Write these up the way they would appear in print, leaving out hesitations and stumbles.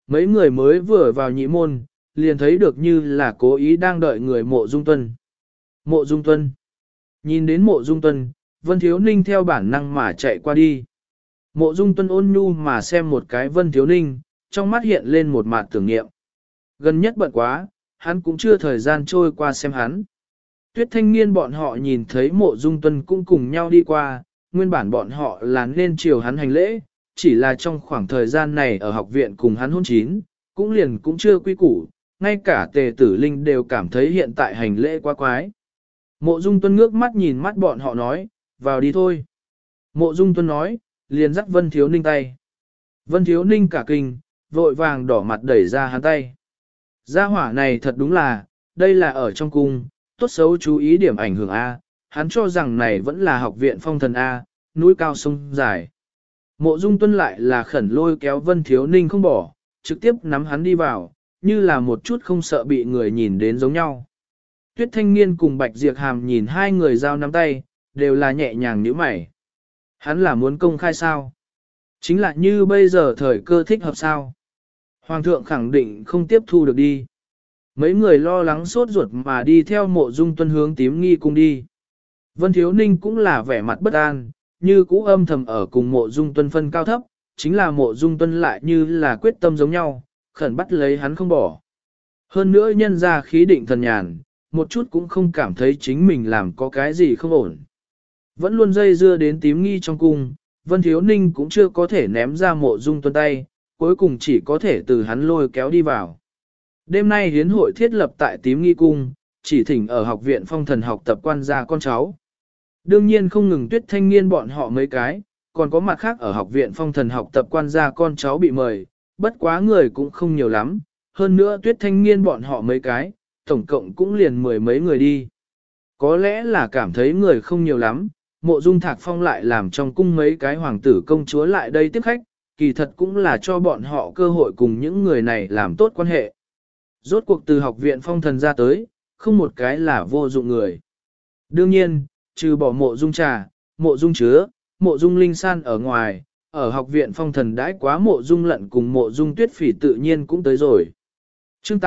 Mấy người mới vừa vào nhị môn, liền thấy được như là cố ý đang đợi người Mộ Dung Tuân. Mộ Dung Tuân. Nhìn đến Mộ Dung Tuân, Vân Thiếu Ninh theo bản năng mà chạy qua đi. Mộ Dung Tuân ôn nhu mà xem một cái Vân Thiếu Ninh, trong mắt hiện lên một mạt tưởng niệm. Gần nhất bận quá, hắn cũng chưa thời gian trôi qua xem hắn. Tuyết Thanh Niên bọn họ nhìn thấy Mộ Dung Tuân cũng cùng nhau đi qua, nguyên bản bọn họ là nên chiều hắn hành lễ, chỉ là trong khoảng thời gian này ở học viện cùng hắn hôn chín, cũng liền cũng chưa quy củ, ngay cả Tề Tử Linh đều cảm thấy hiện tại hành lễ quá quái. Mộ Dung Tuân ngước mắt nhìn mắt bọn họ nói, vào đi thôi. Mộ Dung Tuân nói, liền dắt Vân Thiếu Ninh tay. Vân Thiếu Ninh cả kinh, vội vàng đỏ mặt đẩy ra hắn tay. Gia hỏa này thật đúng là, đây là ở trong cung, tốt xấu chú ý điểm ảnh hưởng A, hắn cho rằng này vẫn là học viện phong thần A, núi cao sông dài. Mộ Dung Tuân lại là khẩn lôi kéo Vân Thiếu Ninh không bỏ, trực tiếp nắm hắn đi vào, như là một chút không sợ bị người nhìn đến giống nhau. Tuyết Thanh Niên cùng Bạch Diệp Hàm nhìn hai người giao nắm tay, đều là nhẹ nhàng nhíu mày. Hắn là muốn công khai sao? Chính là như bây giờ thời cơ thích hợp sao? Hoàng thượng khẳng định không tiếp thu được đi. Mấy người lo lắng sốt ruột mà đi theo Mộ Dung Tuân hướng Tím Nghi cung đi. Vân Thiếu Ninh cũng là vẻ mặt bất an, như cũ âm thầm ở cùng Mộ Dung Tuân phân cao thấp, chính là Mộ Dung Tuân lại như là quyết tâm giống nhau, khẩn bắt lấy hắn không bỏ. Hơn nữa nhân ra khí định thần nhàn, một chút cũng không cảm thấy chính mình làm có cái gì không ổn. Vẫn luôn dây dưa đến Tím Nghi trong cung, Vân Thiếu Ninh cũng chưa có thể ném ra Mộ Dung Tuân tay, cuối cùng chỉ có thể từ hắn lôi kéo đi vào. Đêm nay hiến hội thiết lập tại Tím Nghi cung, chỉ thỉnh ở học viện phong thần học tập quan gia con cháu. Đương nhiên không ngừng Tuyết Thanh Niên bọn họ mấy cái, còn có mặt khác ở học viện phong thần học tập quan gia con cháu bị mời, bất quá người cũng không nhiều lắm, hơn nữa Tuyết Thanh Niên bọn họ mấy cái, tổng cộng cũng liền mười mấy người đi. Có lẽ là cảm thấy người không nhiều lắm, Mộ Dung Thạc Phong lại làm trong cung mấy cái hoàng tử công chúa lại đây tiếp khách, kỳ thật cũng là cho bọn họ cơ hội cùng những người này làm tốt quan hệ. Rốt cuộc từ học viện phong thần ra tới, không một cái là vô dụng người. Đương nhiên, trừ bỏ Mộ Dung Trà, Mộ Dung Chứa, Mộ Dung Linh San ở ngoài, ở học viện phong thần đãi quá Mộ Dung Lận cùng Mộ Dung Tuyết Phỉ tự nhiên cũng tới rồi. Chương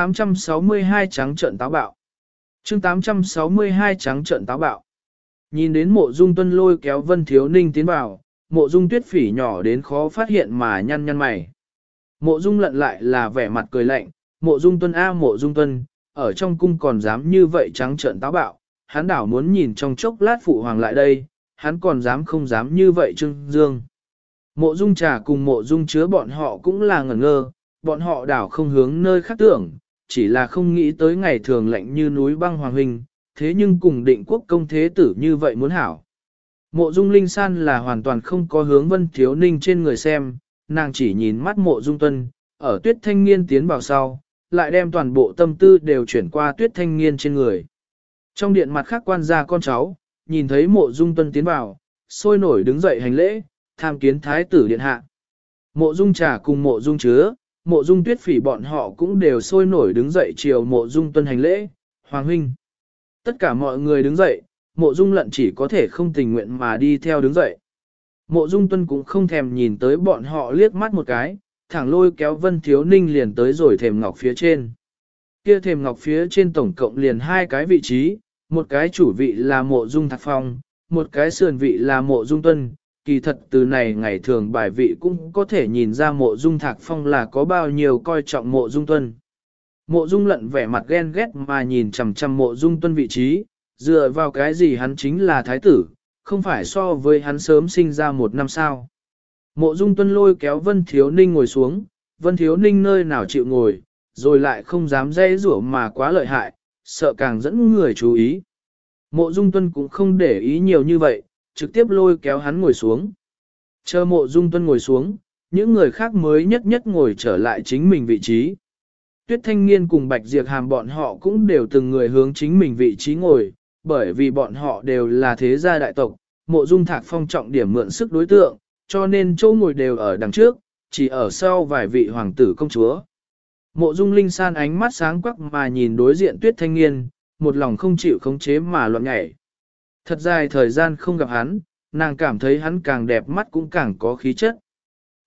862 trắng trợn táo bạo. Chương 862 trắng trợn táo bạo. Nhìn đến Mộ Dung Tuân lôi kéo Vân Thiếu Ninh tiến vào, Mộ Dung Tuyết Phỉ nhỏ đến khó phát hiện mà nhăn nhăn mày. Mộ Dung Lận lại là vẻ mặt cười lạnh, Mộ Dung Tuân a Mộ Dung Tuân, ở trong cung còn dám như vậy trắng trợn táo bạo, hắn đảo muốn nhìn trong chốc lát phụ hoàng lại đây, hắn còn dám không dám như vậy trưng dương. Mộ Dung Trà cùng Mộ Dung Chứa bọn họ cũng là ngẩn ngơ, bọn họ đảo không hướng nơi khác tưởng, chỉ là không nghĩ tới ngày thường lạnh như núi băng hoàng huynh, thế nhưng cùng Định Quốc công thế tử như vậy muốn hảo. Mộ Dung Linh San là hoàn toàn không có hướng Vân Thiếu Ninh trên người xem, nàng chỉ nhìn mắt Mộ Dung Tuân, ở Tuyết Thanh Niên tiến vào sau, lại đem toàn bộ tâm tư đều chuyển qua Tuyết Thanh Niên trên người. Trong điện mặt khác quan gia con cháu, nhìn thấy Mộ Dung Tuân tiến vào, sôi nổi đứng dậy hành lễ, tham kiến thái tử điện hạ. Mộ Dung Trà cùng Mộ Dung Chứa, Mộ Dung Tuyết Phỉ bọn họ cũng đều sôi nổi đứng dậy chiều Mộ Dung Tuân hành lễ, hoàng huynh. Tất cả mọi người đứng dậy, Mộ Dung Lận chỉ có thể không tình nguyện mà đi theo đứng dậy. Mộ Dung Tuân cũng không thèm nhìn tới bọn họ liếc mắt một cái, thẳng lôi kéo Vân Thiếu Ninh liền tới rồi thềm ngọc phía trên. Kia thềm ngọc phía trên tổng cộng liền hai cái vị trí, một cái chủ vị là Mộ Dung Thạc Phong, một cái sườn vị là Mộ Dung Tuân. Kỳ thật từ này ngày thường bài vị cũng có thể nhìn ra Mộ Dung Thạc Phong là có bao nhiêu coi trọng Mộ Dung Tuân. Mộ Dung Lận vẻ mặt ghen ghét mà nhìn chằm chằm Mộ Dung Tuân vị trí, dựa vào cái gì hắn chính là thái tử, không phải so với hắn sớm sinh ra một năm sao. Mộ Dung Tuân lôi kéo Vân Thiếu Ninh ngồi xuống, Vân Thiếu Ninh nơi nào chịu ngồi, rồi lại không dám dây rủa mà quá lợi hại, sợ càng dẫn người chú ý. Mộ Dung Tuân cũng không để ý nhiều như vậy, trực tiếp lôi kéo hắn ngồi xuống. Chờ Mộ Dung Tuân ngồi xuống, những người khác mới nhất nhất ngồi trở lại chính mình vị trí. Tuyết Thanh Niên cùng Bạch Diệp Hàm bọn họ cũng đều từng người hướng chính mình vị trí ngồi, bởi vì bọn họ đều là thế gia đại tộc, Mộ Dung Thạc Phong trọng điểm mượn sức đối tượng, cho nên chỗ ngồi đều ở đằng trước, chỉ ở sau vài vị hoàng tử công chúa. Mộ Dung Linh San ánh mắt sáng quắc mà nhìn đối diện Tuyết Thanh Niên, một lòng không chịu khống chế mà loạn nhảy. Thật dài thời gian không gặp hắn, nàng cảm thấy hắn càng đẹp mắt cũng càng có khí chất.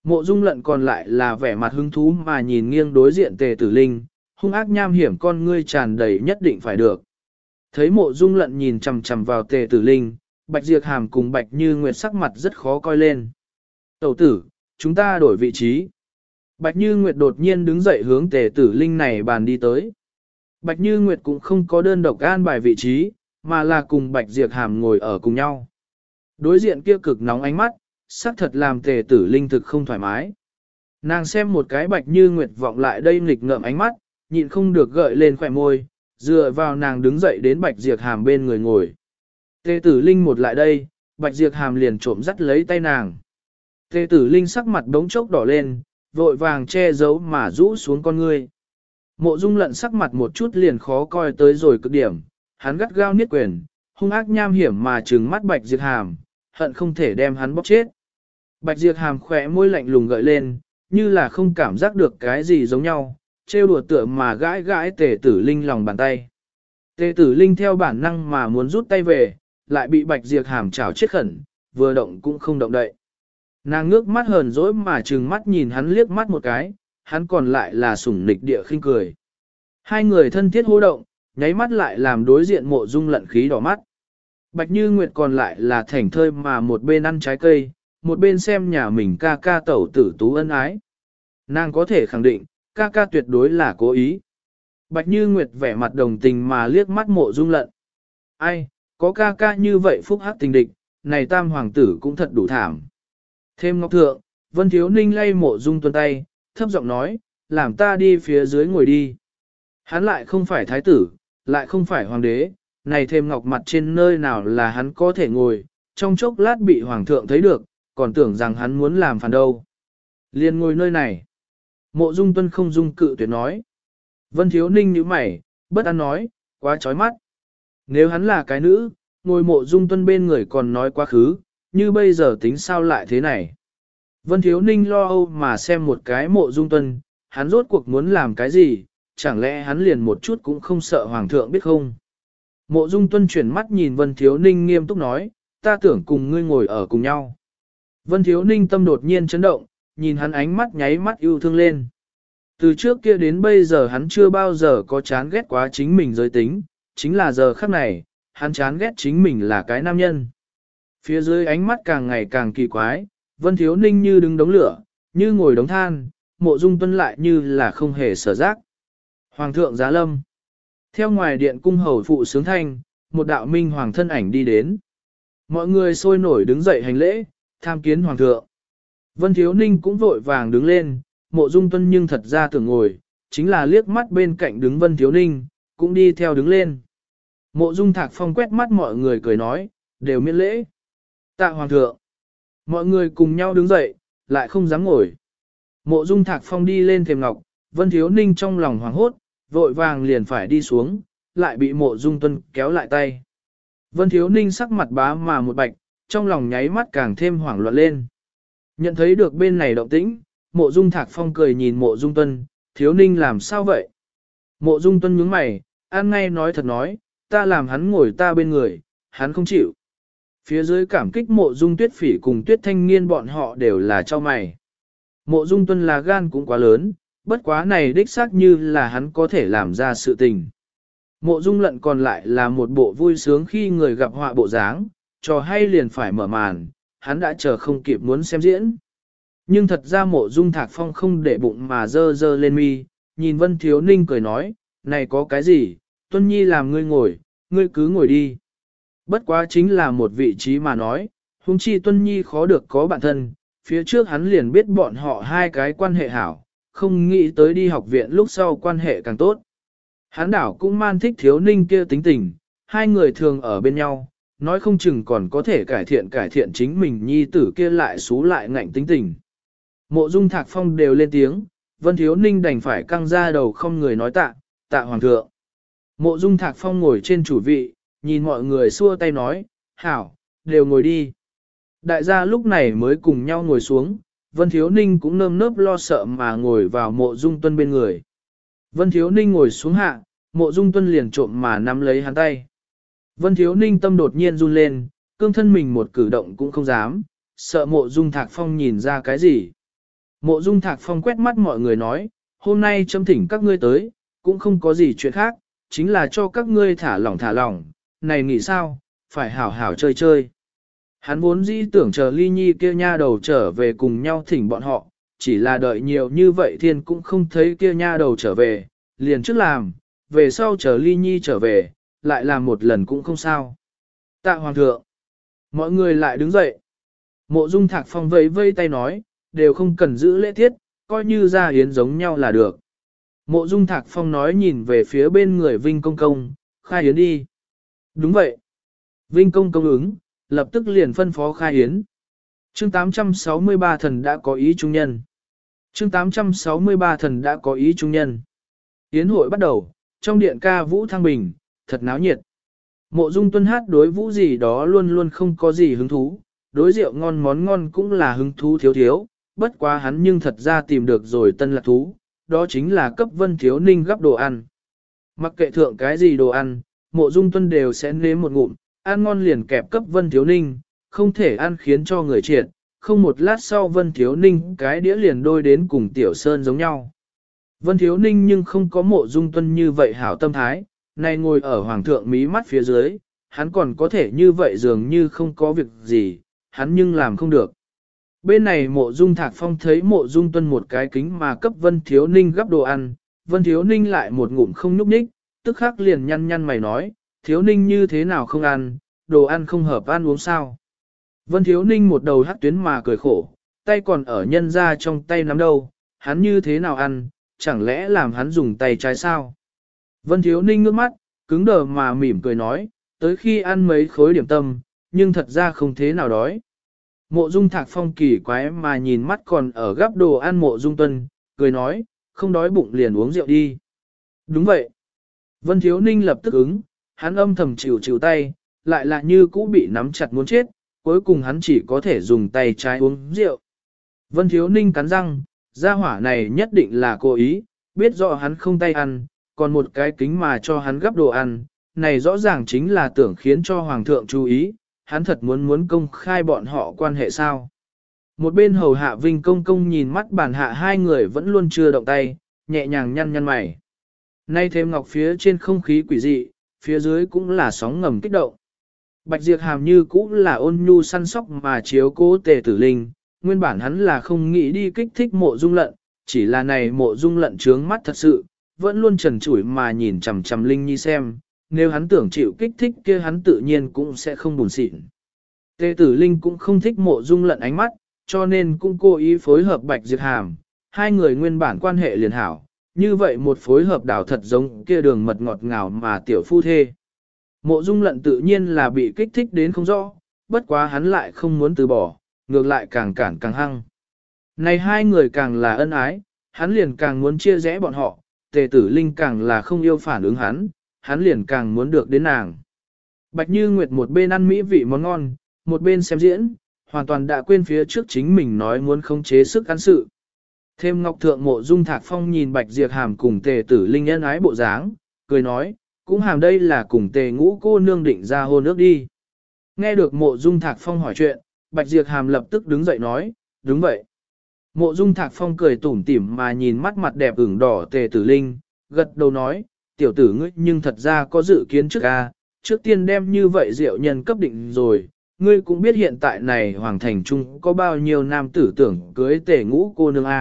Mộ Dung Lận còn lại là vẻ mặt hứng thú mà nhìn nghiêng đối diện Tề Tử Linh, hung ác nham hiểm con ngươi tràn đầy nhất định phải được. Thấy Mộ Dung Lận nhìn chằm chằm vào Tề Tử Linh, Bạch Diệp Hàm cùng Bạch Như Nguyệt sắc mặt rất khó coi lên. Tẩu tử, chúng ta đổi vị trí. Bạch Như Nguyệt đột nhiên đứng dậy hướng Tề Tử Linh này bàn đi tới. Bạch Như Nguyệt cũng không có đơn độc an bài vị trí, mà là cùng Bạch Diệp Hàm ngồi ở cùng nhau. Đối diện kia cực nóng ánh mắt, sắc thật làm Tề Tử Linh thực không thoải mái. Nàng xem một cái Bạch Như Nguyệt vọng lại đây nghịch ngợm ánh mắt, nhịn không được gợi lên khỏe môi, dựa vào nàng đứng dậy đến Bạch Diệp Hàm bên người ngồi. Tề Tử Linh một lại đây, Bạch Diệp Hàm liền trộm dắt lấy tay nàng. Tề Tử Linh sắc mặt đống chốc đỏ lên, vội vàng che giấu mà rũ xuống con ngươi. Mộ Dung Lận sắc mặt một chút liền khó coi tới rồi cực điểm, hắn gắt gao niết quyền, hung ác nham hiểm mà trừng mắt Bạch Diệp Hàm, hận không thể đem hắn bóp chết. Bạch Diệp Hàm khỏe môi lạnh lùng gợi lên, như là không cảm giác được cái gì giống nhau, trêu đùa tựa mà gãi gãi Tề Tử Linh lòng bàn tay. Tề Tử Linh theo bản năng mà muốn rút tay về, lại bị Bạch Diệp Hàm chảo chết khẩn, vừa động cũng không động đậy. Nàng ngước mắt hờn dỗi mà trừng mắt nhìn hắn liếc mắt một cái, hắn còn lại là sủng nịch địa khinh cười. Hai người thân thiết hô động, nháy mắt lại làm đối diện Mộ Dung Lận khí đỏ mắt. Bạch Như Nguyệt còn lại là thảnh thơi mà một bên ăn trái cây, một bên xem nhà mình ca ca tẩu tử tú ân ái. Nàng có thể khẳng định, ca ca tuyệt đối là cố ý. Bạch Như Nguyệt vẻ mặt đồng tình mà liếc mắt Mộ Dung Lận. Ai, có ca ca như vậy phúc hắc tình địch, này tam hoàng tử cũng thật đủ thảm. Thêm ngọc thượng, Vân Thiếu Ninh lay Mộ Dung Tuân tay, thấp giọng nói, làm ta đi phía dưới ngồi đi. Hắn lại không phải thái tử, lại không phải hoàng đế, này thêm ngọc mặt trên nơi nào là hắn có thể ngồi, trong chốc lát bị hoàng thượng thấy được, còn tưởng rằng hắn muốn làm phản đâu. Liên ngồi nơi này. Mộ Dung Tuân không dung cự tuyệt nói. Vân Thiếu Ninh nhíu mày, bất an nói, quá chói mắt. Nếu hắn là cái nữ, ngồi Mộ Dung Tuân bên người còn nói quá khứ, như bây giờ tính sao lại thế này. Vân Thiếu Ninh lo âu mà xem một cái Mộ Dung Tuân, hắn rốt cuộc muốn làm cái gì, chẳng lẽ hắn liền một chút cũng không sợ hoàng thượng biết không. Mộ Dung Tuân chuyển mắt nhìn Vân Thiếu Ninh nghiêm túc nói, ta tưởng cùng ngươi ngồi ở cùng nhau. Vân Thiếu Ninh tâm đột nhiên chấn động, nhìn hắn ánh mắt nháy mắt yêu thương lên. Từ trước kia đến bây giờ hắn chưa bao giờ có chán ghét quá chính mình giới tính, chính là giờ khắc này, hắn chán ghét chính mình là cái nam nhân. Phía dưới ánh mắt càng ngày càng kỳ quái, Vân Thiếu Ninh như đứng đống lửa, như ngồi đống than, Mộ Dung Tuân lại như là không hề sở giác. Hoàng thượng giá lâm. Theo ngoài điện cung hầu phụ sướng thanh, một đạo minh hoàng thân ảnh đi đến. Mọi người sôi nổi đứng dậy hành lễ, tham kiến hoàng thượng. Vân Thiếu Ninh cũng vội vàng đứng lên, Mộ Dung Tuân nhưng thật ra tưởng ngồi, chính là liếc mắt bên cạnh đứng Vân Thiếu Ninh, cũng đi theo đứng lên. Mộ Dung Thạc Phong quét mắt mọi người cười nói, đều miễn lễ. Tạ hoàng thượng. Mọi người cùng nhau đứng dậy, lại không dám ngồi. Mộ Dung Thạc Phong đi lên thềm ngọc, Vân Thiếu Ninh trong lòng hoảng hốt, vội vàng liền phải đi xuống, lại bị Mộ Dung Tuân kéo lại tay. Vân Thiếu Ninh sắc mặt bá mà một bạch, trong lòng nháy mắt càng thêm hoảng loạn lên. Nhận thấy được bên này động tĩnh, Mộ Dung Thạc Phong cười nhìn Mộ Dung Tuân, Thiếu Ninh làm sao vậy? Mộ Dung Tuân nhướng mày, ăn ngay nói thật nói, ta làm hắn ngồi ta bên người, hắn không chịu. Phía dưới cảm kích Mộ Dung Tuyết Phỉ cùng Tuyết Thanh Niên bọn họ đều là cho mày. Mộ Dung Tuân là gan cũng quá lớn, bất quá này đích xác như là hắn có thể làm ra sự tình. Mộ Dung Lận còn lại là một bộ vui sướng khi người gặp họa bộ dáng, trò hay liền phải mở màn, hắn đã chờ không kịp muốn xem diễn. Nhưng thật ra Mộ Dung Thạc Phong không để bụng mà dơ dơ lên mi, nhìn Vân Thiếu Ninh cười nói, này có cái gì, Tuân Nhi làm ngươi ngồi, ngươi cứ ngồi đi. Bất quá chính là một vị trí mà nói, huống chi Tuân Nhi khó được có bạn thân, phía trước hắn liền biết bọn họ hai cái quan hệ hảo, không nghĩ tới đi học viện lúc sau quan hệ càng tốt. Hắn đảo cũng man thích Thiếu Ninh kia tính tình, hai người thường ở bên nhau, nói không chừng còn có thể cải thiện chính mình nhi tử kia lại xú lại ngạnh tính tình. Mộ Dung Thạc Phong đều lên tiếng, Vân Thiếu Ninh đành phải căng ra đầu không người nói tạ hoàng thượng. Mộ Dung Thạc Phong ngồi trên chủ vị, nhìn mọi người xua tay nói, hảo, đều ngồi đi. Đại gia lúc này mới cùng nhau ngồi xuống, Vân Thiếu Ninh cũng nơm nớp lo sợ mà ngồi vào Mộ Dung Tuân bên người. Vân Thiếu Ninh ngồi xuống hạ, Mộ Dung Tuân liền trộm mà nắm lấy hắn tay. Vân Thiếu Ninh tâm đột nhiên run lên, cương thân mình một cử động cũng không dám, sợ Mộ Dung Thạc Phong nhìn ra cái gì. Mộ Dung Thạc Phong quét mắt mọi người nói, hôm nay chấm thỉnh các ngươi tới, cũng không có gì chuyện khác, chính là cho các ngươi thả lỏng, này nghĩ sao, phải hảo hảo chơi chơi. Hắn vốn dĩ tưởng chờ Ly Nhi kia nha đầu trở về cùng nhau thỉnh bọn họ, chỉ là đợi nhiều như vậy thiên cũng không thấy kia nha đầu trở về, liền trước làm, về sau chờ Ly Nhi trở về, lại làm một lần cũng không sao. Tạ Hoàng thượng, mọi người lại đứng dậy. Mộ Dung Thạc Phong vẫy vây tay nói, đều không cần giữ lễ tiết, coi như ra hiến giống nhau là được. Mộ Dung Thạc Phong nói nhìn về phía bên người Vinh Công Công, khai hiến đi. Đúng vậy. Vinh Công Công ứng, lập tức liền phân phó khai hiến. Chương 863 thần đã có ý trung nhân. Chương 863 thần đã có ý trung nhân. Hiến hội bắt đầu, trong điện ca vũ thăng bình, thật náo nhiệt. Mộ Dung Tuân hát đối vũ gì đó luôn luôn không có gì hứng thú, đối rượu ngon món ngon cũng là hứng thú thiếu, bất quá hắn nhưng thật ra tìm được rồi tân lạc thú, đó chính là cấp Vân Thiếu Ninh gắp đồ ăn. Mặc kệ thượng cái gì đồ ăn, Mộ Dung Tuân đều sẽ nếm một ngụm, ăn ngon liền kẹp cấp Vân Thiếu Ninh, không thể ăn khiến cho người triệt, không một lát sau Vân Thiếu Ninh cái đĩa liền đôi đến cùng Tiểu Sơn giống nhau. Vân Thiếu Ninh nhưng không có Mộ Dung Tuân như vậy hảo tâm thái, nay ngồi ở hoàng thượng mí mắt phía dưới, hắn còn có thể như vậy dường như không có việc gì, hắn nhưng làm không được. Bên này Mộ Dung Thạc Phong thấy Mộ Dung Tuân một cái kính mà cấp Vân Thiếu Ninh gắp đồ ăn, Vân Thiếu Ninh lại một ngụm không nhúc nhích, tức khắc liền nhăn mày nói, Thiếu Ninh như thế nào không ăn, đồ ăn không hợp ăn uống sao. Vân Thiếu Ninh một đầu hắc tuyến mà cười khổ, tay còn ở nhân ra trong tay nắm đâu, hắn như thế nào ăn, chẳng lẽ làm hắn dùng tay trái sao. Vân Thiếu Ninh ngước mắt, cứng đờ mà mỉm cười nói, tới khi ăn mấy khối điểm tâm, nhưng thật ra không thế nào đói. Mộ Dung Thạc Phong kỳ quái mà nhìn mắt còn ở gắp đồ ăn Mộ Dung Tuân, cười nói, không đói bụng liền uống rượu đi. Đúng vậy. Vân Thiếu Ninh lập tức ứng, hắn âm thầm chịu tay, lại là như cũ bị nắm chặt muốn chết, cuối cùng hắn chỉ có thể dùng tay trái uống rượu. Vân Thiếu Ninh cắn răng, gia hỏa này nhất định là cố ý, biết rõ hắn không tay ăn, còn một cái kính mà cho hắn gắp đồ ăn, này rõ ràng chính là tưởng khiến cho Hoàng thượng chú ý, hắn thật muốn công khai bọn họ quan hệ sao. Một bên hầu hạ Vinh Công Công nhìn mắt bản hạ hai người vẫn luôn chưa động tay, nhẹ nhàng nhăn mày. Nay thêm ngọc phía trên không khí quỷ dị, phía dưới cũng là sóng ngầm kích động. Bạch Diệp Hàm như cũng là ôn nhu săn sóc mà chiếu cố Tề Tử Linh, nguyên bản hắn là không nghĩ đi kích thích Mộ Dung Lận, chỉ là này Mộ Dung Lận trướng mắt thật sự, vẫn luôn trần trụi mà nhìn chằm chằm Linh Nhi xem, nếu hắn tưởng chịu kích thích kia hắn tự nhiên cũng sẽ không buồn xịn. Tề Tử Linh cũng không thích Mộ Dung Lận ánh mắt, cho nên cũng cố ý phối hợp Bạch Diệp Hàm, hai người nguyên bản quan hệ liền hảo, như vậy một phối hợp đảo thật giống kia đường mật ngọt ngào mà tiểu phu thê. Mộ Dung Lận tự nhiên là bị kích thích đến không rõ, bất quá hắn lại không muốn từ bỏ, ngược lại càng cản càng hăng. Này hai người càng là ân ái, hắn liền càng muốn chia rẽ bọn họ, Tề Tử Linh càng là không yêu phản ứng hắn liền càng muốn được đến nàng. Bạch Như Nguyệt một bên ăn mỹ vị món ngon, một bên xem diễn, hoàn toàn đã quên phía trước chính mình nói muốn khống chế sức ăn sự. Thêm Ngọc Thượng Mộ Dung Thạc Phong nhìn Bạch Diệp Hàm cùng Tề Tử Linh ân ái bộ dáng, cười nói, cũng hàm đây là cùng Tề Ngũ cô nương định ra hôn ước đi. Nghe được Mộ Dung Thạc Phong hỏi chuyện, Bạch Diệp Hàm lập tức đứng dậy nói, đúng vậy. Mộ Dung Thạc Phong cười tủm tỉm mà nhìn mắt mặt đẹp ửng đỏ Tề Tử Linh, gật đầu nói, tiểu tử ngươi nhưng thật ra có dự kiến trước trước tiên đem như vậy rượu nhân cấp định rồi, ngươi cũng biết hiện tại này Hoàng Thành Trung có bao nhiêu nam tử tưởng cưới Tề Ngũ cô nương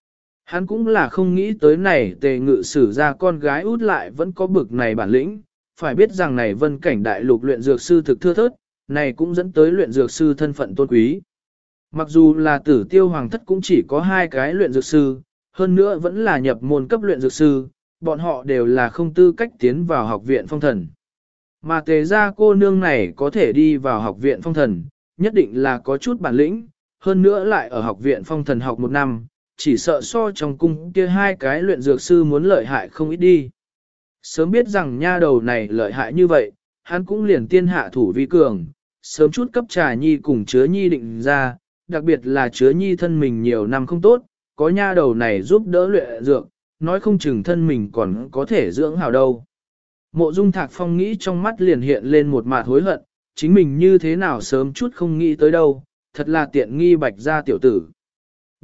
Hắn cũng là không nghĩ tới này Tề Ngự Sử ra con gái út lại vẫn có bực này bản lĩnh, phải biết rằng này Vân Cảnh Đại Lục luyện dược sư thực thưa thớt, này cũng dẫn tới luyện dược sư thân phận tôn quý. Mặc dù là Tử Tiêu Hoàng thất cũng chỉ có 2 cái luyện dược sư, hơn nữa vẫn là nhập môn cấp luyện dược sư, bọn họ đều là không tư cách tiến vào học viện phong thần. Mà Tề gia cô nương này có thể đi vào học viện phong thần, nhất định là có chút bản lĩnh, hơn nữa lại ở học viện phong thần học 1 năm, chỉ sợ so trong cung kia 2 cái luyện dược sư muốn lợi hại không ít đi. Sớm biết rằng nha đầu này lợi hại như vậy, hắn cũng liền tiên hạ thủ vi cường, sớm chút cấp trà nhi cùng chứa nhi định ra, đặc biệt là chứa nhi thân mình nhiều năm không tốt, có nha đầu này giúp đỡ luyện dược, nói không chừng thân mình còn có thể dưỡng hảo đâu. Mộ Dung Thạc Phong nghĩ trong mắt liền hiện lên một mạt hối hận, chính mình như thế nào sớm chút không nghĩ tới đâu, thật là tiện nghi Bạch gia tiểu tử.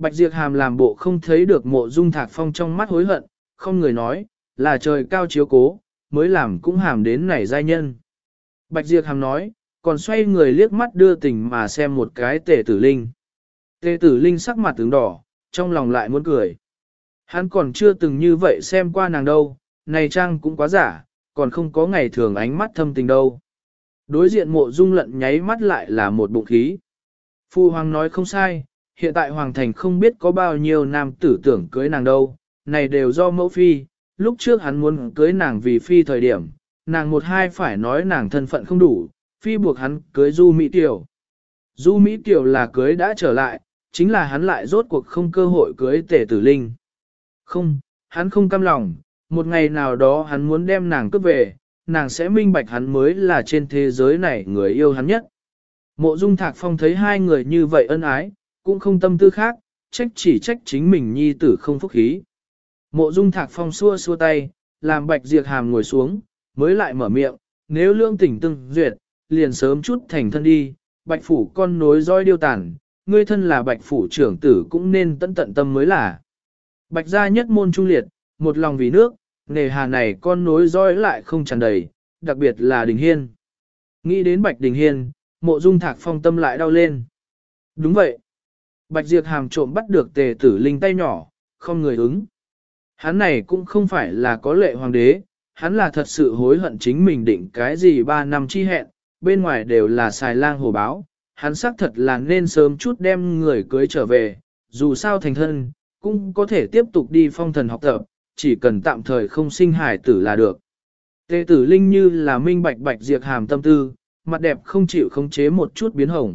Bạch Diệp Hàm làm bộ không thấy được Mộ Dung Thạc Phong trong mắt hối hận, không người nói, là trời cao chiếu cố, mới làm cũng hàm đến nảy giai nhân. Bạch Diệp Hàm nói, còn xoay người liếc mắt đưa tình mà xem một cái Tề Tử Linh. Tề Tử Linh sắc mặt tướng đỏ, trong lòng lại muốn cười. Hắn còn chưa từng như vậy xem qua nàng đâu, này trang cũng quá giả, còn không có ngày thường ánh mắt thâm tình đâu. Đối diện Mộ Dung Lận nháy mắt lại là một bụng khí. Phu Hoàng nói không sai, hiện tại Hoàng Thành không biết có bao nhiêu nam tử tưởng cưới nàng đâu, này đều do mẫu phi, lúc trước hắn muốn cưới nàng vì phi thời điểm, nàng một hai phải nói nàng thân phận không đủ, phi buộc hắn cưới Du Mỹ Tiểu. Du Mỹ Tiểu là cưới đã trở lại, chính là hắn lại rốt cuộc không cơ hội cưới Tề Tử Linh. Không, hắn không cam lòng, một ngày nào đó hắn muốn đem nàng cướp về, nàng sẽ minh bạch hắn mới là trên thế giới này người yêu hắn nhất. Mộ Dung Thạc Phong thấy hai người như vậy ân ái, cũng không tâm tư khác, chỉ trách chính mình nhi tử không phúc khí. Mộ Dung Thạc Phong xua xua tay, làm Bạch Diệp Hàm ngồi xuống, mới lại mở miệng, nếu lương tỉnh tương duyệt, liền sớm chút thành thân đi, Bạch Phủ con nối roi điêu tàn, ngươi thân là Bạch Phủ trưởng tử cũng nên tận tâm mới là. Bạch gia nhất môn trung liệt, một lòng vì nước, nề hà này con nối roi lại không tràn đầy, đặc biệt là Đình Hiên. Nghĩ đến Bạch Đình Hiên, Mộ Dung Thạc Phong tâm lại đau lên. Đúng vậy. Bạch Diệp Hàm trộm bắt được Tề Tử Linh tay nhỏ, không người ứng. Hắn này cũng không phải là có lệ hoàng đế, hắn là thật sự hối hận chính mình định cái gì 3 năm chi hẹn, bên ngoài đều là xài lang hồ báo, hắn xác thật là nên sớm chút đem người cưới trở về, dù sao thành thân, cũng có thể tiếp tục đi phong thần học tập, chỉ cần tạm thời không sinh hải tử là được. Tề Tử Linh như là minh bạch Bạch Diệp Hàm tâm tư, mặt đẹp không chịu khống chế một chút biến hồng.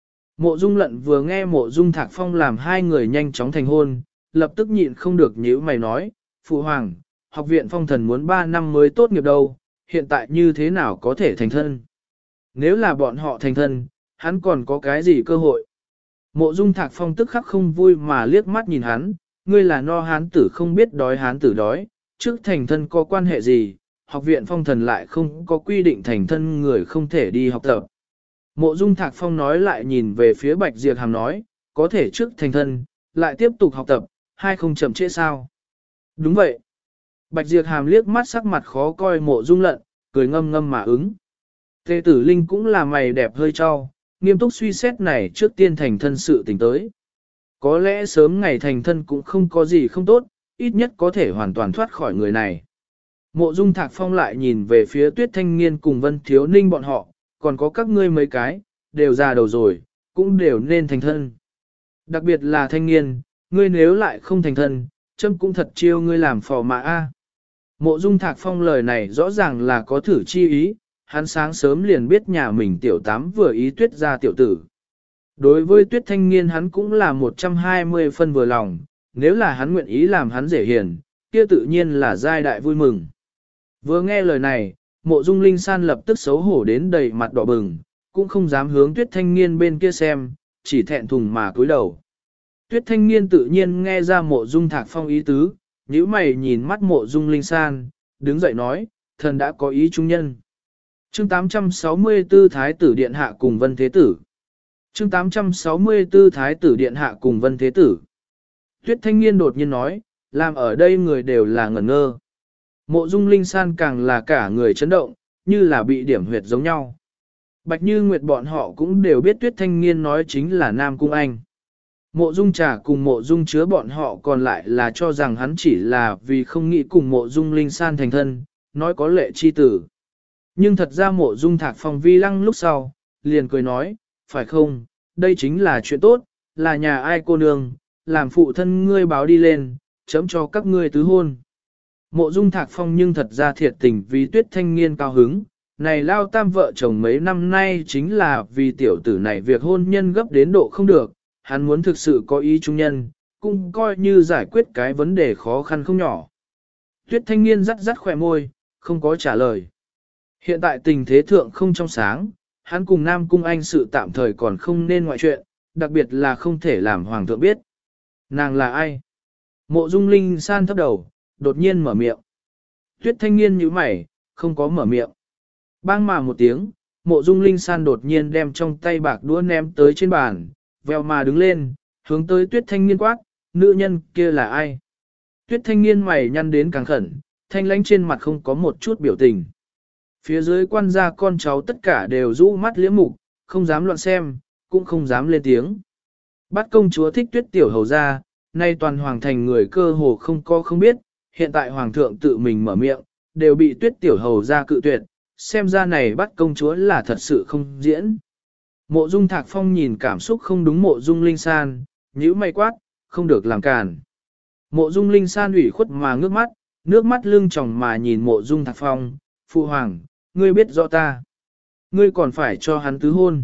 Mộ Dung Lận vừa nghe Mộ Dung Thạc Phong làm hai người nhanh chóng thành hôn, lập tức nhịn không được nhíu mày nói, Phụ Hoàng, học viện phong thần muốn 3 năm mới tốt nghiệp đâu, hiện tại như thế nào có thể thành thân? Nếu là bọn họ thành thân, hắn còn có cái gì cơ hội? Mộ Dung Thạc Phong tức khắc không vui mà liếc mắt nhìn hắn, ngươi là no hán tử không biết đói hán tử đói, trước thành thân có quan hệ gì, học viện phong thần lại không có quy định thành thân người không thể đi học tập. Mộ Dung Thạc Phong nói lại nhìn về phía Bạch Diệp Hàm nói, có thể trước thành thân, lại tiếp tục học tập, hay không chậm trễ sao? Đúng vậy. Bạch Diệp Hàm liếc mắt sắc mặt khó coi Mộ Dung Lận, cười ngâm ngâm mà ứng. Tề Tử Linh cũng là mày đẹp hơi cho, nghiêm túc suy xét này trước tiên thành thân sự tình tới. Có lẽ sớm ngày thành thân cũng không có gì không tốt, ít nhất có thể hoàn toàn thoát khỏi người này. Mộ Dung Thạc Phong lại nhìn về phía Tuyết Thanh Nghiên cùng Vân Thiếu Ninh bọn họ, còn có các ngươi mấy cái, đều già đầu rồi, cũng đều nên thành thân. Đặc biệt là Thanh Nghiên, ngươi nếu lại không thành thân, châm cũng thật chiêu ngươi làm phò mã a. Mộ Dung Thạc Phong lời này rõ ràng là có thử chi ý, hắn sáng sớm liền biết nhà mình tiểu tám vừa ý Tuyết ra tiểu tử. Đối với Tuyết Thanh Nghiên hắn cũng là 120 phân vừa lòng, nếu là hắn nguyện ý làm hắn dễ hiền, kia tự nhiên là giai đại vui mừng. Vừa nghe lời này, Mộ Dung Linh San lập tức xấu hổ đến đầy mặt đỏ bừng, cũng không dám hướng Tuyết Thanh Nghiên bên kia xem, chỉ thẹn thùng mà cúi đầu. Tuyết Thanh Nghiên tự nhiên nghe ra Mộ Dung Thạc Phong ý tứ, nhíu mày nhìn mắt Mộ Dung Linh San, đứng dậy nói, thần đã có ý trung nhân. Chương 864 Thái tử Điện Hạ cùng Vân Thế Tử. Chương 864 Thái tử Điện Hạ cùng Vân Thế Tử. Tuyết Thanh Nghiên đột nhiên nói, làm ở đây người đều là ngẩn ngơ. Mộ Dung Linh San càng là cả người chấn động, như là bị điểm huyệt giống nhau. Bạch Như Nguyệt bọn họ cũng đều biết Tuyết Thanh Nghiên nói chính là Nam Cung Anh. Mộ Dung Trà cùng Mộ Dung Chứa bọn họ còn lại là cho rằng hắn chỉ là vì không nghĩ cùng Mộ Dung Linh San thành thân, nói có lệ chi tử. Nhưng thật ra Mộ Dung Thạc Phong vi lăng lúc sau, liền cười nói, phải không, đây chính là chuyện tốt, là nhà ai cô nương, làm phụ thân ngươi báo đi lên, chấm cho các ngươi tứ hôn. Mộ Dung Thạc Phong nhưng thật ra thiệt tình vì Tuyết Thanh Nghiên cao hứng, này lao tam vợ chồng mấy năm nay chính là vì tiểu tử này việc hôn nhân gấp đến độ không được, hắn muốn thực sự có ý trung nhân, cũng coi như giải quyết cái vấn đề khó khăn không nhỏ. Tuyết Thanh Nghiên rắt rắt khỏe môi, không có trả lời. Hiện tại tình thế thượng không trong sáng, hắn cùng Nam Cung Anh sự tạm thời còn không nên ngoại chuyện, đặc biệt là không thể làm hoàng thượng biết. Nàng là ai? Mộ Dung Linh San thấp đầu, đột nhiên mở miệng. Tuyết Thanh Nghiên nhíu mày, không có mở miệng. Bang mà một tiếng, Mộ Dung Linh San đột nhiên đem trong tay bạc đũa ném tới trên bàn, veo mà đứng lên, hướng tới Tuyết Thanh Niên quát, nữ nhân kia là ai? Tuyết Thanh Niên mày nhăn đến càng khẩn, thanh lãnh trên mặt không có một chút biểu tình. Phía dưới quan gia con cháu tất cả đều rũ mắt liễm mục, không dám loạn xem, cũng không dám lên tiếng. Bắt công chúa thích Tuyết tiểu hầu ra, nay toàn hoàng thành người cơ hồ không có không biết, hiện tại hoàng thượng tự mình mở miệng, đều bị Tuyết tiểu hầu ra cự tuyệt, xem ra này bắt công chúa là thật sự không diễn. Mộ Dung Thạc Phong nhìn cảm xúc không đúng Mộ Dung Linh San, nhíu mày quát, không được làm cản. Mộ Dung Linh San ủy khuất mà ngước mắt, nước mắt lưng tròng mà nhìn Mộ Dung Thạc Phong, phụ hoàng, ngươi biết rõ ta. Ngươi còn phải cho hắn tứ hôn.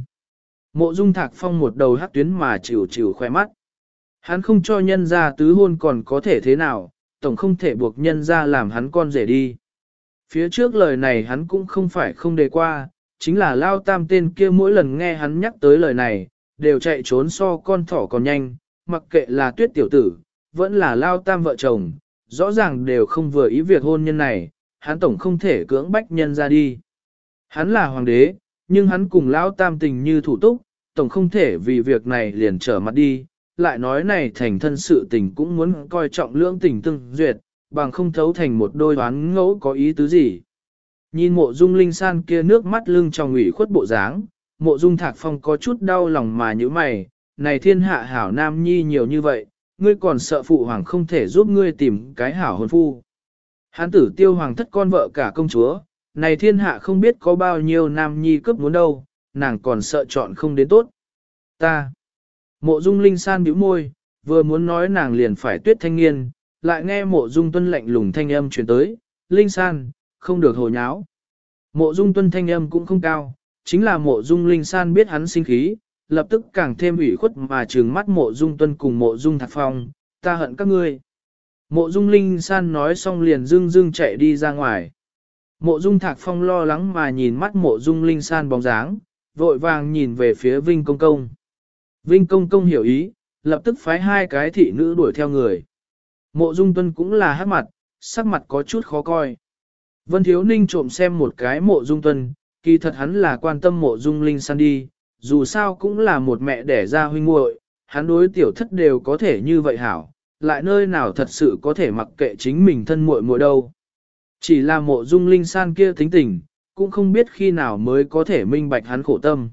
Mộ Dung Thạc Phong một đầu hắc tuyến mà chịu chịu khoe mắt. Hắn không cho nhân ra tứ hôn còn có thể thế nào, tổng không thể buộc nhân ra làm hắn con rể đi. Phía trước lời này hắn cũng không phải không đề qua, chính là Lao Tam tên kia mỗi lần nghe hắn nhắc tới lời này, đều chạy trốn so con thỏ còn nhanh, mặc kệ là Tuyết tiểu tử, vẫn là Lao Tam vợ chồng, rõ ràng đều không vừa ý việc hôn nhân này, hắn tổng không thể cưỡng bách nhân ra đi. Hắn là hoàng đế, nhưng hắn cùng Lão Tam tình như thủ túc, tổng không thể vì việc này liền trở mặt đi, lại nói này thành thân sự tình cũng muốn coi trọng lưỡng tình tương duyệt, bằng không thấu thành một đôi đoán ngẫu có ý tứ gì. Nhìn Mộ Dung Linh San kia nước mắt lưng trong ủy khuất bộ dáng, Mộ Dung Thạc Phong có chút đau lòng mà như mày, này thiên hạ hảo nam nhi nhiều như vậy, ngươi còn sợ phụ hoàng không thể giúp ngươi tìm cái hảo hôn phu. Hán tử Tiêu hoàng thất con vợ cả công chúa, này thiên hạ không biết có bao nhiêu nam nhi cướp muốn đâu, nàng còn sợ chọn không đến tốt. Ta. Mộ Dung Linh San bĩu môi, vừa muốn nói nàng liền phải Tuyết Thanh Niên, lại nghe Mộ Dung Tuân lạnh lùng thanh âm truyền tới, Linh San, không được hồ nháo. Mộ Dung Tuân thanh âm cũng không cao, chính là Mộ Dung Linh San biết hắn sinh khí, lập tức càng thêm ủy khuất mà trừng mắt Mộ Dung Tuân cùng Mộ Dung Thạc Phong, ta hận các ngươi. Mộ Dung Linh San nói xong liền dưng dưng chạy đi ra ngoài. Mộ Dung Thạc Phong lo lắng mà nhìn mắt Mộ Dung Linh San bóng dáng, vội vàng nhìn về phía Vinh Công Công. Vinh Công Công hiểu ý, lập tức phái hai cái thị nữ đuổi theo người. Mộ Dung Tuân cũng là hắc mặt, sắc mặt có chút khó coi. Vân Thiếu Ninh trộm xem một cái Mộ Dung Tuân, kỳ thật hắn là quan tâm Mộ Dung Linh San đi, dù sao cũng là một mẹ đẻ ra huynh muội, hắn đối tiểu thất đều có thể như vậy hảo, lại nơi nào thật sự có thể mặc kệ chính mình thân muội muội đâu. Chỉ là Mộ Dung Linh San kia tính tình, cũng không biết khi nào mới có thể minh bạch hắn khổ tâm.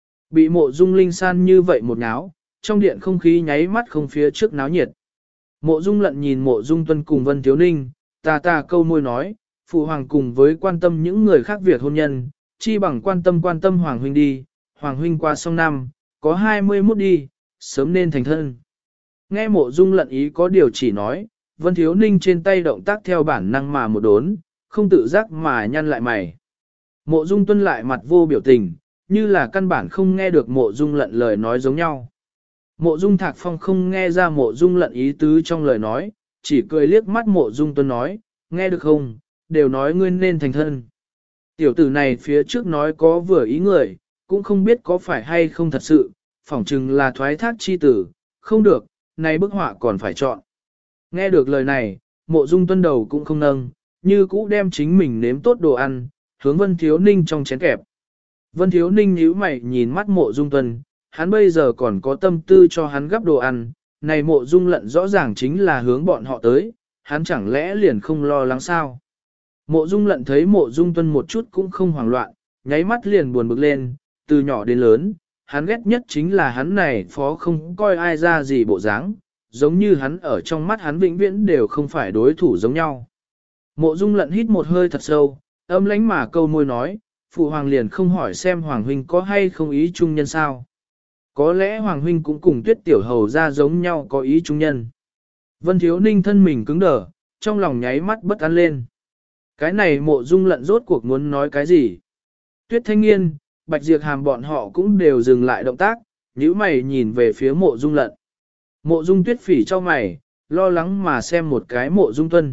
Bị Mộ Dung Linh San như vậy một náo, trong điện không khí nháy mắt không phía trước náo nhiệt. Mộ Dung Lận nhìn Mộ Dung Tuân cùng Vân Thiếu Ninh, ta câu môi nói, phụ hoàng cùng với quan tâm những người khác việc hôn nhân, chi bằng quan tâm hoàng huynh đi, hoàng huynh qua sông năm, có 21 đi, sớm nên thành thân. Nghe Mộ Dung Lận ý có điều chỉ nói, Vân Thiếu Ninh trên tay động tác theo bản năng mà một đốn, không tự giác mà nhăn lại mày. Mộ Dung Tuân lại mặt vô biểu tình, như là căn bản không nghe được Mộ Dung Lận lời nói giống nhau. Mộ Dung Thạc Phong không nghe ra Mộ Dung Lận ý tứ trong lời nói, chỉ cười liếc mắt Mộ Dung Tuân nói, nghe được không, đều nói ngươi nên thành thân. Tiểu tử này phía trước nói có vừa ý người, cũng không biết có phải hay không thật sự, phỏng chừng là thoái thác chi tử, không được, này bức họa còn phải chọn. Nghe được lời này, Mộ Dung Tuân đầu cũng không nâng, như cũ đem chính mình nếm tốt đồ ăn, hướng Vân Thiếu Ninh trong chén kẹp. Vân Thiếu Ninh nhíu mày nhìn mắt Mộ Dung Tuân, hắn bây giờ còn có tâm tư cho hắn gắp đồ ăn, này Mộ Dung Lận rõ ràng chính là hướng bọn họ tới, hắn chẳng lẽ liền không lo lắng sao? Mộ Dung Lận thấy Mộ Dung Tuân một chút cũng không hoảng loạn, nháy mắt liền buồn bực lên, từ nhỏ đến lớn, hắn ghét nhất chính là hắn này phó không coi ai ra gì bộ dáng, giống như hắn ở trong mắt hắn vĩnh viễn đều không phải đối thủ giống nhau. Mộ Dung Lận hít một hơi thật sâu, âm lãnh mà câu môi nói, phụ hoàng liền không hỏi xem hoàng huynh có hay không ý trung nhân sao. Có lẽ hoàng huynh cũng cùng Tuyết tiểu hầu ra giống nhau có ý trung nhân. Vân Thiếu Ninh thân mình cứng đờ, trong lòng nháy mắt bất an lên. Cái này Mộ Dung Lận rốt cuộc muốn nói cái gì? Tuyết Thanh Niên, Bạch Diệp Hàm bọn họ cũng đều dừng lại động tác, nhíu mày nhìn về phía Mộ Dung Lận. Mộ Dung Tuyết Phỉ cho mày, lo lắng mà xem một cái Mộ Dung Tuân.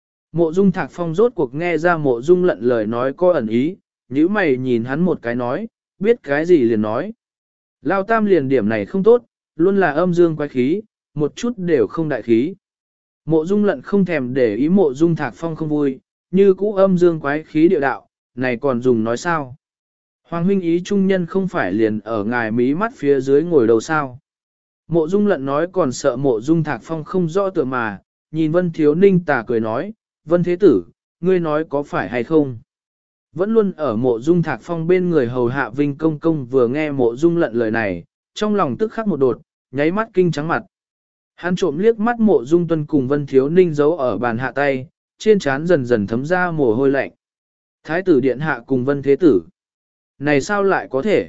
Mộ Dung Thạc Phong rốt cuộc nghe ra Mộ Dung Lận lời nói có ẩn ý, nhíu mày nhìn hắn một cái nói, biết cái gì liền nói. Lao Tam liền điểm này không tốt, luôn là âm dương quái khí, một chút đều không đại khí. Mộ Dung Lận không thèm để ý Mộ Dung Thạc Phong không vui, như cũ âm dương quái khí địa đạo, này còn dùng nói sao? Hoàng huynh ý trung nhân không phải liền ở ngài mí mắt phía dưới ngồi đầu sao? Mộ Dung Lận nói còn sợ Mộ Dung Thạc Phong không rõ tựa mà, nhìn Vân Thiếu Ninh tà cười nói, Vân Thế Tử, ngươi nói có phải hay không? Vẫn luôn ở Mộ Dung Thạc Phong bên người hầu hạ Vinh Công Công vừa nghe Mộ Dung Lận lời này, trong lòng tức khắc một đột, nháy mắt kinh trắng mặt. Hắn trộm liếc mắt Mộ Dung Tuân cùng Vân Thiếu Ninh giấu ở bàn hạ tay, trên trán dần dần thấm ra mồ hôi lạnh. Thái tử điện hạ cùng Vân Thế Tử. Này sao lại có thể?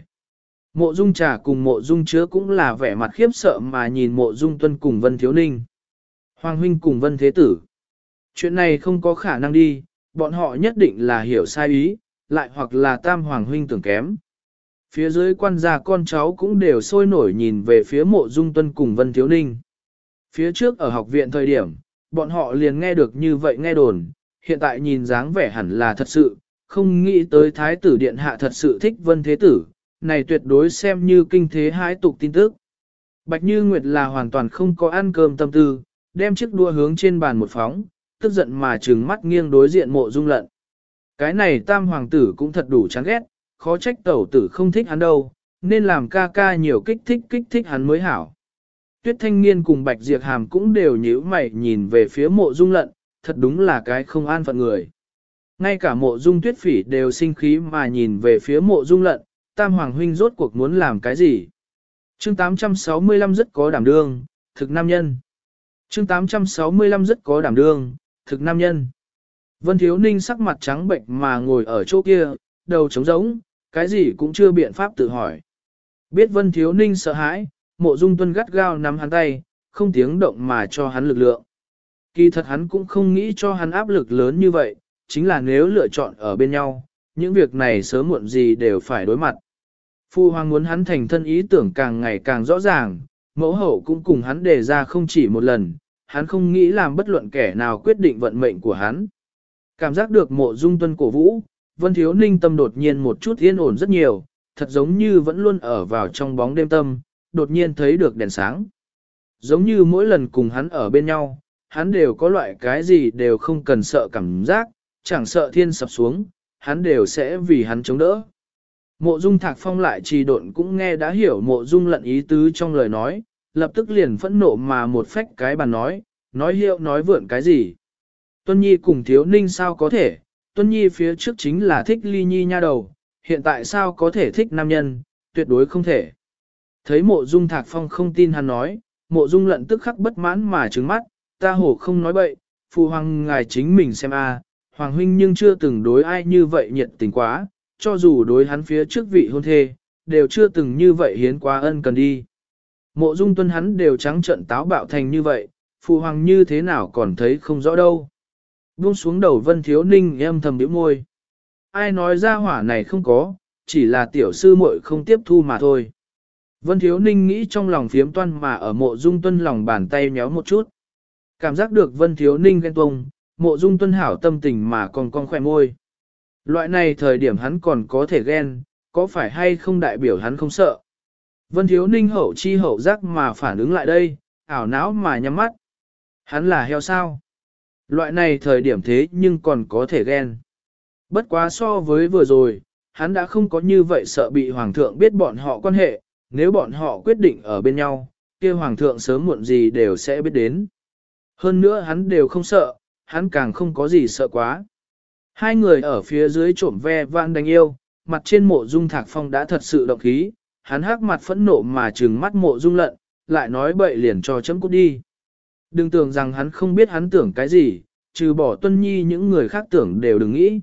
Mộ Dung Trà cùng Mộ Dung Chứa cũng là vẻ mặt khiếp sợ mà nhìn Mộ Dung Tuân cùng Vân Thiếu Ninh. Hoàng huynh cùng Vân Thế Tử. Chuyện này không có khả năng đi, bọn họ nhất định là hiểu sai ý, lại hoặc là tam hoàng huynh tưởng kém. Phía dưới quan gia con cháu cũng đều sôi nổi nhìn về phía Mộ Dung Tuân cùng Vân Thiếu Ninh. Phía trước ở học viện thời điểm, bọn họ liền nghe được như vậy nghe đồn, hiện tại nhìn dáng vẻ hẳn là thật sự, không nghĩ tới Thái tử điện hạ thật sự thích Vân Thế Tử, này tuyệt đối xem như kinh thế hãi tục tin tức. Bạch Như Nguyệt là hoàn toàn không có ăn cơm tâm tư, đem chiếc đua hướng trên bàn một phóng, tức giận mà trừng mắt nghiêng đối diện Mộ Dung Lận. Cái này tam hoàng tử cũng thật đủ chán ghét, khó trách tẩu tử không thích hắn đâu, nên làm ca ca nhiều kích thích hắn mới hảo. Tuyết Thanh Nghiên cùng Bạch Diệp Hàm cũng đều nhíu mày nhìn về phía Mộ Dung Lận, thật đúng là cái không an phận người. Ngay cả Mộ Dung Tuyết Phỉ đều sinh khí mà nhìn về phía Mộ Dung Lận, tam hoàng huynh rốt cuộc muốn làm cái gì? Chương 865 rất có đảm đương, thực nam nhân. Chương 865 rất có đảm đương, thực nam nhân. Vân Thiếu Ninh sắc mặt trắng bệnh mà ngồi ở chỗ kia, đầu trống rỗng, cái gì cũng chưa biện pháp tự hỏi. Biết Vân Thiếu Ninh sợ hãi, Mộ Dung Tuân gắt gao nắm hắn tay, không tiếng động mà cho hắn lực lượng. Kỳ thật hắn cũng không nghĩ cho hắn áp lực lớn như vậy, chính là nếu lựa chọn ở bên nhau, những việc này sớm muộn gì đều phải đối mặt. Phu hoàng muốn hắn thành thân ý tưởng càng ngày càng rõ ràng, mẫu hậu cũng cùng hắn đề ra không chỉ một lần, hắn không nghĩ làm bất luận kẻ nào quyết định vận mệnh của hắn. Cảm giác được Mộ Dung Tuân cổ vũ, Vân Thiếu Ninh tâm đột nhiên một chút yên ổn rất nhiều, thật giống như vẫn luôn ở vào trong bóng đêm tâm, đột nhiên thấy được đèn sáng. Giống như mỗi lần cùng hắn ở bên nhau, hắn đều có loại cái gì đều không cần sợ cảm giác, chẳng sợ thiên sập xuống, hắn đều sẽ vì hắn chống đỡ. Mộ Dung Thạc Phong lại trì độn cũng nghe đã hiểu Mộ Dung Lận ý tứ trong lời nói, lập tức liền phẫn nộ mà một phách cái bàn nói hiệu nói vượn cái gì. Tuân Nhi cùng Thiếu Ninh sao có thể, Tuân Nhi phía trước chính là thích Ly Nhi nha đầu, hiện tại sao có thể thích nam nhân, tuyệt đối không thể. Thấy Mộ Dung Thạc Phong không tin hắn nói, Mộ Dung Lận tức khắc bất mãn mà trừng mắt, ta hổ không nói bậy, phụ hoàng ngài chính mình xem a, hoàng huynh nhưng chưa từng đối ai như vậy nhiệt tình quá, cho dù đối hắn phía trước vị hôn thê, đều chưa từng như vậy hiến quá ân cần đi. Mộ Dung Tuân hắn đều trắng trợn táo bạo thành như vậy, phụ hoàng như thế nào còn thấy không rõ đâu. Buông xuống đầu Vân Thiếu Ninh em thầm bĩu môi. Ai nói ra hỏa này không có, chỉ là tiểu sư muội không tiếp thu mà thôi. Vân Thiếu Ninh nghĩ trong lòng phiếm toan mà ở Mộ Dung Tuân lòng bàn tay nhéo một chút. Cảm giác được Vân Thiếu Ninh ghen tuông, Mộ Dung Tuân hảo tâm tình mà còn khỏe môi. Loại này thời điểm hắn còn có thể ghen, có phải hay không đại biểu hắn không sợ. Vân Thiếu Ninh hậu chi hậu giác mà phản ứng lại đây, ảo não mà nhắm mắt. Hắn là heo sao? Loại này thời điểm thế nhưng còn có thể ghen. Bất quá so với vừa rồi, hắn đã không có như vậy sợ bị Hoàng thượng biết bọn họ quan hệ, nếu bọn họ quyết định ở bên nhau, kia Hoàng thượng sớm muộn gì đều sẽ biết đến. Hơn nữa hắn đều không sợ, hắn càng không có gì sợ quá. Hai người ở phía dưới trộm ve vãn đánh yêu, mặt trên Mộ Dung Thạc Phong đã thật sự động khí, hắn hắc mặt phẫn nộ mà trừng mắt Mộ Dung Lận, lại nói bậy liền cho chấm cút đi. Đừng tưởng rằng hắn không biết hắn tưởng cái gì, trừ bỏ Tuân Nhi những người khác tưởng đều đừng nghĩ.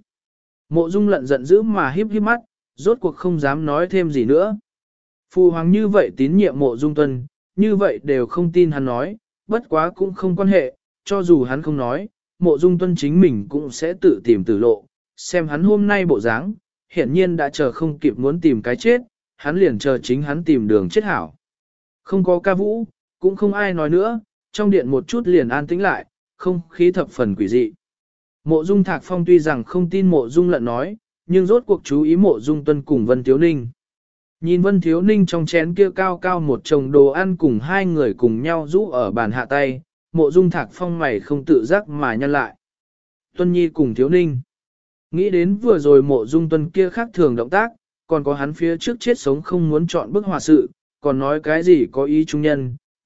Mộ Dung Lận giận dữ mà híp híp mắt, rốt cuộc không dám nói thêm gì nữa. Phu hoàng như vậy tín nhiệm Mộ Dung Tuân, như vậy đều không tin hắn nói, bất quá cũng không quan hệ, cho dù hắn không nói, Mộ Dung Tuân chính mình cũng sẽ tự tìm tử lộ, xem hắn hôm nay bộ dáng, hiển nhiên đã chờ không kịp muốn tìm cái chết, hắn liền chờ chính hắn tìm đường chết hảo. Không có ca vũ, cũng không ai nói nữa, trong điện một chút liền an tĩnh lại, không khí thập phần quỷ dị. Mộ Dung Thạc Phong tuy rằng không tin Mộ Dung Lận nói, nhưng rốt cuộc chú ý Mộ Dung Tuân cùng Vân Thiếu Ninh. Nhìn Vân Thiếu Ninh trong chén kia cao cao một chồng đồ ăn cùng hai người cùng nhau rũ ở bàn hạ tay, Mộ Dung Thạc Phong mày không tự giác mà nhăn lại. Tuân Nhi cùng Thiếu Ninh. Nghĩ đến vừa rồi Mộ Dung Tuân kia khác thường động tác, còn có hắn phía trước chết sống không muốn chọn bức hòa sự, còn nói cái gì có ý trung nhân,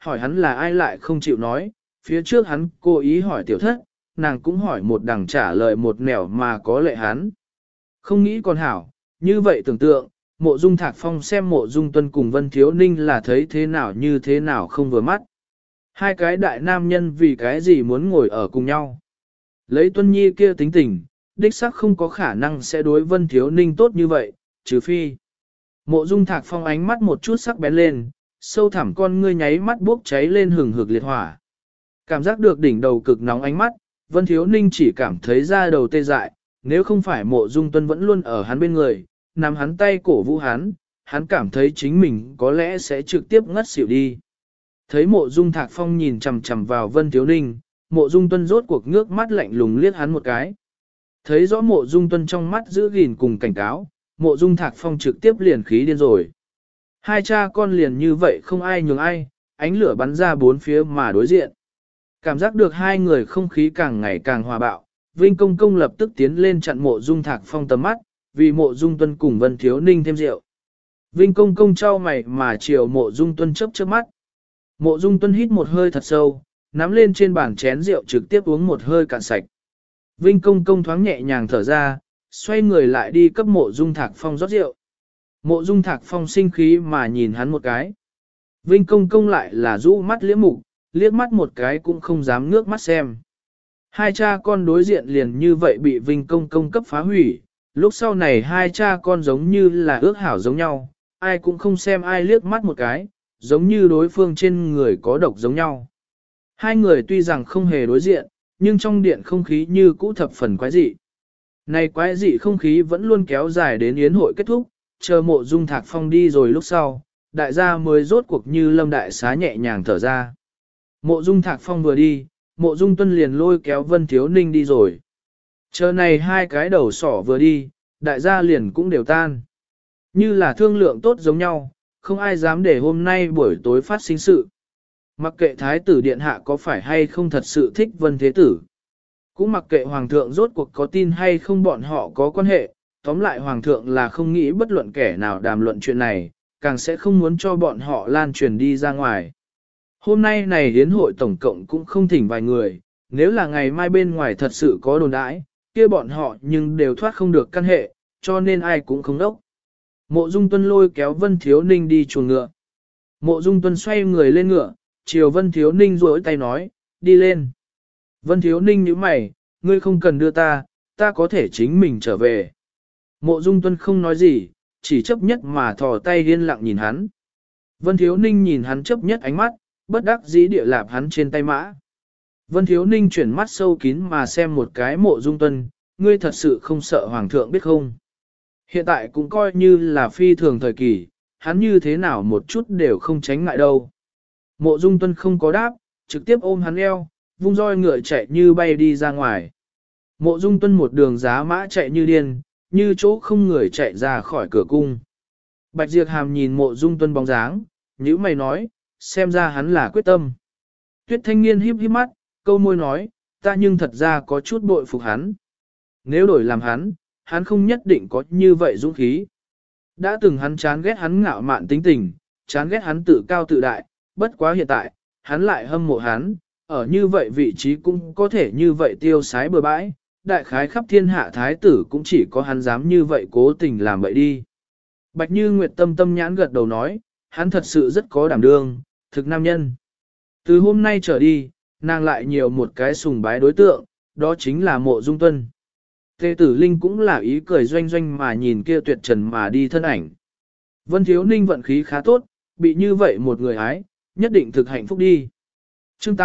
hỏi hắn là ai lại không chịu nói, phía trước hắn cố ý hỏi tiểu thất, nàng cũng hỏi một đằng trả lời một nẻo mà có lệ hắn. Không nghĩ còn hảo, như vậy tưởng tượng, Mộ Dung Thạc Phong xem Mộ Dung Tuân cùng Vân Thiếu Ninh là thấy thế nào như thế nào không vừa mắt. Hai cái đại nam nhân vì cái gì muốn ngồi ở cùng nhau. Lấy Tuân Nhi kia tính tình, đích xác không có khả năng sẽ đối Vân Thiếu Ninh tốt như vậy, trừ phi. Mộ Dung Thạc Phong ánh mắt một chút sắc bén lên, sâu thẳm con ngươi nháy mắt bốc cháy lên hừng hực liệt hỏa. Cảm giác được đỉnh đầu cực nóng ánh mắt, Vân Thiếu Ninh chỉ cảm thấy da đầu tê dại, nếu không phải Mộ Dung Tuân vẫn luôn ở hắn bên người, nắm hắn tay cổ vũ hắn cảm thấy chính mình có lẽ sẽ trực tiếp ngất xỉu đi. Thấy Mộ Dung Thạc Phong nhìn chằm chằm vào Vân Thiếu Ninh, Mộ Dung Tuân rốt cuộc ngước mắt lạnh lùng liếc hắn một cái. Thấy rõ Mộ Dung Tuân trong mắt giữ gìn cùng cảnh cáo, Mộ Dung Thạc Phong trực tiếp liền khí điên rồi. Hai cha con liền như vậy không ai nhường ai, ánh lửa bắn ra bốn phía mà đối diện. Cảm giác được hai người không khí càng ngày càng hòa bạo, Vinh Công Công lập tức tiến lên chặn Mộ Dung Thạc Phong tầm mắt, vì Mộ Dung Tuân cùng Vân Thiếu Ninh thêm rượu. Vinh Công Công trao mày mà chiều Mộ Dung Tuân chớp chớp mắt. Mộ Dung Tuân hít một hơi thật sâu, nắm lên trên bàn chén rượu trực tiếp uống một hơi cạn sạch. Vinh Công Công thoáng nhẹ nhàng thở ra, xoay người lại đi cấp Mộ Dung Thạc Phong rót rượu. Mộ Dung Thạc Phong sinh khí mà nhìn hắn một cái. Vinh Công Công lại là rũ mắt liếc mục, liếc mắt một cái cũng không dám ngước mắt xem. Hai cha con đối diện liền như vậy bị Vinh Công Công cấp phá hủy, lúc sau này hai cha con giống như là ước hảo giống nhau, ai cũng không xem ai liếc mắt một cái, giống như đối phương trên người có độc giống nhau. Hai người tuy rằng không hề đối diện, nhưng trong điện không khí như cũ thập phần quái dị. Này quái dị không khí vẫn luôn kéo dài đến yến hội kết thúc, chờ Mộ Dung Thạc Phong đi rồi lúc sau, đại gia mới rốt cuộc như lâm đại xá nhẹ nhàng thở ra. Mộ Dung Thạc Phong vừa đi, Mộ Dung Tuân liền lôi kéo Vân Thiếu Ninh đi rồi. Chờ này hai cái đầu sỏ vừa đi, đại gia liền cũng đều tan. Như là thương lượng tốt giống nhau, không ai dám để hôm nay buổi tối phát sinh sự. Mặc kệ Thái tử Điện Hạ có phải hay không thật sự thích Vân Thế Tử. Cũng mặc kệ Hoàng thượng rốt cuộc có tin hay không bọn họ có quan hệ, tóm lại Hoàng thượng là không nghĩ bất luận kẻ nào đàm luận chuyện này, càng sẽ không muốn cho bọn họ lan truyền đi ra ngoài. Hôm nay này hiến hội tổng cộng cũng không thỉnh vài người, nếu là ngày mai bên ngoài thật sự có đồn đãi, kia bọn họ nhưng đều thoát không được căn hệ, cho nên ai cũng không đốc. Mộ Dung Tuân lôi kéo Vân Thiếu Ninh đi chuồng ngựa. Mộ Dung Tuân xoay người lên ngựa, chiều Vân Thiếu Ninh duỗi tay nói, đi lên. Vân Thiếu Ninh nhíu mày, ngươi không cần đưa ta, ta có thể chính mình trở về. Mộ Dung Tuân không nói gì, chỉ chấp nhất mà thò tay yên lặng nhìn hắn. Vân Thiếu Ninh nhìn hắn chấp nhất ánh mắt, bất đắc dĩ địa lạp hắn trên tay mã. Vân Thiếu Ninh chuyển mắt sâu kín mà xem một cái Mộ Dung Tuân, ngươi thật sự không sợ Hoàng thượng biết không? Hiện tại cũng coi như là phi thường thời kỳ, hắn như thế nào một chút đều không tránh ngại đâu. Mộ Dung Tuân không có đáp, trực tiếp ôm hắn eo, vung roi ngựa chạy như bay đi ra ngoài. Mộ Dung Tuân một đường giá mã chạy như điên, như chỗ không người chạy ra khỏi cửa cung. Bạch Diệp Hàm nhìn Mộ Dung Tuân bóng dáng, nhíu mày nói, xem ra hắn là quyết tâm. Tuyết Thanh Niên híp híp mắt, câu môi nói, ta nhưng thật ra có chút bội phục hắn. Nếu đổi làm hắn không nhất định có như vậy dũng khí. Đã từng hắn chán ghét hắn ngạo mạn tính tình, chán ghét hắn tự cao tự đại, bất quá hiện tại, hắn lại hâm mộ hắn, ở như vậy vị trí cũng có thể như vậy tiêu sái bừa bãi, đại khái khắp thiên hạ thái tử cũng chỉ có hắn dám như vậy cố tình làm vậy đi. Bạch Như Nguyệt tâm tâm nhãn gật đầu nói, hắn thật sự rất có đảm đương, thực nam nhân. Từ hôm nay trở đi, nàng lại nhiều một cái sùng bái đối tượng, đó chính là Mộ Dung Tuân. Tề Tử Linh cũng là ý cười doanh doanh mà nhìn kia tuyệt trần mà đi thân ảnh. Vân Thiếu Ninh vận khí khá tốt, bị như vậy một người ái, nhất định thực hạnh phúc đi. Chương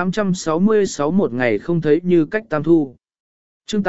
866 một ngày không thấy như cách tam thu. Chương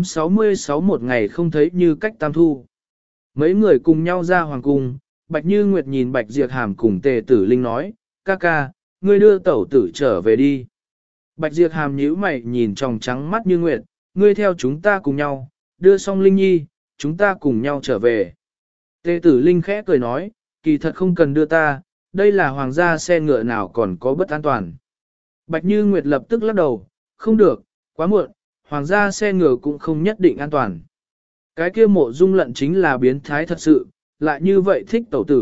866 một ngày không thấy như cách tam thu. Mấy người cùng nhau ra hoàng cung, Bạch Như Nguyệt nhìn Bạch Diệp Hàm cùng Tề Tử Linh nói, ca ca, ngươi đưa tẩu tử trở về đi. Bạch Diệp Hàm nhíu mày nhìn tròng trắng mắt Như Nguyệt, ngươi theo chúng ta cùng nhau, đưa xong Linh Nhi, chúng ta cùng nhau trở về. Tề Tử Linh khẽ cười nói, kỳ thật không cần đưa ta, đây là hoàng gia xe ngựa nào còn có bất an toàn. Bạch Như Nguyệt lập tức lắc đầu, không được, quá muộn, hoàng gia xe ngựa cũng không nhất định an toàn. Cái kia Mộ Dung Lận chính là biến thái thật sự, lại như vậy thích tẩu tử,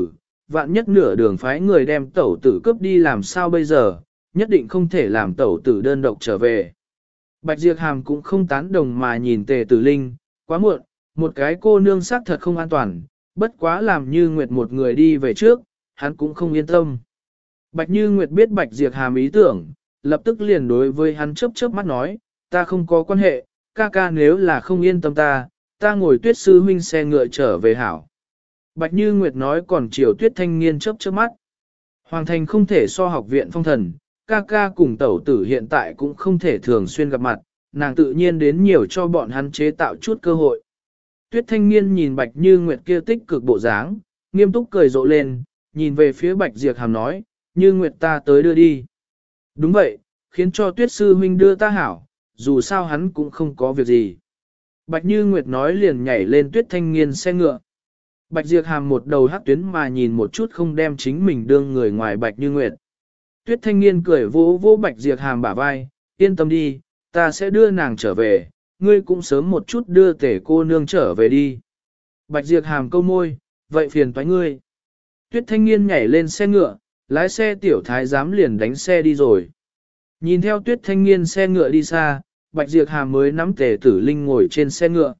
vạn nhất nửa đường phái người đem tẩu tử cướp đi làm sao bây giờ, nhất định không thể làm tẩu tử đơn độc trở về. Bạch Diệp Hàm cũng không tán đồng mà nhìn Tề Tử Linh, quá muộn, một cái cô nương xác thật không an toàn, bất quá làm Như Nguyệt một người đi về trước, hắn cũng không yên tâm. Bạch Như Nguyệt biết Bạch Diệp Hàm ý tưởng, lập tức liền đối với hắn chớp chớp mắt nói, ta không có quan hệ, ca ca nếu là không yên tâm ta ngồi Tuyết sư huynh xe ngựa trở về hảo. Bạch Như Nguyệt nói còn chiều Tuyết thanh niên chớp chớp mắt. Hoàng thành không thể so học viện phong thần, ca ca cùng tẩu tử hiện tại cũng không thể thường xuyên gặp mặt, nàng tự nhiên đến nhiều cho bọn hắn chế tạo chút cơ hội. Tuyết thanh niên nhìn Bạch Như Nguyệt kia tích cực bộ dáng, nghiêm túc cười rộ lên, nhìn về phía Bạch Diệp Hàm nói, Như Nguyệt ta tới đưa đi. Đúng vậy, khiến cho Tuyết sư huynh đưa ta hảo, dù sao hắn cũng không có việc gì. Bạch Như Nguyệt nói liền nhảy lên Tuyết thanh niên xe ngựa. Bạch Diệp Hàm một đầu hắc tuyến mà nhìn một chút không đem chính mình đương người ngoài Bạch Như Nguyệt. Tuyết thanh niên cười vỗ vỗ Bạch Diệp Hàm bả vai, yên tâm đi, ta sẽ đưa nàng trở về, ngươi cũng sớm một chút đưa Tể cô nương trở về đi. Bạch Diệp Hàm câu môi, vậy phiền toái ngươi. Tuyết thanh niên nhảy lên xe ngựa, lái xe tiểu thái giám liền đánh xe đi rồi. Nhìn theo Tuyết thanh niên xe ngựa đi xa, Bạch Diệp Hàm mới nắm Tề Tử Linh ngồi trên xe ngựa.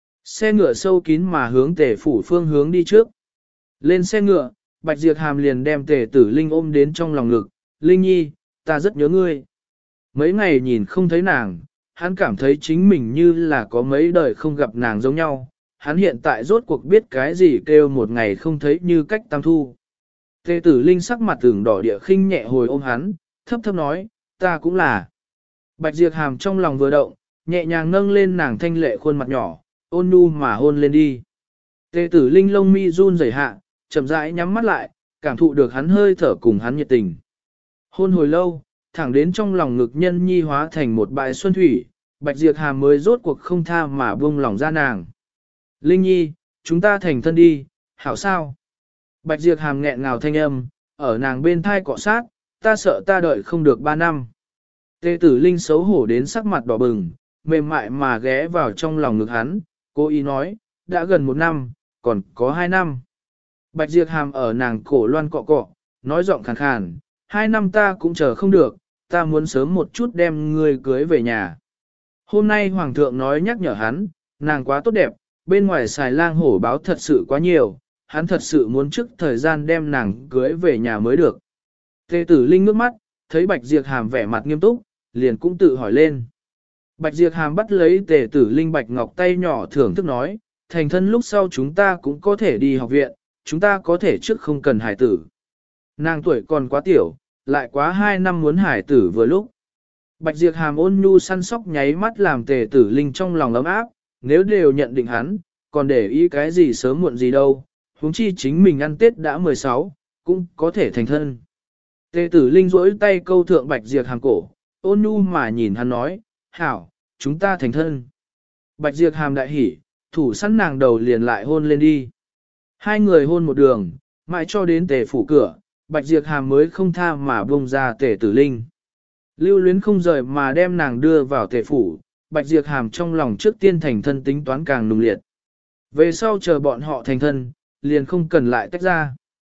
Xe ngựa sâu kín mà hướng Tề phủ phương hướng đi trước. Lên xe ngựa, Bạch Diệp Hàm liền đem Tề Tử Linh ôm đến trong lòng ngực, Linh Nhi, ta rất nhớ ngươi. Mấy ngày nhìn không thấy nàng, hắn cảm thấy chính mình như là có mấy đời không gặp nàng giống nhau. Hắn hiện tại rốt cuộc biết cái gì kêu một ngày không thấy như cách tam thu. Tề Tử Linh sắc mặt tưởng đỏ địa khinh nhẹ hồi ôm hắn, thấp thấp nói, ta cũng là. Bạch Diệp Hàm trong lòng vừa động, nhẹ nhàng nâng lên nàng thanh lệ khuôn mặt nhỏ, ôn nhu mà hôn lên đi. Tề Tử Linh lông mi run rẩy hạ, chậm rãi nhắm mắt lại, cảm thụ được hắn hơi thở cùng hắn nhiệt tình. Hôn hồi lâu, thẳng đến trong lòng ngực nhân nhi hóa thành một bãi xuân thủy, Bạch Diệp Hàm mới rốt cuộc không tha mà buông lòng ra nàng. Linh Nhi, chúng ta thành thân đi, hảo sao? Bạch Diệp Hàm nghẹn ngào thanh âm, ở nàng bên thai cọ sát, ta sợ ta đợi không được 3 năm. Tề Tử Linh xấu hổ đến sắc mặt đỏ bừng, mềm mại mà ghé vào trong lòng ngực hắn, cô ý nói, đã gần 1 năm, còn có 2 năm. Bạch Diệp Hàm ở nàng cổ loan cọ cọ, nói giọng khàn khàn, 2 năm ta cũng chờ không được, ta muốn sớm một chút đem ngươi cưới về nhà. Hôm nay Hoàng thượng nói nhắc nhở hắn, nàng quá tốt đẹp, bên ngoài xài lang hổ báo thật sự quá nhiều, hắn thật sự muốn trước thời gian đem nàng cưới về nhà mới được. Tề Tử Linh ngước mắt, thấy Bạch Diệp Hàm vẻ mặt nghiêm túc, liền cũng tự hỏi lên. Bạch Diệp Hàm bắt lấy Tề Tử Linh bạch ngọc tay nhỏ thưởng thức nói, thành thân lúc sau chúng ta cũng có thể đi học viện, chúng ta có thể trước không cần hải tử. Nàng tuổi còn quá tiểu, lại quá 2 năm muốn hải tử vừa lúc. Bạch Diệp Hàm ôn nhu săn sóc nháy mắt làm Tề Tử Linh trong lòng ấm áp, nếu đều nhận định hắn, còn để ý cái gì sớm muộn gì đâu, huống chi chính mình ăn Tết đã 16, cũng có thể thành thân. Tề Tử Linh duỗi tay câu thượng Bạch Diệp Hàm cổ, ôn nhu mà nhìn hắn nói, hảo, chúng ta thành thân. Bạch Diệp Hàm đại hỉ, thủ sẵn nàng đầu liền lại hôn lên đi. Hai người hôn một đường, mãi cho đến Tề phủ cửa, Bạch Diệp Hàm mới không tha mà buông ra Tề Tử Linh. Lưu luyến không rời mà đem nàng đưa vào Tề phủ, Bạch Diệp Hàm trong lòng trước tiên thành thân tính toán càng nung liệt. Về sau chờ bọn họ thành thân, liền không cần lại tách ra.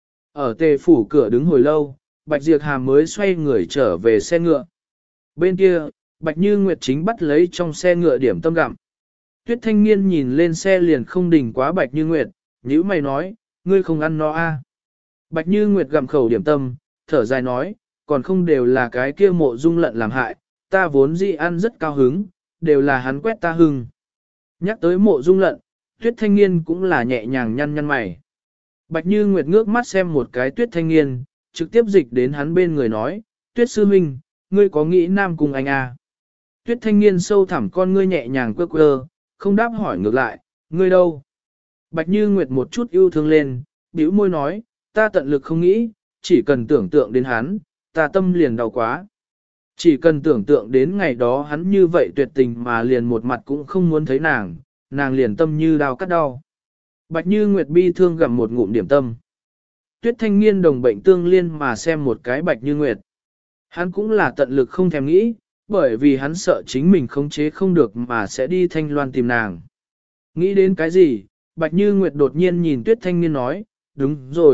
Ở Tề phủ cửa đứng hồi lâu, Bạch Diệp Hàm mới xoay người trở về xe ngựa. Bên kia, Bạch Như Nguyệt chính bắt lấy trong xe ngựa điểm tâm gặm. Tuyết thanh niên nhìn lên xe liền không đỉnh quá Bạch Như Nguyệt, nhíu mày nói, ngươi không ăn no à. Bạch Như Nguyệt gặm khẩu điểm tâm, thở dài nói, còn không đều là cái kia Mộ Dung Lận làm hại, ta vốn dĩ ăn rất cao hứng, đều là hắn quét ta hưng. Nhắc tới Mộ Dung Lận, Tuyết thanh niên cũng là nhẹ nhàng nhăn nhăn mày. Bạch Như Nguyệt ngước mắt xem một cái Tuyết thanh niên, trực tiếp dịch đến hắn bên người nói, Tuyết sư huynh, ngươi có nghĩ nam cùng anh à? Tuyết thanh niên sâu thẳm con ngươi nhẹ nhàng quơ quơ, không đáp hỏi ngược lại, ngươi đâu? Bạch Như Nguyệt một chút yêu thương lên, bĩu môi nói, ta tận lực không nghĩ, chỉ cần tưởng tượng đến hắn, ta tâm liền đau quá. Chỉ cần tưởng tượng đến ngày đó hắn như vậy tuyệt tình mà liền một mặt cũng không muốn thấy nàng, nàng liền tâm như đau cắt đau. Bạch Như Nguyệt bi thương gặm một ngụm điểm tâm. Tuyết thanh niên đồng bệnh tương liên mà xem một cái Bạch Như Nguyệt. Hắn cũng là tận lực không thèm nghĩ, bởi vì hắn sợ chính mình khống chế không được mà sẽ đi Thanh Loan tìm nàng. Nghĩ đến cái gì, Bạch Như Nguyệt đột nhiên nhìn Tuyết thanh niên nói, đúng rồi,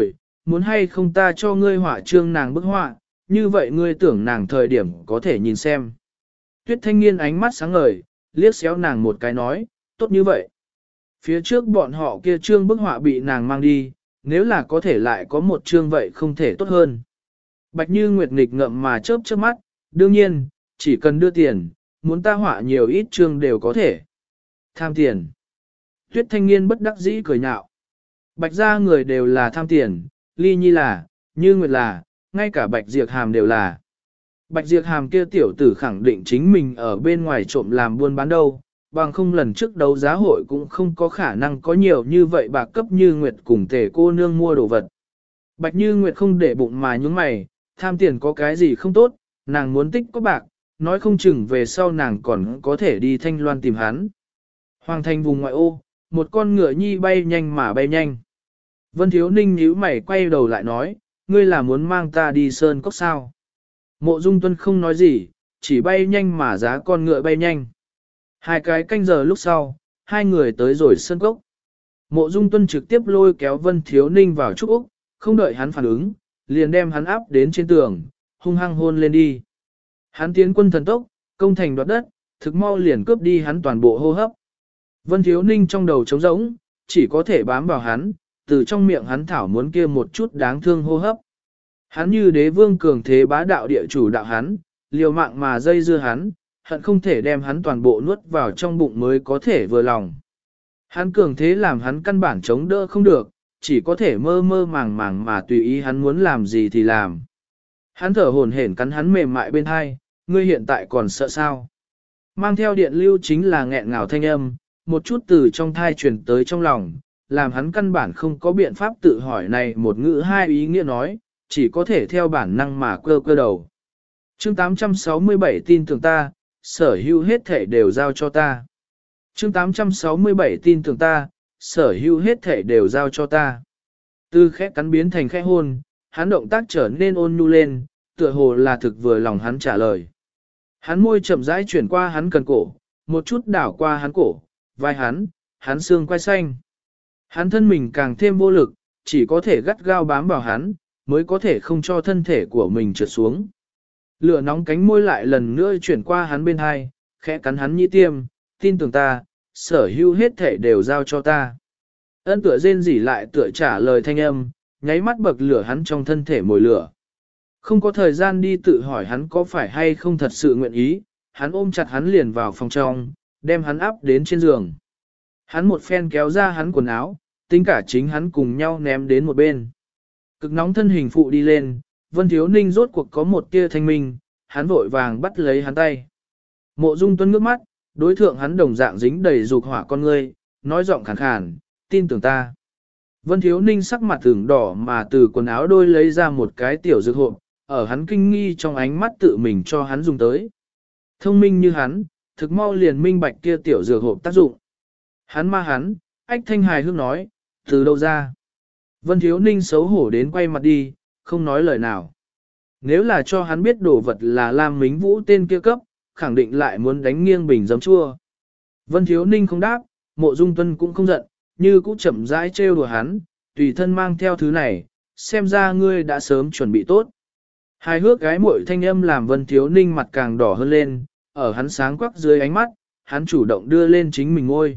muốn hay không ta cho ngươi họa trương nàng bức họa, như vậy ngươi tưởng nàng thời điểm có thể nhìn xem. Tuyết Thanh Niên ánh mắt sáng ngời, liếc xéo nàng một cái nói, tốt như vậy. Phía trước bọn họ kia trương bức họa bị nàng mang đi, nếu là có thể lại có một trương vậy không thể tốt hơn. Bạch Như Nguyệt nghịch ngậm mà chớp chớp mắt, đương nhiên, chỉ cần đưa tiền, muốn ta họa nhiều ít trương đều có thể. Tham tiền. Tuyết Thanh Niên bất đắc dĩ cười nhạo. Bạch gia người đều là tham tiền, Ly Nhi là, Như Nguyệt là, ngay cả Bạch Diệp Hàm đều là. Bạch Diệp Hàm kia tiểu tử khẳng định chính mình ở bên ngoài trộm làm buôn bán đâu, bằng không lần trước đấu giá hội cũng không có khả năng có nhiều như vậy bạc cấp Như Nguyệt cùng tể cô nương mua đồ vật. Bạch Như Nguyệt không để bụng mà nhúng mày, tham tiền có cái gì không tốt, nàng muốn tích có bạc, nói không chừng về sau nàng còn có thể đi Thanh Loan tìm hắn. Hoàng thành vùng ngoại ô, một con ngựa nhi bay nhanh mà bay nhanh. Vân Thiếu Ninh nhíu mày quay đầu lại nói, ngươi là muốn mang ta đi sơn cốc sao? Mộ Dung Tuân không nói gì, chỉ bay nhanh mà giá con ngựa bay nhanh. Hai cái canh giờ lúc sau, hai người tới rồi sơn cốc. Mộ Dung Tuân trực tiếp lôi kéo Vân Thiếu Ninh vào trúc úc, không đợi hắn phản ứng, liền đem hắn áp đến trên tường, hung hăng hôn lên đi. Hắn tiến quân thần tốc, công thành đoạt đất, thực mau liền cướp đi hắn toàn bộ hô hấp. Vân Thiếu Ninh trong đầu trống rỗng, chỉ có thể bám vào hắn, từ trong miệng hắn thảo muốn kia một chút đáng thương hô hấp. Hắn như đế vương cường thế bá đạo địa chủ đạo hắn, liều mạng mà dây dưa hắn, hận không thể đem hắn toàn bộ nuốt vào trong bụng mới có thể vừa lòng. Hắn cường thế làm hắn căn bản chống đỡ không được, chỉ có thể mơ mơ màng màng mà tùy ý hắn muốn làm gì thì làm. Hắn thở hổn hển cắn hắn mềm mại bên hai, ngươi hiện tại còn sợ sao? Mang theo điện lưu chính là nghẹn ngào thanh âm, một chút từ trong thai truyền tới trong lòng, làm hắn căn bản không có biện pháp tự hỏi này một ngữ hai ý nghĩa nói, chỉ có thể theo bản năng mà cơ cơ đầu. Chương 867 tin tưởng ta, sở hữu hết thể đều giao cho ta. Chương 867 tin tưởng ta, sở hữu hết thể đều giao cho ta. Từ khẽ cắn biến thành khẽ hôn, hắn động tác trở nên ôn nhu lên, tựa hồ là thực vừa lòng hắn trả lời. Hắn môi chậm rãi chuyển qua hắn cần cổ, một chút đảo qua hắn cổ, vai hắn xương quai xanh. Hắn thân mình càng thêm vô lực, chỉ có thể gắt gao bám vào hắn, mới có thể không cho thân thể của mình trượt xuống. Lửa nóng cánh môi lại lần nữa chuyển qua hắn bên hai, khẽ cắn hắn nhĩ tiêm, tin tưởng ta, sở hữu hết thể đều giao cho ta. Ân tựa rên rỉ lại tựa trả lời thanh âm, nháy mắt bậc lửa hắn trong thân thể mồi lửa. Không có thời gian đi tự hỏi hắn có phải hay không thật sự nguyện ý, hắn ôm chặt hắn liền vào phòng trong, đem hắn áp đến trên giường. Hắn một phen kéo ra hắn quần áo, tính cả chính hắn cùng nhau ném đến một bên. Cực nóng thân hình phụ đi lên, Vân Thiếu Ninh rốt cuộc có một tia thanh minh, hắn vội vàng bắt lấy hắn tay. Mộ Dung Tuân ngước mắt, đối thượng hắn đồng dạng dính đầy dục hỏa con ngươi, nói giọng khàn khàn, tin tưởng ta. Vân Thiếu Ninh sắc mặt ửng đỏ mà từ quần áo đôi lấy ra một cái tiểu dược hộp, ở hắn kinh nghi trong ánh mắt tự mình cho hắn dùng tới. Thông minh như hắn, thực mau liền minh bạch kia tiểu dược hộp tác dụng. Hắn, ách thanh hài hước nói, từ đâu ra? Vân Thiếu Ninh xấu hổ đến quay mặt đi, không nói lời nào. Nếu là cho hắn biết đồ vật là Lam Mính Vũ tên kia cấp, khẳng định lại muốn đánh nghiêng bình giấm chua. Vân Thiếu Ninh không đáp, Mộ Dung Tuân cũng không giận, như cũng chậm rãi trêu đùa hắn, tùy thân mang theo thứ này, xem ra ngươi đã sớm chuẩn bị tốt. Hài hước gái muội thanh âm làm Vân Thiếu Ninh mặt càng đỏ hơn lên, ở hắn sáng quắc dưới ánh mắt, hắn chủ động đưa lên chính mình ngôi.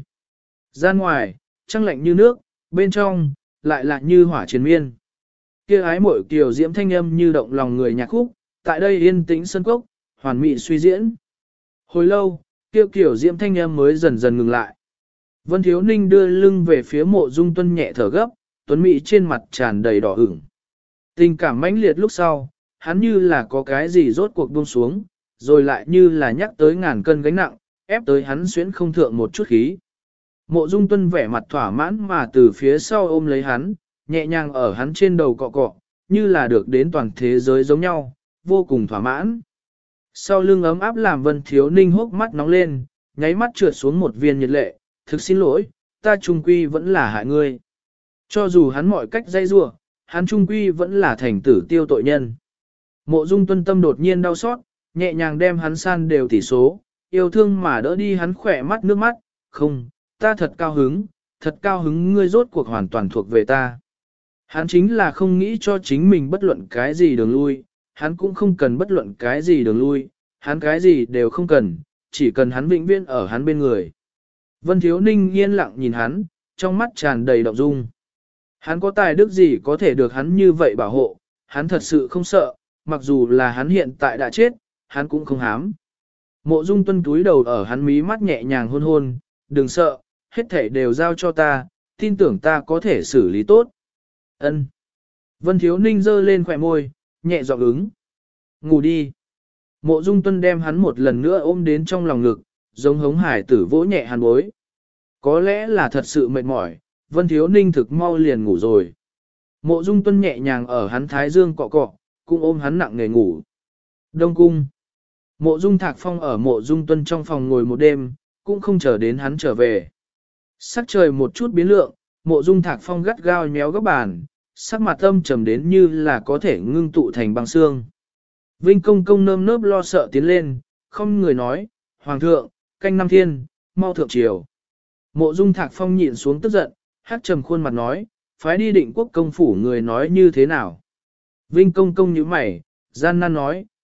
Ra ngoài, trăng lạnh như nước, bên trong, lại lạ như hỏa chiến miên. Kia ái muội kiều diễm thanh âm như động lòng người nhạc khúc, tại đây yên tĩnh sân cốc, hoàn mỹ suy diễn. Hồi lâu, kia kiều diễm thanh âm mới dần dần ngừng lại. Vân Thiếu Ninh đưa lưng về phía Mộ Dung Tuân nhẹ thở gấp, tuấn mỹ trên mặt tràn đầy đỏ ửng. Tình cảm mãnh liệt lúc sau, hắn như là có cái gì rốt cuộc buông xuống, rồi lại như là nhắc tới ngàn cân gánh nặng, ép tới hắn xuyến không thượng một chút khí. Mộ Dung Tuân vẻ mặt thỏa mãn mà từ phía sau ôm lấy hắn, nhẹ nhàng ở hắn trên đầu cọ cọ, như là được đến toàn thế giới giống nhau, vô cùng thỏa mãn. Sau lưng ấm áp làm Vân Thiếu Ninh hốc mắt nóng lên, nháy mắt trượt xuống một viên nhiệt lệ, thực xin lỗi, ta trung quy vẫn là hại ngươi. Cho dù hắn mọi cách dây rủa, hắn trung quy vẫn là thành tử tiêu tội nhân. Mộ Dung Tuân tâm đột nhiên đau xót, nhẹ nhàng đem hắn san đều tỷ số, yêu thương mà đỡ đi hắn khỏe mắt nước mắt, không, ta thật cao hứng ngươi rốt cuộc hoàn toàn thuộc về ta. Hắn chính là không nghĩ cho chính mình bất luận cái gì đường lui, hắn cũng không cần bất luận cái gì đường lui, hắn cái gì đều không cần, chỉ cần hắn vĩnh viễn ở hắn bên người. Vân Thiếu Ninh yên lặng nhìn hắn, trong mắt tràn đầy động dung. Hắn có tài đức gì có thể được hắn như vậy bảo hộ, hắn thật sự không sợ, mặc dù là hắn hiện tại đã chết, hắn cũng không hám. Mộ Dung Tuân túi đầu ở hắn mí mắt nhẹ nhàng hôn hôn, đừng sợ, hết thảy đều giao cho ta, tin tưởng ta có thể xử lý tốt. Ân. Vân Thiếu Ninh giơ lên khỏe môi, nhẹ giọng ứng. Ngủ đi. Mộ Dung Tuân đem hắn một lần nữa ôm đến trong lòng ngực, giống hống hải tử vỗ nhẹ hắn bối. Có lẽ là thật sự mệt mỏi, Vân Thiếu Ninh thực mau liền ngủ rồi. Mộ Dung Tuân nhẹ nhàng ở hắn thái dương cọ cọ, cũng ôm hắn nặng nề ngủ. Đông cung. Mộ Dung Thạc Phong ở Mộ Dung Tuân trong phòng ngồi một đêm, cũng không chờ đến hắn trở về. Sắc trời một chút biến lượng, Mộ Dung Thạc Phong gắt gao nhéo góc bàn, sắc mặt âm trầm đến như là có thể ngưng tụ thành băng xương. Vinh Công Công nơm nớp lo sợ tiến lên, không người nói, Hoàng thượng, canh năm thiên, mau thượng triều. Mộ Dung Thạc Phong nhịn xuống tức giận, hắc trầm khuôn mặt nói, phái đi Định Quốc công phủ người nói như thế nào. Vinh Công Công nhíu mày, gian nan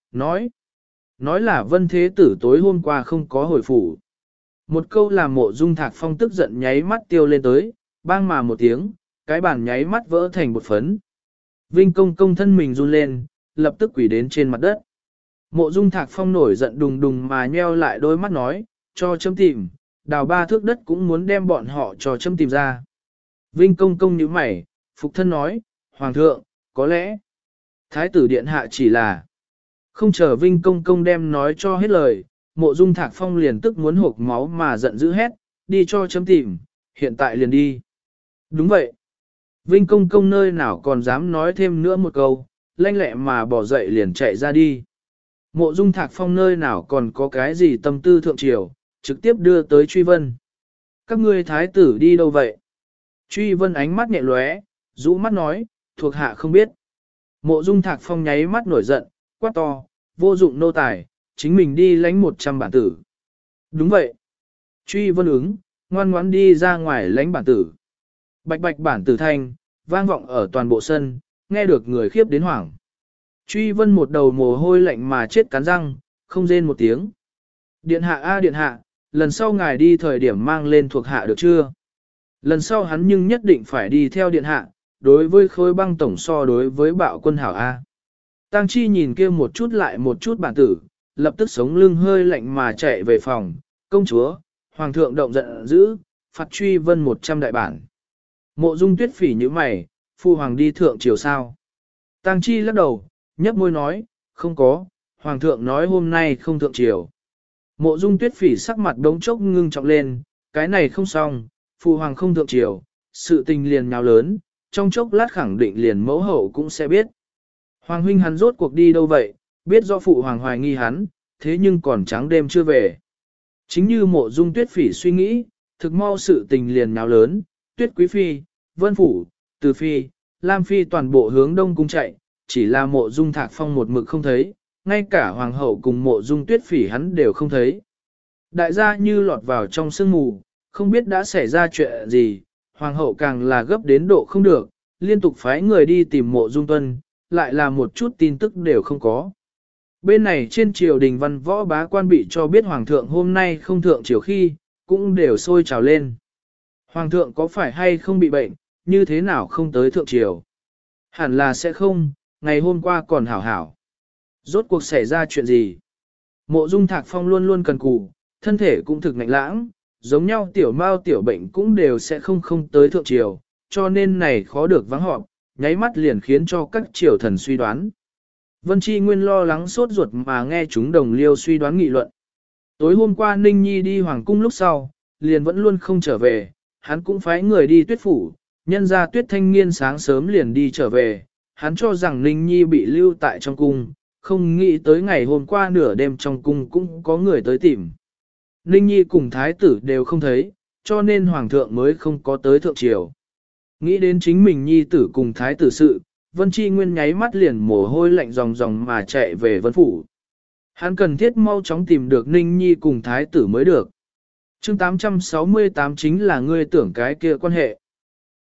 nói là Vân Thế Tử tối hôm qua không có hồi phủ. Một câu làm Mộ Dung Thạc Phong tức giận nháy mắt tiêu lên tới, bang mà một tiếng, cái bàn nháy mắt vỡ thành bột phấn. Vinh Công Công thân mình run lên, lập tức quỳ đến trên mặt đất. Mộ Dung Thạc Phong nổi giận đùng đùng mà nheo lại đôi mắt nói, cho chấm tìm, đào 3 thước đất cũng muốn đem bọn họ cho chấm tìm ra. Vinh Công Công nhíu mày, phục thân nói, Hoàng thượng, có lẽ, Thái tử Điện Hạ chỉ là, không chờ Vinh Công Công đem nói cho hết lời, Mộ Dung Thạc Phong liền tức muốn hộc máu mà giận dữ hét, đi cho chấm tìm, hiện tại liền đi. Đúng vậy. Vinh Công Công nơi nào còn dám nói thêm nữa một câu, lanh lẹ mà bỏ dậy liền chạy ra đi. Mộ Dung Thạc Phong nơi nào còn có cái gì tâm tư thượng triều, trực tiếp đưa tới Truy Vân. Các ngươi thái tử đi đâu vậy? Truy Vân ánh mắt nhẹ lóe, rũ mắt nói, thuộc hạ không biết. Mộ Dung Thạc Phong nháy mắt nổi giận, quát to, vô dụng nô tài, chính mình đi lãnh 100 bản tử. Đúng vậy. Truy Vân ứng, ngoan ngoãn đi ra ngoài lãnh bản tử. Bạch bạch bản tử thanh, vang vọng ở toàn bộ sân, nghe được người khiếp đến hoảng. Truy Vân một đầu mồ hôi lạnh mà chết cắn răng, không rên một tiếng. Điện hạ a điện hạ, lần sau ngài đi thời điểm mang lên thuộc hạ được chưa? Lần sau hắn nhưng nhất định phải đi theo điện hạ, đối với khối băng tổng so đối với bạo quân hảo A. Tăng Chi nhìn kia một chút lại một chút bản tử, lập tức sống lưng hơi lạnh mà chạy về phòng, công chúa, hoàng thượng động giận dữ, phạt Truy Vân 100 đại bản. Mộ Dung Tuyết phỉ như mày, phu hoàng đi thượng triều sao? Tăng Chi lắc đầu, nhấp môi nói, không có, hoàng thượng nói hôm nay không thượng triều. Mộ Dung Tuyết phỉ sắc mặt đống chốc ngưng trọng lên, cái này không xong, phu hoàng không thượng triều, sự tình liền nhào lớn, trong chốc lát khẳng định liền mẫu hậu cũng sẽ biết. Hoàng huynh hắn rốt cuộc đi đâu vậy, biết do phụ hoàng hoài nghi hắn, thế nhưng còn trắng đêm chưa về. Chính như Mộ Dung Tuyết phỉ suy nghĩ, thực mau sự tình liền nhào lớn, Tuyết Quý Phi, Vân Phủ, Từ Phi, Lam Phi toàn bộ hướng đông cung chạy, chỉ là Mộ Dung Thạc Phong một mực không thấy, ngay cả hoàng hậu cùng Mộ Dung Tuyết phỉ hắn đều không thấy. Đại gia như lọt vào trong sương mù, không biết đã xảy ra chuyện gì, hoàng hậu càng là gấp đến độ không được, liên tục phái người đi tìm Mộ Dung Tuân, lại là một chút tin tức đều không có. Bên này trên triều đình văn võ bá quan bị cho biết hoàng thượng hôm nay không thượng triều khi, cũng đều sôi trào lên. Hoàng thượng có phải hay không bị bệnh, như thế nào không tới thượng triều? Hẳn là sẽ không, ngày hôm qua còn hảo hảo. Rốt cuộc xảy ra chuyện gì? Mộ Dung Thạc Phong luôn luôn cần cù, thân thể cũng thực ngạnh lãng, giống nhau tiểu mao tiểu bệnh cũng đều sẽ không tới thượng triều, cho nên này khó được vắng họp, nháy mắt liền khiến cho các triều thần suy đoán. Vân Chi Nguyên lo lắng sốt ruột mà nghe chúng đồng liêu suy đoán nghị luận. Tối hôm qua Ninh Nhi đi hoàng cung lúc sau, liền vẫn luôn không trở về, hắn cũng phái người đi Tuyết phủ, nhân ra Tuyết Thanh Nghiên sáng sớm liền đi trở về, hắn cho rằng Ninh Nhi bị lưu tại trong cung, không nghĩ tới ngày hôm qua nửa đêm trong cung cũng có người tới tìm. Ninh Nhi cùng thái tử đều không thấy, cho nên hoàng thượng mới không có tới thượng triều. Nghĩ đến chính mình Nhi tử cùng thái tử sự, Vân Chi Nguyên nháy mắt liền mồ hôi lạnh ròng ròng mà chạy về Vân phủ. Hắn cần thiết mau chóng tìm được Ninh Nhi cùng thái tử mới được. Chương 868 chính là ngươi tưởng cái kia quan hệ.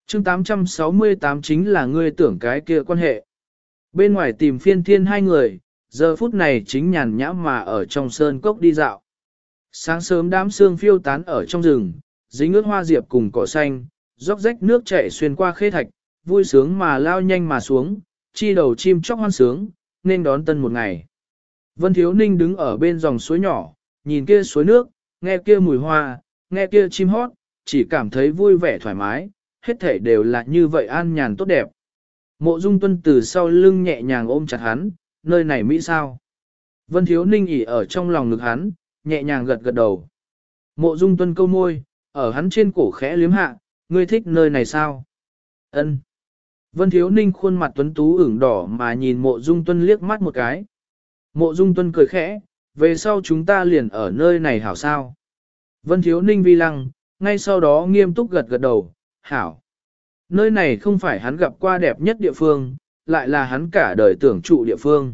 Chương 868 chính là ngươi tưởng cái kia quan hệ. Bên ngoài tìm Phiên Thiên hai người, giờ phút này chính nhàn nhã mà ở trong sơn cốc đi dạo. Sáng sớm đám sương phiêu tán ở trong rừng, dính ướt hoa diệp cùng cỏ xanh, róc rách nước chảy xuyên qua khê thạch, vui sướng mà lao nhanh mà xuống, chi đầu chim chóc hoan sướng, nên đón tân một ngày. Vân Thiếu Ninh đứng ở bên dòng suối nhỏ, nhìn kia suối nước, nghe kia mùi hoa, nghe kia chim hót, chỉ cảm thấy vui vẻ thoải mái, hết thảy đều là như vậy an nhàn tốt đẹp. Mộ Dung Tuân từ sau lưng nhẹ nhàng ôm chặt hắn, nơi này Mỹ sao? Vân Thiếu Ninh ỉ ở trong lòng ngực hắn, nhẹ nhàng gật gật đầu. Mộ Dung Tuân câu môi, ở hắn trên cổ khẽ liếm hạ, ngươi thích nơi này sao? Ân. Vân Thiếu Ninh khuôn mặt tuấn tú ửng đỏ mà nhìn Mộ Dung Tuân liếc mắt một cái. Mộ Dung Tuân cười khẽ, về sau chúng ta liền ở nơi này hảo sao? Vân Thiếu Ninh vi lăng, ngay sau đó nghiêm túc gật gật đầu, hảo. Nơi này không phải hắn gặp qua đẹp nhất địa phương, lại là hắn cả đời tưởng trụ địa phương.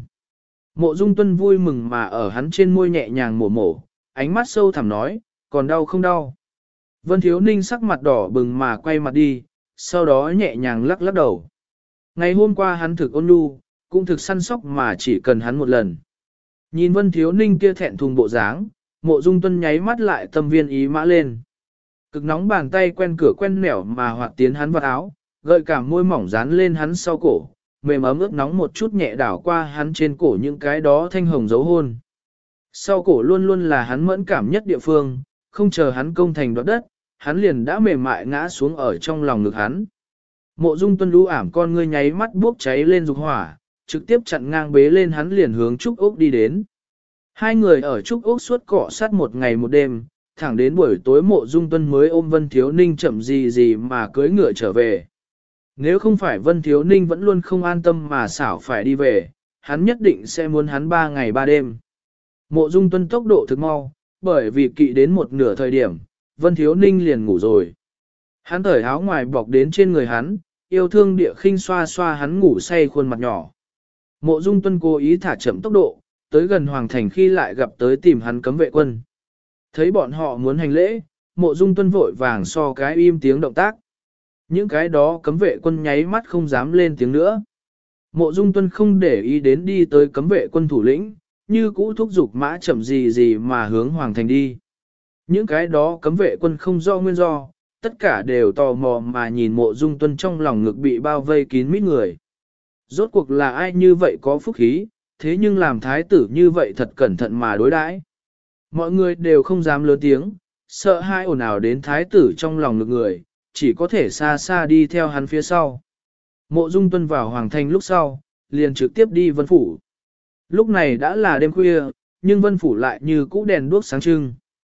Mộ Dung Tuân vui mừng mà ở hắn trên môi nhẹ nhàng mổ mổ, ánh mắt sâu thẳm nói, còn đau không đau. Vân Thiếu Ninh sắc mặt đỏ bừng mà quay mặt đi, sau đó nhẹ nhàng lắc lắc đầu. Ngày hôm qua hắn thực ôn nhu, cũng thực săn sóc mà chỉ cần hắn một lần. Nhìn Vân Thiếu Ninh kia thẹn thùng bộ dáng, Mộ Dung Tuân nháy mắt lại tâm viên ý mã lên. Cực nóng bàn tay quen cửa quen nẻo mà hoạt tiến hắn vào áo, gợi cảm môi mỏng dán lên hắn sau cổ, mềm ấm ướt nóng một chút nhẹ đảo qua hắn trên cổ những cái đó thanh hồng dấu hôn. Sau cổ luôn luôn là hắn mẫn cảm nhất địa phương, không chờ hắn công thành đoạt đất, hắn liền đã mềm mại ngã xuống ở trong lòng ngực hắn. Mộ Dung Tuân lũ ảm con ngươi nháy mắt bốc cháy lên dục hỏa, trực tiếp chặn ngang bế lên hắn liền hướng Trúc Ốc đi đến. Hai người ở Trúc Ốc suốt cọ sát một ngày một đêm, thẳng đến buổi tối Mộ Dung Tuân mới ôm Vân Thiếu Ninh chậm gì mà cưỡi ngựa trở về. Nếu không phải Vân Thiếu Ninh vẫn luôn không an tâm mà xảo phải đi về, hắn nhất định sẽ muốn hắn 3 ngày 3 đêm. Mộ Dung Tuân tốc độ thực mau, bởi vì kỵ đến một nửa thời điểm, Vân Thiếu Ninh liền ngủ rồi. Hắn thởi áo ngoài bọc đến trên người hắn, yêu thương địa khinh xoa xoa hắn ngủ say khuôn mặt nhỏ. Mộ Dung Tuân cố ý thả chậm tốc độ, tới gần Hoàng Thành khi lại gặp tới tìm hắn cấm vệ quân. Thấy bọn họ muốn hành lễ, Mộ Dung Tuân vội vàng so cái im tiếng động tác. Những cái đó cấm vệ quân nháy mắt không dám lên tiếng nữa. Mộ Dung Tuân không để ý đến đi tới cấm vệ quân thủ lĩnh, như cũ thúc giục mã chậm gì mà hướng Hoàng Thành đi. Những cái đó cấm vệ quân không do nguyên do, tất cả đều tò mò mà nhìn Mộ Dung Tuân trong lòng ngực bị bao vây kín mít người. Rốt cuộc là ai như vậy có phúc khí, thế nhưng làm thái tử như vậy thật cẩn thận mà đối đãi. Mọi người đều không dám lớn tiếng, sợ hai ồn ào đến thái tử trong lòng ngực người, chỉ có thể xa xa đi theo hắn phía sau. Mộ Dung Tuân vào Hoàng Thành lúc sau, liền trực tiếp đi Vân Phủ. Lúc này đã là đêm khuya, nhưng Vân Phủ lại như cũ đèn đuốc sáng trưng.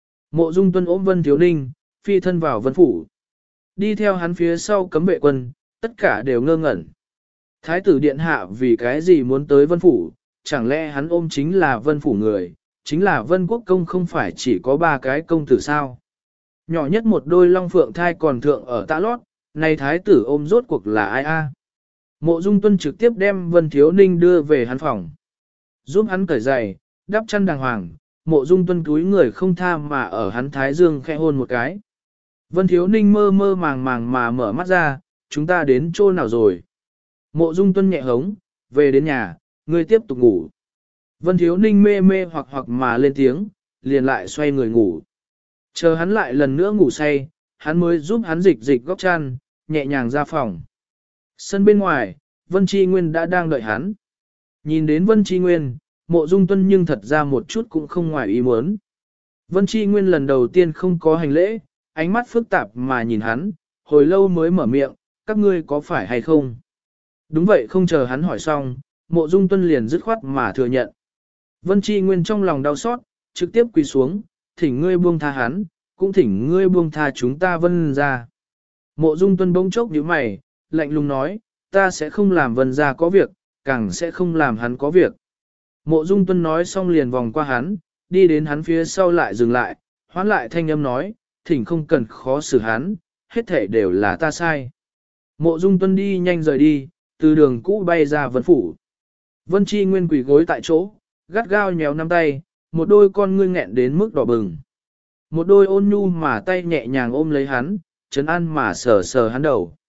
Mộ Dung Tuân ôm Vân Thiếu Ninh, phi thân vào Vân Phủ. Đi theo hắn phía sau cấm vệ quân, tất cả đều ngơ ngẩn. Thái tử điện hạ vì cái gì muốn tới Vân Phủ, chẳng lẽ hắn ôm chính là Vân Phủ người, chính là Vân Quốc công không phải chỉ có 3 cái công tử sao. Nhỏ nhất một đôi long phượng thai còn thượng ở tạ lót, này thái tử ôm rốt cuộc là ai a? Mộ Dung Tuân trực tiếp đem Vân Thiếu Ninh đưa về hắn phòng. Giúp hắn cởi giày, đắp chăn đàng hoàng, Mộ Dung Tuân cúi người không tha mà ở hắn thái dương khẽ hôn một cái. Vân Thiếu Ninh mơ mơ màng màng mà mở mắt ra, chúng ta đến chỗ nào rồi? Mộ Dung Tuân nhẹ hống, về đến nhà, ngươi tiếp tục ngủ. Vân Thiếu Ninh mê mê hoặc mà lên tiếng, liền lại xoay người ngủ. Chờ hắn lại lần nữa ngủ say, hắn mới giúp hắn dịch góc chăn, nhẹ nhàng ra phòng. Sân bên ngoài, Vân Chi Nguyên đã đang đợi hắn. Nhìn đến Vân Chi Nguyên, Mộ Dung Tuân nhưng thật ra một chút cũng không ngoài ý muốn. Vân Chi Nguyên lần đầu tiên không có hành lễ, ánh mắt phức tạp mà nhìn hắn, hồi lâu mới mở miệng, các ngươi có phải hay không? Đúng vậy, không chờ hắn hỏi xong, Mộ Dung Tuân liền dứt khoát mà thừa nhận. Vân Chi Nguyên trong lòng đau xót, trực tiếp quỳ xuống, thỉnh ngươi buông tha hắn, cũng thỉnh ngươi buông tha chúng ta Vân ra. Mộ Dung Tuân bỗng chốc nhíu mày, lạnh lùng nói, ta sẽ không làm Vân ra có việc, càng sẽ không làm hắn có việc. Mộ Dung Tuân nói xong liền vòng qua hắn, đi đến hắn phía sau lại dừng lại, hoán lại thanh âm nói, thỉnh không cần khó xử hắn, hết thể đều là ta sai. Mộ Dung Tuân đi nhanh rời đi, từ đường cũ bay ra Vân Phủ. Vân Chi Nguyên quỳ gối tại chỗ, gắt gao nhéo nắm tay, một đôi con ngươi nghẹn đến mức đỏ bừng. Một đôi ôn nhu mà tay nhẹ nhàng ôm lấy hắn, trấn an mà sờ sờ hắn đầu.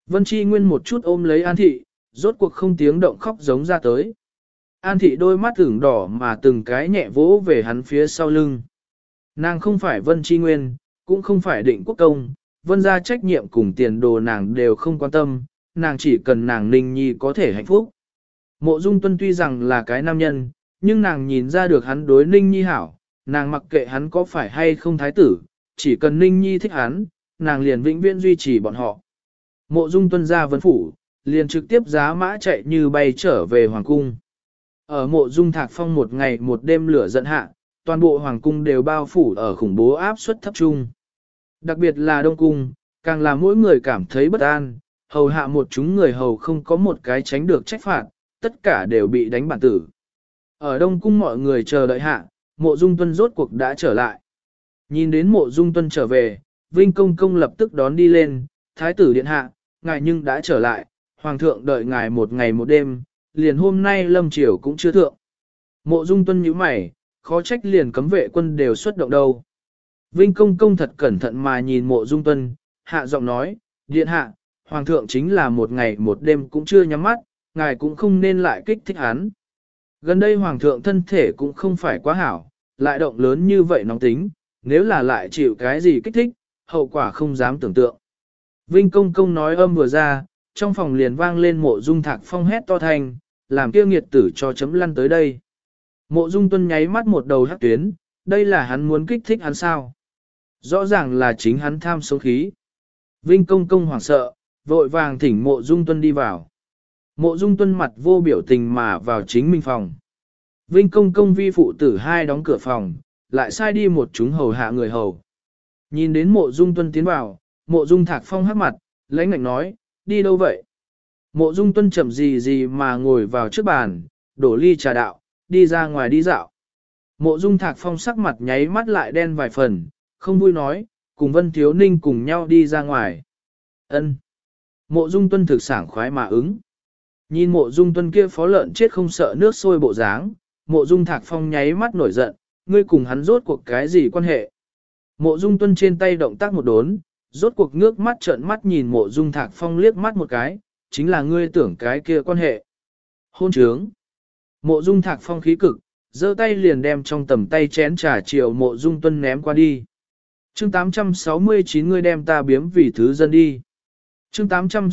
Vân Chi Nguyên một chút ôm lấy An Thị, rốt cuộc không tiếng động khóc giống ra tới. An Thị đôi mắt ửng đỏ mà từng cái nhẹ vỗ về hắn phía sau lưng. Nàng không phải Vân Chi Nguyên, cũng không phải Định Quốc Công, Vân gia trách nhiệm cùng tiền đồ nàng đều không quan tâm, nàng chỉ cần nàng Ninh Nhi có thể hạnh phúc. Mộ Dung Tuân tuy rằng là cái nam nhân, nhưng nàng nhìn ra được hắn đối Ninh Nhi hảo, nàng mặc kệ hắn có phải hay không thái tử, chỉ cần Ninh Nhi thích hắn, nàng liền vĩnh viễn duy trì bọn họ. Mộ Dung Tuân ra Vân Phủ, liền trực tiếp giá mã chạy như bay trở về Hoàng Cung. Ở Mộ Dung Thạc Phong một ngày một đêm lửa giận hạ, toàn bộ Hoàng Cung đều bao phủ ở khủng bố áp suất thấp trung. Đặc biệt là Đông Cung, càng làm mỗi người cảm thấy bất an, hầu hạ một chúng người hầu không có một cái tránh được trách phạt, tất cả đều bị đánh bản tử. Ở Đông Cung mọi người chờ đợi hạ, Mộ Dung Tuân rốt cuộc đã trở lại. Nhìn đến Mộ Dung Tuân trở về, Vinh Công Công lập tức đón đi lên, Thái tử điện hạ, ngài nhưng đã trở lại, Hoàng thượng đợi ngài một ngày một đêm, liền hôm nay lâm triều cũng chưa thượng. Mộ Dung Tuân nhíu mày, khó trách liền cấm vệ quân đều xuất động đâu. Vinh Công Công thật cẩn thận mà nhìn Mộ Dung Tuân, hạ giọng nói, điện hạ, Hoàng thượng chính là một ngày một đêm cũng chưa nhắm mắt, ngài cũng không nên lại kích thích hắn. Gần đây Hoàng thượng thân thể cũng không phải quá hảo, lại động lớn như vậy nóng tính, nếu là lại chịu cái gì kích thích, hậu quả không dám tưởng tượng. Vinh Công Công nói âm vừa ra, trong phòng liền vang lên Mộ Dung Thạc Phong hét to thành, làm kia nghiệt tử cho chấm lăn tới đây. Mộ Dung Tuân nháy mắt một đầu hắc tuyến, đây là hắn muốn kích thích hắn sao? Rõ ràng là chính hắn tham sống khí. Vinh Công Công hoảng sợ, vội vàng thỉnh Mộ Dung Tuân đi vào. Mộ Dung Tuân mặt vô biểu tình mà vào chính mình phòng. Vinh Công Công vi phụ tử hai đóng cửa phòng, lại sai đi một chúng hầu hạ người hầu. Nhìn đến Mộ Dung Tuân tiến vào, Mộ Dung Thạc Phong hắc mặt, lãnh ngạnh nói, đi đâu vậy? Mộ Dung Tuân chậm gì gì mà ngồi vào trước bàn, đổ ly trà đạo, đi ra ngoài đi dạo. Mộ Dung Thạc Phong sắc mặt nháy mắt lại đen vài phần, không vui nói, cùng Vân Thiếu Ninh cùng nhau đi ra ngoài. Ân. Mộ Dung Tuân thực sảng khoái mà ứng. Nhìn Mộ Dung Tuân kia phó lợn chết không sợ nước sôi bộ dáng, Mộ Dung Thạc Phong nháy mắt nổi giận, ngươi cùng hắn rốt cuộc cái gì quan hệ? Mộ Dung Tuân trên tay động tác một đốn, rốt cuộc ngước mắt trợn mắt nhìn Mộ Dung Thạc Phong liếc mắt một cái, chính là ngươi tưởng cái kia quan hệ. Hôn trướng. Mộ Dung Thạc Phong khí cực, giơ tay liền đem trong tầm tay chén trà chiều Mộ Dung Tuân ném qua đi. Chương 869 ngươi đem ta biếm vì thứ dân đi. Chương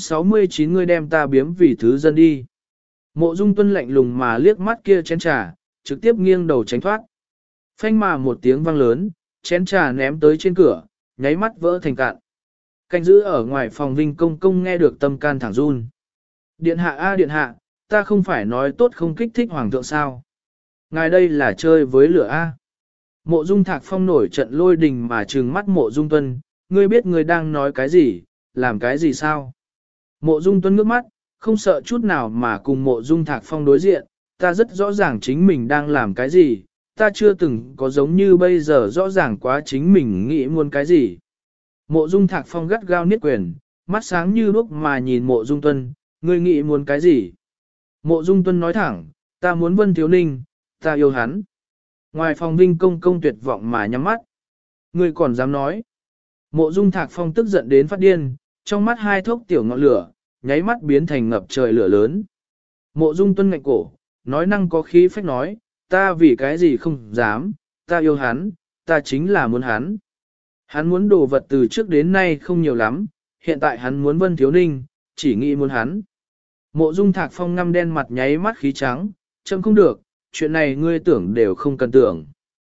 869 ngươi đem ta biếm vì thứ dân đi. Mộ Dung Tuân lạnh lùng mà liếc mắt kia chén trà, trực tiếp nghiêng đầu tránh thoát. Phanh mà một tiếng vang lớn, chén trà ném tới trên cửa, nháy mắt vỡ thành cạn. Canh giữ ở ngoài phòng Vinh Công Công nghe được tâm can thẳng run. Điện hạ a điện hạ, ta không phải nói tốt không kích thích hoàng thượng sao? Ngài đây là chơi với lửa a. Mộ Dung Thạc Phong nổi trận lôi đình mà trừng mắt Mộ Dung Tuân, ngươi biết ngươi đang nói cái gì, làm cái gì sao? Mộ Dung Tuân ngước mắt, không sợ chút nào mà cùng Mộ Dung Thạc Phong đối diện, ta rất rõ ràng chính mình đang làm cái gì, ta chưa từng có giống như bây giờ rõ ràng quá chính mình nghĩ muốn cái gì. Mộ Dung Thạc Phong gắt gao niết quyền, mắt sáng như đuốc mà nhìn Mộ Dung Tuân, ngươi nghĩ muốn cái gì? Mộ Dung Tuân nói thẳng, ta muốn Vân Thiếu Ninh, ta yêu hắn. Ngoài phòng Vinh Công Công tuyệt vọng mà nhắm mắt. Ngươi còn dám nói. Mộ Dung Thạc Phong tức giận đến phát điên, trong mắt hai thốc tiểu ngọn lửa, nháy mắt biến thành ngập trời lửa lớn. Mộ Dung Tuân ngạnh cổ, nói năng có khí phách nói, ta vì cái gì không dám, ta yêu hắn, ta chính là muốn hắn. Hắn muốn đồ vật từ trước đến nay không nhiều lắm, hiện tại hắn muốn Vân Thiếu Ninh, chỉ nghĩ muốn hắn. Mộ Dung Thạc Phong ngăm đen mặt nháy mắt khí trắng, châm không được, chuyện này ngươi tưởng đều không cần tưởng.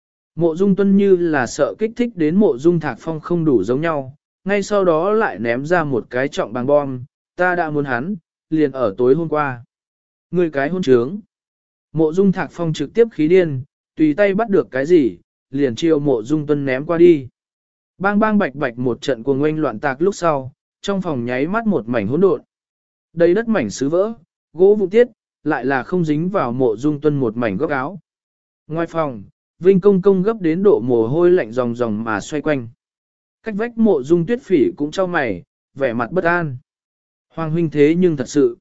Mộ Dung Tuân như là sợ kích thích đến Mộ Dung Thạc Phong không đủ giống nhau, ngay sau đó lại ném ra một cái trọng bằng bom, ta đã muốn hắn, liền ở tối hôm qua. Ngươi cái hôn trướng. Mộ Dung Thạc Phong trực tiếp khí điên, tùy tay bắt được cái gì, liền chiều Mộ Dung Tuân ném qua đi. Bang bang bạch bạch một trận cuồng oanh loạn tạc lúc sau, trong phòng nháy mắt một mảnh hỗn độn. Đầy đất mảnh sứ vỡ, gỗ vụn tiết, lại là không dính vào Mộ Dung Tuân một mảnh góc áo. Ngoài phòng, Vinh Công Công gấp đến độ mồ hôi lạnh ròng ròng mà xoay quanh. Cách vách Mộ Dung Tuyết Phỉ cũng trao mày, vẻ mặt bất an. Hoàng huynh thế nhưng thật sự,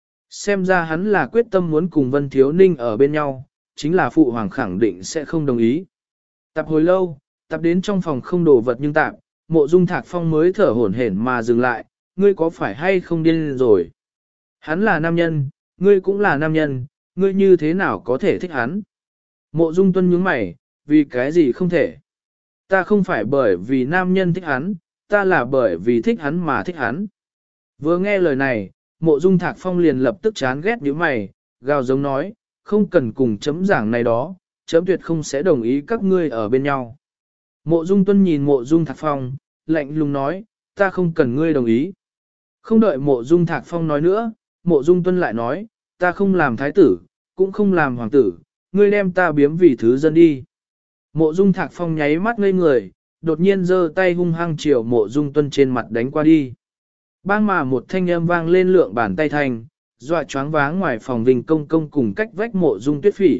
xem ra hắn là quyết tâm muốn cùng Vân Thiếu Ninh ở bên nhau, chính là phụ hoàng khẳng định sẽ không đồng ý. Tập hồi lâu, tập đến trong phòng không đồ vật nhưng tạm, Mộ Dung Thạc Phong mới thở hổn hển mà dừng lại, ngươi có phải hay không điên rồi? Hắn là nam nhân, ngươi cũng là nam nhân, ngươi như thế nào có thể thích hắn? Mộ Dung Tuân nhướng mày, vì cái gì không thể? Ta không phải bởi vì nam nhân thích hắn, ta là bởi vì thích hắn mà thích hắn. Vừa nghe lời này, Mộ Dung Thạc Phong liền lập tức chán ghét nhíu mày, gào giống nói, không cần cùng chấm giảng này đó, chấm tuyệt không sẽ đồng ý các ngươi ở bên nhau. Mộ Dung Tuân nhìn Mộ Dung Thạc Phong, lạnh lùng nói, ta không cần ngươi đồng ý. Không đợi Mộ Dung Thạc Phong nói nữa, Mộ Dung Tuân lại nói, ta không làm thái tử, cũng không làm hoàng tử, ngươi đem ta biếm vì thứ dân đi. Mộ Dung Thạc Phong nháy mắt ngây người, đột nhiên giơ tay hung hăng chiều Mộ Dung Tuân trên mặt đánh qua đi. Bang mà một thanh âm vang lên lượng bàn tay thành, dọa choáng váng ngoài phòng Vinh Công Công cùng cách vách Mộ Dung Tuyết Phỉ.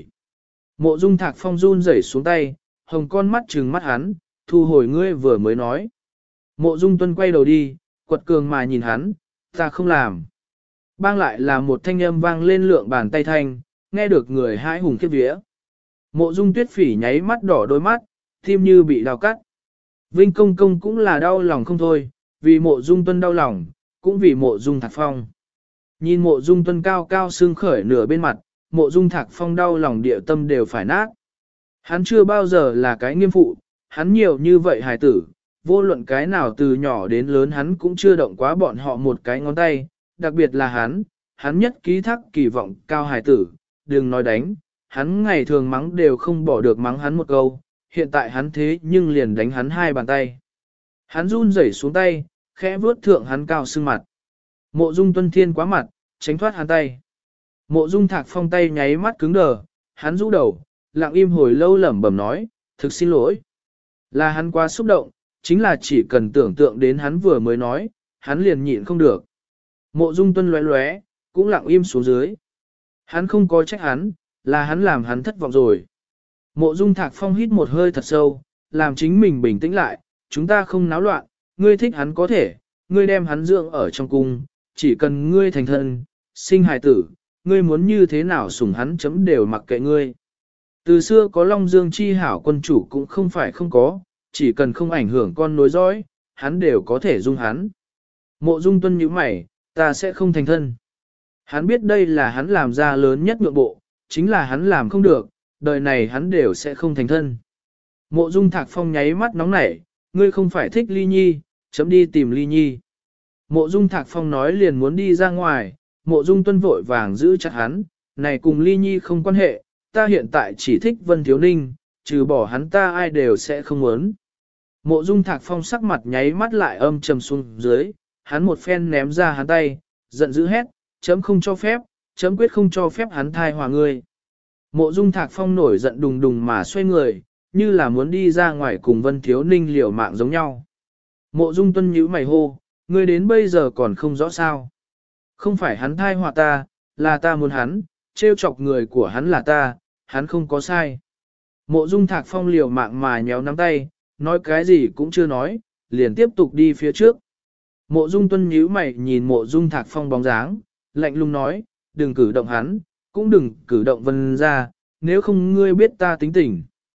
Mộ Dung Thạc Phong run rẩy xuống tay, hồng con mắt trừng mắt hắn, thu hồi ngươi vừa mới nói. Mộ Dung Tuân quay đầu đi, quật cường mà nhìn hắn, ta không làm. Bang lại là một thanh âm vang lên lượng bàn tay thanh, nghe được người hãi hùng khiếp vía. Mộ Dung Tuyết Phỉ nháy mắt đỏ đôi mắt, tim như bị đào cắt. Vinh Công Công cũng là đau lòng không thôi, vì Mộ Dung Tuân đau lòng, cũng vì Mộ Dung Thạc Phong. Nhìn Mộ Dung Tuân cao cao sưng khởi nửa bên mặt, Mộ Dung Thạc Phong đau lòng địa tâm đều phải nát. Hắn chưa bao giờ là cái nghiêm phụ, hắn nhiều như vậy hài tử, vô luận cái nào từ nhỏ đến lớn hắn cũng chưa động quá bọn họ một cái ngón tay, đặc biệt là hắn nhất ký thác kỳ vọng cao hài tử, đừng nói đánh, hắn ngày thường mắng đều không bỏ được mắng hắn một câu, hiện tại hắn thế nhưng liền đánh hắn hai bàn tay. Hắn run rẩy xuống tay, khẽ vuốt thượng hắn cao sưng mặt. Mộ Dung Tuân Thiên quá mặt, tránh thoát hắn tay. Mộ Dung Thạc Phong tay nháy mắt cứng đờ, hắn rũ đầu, lặng im hồi lâu lẩm bẩm nói, thực xin lỗi. Là hắn quá xúc động, chính là chỉ cần tưởng tượng đến hắn vừa mới nói, hắn liền nhịn không được. Mộ Dung Tuân lóe lóe, cũng lặng im xuống dưới. Hắn không có trách hắn, là hắn làm hắn thất vọng rồi. Mộ Dung Thạc Phong hít một hơi thật sâu, làm chính mình bình tĩnh lại, chúng ta không náo loạn, ngươi thích hắn có thể, ngươi đem hắn dưỡng ở trong cung, chỉ cần ngươi thành thân, sinh hài tử, ngươi muốn như thế nào sủng hắn chấm đều mặc kệ ngươi. Từ xưa có Long Dương chi hảo quân chủ cũng không phải không có, chỉ cần không ảnh hưởng con nối dõi, hắn đều có thể dung hắn. Mộ Dung Tuân nhíu mày, ta sẽ không thành thân. Hắn biết đây là hắn làm ra lớn nhất nhượng bộ, chính là hắn làm không được, đời này hắn đều sẽ không thành thân. Mộ Dung Thạc Phong nháy mắt nóng nảy, ngươi không phải thích Ly Nhi, chấm đi tìm Ly Nhi. Mộ Dung Thạc Phong nói liền muốn đi ra ngoài, Mộ Dung Tuân vội vàng giữ chặt hắn, này cùng Ly Nhi không quan hệ, ta hiện tại chỉ thích Vân Thiếu Ninh, trừ bỏ hắn ta ai đều sẽ không muốn. Mộ Dung Thạc Phong sắc mặt nháy mắt lại âm trầm xuống dưới, hắn một phen ném ra hắn tay, giận dữ hét, chấm không cho phép, chấm quyết không cho phép hắn thai hòa ngươi. Mộ Dung Thạc Phong nổi giận đùng đùng mà xoay người, như là muốn đi ra ngoài cùng Vân Thiếu Ninh liều mạng giống nhau. Mộ Dung Tuân nhíu mày hô, ngươi đến bây giờ còn không rõ sao. Không phải hắn thai hòa ta, là ta muốn hắn, trêu chọc người của hắn là ta, hắn không có sai. Mộ Dung Thạc Phong liều mạng mà nhéo nắm tay, nói cái gì cũng chưa nói, liền tiếp tục đi phía trước. Mộ Dung Tuân nhíu mày nhìn Mộ Dung Thạc Phong bóng dáng, lạnh lùng nói, đừng cử động hắn, cũng đừng cử động Vân ra, nếu không ngươi biết ta tính tình.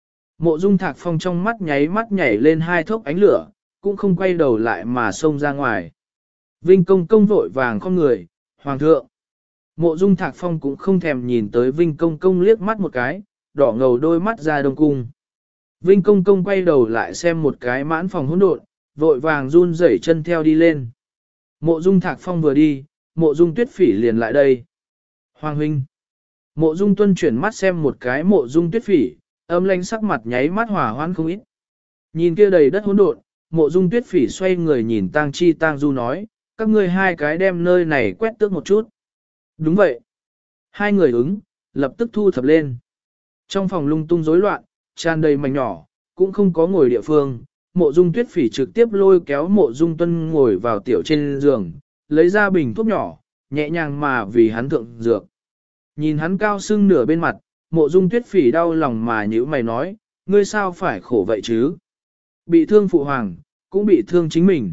Mộ Dung Thạc Phong trong mắt nháy mắt nhảy lên hai thốc ánh lửa, cũng không quay đầu lại mà xông ra ngoài. Vinh Công Công vội vàng không người, Hoàng thượng. Mộ Dung Thạc Phong cũng không thèm nhìn tới Vinh Công Công liếc mắt một cái, đỏ ngầu đôi mắt ra đông cung. Vinh Công Công quay đầu lại xem một cái mãn phòng hỗn độn, vội vàng run rẩy chân theo đi lên. Mộ Dung Thạc Phong vừa đi, Mộ Dung Tuyết Phỉ liền lại đây. Hoàng huynh. Mộ Dung Tuân chuyển mắt xem một cái Mộ Dung Tuyết Phỉ, âm lãnh sắc mặt nháy mắt hỏa hoãn không ít. Nhìn kia đầy đất hỗn độn, Mộ Dung Tuyết Phỉ xoay người nhìn Tang Chi Tang Du nói, các ngươi hai cái đem nơi này quét tước một chút. Đúng vậy. Hai người ứng, lập tức thu thập lên. Trong phòng lung tung rối loạn, tràn đầy mảnh nhỏ, cũng không có ngồi địa phương. Mộ Dung Tuyết Phỉ trực tiếp lôi kéo Mộ Dung Tuân ngồi vào tiểu trên giường, lấy ra bình thuốc nhỏ, nhẹ nhàng mà vì hắn thượng dược. Nhìn hắn cao sưng nửa bên mặt, Mộ Dung Tuyết Phỉ đau lòng mà nhíu mày nói, ngươi sao phải khổ vậy chứ? Bị thương phụ hoàng, cũng bị thương chính mình.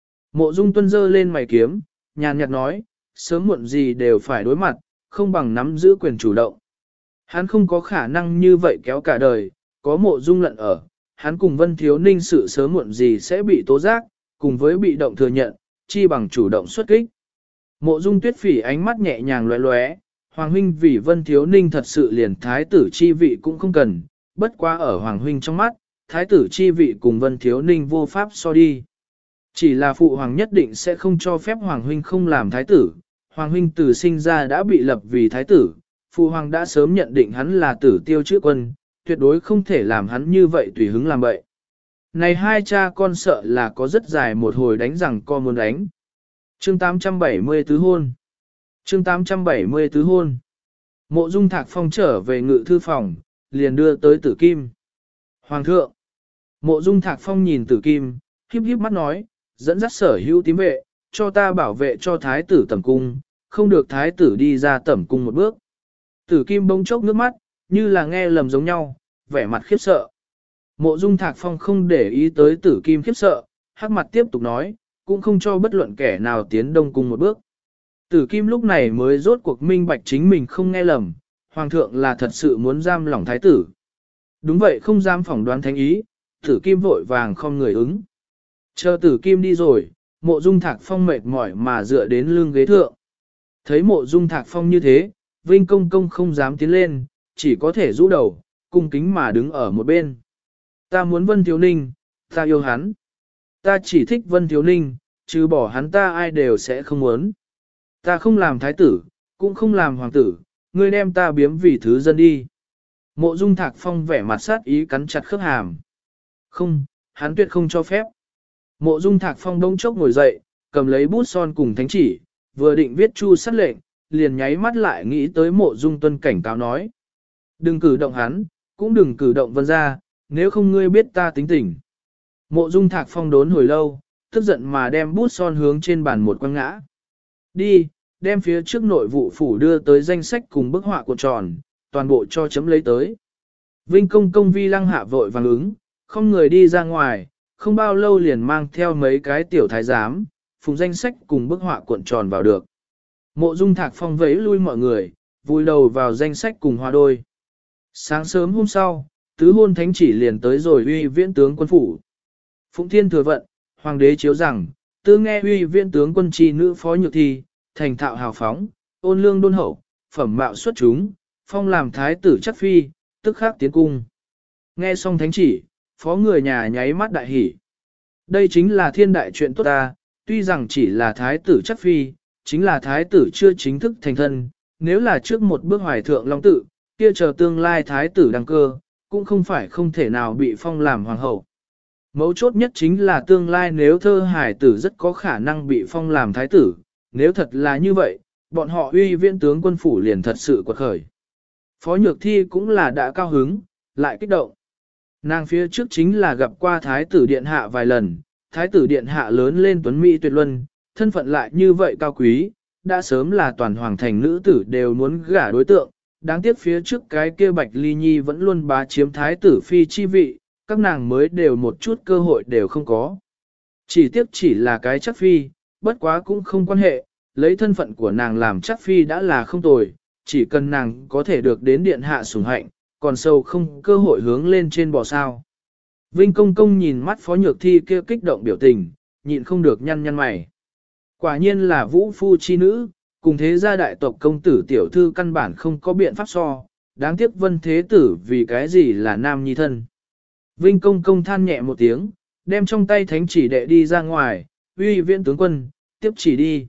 Mộ Dung Tuân giơ lên mày kiếm, nhàn nhạt nói, sớm muộn gì đều phải đối mặt, không bằng nắm giữ quyền chủ động. Hắn không có khả năng như vậy kéo cả đời, có Mộ Dung Lận ở, hắn cùng Vân Thiếu Ninh sự sớm muộn gì sẽ bị tố giác, cùng với bị động thừa nhận, chi bằng chủ động xuất kích. Mộ Dung Tuyết Phỉ ánh mắt nhẹ nhàng lóe lóe, Hoàng huynh vì Vân Thiếu Ninh thật sự liền thái tử chi vị cũng không cần, bất quá ở Hoàng huynh trong mắt, thái tử chi vị cùng Vân Thiếu Ninh vô pháp so đi. Chỉ là phụ hoàng nhất định sẽ không cho phép Hoàng huynh không làm thái tử, Hoàng huynh từ sinh ra đã bị lập vì thái tử, phụ hoàng đã sớm nhận định hắn là tử tiêu chữa quân, tuyệt đối không thể làm hắn như vậy tùy hứng làm vậy. Này hai cha con sợ là có rất dài một hồi đánh rằng con muốn đánh. Chương 870 tứ hôn. Chương 870 tứ hôn. Mộ Dung Thạc Phong trở về ngự thư phòng, liền đưa tới Tử Kim. Hoàng thượng. Mộ Dung Thạc Phong nhìn Tử Kim, híp híp mắt nói, dẫn dắt sở hữu tím vệ, cho ta bảo vệ cho thái tử tẩm cung, không được thái tử đi ra tẩm cung một bước. Tử Kim bỗng chốc nước mắt, như là nghe lầm giống nhau, vẻ mặt khiếp sợ. Mộ Dung Thạc Phong không để ý tới Tử Kim khiếp sợ, hắc mặt tiếp tục nói, cũng không cho bất luận kẻ nào tiến đông cung một bước. Tử Kim lúc này mới rốt cuộc minh bạch chính mình không nghe lầm, Hoàng thượng là thật sự muốn giam lỏng thái tử. Đúng vậy, không dám phỏng đoán thánh ý, Tử Kim vội vàng không người ứng. Chờ Tử Kim đi rồi, Mộ Dung Thạc Phong mệt mỏi mà dựa đến lưng ghế thượng. Thấy Mộ Dung Thạc Phong như thế, Vinh Công Công không dám tiến lên, chỉ có thể rũ đầu, cung kính mà đứng ở một bên. Ta muốn Vân Thiếu Ninh, ta yêu hắn. Ta chỉ thích Vân Thiếu Ninh, trừ bỏ hắn ta ai đều sẽ không muốn. Ta không làm thái tử, cũng không làm hoàng tử, ngươi đem ta biếm vì thứ dân đi. Mộ Dung Thạc Phong vẻ mặt sát ý cắn chặt khớp hàm. Không, hắn tuyệt không cho phép. Mộ Dung Thạc Phong đông chốc ngồi dậy, cầm lấy bút son cùng thánh chỉ, vừa định viết chu sát lệnh, liền nháy mắt lại nghĩ tới Mộ Dung Tuân cảnh cáo nói. Đừng cử động hắn, cũng đừng cử động Vân gia, nếu không ngươi biết ta tính tình. Mộ Dung Thạc Phong đốn hồi lâu, tức giận mà đem bút son hướng trên bàn một quăng ngã. Đi, đem phía trước nội vụ phủ đưa tới danh sách cùng bức họa cuộn tròn, toàn bộ cho chấm lấy tới. Vinh Công Công Vi Lăng Hạ vội vàng ứng, không người đi ra ngoài, không bao lâu liền mang theo mấy cái tiểu thái giám, phùng danh sách cùng bức họa cuộn tròn vào được. Mộ Dung Thạc Phong vẫy lui mọi người, vùi đầu vào danh sách cùng hoa đôi. Sáng sớm hôm sau, tứ hôn thánh chỉ liền tới rồi uy viễn tướng quân phủ. Phụng Thiên thừa vận, hoàng đế chiếu rằng, tư nghe uy viễn tướng quân chi nữ phó nhược thi, thành thạo hào phóng, ôn lương đôn hậu, phẩm mạo xuất chúng, phong làm thái tử chắc phi, tức khắc tiến cung. Nghe xong thánh chỉ, phó người nhà nháy mắt đại hỉ. Đây chính là thiên đại chuyện tốt ta, tuy rằng chỉ là thái tử chắc phi, chính là thái tử chưa chính thức thành thân, nếu là trước một bước hoài thượng long tự, kia chờ tương lai thái tử đăng cơ, cũng không phải không thể nào bị phong làm hoàng hậu. Mấu chốt nhất chính là tương lai nếu thơ hải tử rất có khả năng bị phong làm thái tử, nếu thật là như vậy, bọn họ uy viễn tướng quân phủ liền thật sự quật khởi. Phó Nhược Thi cũng là đã cao hứng, lại kích động. Nàng phía trước chính là gặp qua thái tử điện hạ vài lần, thái tử điện hạ lớn lên tuấn mỹ tuyệt luân, thân phận lại như vậy cao quý, đã sớm là toàn hoàng thành nữ tử đều muốn gả đối tượng, đáng tiếc phía trước cái kia Bạch Ly Nhi vẫn luôn bá chiếm thái tử phi chi vị, các nàng mới đều một chút cơ hội đều không có. Chỉ tiếc chỉ là cái chắc phi, bất quá cũng không quan hệ, lấy thân phận của nàng làm chắc phi đã là không tồi, chỉ cần nàng có thể được đến điện hạ sủng hạnh, còn sâu không cơ hội hướng lên trên bò sao. Vinh Công Công nhìn mắt Phó Nhược Thi kia kích động biểu tình, nhịn không được nhăn nhăn mày. Quả nhiên là vũ phu chi nữ, cùng thế gia đại tộc công tử tiểu thư căn bản không có biện pháp so, đáng tiếc Vân Thế Tử vì cái gì là nam nhi thân. Vinh Công Công than nhẹ một tiếng, đem trong tay thánh chỉ đệ đi ra ngoài, uy viễn tướng quân, tiếp chỉ đi.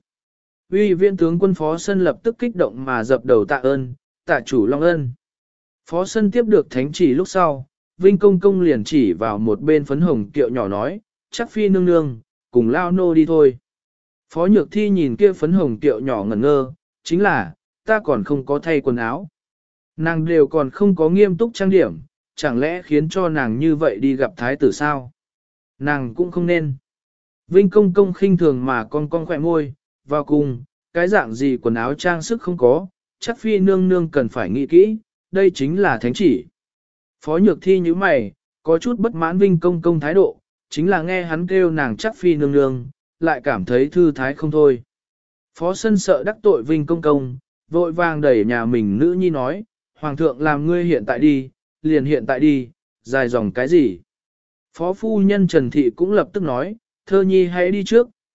Uy viễn tướng quân Phó Sân lập tức kích động mà dập đầu tạ ơn, tạ chủ long ân. Phó Sân tiếp được thánh chỉ lúc sau, Vinh Công Công liền chỉ vào một bên phấn hồng kiệu nhỏ nói, chắc phi nương nương, cùng lao nô đi thôi. Phó Nhược Thi nhìn kia phấn hồng kiệu nhỏ ngẩn ngơ, chính là, ta còn không có thay quần áo. Nàng đều còn không có nghiêm túc trang điểm, chẳng lẽ khiến cho nàng như vậy đi gặp thái tử sao? Nàng cũng không nên. Vinh Công Công khinh thường mà con khỏe môi, vào cùng, cái dạng gì quần áo trang sức không có, chắc phi nương nương cần phải nghĩ kỹ, đây chính là thánh chỉ. Phó Nhược Thi như mày, có chút bất mãn Vinh Công Công thái độ, chính là nghe hắn kêu nàng chắc phi nương nương, lại cảm thấy thư thái không thôi. Phó Sân sợ đắc tội Vinh Công Công, vội vàng đẩy nhà mình nữ nhi nói, Hoàng thượng làm ngươi hiện tại đi, liền hiện tại đi, dài dòng cái gì. Phó Phu Nhân Trần Thị cũng lập tức nói, thơ nhi hãy đi trước,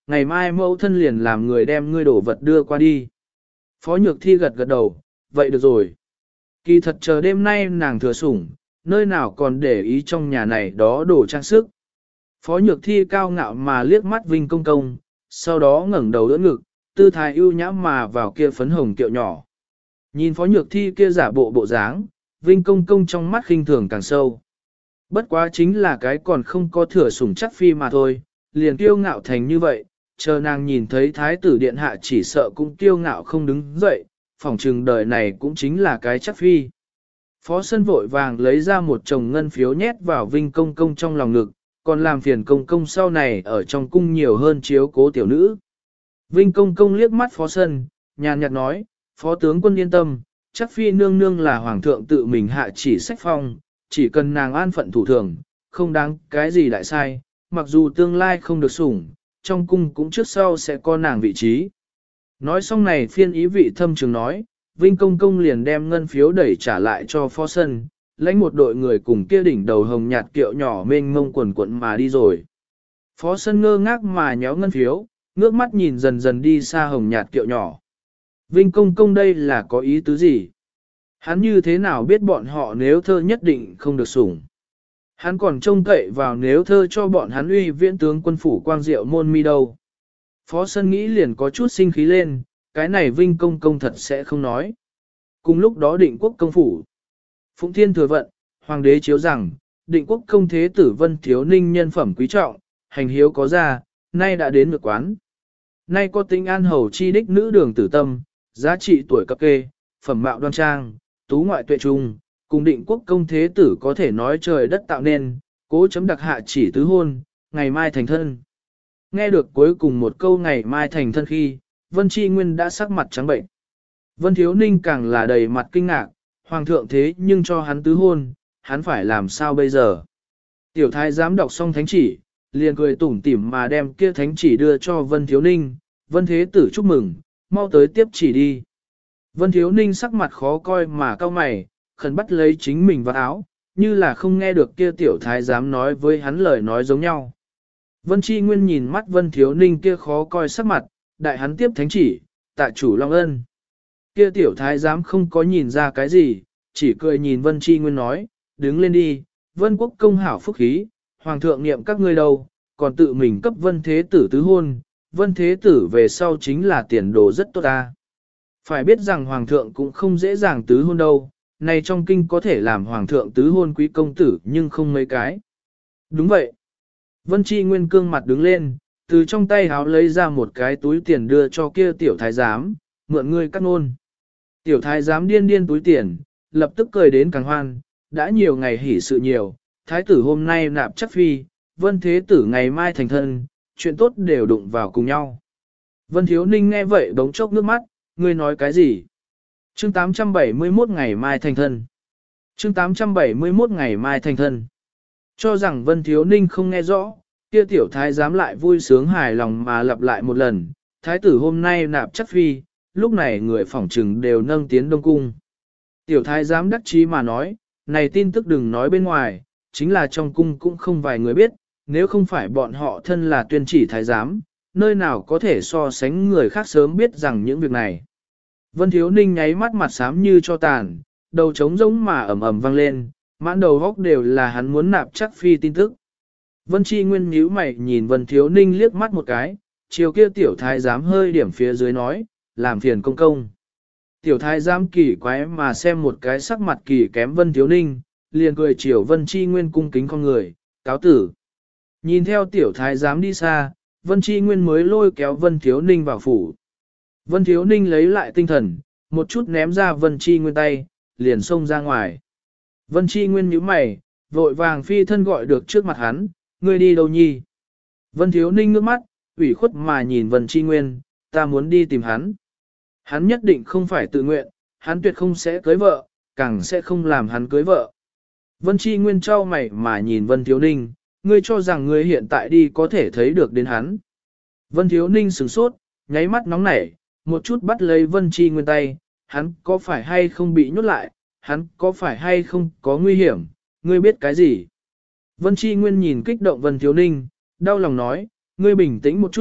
ngày mai mẫu thân liền làm người đem ngươi đổ vật đưa qua đi. Phó Nhược Thi gật gật đầu, vậy được rồi. Kỳ thật chờ đêm nay nàng thừa sủng, nơi nào còn để ý trong nhà này đó đồ trang sức. Phó Nhược Thi cao ngạo mà liếc mắt Vinh Công Công, sau đó ngẩng đầu đỡ ngực, tư thái ưu nhã mà vào kia phấn hồng kiệu nhỏ. Nhìn Phó Nhược Thi kia giả bộ bộ dáng, Vinh Công Công trong mắt khinh thường càng sâu. Bất quá chính là cái còn không có thừa sủng chắc phi mà thôi, liền kiêu ngạo thành như vậy, chờ nàng nhìn thấy thái tử điện hạ chỉ sợ cũng kiêu ngạo không đứng dậy, phỏng trừng đời này cũng chính là cái chắc phi. Phó Sân vội vàng lấy ra một chồng ngân phiếu nhét vào Vinh Công Công trong lòng ngực, còn làm phiền Công Công sau này ở trong cung nhiều hơn chiếu cố tiểu nữ. Vinh Công Công liếc mắt Phó Sân, nhàn nhạt nói, Phó tướng quân yên tâm, chắc phi nương nương là hoàng thượng tự mình hạ chỉ sách phong, chỉ cần nàng an phận thủ thường, không đáng cái gì đại sai, mặc dù tương lai không được sủng, trong cung cũng trước sau sẽ có nàng vị trí. Nói xong này phiên ý vị thâm trường nói, Vinh Công Công liền đem ngân phiếu đẩy trả lại cho Phó Sân, lãnh một đội người cùng kia đỉnh đầu hồng nhạt kiệu nhỏ mênh mông quần quận mà đi rồi. Phó Sân ngơ ngác mà nhéo ngân phiếu, ngước mắt nhìn dần dần đi xa hồng nhạt kiệu nhỏ. Vinh Công Công đây là có ý tứ gì? Hắn như thế nào biết bọn họ nếu thơ nhất định không được sủng? Hắn còn trông cậy vào nếu thơ cho bọn hắn uy viễn tướng quân phủ quang diệu môn mi đâu. Phó Sân nghĩ liền có chút sinh khí lên, cái này Vinh Công Công thật sẽ không nói. Cùng lúc đó Định Quốc công phủ. Phụng Thiên thừa vận, hoàng đế chiếu rằng, Định Quốc công thế tử Vân Thiếu Ninh nhân phẩm quý trọng, hành hiếu có ra, nay đã đến ngược quán. Nay có tính an hầu chi đích nữ đường tử tâm, giá trị tuổi cập kê, phẩm mạo đoan trang, tú ngoại tuệ trung, cùng Định Quốc công thế tử có thể nói trời đất tạo nên, cố chấm đặc hạ chỉ tứ hôn, ngày mai thành thân. Nghe được cuối cùng một câu ngày mai thành thân khi, Vân Chi Nguyên đã sắc mặt trắng bệnh. Vân Thiếu Ninh càng là đầy mặt kinh ngạc, hoàng thượng thế nhưng cho hắn tứ hôn, hắn phải làm sao bây giờ? Tiểu thái giám đọc xong thánh chỉ, liền cười tủm tỉm mà đem kia thánh chỉ đưa cho Vân Thiếu Ninh, Vân Thế Tử chúc mừng, mau tới tiếp chỉ đi. Vân Thiếu Ninh sắc mặt khó coi mà cau mày, khẩn bắt lấy chính mình vào áo, như là không nghe được kia tiểu thái giám nói với hắn lời nói giống nhau. Vân Chi Nguyên nhìn mắt Vân Thiếu Ninh kia khó coi sắc mặt, đại hắn tiếp thánh chỉ, tạ chủ long ân. Kia tiểu thái giám không có nhìn ra cái gì, chỉ cười nhìn Vân Chi Nguyên nói, đứng lên đi, Vân Quốc công hảo phúc khí, hoàng thượng niệm các ngươi đâu, còn tự mình cấp Vân Thế Tử tứ hôn, Vân Thế Tử về sau chính là tiền đồ rất tốt ta. Phải biết rằng hoàng thượng cũng không dễ dàng tứ hôn đâu, này trong kinh có thể làm hoàng thượng tứ hôn quý công tử nhưng không mấy cái. Đúng vậy. Vân Chi Nguyên cương mặt đứng lên, từ trong tay háo lấy ra một cái túi tiền đưa cho kia tiểu thái giám, mượn ngươi cắt nôn. Tiểu thái giám điên điên túi tiền, lập tức cười đến càng hoan, đã nhiều ngày hỉ sự nhiều, thái tử hôm nay nạp chắc phi, Vân Thế Tử ngày mai thành thân, chuyện tốt đều đụng vào cùng nhau. Vân Thiếu Ninh nghe vậy bỗng chốc nước mắt, ngươi nói cái gì? Chương 871 ngày mai thành thân. Chương 871 ngày mai thành thân. Cho rằng Vân Thiếu Ninh không nghe rõ, kia tiểu thái giám lại vui sướng hài lòng mà lặp lại một lần, thái tử hôm nay nạp chắc phi, lúc này người phỏng trừng đều nâng tiến Đông Cung. Tiểu thái giám đắc chí mà nói, này tin tức đừng nói bên ngoài, chính là trong cung cũng không vài người biết, nếu không phải bọn họ thân là tuyên chỉ thái giám, nơi nào có thể so sánh người khác sớm biết rằng những việc này. Vân Thiếu Ninh nháy mắt mặt xám như cho tàn, đầu trống rỗng mà ầm ầm vang lên, mãn đầu góc đều là hắn muốn nạp chắc phi tin tức. Vân Chi Nguyên nhíu mày nhìn Vân Thiếu Ninh liếc mắt một cái, chiều kia tiểu thái giám hơi điểm phía dưới nói, làm phiền công công. Tiểu thái giám kỳ quái mà xem một cái sắc mặt kỳ kém Vân Thiếu Ninh, liền cười chiều Vân Chi Nguyên cung kính con người, cáo tử. Nhìn theo tiểu thái giám đi xa, Vân Chi Nguyên mới lôi kéo Vân Thiếu Ninh vào phủ. Vân Thiếu Ninh lấy lại tinh thần, một chút ném ra Vân Chi Nguyên tay, liền xông ra ngoài. Vân Chi Nguyên nhíu mày, vội vàng phi thân gọi được trước mặt hắn, ngươi đi đâu nhi? Vân Thiếu Ninh ngước mắt, ủy khuất mà nhìn Vân Chi Nguyên, ta muốn đi tìm hắn. Hắn nhất định không phải tự nguyện, hắn tuyệt không sẽ cưới vợ, càng sẽ không làm hắn cưới vợ. Vân Chi Nguyên trao mày mà nhìn Vân Thiếu Ninh, ngươi cho rằng ngươi hiện tại đi có thể thấy được đến hắn. Vân Thiếu Ninh sửng sốt, nháy mắt nóng nảy, một chút bắt lấy Vân Chi Nguyên tay, hắn có phải hay không bị nhốt lại, hắn có phải hay không có nguy hiểm, ngươi biết cái gì? Vân Chi Nguyên nhìn kích động Vân Thiếu Ninh, đau lòng nói, ngươi bình tĩnh một chút,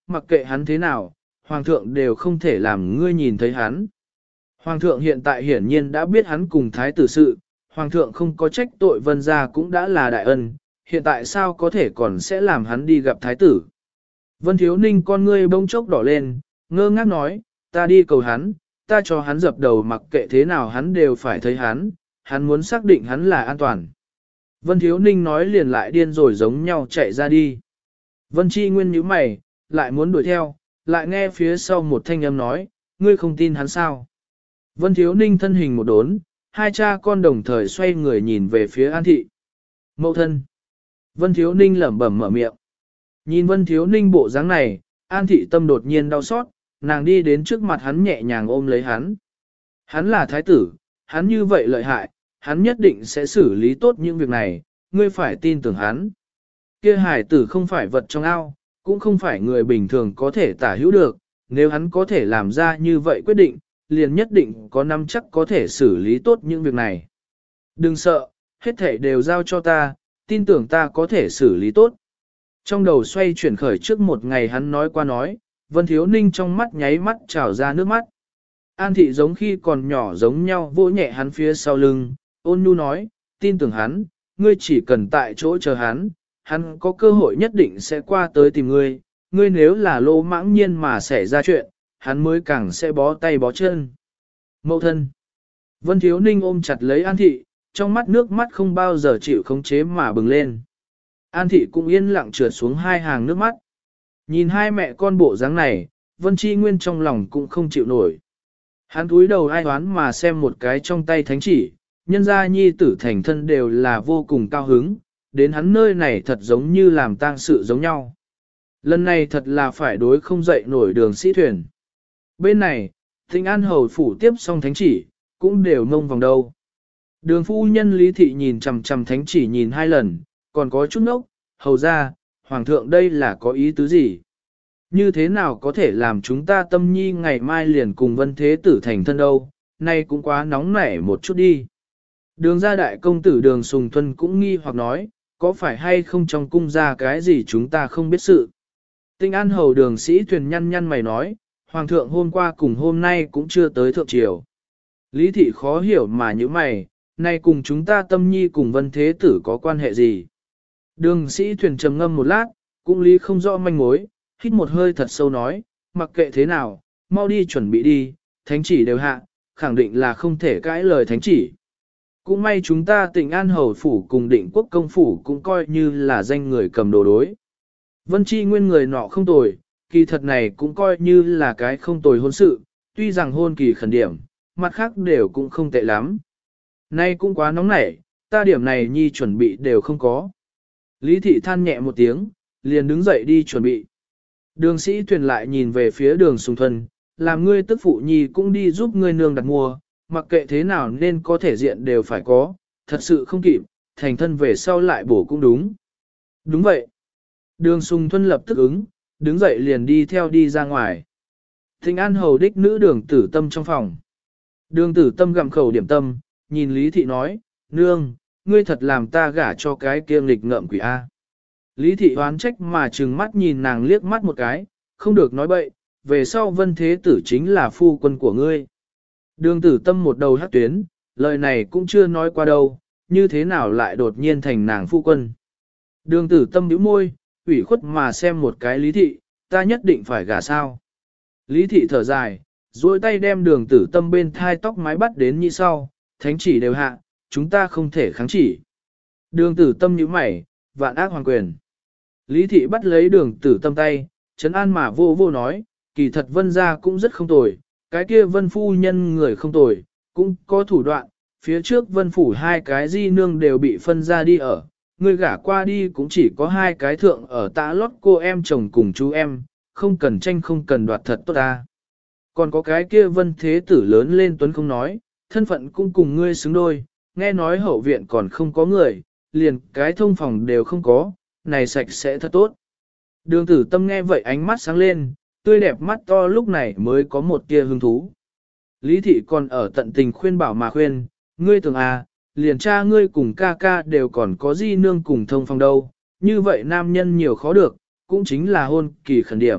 mặc kệ hắn thế nào, hoàng thượng đều không thể làm ngươi nhìn thấy hắn. Hoàng thượng hiện tại hiển nhiên đã biết hắn cùng thái tử sự, hoàng thượng không có trách tội Vân gia cũng đã là đại ân, hiện tại sao có thể còn sẽ làm hắn đi gặp thái tử. Vân Thiếu Ninh con ngươi bông chốc đỏ lên, ngơ ngác nói, ta đi cầu hắn, ta cho hắn dập đầu mặc kệ thế nào hắn đều phải thấy hắn muốn xác định hắn là an toàn. Vân Thiếu Ninh nói liền lại điên rồi giống nhau chạy ra đi. Vân Chi Nguyên nhíu mày, lại muốn đuổi theo, lại nghe phía sau một thanh âm nói, ngươi không tin hắn sao. Vân Thiếu Ninh thân hình một đốn, hai cha con đồng thời xoay người nhìn về phía An Thị. Mậu thân. Vân Thiếu Ninh lẩm bẩm mở miệng. Nhìn Vân Thiếu Ninh bộ dáng này, An Thị tâm đột nhiên đau xót, nàng đi đến trước mặt hắn nhẹ nhàng ôm lấy hắn. Hắn là thái tử, hắn như vậy lợi hại, hắn nhất định sẽ xử lý tốt những việc này, ngươi phải tin tưởng hắn. Kia hải tử không phải vật trong ao, cũng không phải người bình thường có thể tả hữu được, nếu hắn có thể làm ra như vậy quyết định, liền nhất định có nắm chắc có thể xử lý tốt những việc này. Đừng sợ, hết thảy đều giao cho ta, tin tưởng ta có thể xử lý tốt. Trong đầu xoay chuyển khởi trước một ngày hắn nói qua nói, Vân Thiếu Ninh trong mắt nháy mắt trào ra nước mắt. An Thị giống khi còn nhỏ giống nhau vỗ nhẹ hắn phía sau lưng, ôn nhu nói, tin tưởng hắn, ngươi chỉ cần tại chỗ chờ hắn có cơ hội nhất định sẽ qua tới tìm ngươi, ngươi nếu là lô mãng nhiên mà xảy ra chuyện, hắn mới càng sẽ bó tay bó chân. Mậu thân. Vân Thiếu Ninh ôm chặt lấy An Thị, trong mắt nước mắt không bao giờ chịu khống chế mà bừng lên. An Thị cũng yên lặng trượt xuống hai hàng nước mắt. Nhìn hai mẹ con bộ dáng này, Vân Chi Nguyên trong lòng cũng không chịu nổi. Hắn cúi đầu ai oán mà xem một cái trong tay thánh chỉ, nhân gia nhi tử thành thân đều là vô cùng cao hứng, đến hắn nơi này thật giống như làm tang sự giống nhau. Lần này thật là phải đối không dậy nổi Đường Sĩ Thuyền. Bên này, Thịnh An hầu phủ tiếp xong thánh chỉ, cũng đều mông vòng đâu. Đường phu nhân Lý Thị nhìn chằm chằm thánh chỉ nhìn hai lần, còn có chút nốc, hầu ra, hoàng thượng đây là có ý tứ gì? Như thế nào có thể làm chúng ta tâm nhi ngày mai liền cùng Vân Thế Tử thành thân đâu, nay cũng quá nóng nảy một chút đi. Đường gia đại công tử Đường Sùng Thuân cũng nghi hoặc nói, có phải hay không trong cung ra cái gì chúng ta không biết sự. Tinh An hầu Đường Sĩ Thuyền nhăn nhăn mày nói, hoàng thượng hôm qua cùng hôm nay cũng chưa tới thượng triều. Lý Thị khó hiểu mà như mày, nay cùng chúng ta tâm nhi cùng Vân Thế Tử có quan hệ gì? Đường Sĩ Thuyền trầm ngâm một lát, cũng lý không rõ manh mối, hít một hơi thật sâu nói, mặc kệ thế nào, mau đi chuẩn bị đi, thánh chỉ đều hạ, khẳng định là không thể cãi lời thánh chỉ. Cũng may chúng ta Tịnh An hầu phủ cùng Định Quốc công phủ cũng coi như là danh người cầm đồ đối. Vân Chi Nguyên người nọ không tồi, kỳ thật này cũng coi như là cái không tồi hôn sự, tuy rằng hôn kỳ khẩn điểm, mặt khác đều cũng không tệ lắm. Nay cũng quá nóng nảy, ta điểm này nhi chuẩn bị đều không có. Lý Thị than nhẹ một tiếng, liền đứng dậy đi chuẩn bị. Đường Sĩ Thuyền lại nhìn về phía Đường Sùng Thuần, làm ngươi tức phụ nhi cũng đi giúp ngươi nương đặt mua, mặc kệ thế nào nên có thể diện đều phải có, thật sự không kịp, thành thân về sau lại bổ cũng đúng. Đúng vậy. Đường Sùng Thuần lập tức ứng, đứng dậy liền đi theo đi ra ngoài. Thịnh An hầu đích nữ Đường Tử Tâm trong phòng. Đường Tử Tâm gặm khẩu điểm tâm, nhìn Lý Thị nói, nương, ngươi thật làm ta gả cho cái kia nghịch ngợm quỷ A. Lý Thị oán trách mà trừng mắt nhìn nàng liếc mắt một cái, không được nói bậy, về sau Vân Thế Tử chính là phu quân của ngươi. Đường Tử Tâm một đầu hát tuyến, lời này cũng chưa nói qua đâu, như thế nào lại đột nhiên thành nàng phu quân. Đường Tử Tâm nhíu môi, ủy khuất mà xem một cái Lý Thị, ta nhất định phải gả sao. Lý Thị thở dài, duỗi tay đem Đường Tử Tâm bên thai tóc mái bắt đến như sau, thánh chỉ đều hạ, chúng ta không thể kháng chỉ. Đường Tử Tâm nhíu mày, vạn ác hoàng quyền. Lý Thị bắt lấy Đường Tử Tâm tay, trấn an mà vô vô nói, kỳ thật Vân gia cũng rất không tồi, cái kia Vân phu nhân người không tồi, cũng có thủ đoạn, phía trước Vân phủ hai cái di nương đều bị phân ra đi ở, người gả qua đi cũng chỉ có hai cái thượng ở tã lót cô em chồng cùng chú em, không cần tranh không cần đoạt thật tốt ta. Còn có cái kia Vân Thế Tử lớn lên tuấn không nói, thân phận cũng cùng ngươi xứng đôi, nghe nói hậu viện còn không có người, liền cái thông phòng đều không có, này sạch sẽ thật tốt. Đường Tử Tâm nghe vậy ánh mắt sáng lên, tươi đẹp mắt to lúc này mới có một tia hứng thú. Lý Thị còn ở tận tình khuyên bảo mà khuyên, ngươi tưởng à, liền cha ngươi cùng ca ca đều còn có di nương cùng thông phòng đâu, như vậy nam nhân nhiều khó được, cũng chính là hôn kỳ khẩn điểm,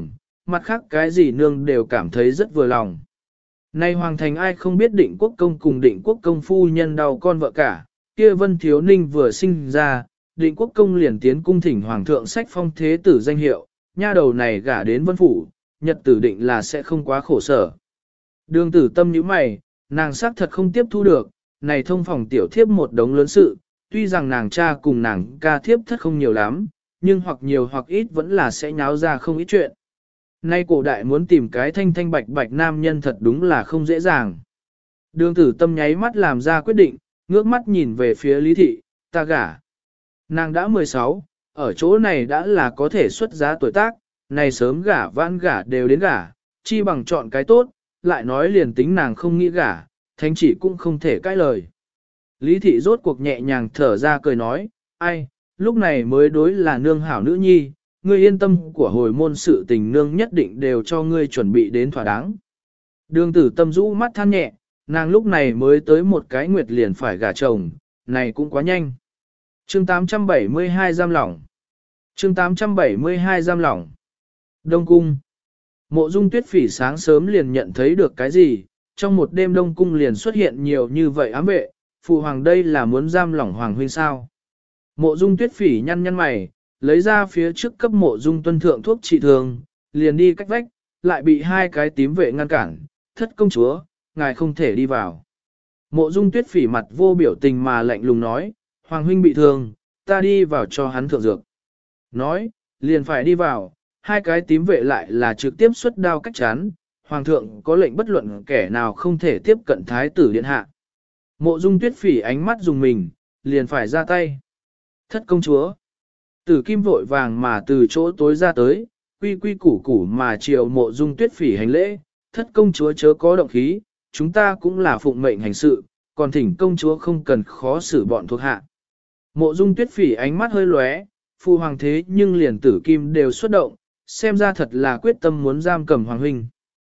mặt khác cái gì nương đều cảm thấy rất vừa lòng. Nay hoàng thành ai không biết định quốc công cùng định quốc công phu nhân đau con vợ cả, kia Vân Thiếu Ninh vừa sinh ra, định quốc công liền tiến cung thỉnh hoàng thượng sách phong thế tử danh hiệu, nha đầu này gả đến Vân Phủ, nhật tử định là sẽ không quá khổ sở. Đường tử tâm như mày, nàng xác thật không tiếp thu được, này thông phòng tiểu thiếp một đống lớn sự, tuy rằng nàng cha cùng nàng ca thiếp thất không nhiều lắm, nhưng hoặc nhiều hoặc ít vẫn là sẽ nháo ra không ít chuyện. Nay cổ đại muốn tìm cái thanh thanh bạch bạch nam nhân thật đúng là không dễ dàng. Đường tử tâm nháy mắt làm ra quyết định, ngước mắt nhìn về phía Lý Thị, ta gả. Nàng đã 16, ở chỗ này đã là có thể xuất giá tuổi tác, này sớm gả vãn gả đều đến gả, chi bằng chọn cái tốt, lại nói liền tính nàng không nghĩ gả, thánh chỉ cũng không thể cãi lời. Lý Thị rốt cuộc nhẹ nhàng thở ra cười nói, ai, lúc này mới đối là nương hảo nữ nhi, ngươi yên tâm của hồi môn sự tình nương nhất định đều cho ngươi chuẩn bị đến thỏa đáng. Đường tử tâm rũ mắt than nhẹ, nàng lúc này mới tới một cái nguyệt liền phải gả chồng, này cũng quá nhanh. Chương 872 giam lỏng. Chương 872 giam lỏng. Đông cung. Mộ Dung Tuyết Phỉ sáng sớm liền nhận thấy được cái gì, trong một đêm Đông cung liền xuất hiện nhiều như vậy ám vệ, phụ hoàng đây là muốn giam lỏng hoàng huynh sao. Mộ Dung Tuyết Phỉ nhăn nhăn mày, lấy ra phía trước cấp Mộ Dung Tuân thượng thuốc trị thương, liền đi cách vách, lại bị hai cái tím vệ ngăn cản, thất công chúa, ngài không thể đi vào. Mộ Dung Tuyết Phỉ mặt vô biểu tình mà lạnh lùng nói, hoàng huynh bị thương, ta đi vào cho hắn thượng dược. Nói, liền phải đi vào, hai cái tím vệ lại là trực tiếp xuất đao cách chắn, hoàng thượng có lệnh bất luận kẻ nào không thể tiếp cận thái tử điện hạ. Mộ Dung Tuyết Phỉ ánh mắt dùng mình, liền phải ra tay. Thất công chúa. Tử Kim vội vàng mà từ chỗ tối ra tới, quy quy củ củ mà chiều Mộ Dung Tuyết Phỉ hành lễ, thất công chúa chớ có động khí, chúng ta cũng là phụng mệnh hành sự, còn thỉnh công chúa không cần khó xử bọn thuộc hạ. Mộ Dung Tuyết Phỉ ánh mắt hơi lóe, phu hoàng thế nhưng liền Tử Kim đều xuất động, xem ra thật là quyết tâm muốn giam cầm hoàng huynh.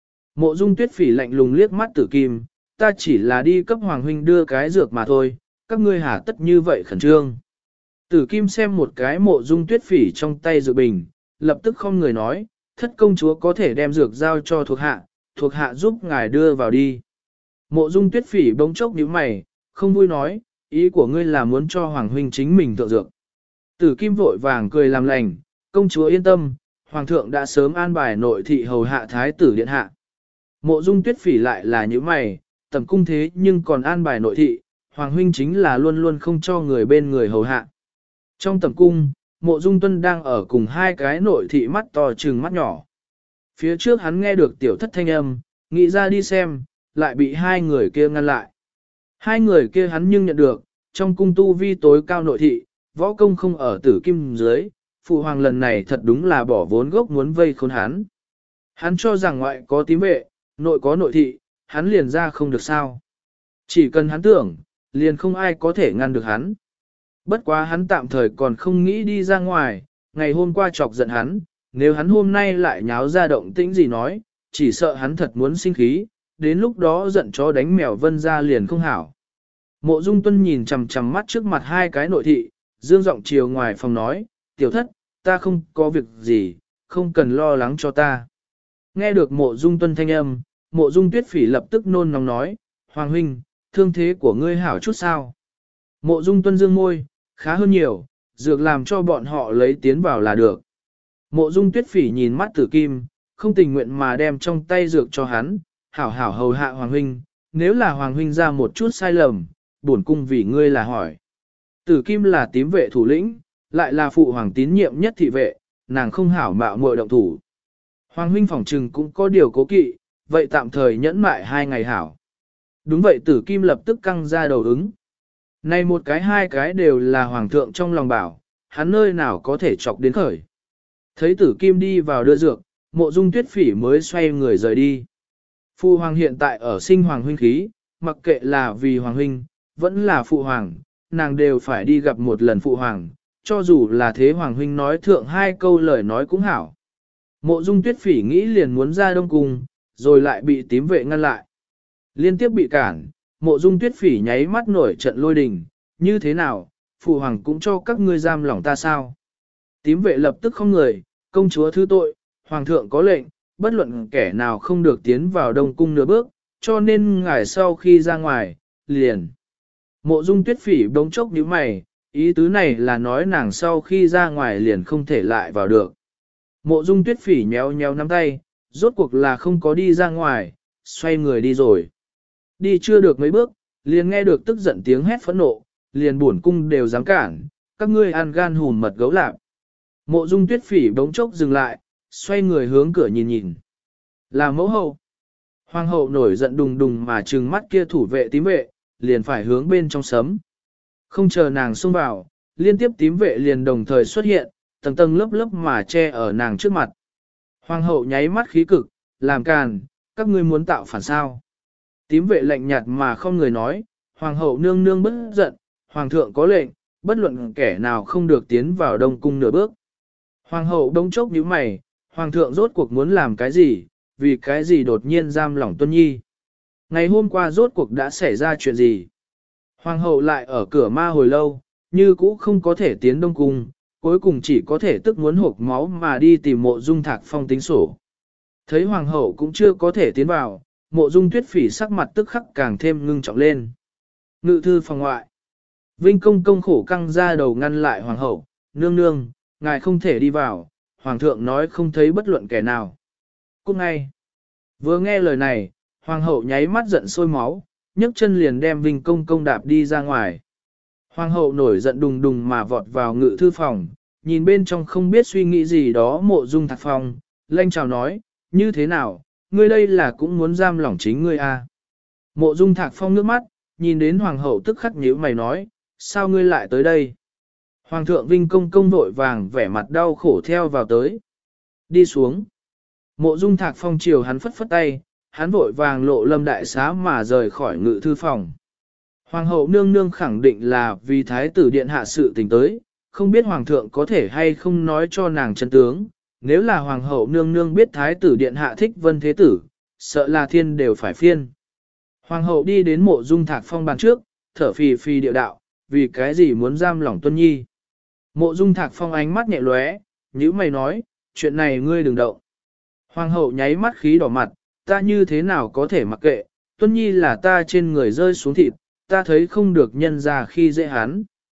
Mộ Dung Tuyết Phỉ lạnh lùng liếc mắt Tử Kim, ta chỉ là đi cấp hoàng huynh đưa cái dược mà thôi, các ngươi hả tất như vậy khẩn trương. Tử Kim xem một cái Mộ Dung Tuyết Phỉ trong tay dược bình, lập tức không người nói, thất công chúa có thể đem dược giao cho thuộc hạ giúp ngài đưa vào đi. Mộ Dung Tuyết Phỉ bỗng chốc nhíu mày, không vui nói, ý của ngươi là muốn cho hoàng huynh chính mình thượng dược. Tử Kim vội vàng cười làm lành, công chúa yên tâm, hoàng thượng đã sớm an bài nội thị hầu hạ thái tử điện hạ. Mộ Dung Tuyết Phỉ lại là như mày, tầm cung thế nhưng còn an bài nội thị, hoàng huynh chính là luôn luôn không cho người bên người hầu hạ. Trong tầm cung, Mộ Dung Tuân đang ở cùng hai cái nội thị mắt to trừng mắt nhỏ. Phía trước hắn nghe được tiểu thất thanh âm, nghĩ ra đi xem, lại bị hai người kia ngăn lại. Hai người kia hắn nhưng nhận được, trong cung tu vi tối cao nội thị, võ công không ở Tử Kim dưới, phụ hoàng lần này thật đúng là bỏ vốn gốc muốn vây khốn hắn. Hắn cho rằng ngoại có tím vệ, nội có nội thị, hắn liền ra không được sao. Chỉ cần hắn tưởng, liền không ai có thể ngăn được hắn. Bất quá hắn tạm thời còn không nghĩ đi ra ngoài, ngày hôm qua chọc giận hắn, nếu hắn hôm nay lại nháo ra động tĩnh gì nói, chỉ sợ hắn thật muốn sinh khí, đến lúc đó giận chó đánh mèo Vân ra liền không hảo. Mộ Dung Tuân nhìn chằm chằm mắt trước mặt hai cái nội thị, dương giọng chiều ngoài phòng nói, tiểu thất, ta không có việc gì, không cần lo lắng cho ta. Nghe được Mộ Dung Tuân thanh âm, Mộ Dung Tuyết Phỉ lập tức nôn nóng nói, hoàng huynh, thương thế của ngươi hảo chút sao. Mộ Dung Tuân dương môi, khá hơn nhiều, dược làm cho bọn họ lấy tiến vào là được. Mộ Dung Tuyết Phỉ nhìn mắt Tử Kim, không tình nguyện mà đem trong tay dược cho hắn, hảo hảo hầu hạ hoàng huynh, nếu là hoàng huynh ra một chút sai lầm, bổn cung vì ngươi là hỏi. Tử Kim là tím vệ thủ lĩnh, lại là phụ hoàng tín nhiệm nhất thị vệ, nàng không hảo mạo muội động thủ. Hoàng huynh phỏng trừng cũng có điều cố kỵ, vậy tạm thời nhẫn mại 2 ngày hảo. Đúng vậy Tử Kim lập tức căng ra đầu ứng. Này một cái hai cái đều là hoàng thượng trong lòng bảo, hắn nơi nào có thể chọc đến khởi. Thấy Tử Kim đi vào đưa dược, Mộ Dung Tuyết Phỉ mới xoay người rời đi. Phụ hoàng hiện tại ở sinh hoàng huynh khí, mặc kệ là vì hoàng huynh, vẫn là phụ hoàng, nàng đều phải đi gặp một lần phụ hoàng, cho dù là thế hoàng huynh nói thượng 2 câu lời nói cũng hảo. Mộ Dung Tuyết Phỉ nghĩ liền muốn ra Đông Cung, rồi lại bị tím vệ ngăn lại. Liên tiếp bị cản, Mộ Dung Tuyết Phỉ nháy mắt nổi trận lôi đình, như thế nào, phụ hoàng cũng cho các ngươi giam lỏng ta sao? Tím vệ lập tức không người, công chúa thứ tội, hoàng thượng có lệnh, bất luận kẻ nào không được tiến vào Đông Cung nửa bước, cho nên ngài sau khi ra ngoài, liền. Mộ Dung Tuyết Phỉ bỗng chốc nhíu mày, ý tứ này là nói nàng sau khi ra ngoài liền không thể lại vào được. Mộ Dung Tuyết Phỉ nhéo nhéo nắm tay, rốt cuộc là không có đi ra ngoài, xoay người đi rồi. Đi chưa được mấy bước, liền nghe được tức giận tiếng hét phẫn nộ, liền buồn cung đều dám cản, các ngươi ăn gan hùn mật gấu lạp. Mộ Dung Tuyết Phỉ bỗng chốc dừng lại, xoay người hướng cửa nhìn nhìn. Là mẫu hậu. Hoàng hậu nổi giận đùng đùng mà trừng mắt kia thủ vệ tím vệ, liền phải hướng bên trong sấm. Không chờ nàng xông vào, liên tiếp tím vệ liền đồng thời xuất hiện, tầng tầng lớp lớp mà che ở nàng trước mặt. Hoàng hậu nháy mắt khí cực, làm càn, các ngươi muốn tạo phản sao. Tím vệ lạnh nhạt mà không người nói, hoàng hậu nương nương bất giận, hoàng thượng có lệnh, bất luận kẻ nào không được tiến vào Đông Cung nửa bước. Hoàng hậu đông chốc nhíu mày, hoàng thượng rốt cuộc muốn làm cái gì, vì cái gì đột nhiên giam lỏng Tuân Nhi. Ngày hôm qua rốt cuộc đã xảy ra chuyện gì. Hoàng hậu lại ở cửa ma hồi lâu, như cũ không có thể tiến Đông Cung, cuối cùng chỉ có thể tức muốn hộp máu mà đi tìm Mộ Dung Thạc Phong tính sổ. Thấy hoàng hậu cũng chưa có thể tiến vào, Mộ Dung Tuyết Phỉ sắc mặt tức khắc càng thêm ngưng trọng lên. Ngự thư phòng ngoại. Vinh công công khổ căng ra đầu ngăn lại hoàng hậu, nương nương, ngài không thể đi vào, hoàng thượng nói không thấy bất luận kẻ nào. Cút ngay. Vừa nghe lời này, hoàng hậu nháy mắt giận sôi máu, nhấc chân liền đem Vinh công công đạp đi ra ngoài. Hoàng hậu nổi giận đùng đùng mà vọt vào ngự thư phòng, nhìn bên trong không biết suy nghĩ gì đó Mộ Dung Thạc Phong, lanh chào nói, như thế nào, ngươi đây là cũng muốn giam lỏng chính ngươi à. Mộ Dung Thạc Phong nước mắt, nhìn đến hoàng hậu tức khắc nhíu mày nói, sao ngươi lại tới đây? Hoàng thượng Vinh công công vội vàng vẻ mặt đau khổ theo vào tới. Đi xuống. Mộ Dung Thạc Phong chiều hắn phất phất tay, hắn vội vàng lộ lâm đại xá mà rời khỏi ngự thư phòng. Hoàng hậu nương nương khẳng định là vì thái tử điện hạ sự tình tới, không biết hoàng thượng có thể hay không nói cho nàng chân tướng. Nếu là hoàng hậu nương nương biết thái tử điện hạ thích Vân Thế Tử, sợ là thiên đều phải phiên. Hoàng hậu đi đến Mộ Dung Thạc Phong bàn trước, thở phì phì điệu đạo, vì cái gì muốn giam lỏng Tuân Nhi. Mộ Dung Thạc Phong ánh mắt nhẹ lóe, nhíu mày nói, chuyện này ngươi đừng động. Hoàng hậu nháy mắt khí đỏ mặt, ta như thế nào có thể mặc kệ, Tuân Nhi là ta trên người rơi xuống thịt, ta thấy không được nhân ra khi dễ hắn.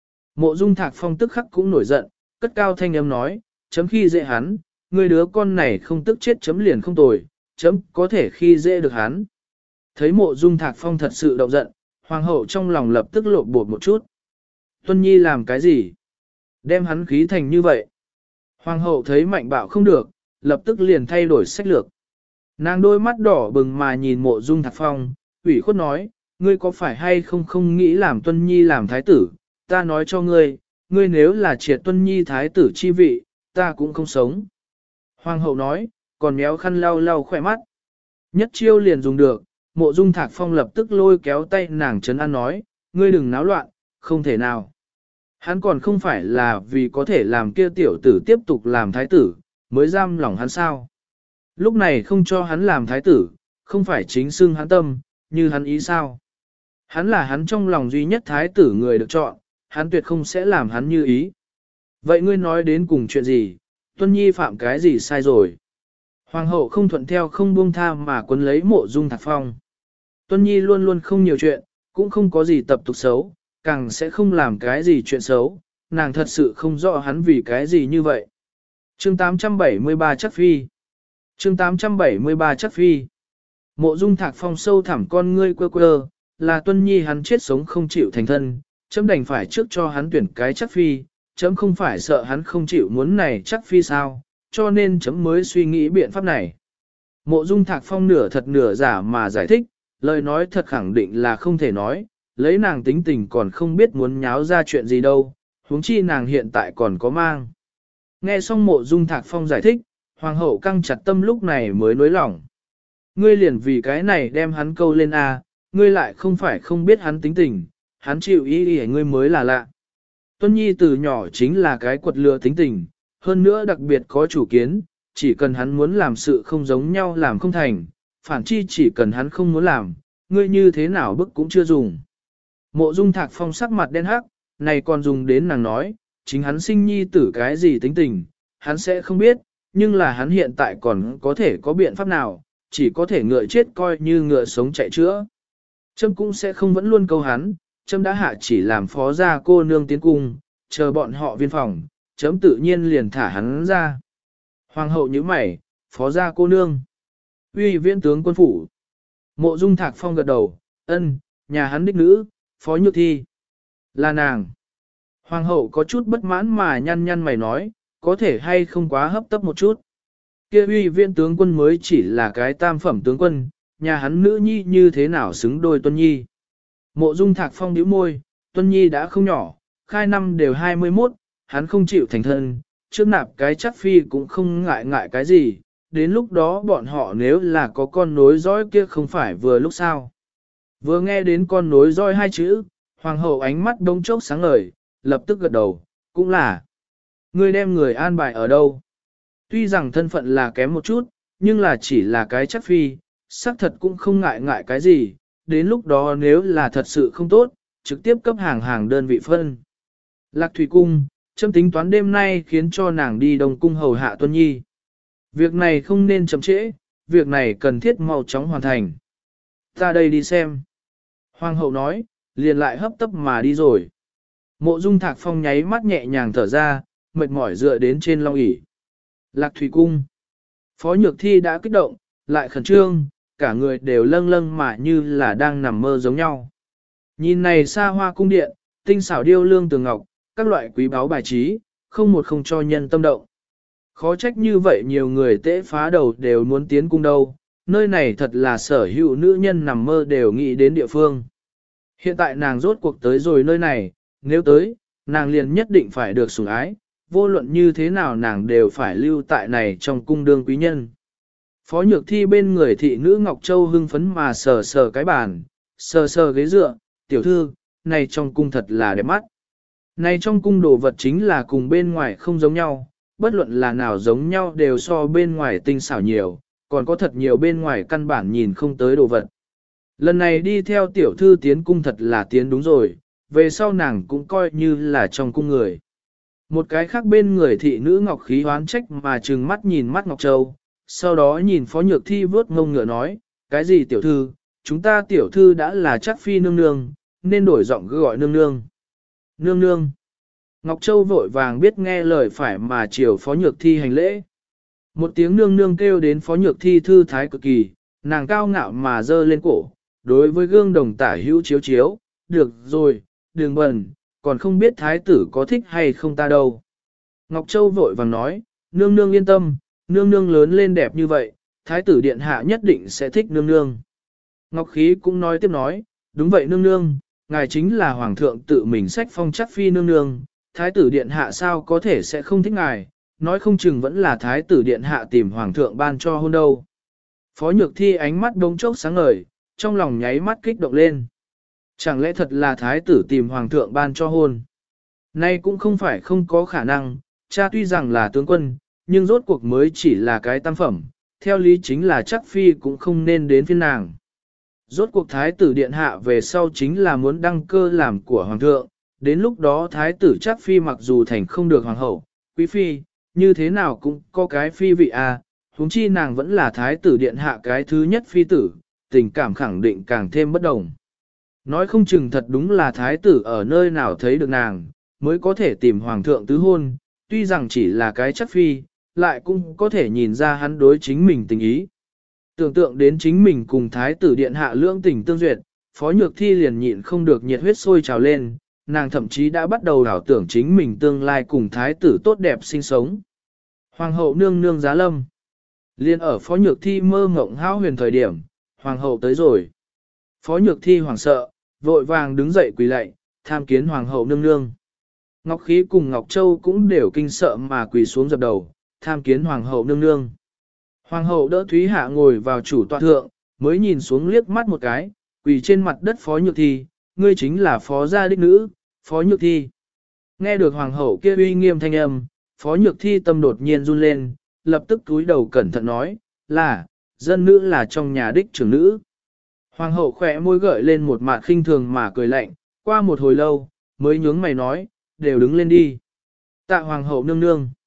Mộ Dung Thạc Phong tức khắc cũng nổi giận, cất cao thanh âm nói, chấm khi dễ hắn, ngươi đứa con này không tức chết chấm liền không tồi, chấm có thể khi dễ được hắn. Thấy Mộ Dung Thạc Phong thật sự động giận, hoàng hậu trong lòng lập tức lộn bột một chút. Tuân Nhi làm cái gì? Đem hắn khí thành như vậy. Hoàng hậu thấy mạnh bạo không được, lập tức liền thay đổi sách lược. Nàng đôi mắt đỏ bừng mà nhìn Mộ Dung Thạc Phong, ủy khuất nói, ngươi có phải hay không nghĩ làm Tuân Nhi làm thái tử, ta nói cho ngươi, ngươi nếu là triệt Tuân Nhi thái tử chi vị, ta cũng không sống. Hoàng hậu nói, còn méo khăn lau lau khỏe mắt. Nhất chiêu liền dùng được, Mộ Dung Thạc Phong lập tức lôi kéo tay nàng trấn an nói, ngươi đừng náo loạn, không thể nào. Hắn còn không phải là vì có thể làm kia tiểu tử tiếp tục làm thái tử, mới giam lỏng hắn sao. Lúc này không cho hắn làm thái tử, không phải chính xưng hắn tâm, như hắn ý sao. Hắn là hắn trong lòng duy nhất thái tử người được chọn, hắn tuyệt không sẽ làm hắn như ý. Vậy ngươi nói đến cùng chuyện gì, Tuân Nhi phạm cái gì sai rồi? Hoàng hậu không thuận theo không buông tha mà quấn lấy Mộ Dung Thạc Phong. Tuân Nhi luôn luôn không nhiều chuyện, cũng không có gì tập tục xấu, càng sẽ không làm cái gì chuyện xấu, nàng thật sự không rõ hắn vì cái gì như vậy. Chương 873 chắc phi. Chương 873 chắc phi. Mộ Dung Thạc Phong sâu thẳm con ngươi quơ quơ, là Tuân Nhi hắn chết sống không chịu thành thân, chấm đành phải trước cho hắn tuyển cái chắc phi, chấm không phải sợ hắn không chịu muốn này chắc phi sao, cho nên chấm mới suy nghĩ biện pháp này. Mộ Dung Thạc Phong nửa thật nửa giả mà giải thích, lời nói thật khẳng định là không thể nói, lấy nàng tính tình còn không biết muốn nháo ra chuyện gì đâu, huống chi nàng hiện tại còn có mang. Nghe xong Mộ Dung Thạc Phong giải thích, hoàng hậu căng chặt tâm lúc này mới nối lòng. Ngươi liền vì cái này đem hắn câu lên a, ngươi lại không phải không biết hắn tính tình, hắn chịu ý ý ngươi mới là lạ. Tuân Nhi từ nhỏ chính là cái quật lừa tính tình, hơn nữa đặc biệt có chủ kiến, chỉ cần hắn muốn làm sự không giống nhau làm không thành, phản chi chỉ cần hắn không muốn làm, ngươi như thế nào bức cũng chưa dùng. Mộ Dung Thạc Phong sắc mặt đen hắc, này còn dùng đến nàng nói, chính hắn sinh nhi tử cái gì tính tình, hắn sẽ không biết, nhưng là hắn hiện tại còn có thể có biện pháp nào, chỉ có thể ngựa chết coi như ngựa sống chạy chữa. Trâm cũng sẽ không vẫn luôn câu hắn, Trâm đã hạ chỉ làm phó gia cô nương tiến cung, chờ bọn họ viên phòng, chấm tự nhiên liền thả hắn ra. Hoàng hậu nhíu mày, phó gia cô nương. Uy viễn tướng quân phủ. Mộ Dung Thạc Phong gật đầu, ân, nhà hắn đích nữ, phó nhược thi. Là nàng. Hoàng hậu có chút bất mãn mà nhăn nhăn mày nói, có thể hay không quá hấp tấp một chút. Kia uy viễn tướng quân mới chỉ là cái tam phẩm tướng quân, nhà hắn nữ nhi như thế nào xứng đôi Tuân Nhi. Mộ Dung Thạc Phong nhíu môi, Tuân Nhi đã không nhỏ, khai năm đều 21, hắn không chịu thành thân, trước nạp cái chắc phi cũng không ngại ngại cái gì, đến lúc đó bọn họ nếu là có con nối dõi kia không phải vừa lúc sao. Vừa nghe đến con nối dõi hai chữ, hoàng hậu ánh mắt đông chốc sáng ngời, lập tức gật đầu, cũng là. Ngươi đem người an bài ở đâu? Tuy rằng thân phận là kém một chút, nhưng là chỉ là cái chắc phi, xác thật cũng không ngại ngại cái gì, đến lúc đó nếu là thật sự không tốt, trực tiếp cấp hàng đơn vị phân. Lạc Thủy Cung, chấm tính toán đêm nay khiến cho nàng đi Đông Cung hầu hạ Tuân Nhi. Việc này không nên chậm trễ, việc này cần thiết mau chóng hoàn thành. Ta đây đi xem. Hoàng hậu nói, liền lại hấp tấp mà đi rồi. Mộ Dung Thạc Phong nháy mắt nhẹ nhàng thở ra, mệt mỏi dựa đến trên long ỷ. Lạc Thủy Cung. Phó Nhược Thi đã kích động, lại khẩn trương, cả người đều lâng lâng mà như là đang nằm mơ giống nhau. Nhìn này xa hoa cung điện, tinh xảo điêu lương tường ngọc, các loại quý báu bài trí, không một không cho nhân tâm động. Khó trách như vậy nhiều người tễ phá đầu đều muốn tiến cung đâu, nơi này thật là sở hữu nữ nhân nằm mơ đều nghĩ đến địa phương. Hiện tại nàng rốt cuộc tới rồi nơi này, nếu tới, nàng liền nhất định phải được sủng ái, vô luận như thế nào nàng đều phải lưu tại này trong cung đương quý nhân. Phó Nhược Thi bên người thị nữ Ngọc Châu hưng phấn mà sờ sờ cái bàn, sờ sờ ghế dựa, tiểu thư, này trong cung thật là đẹp mắt. Này trong cung đồ vật chính là cùng bên ngoài không giống nhau, bất luận là nào giống nhau đều so bên ngoài tinh xảo nhiều, còn có thật nhiều bên ngoài căn bản nhìn không tới đồ vật. Lần này đi theo tiểu thư tiến cung thật là tiến đúng rồi, về sau nàng cũng coi như là trong cung người. Một cái khác bên người thị nữ Ngọc Khí hoán trách mà trừng mắt nhìn mắt Ngọc Châu, sau đó nhìn Phó Nhược Thi vớt ngông ngựa nói, cái gì tiểu thư, chúng ta tiểu thư đã là chắc phi nương nương, nên đổi giọng gọi nương nương. Nương nương. Ngọc Châu vội vàng biết nghe lời phải mà chiều Phó Nhược Thi hành lễ. Một tiếng nương nương kêu đến Phó Nhược Thi thư thái cực kỳ, nàng cao ngạo mà dơ lên cổ, đối với gương đồng tả hữu chiếu chiếu, được rồi, đừng bẩn, còn không biết thái tử có thích hay không ta đâu. Ngọc Châu vội vàng nói, nương nương yên tâm, nương nương lớn lên đẹp như vậy, thái tử điện hạ nhất định sẽ thích nương nương. Ngọc Khí cũng nói tiếp nói, đúng vậy nương nương, ngài chính là hoàng thượng tự mình sách phong chắc phi nương nương, thái tử điện hạ sao có thể sẽ không thích ngài, nói không chừng vẫn là thái tử điện hạ tìm hoàng thượng ban cho hôn đâu. Phó Nhược Thi ánh mắt đống chốc sáng ngời, trong lòng nháy mắt kích động lên. Chẳng lẽ thật là thái tử tìm hoàng thượng ban cho hôn? Nay cũng không phải không có khả năng, cha tuy rằng là tướng quân, nhưng rốt cuộc mới chỉ là cái tam phẩm, theo lý chính là chắc phi cũng không nên đến phiên nàng. Rốt cuộc thái tử điện hạ về sau chính là muốn đăng cơ làm của hoàng thượng, đến lúc đó thái tử chắc phi mặc dù thành không được hoàng hậu, quý phi, như thế nào cũng có cái phi vị a, huống chi nàng vẫn là thái tử điện hạ cái thứ nhất phi tử, tình cảm khẳng định càng thêm bất đồng. Nói không chừng thật đúng là thái tử ở nơi nào thấy được nàng, mới có thể tìm hoàng thượng tứ hôn, tuy rằng chỉ là cái chắc phi, lại cũng có thể nhìn ra hắn đối chính mình tình ý. Tưởng tượng đến chính mình cùng thái tử điện hạ lưỡng tình tương duyệt, Phó Nhược Thi liền nhịn không được nhiệt huyết sôi trào lên, nàng thậm chí đã bắt đầu đảo tưởng chính mình tương lai cùng thái tử tốt đẹp sinh sống. Hoàng hậu nương nương giá lâm. Liên ở Phó Nhược Thi mơ ngộng hão huyền thời điểm, hoàng hậu tới rồi. Phó Nhược Thi hoảng sợ, vội vàng đứng dậy quỳ lạy, tham kiến hoàng hậu nương nương. Ngọc Khí cùng Ngọc Châu cũng đều kinh sợ mà quỳ xuống dập đầu, tham kiến hoàng hậu nương nương. Hoàng hậu đỡ Thúy Hạ ngồi vào chủ tọa thượng, mới nhìn xuống liếc mắt một cái, quỳ trên mặt đất Phó Nhược Thi, ngươi chính là phó gia đích nữ, Phó Nhược Thi. Nghe được hoàng hậu kia uy nghiêm thanh âm, Phó Nhược Thi tâm đột nhiên run lên, lập tức cúi đầu cẩn thận nói, là, dân nữ là trong nhà đích trưởng nữ. Hoàng hậu khỏe môi gợi lên một mặt khinh thường mà cười lạnh, qua một hồi lâu, mới nhướng mày nói, đều đứng lên đi. Tạ hoàng hậu nương nương.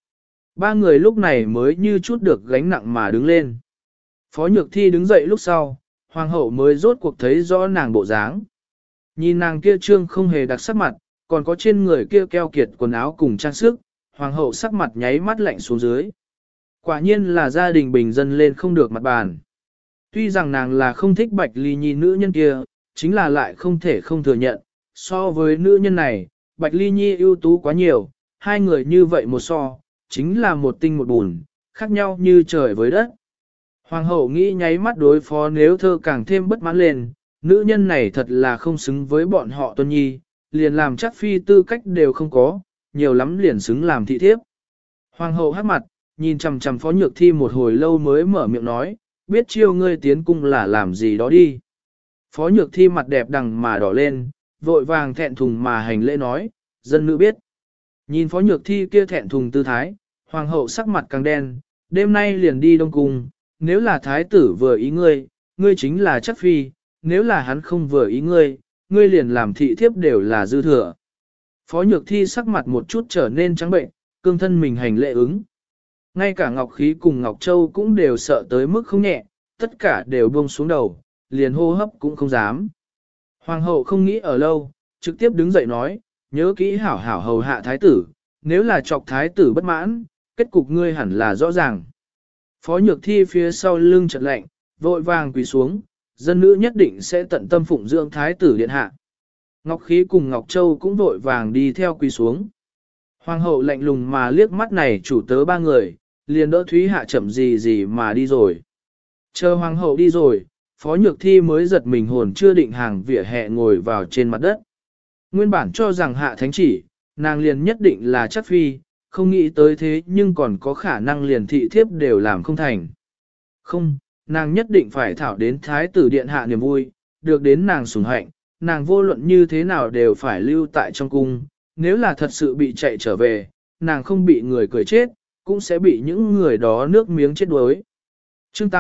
Ba người lúc này mới như chút được gánh nặng mà đứng lên. Phó Nhược Thi đứng dậy lúc sau, hoàng hậu mới rốt cuộc thấy rõ nàng bộ dáng. Nhìn nàng kia trương không hề đặc sắc mặt, còn có trên người kia keo kiệt quần áo cùng trang sức, hoàng hậu sắc mặt nháy mắt lạnh xuống dưới. Quả nhiên là gia đình bình dân lên không được mặt bàn. Tuy rằng nàng là không thích Bạch Ly Nhi nữ nhân kia, chính là lại không thể không thừa nhận, so với nữ nhân này, Bạch Ly Nhi ưu tú quá nhiều, hai người như vậy một so, chính là một tinh một bùn, khác nhau như trời với đất. Hoàng hậu nghĩ nháy mắt đối phó nếu thơ càng thêm bất mãn lên, nữ nhân này thật là không xứng với bọn họ Tuân Nhi, liền làm chắc phi tư cách đều không có, nhiều lắm liền xứng làm thị thiếp. Hoàng hậu hắc mặt, nhìn chằm chằm Phó Nhược Thi một hồi lâu mới mở miệng nói, biết chiêu ngươi tiến cung là làm gì đó đi. Phó Nhược Thi mặt đẹp đằng mà đỏ lên, vội vàng thẹn thùng mà hành lễ nói, dân nữ biết. Nhìn Phó Nhược Thi kia thẹn thùng tư thái, hoàng hậu sắc mặt càng đen, đêm nay liền đi Đông Cung, nếu là thái tử vừa ý ngươi, ngươi chính là chắc phi, nếu là hắn không vừa ý ngươi, ngươi liền làm thị thiếp đều là dư thừa. Phó Nhược Thi sắc mặt một chút trở nên trắng bệnh, cương thân mình hành lễ ứng. Ngay cả Ngọc Khí cùng Ngọc Châu cũng đều sợ tới mức không nhẹ, tất cả đều buông xuống đầu, liền hô hấp cũng không dám. Hoàng hậu không nghĩ ở lâu, trực tiếp đứng dậy nói, nhớ kỹ hảo hảo hầu hạ thái tử, nếu là chọc thái tử bất mãn, kết cục ngươi hẳn là rõ ràng. Phó Nhược Thi phía sau lưng chợt lạnh, vội vàng quỳ xuống, dân nữ nhất định sẽ tận tâm phụng dưỡng thái tử điện hạ. Ngọc Khí cùng Ngọc Châu cũng vội vàng đi theo quỳ xuống. Hoàng hậu lạnh lùng mà liếc mắt này chủ tớ ba người, liền đỡ Thúy Hạ chậm gì mà đi rồi. Chờ hoàng hậu đi rồi, Phó Nhược Thi mới giật mình hồn chưa định hàng vỉa hè ngồi vào trên mặt đất. Nguyên bản cho rằng hạ thánh chỉ, nàng liền nhất định là chắc phi, không nghĩ tới thế nhưng còn có khả năng liền thị thiếp đều làm không thành. Không, nàng nhất định phải thảo đến thái tử điện hạ niềm vui, được đến nàng sủng hạnh, nàng vô luận như thế nào đều phải lưu tại trong cung, nếu là thật sự bị chạy trở về, nàng không bị người cười chết, cũng sẽ bị những người đó nước miếng chết đuối. Chương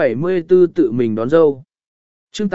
874 tự mình đón dâu. Chương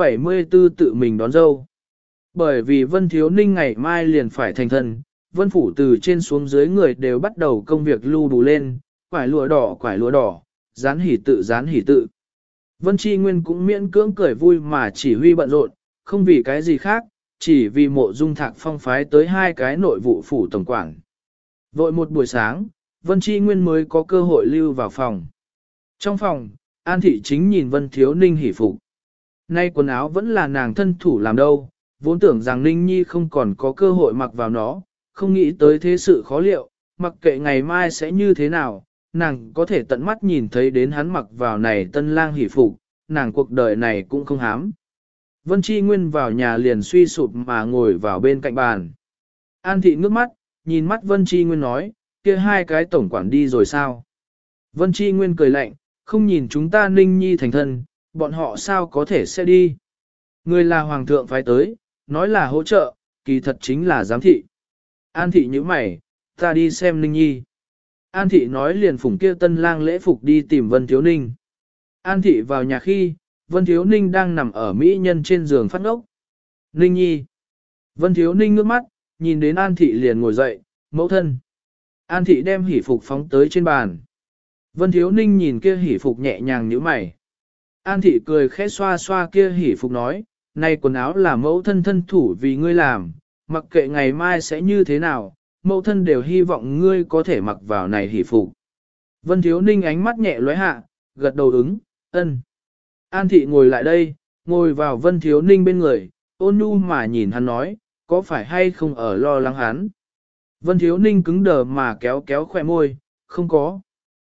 874 tự mình đón dâu. Bởi vì Vân Thiếu Ninh ngày mai liền phải thành thân, Vân Phủ từ trên xuống dưới người đều bắt đầu công việc lưu đủ lên, quải lụa đỏ, dán hỉ tự. Vân Chi Nguyên cũng miễn cưỡng cười vui mà chỉ huy bận rộn, không vì cái gì khác, chỉ vì Mộ Dung Thạc phong phái tới hai cái nội vụ phủ tổng quản. Vội một buổi sáng, Vân Chi Nguyên mới có cơ hội lưu vào phòng. Trong phòng, An Thị chính nhìn Vân Thiếu Ninh hỉ phục. Nay quần áo vẫn là nàng thân thủ làm đâu, vốn tưởng rằng Ninh Nhi không còn có cơ hội mặc vào nó, không nghĩ tới thế sự khó liệu, mặc kệ ngày mai sẽ như thế nào, nàng có thể tận mắt nhìn thấy đến hắn mặc vào này tân lang hỉ phục, nàng cuộc đời này cũng không hám. Vân Chi Nguyên vào nhà liền suy sụp mà ngồi vào bên cạnh bàn. An Thị ngước mắt, nhìn mắt Vân Chi Nguyên nói, kia hai cái tổng quản đi rồi sao? Vân Chi Nguyên cười lạnh, không nhìn chúng ta Ninh Nhi thành thân, bọn họ sao có thể sẽ đi? Người là hoàng thượng phái tới, nói là hỗ trợ, kỳ thật chính là giám thị. An Thị nhíu mày, ta đi xem Ninh Nhi. An Thị nói liền phủng kia tân lang lễ phục đi tìm Vân Thiếu Ninh. An Thị vào nhà khi, Vân Thiếu Ninh đang nằm ở mỹ nhân trên giường phát ngốc. Ninh Nhi. Vân Thiếu Ninh ngước mắt, nhìn đến An Thị liền ngồi dậy, mẫu thân. An Thị đem hỉ phục phóng tới trên bàn. Vân Thiếu Ninh nhìn kia hỉ phục nhẹ nhàng nhíu mày. An Thị cười khẽ xoa xoa kia hỉ phục nói, này quần áo là mẫu thân thân thủ vì ngươi làm, mặc kệ ngày mai sẽ như thế nào, mẫu thân đều hy vọng ngươi có thể mặc vào này hỉ phục. Vân Thiếu Ninh ánh mắt nhẹ lóe hạ, gật đầu ứng, ân. An Thị ngồi lại đây, ngồi vào Vân Thiếu Ninh bên người, ôn nhu mà nhìn hắn nói, có phải hay không ở lo lắng hắn. Vân Thiếu Ninh cứng đờ mà kéo kéo khỏe môi, không có.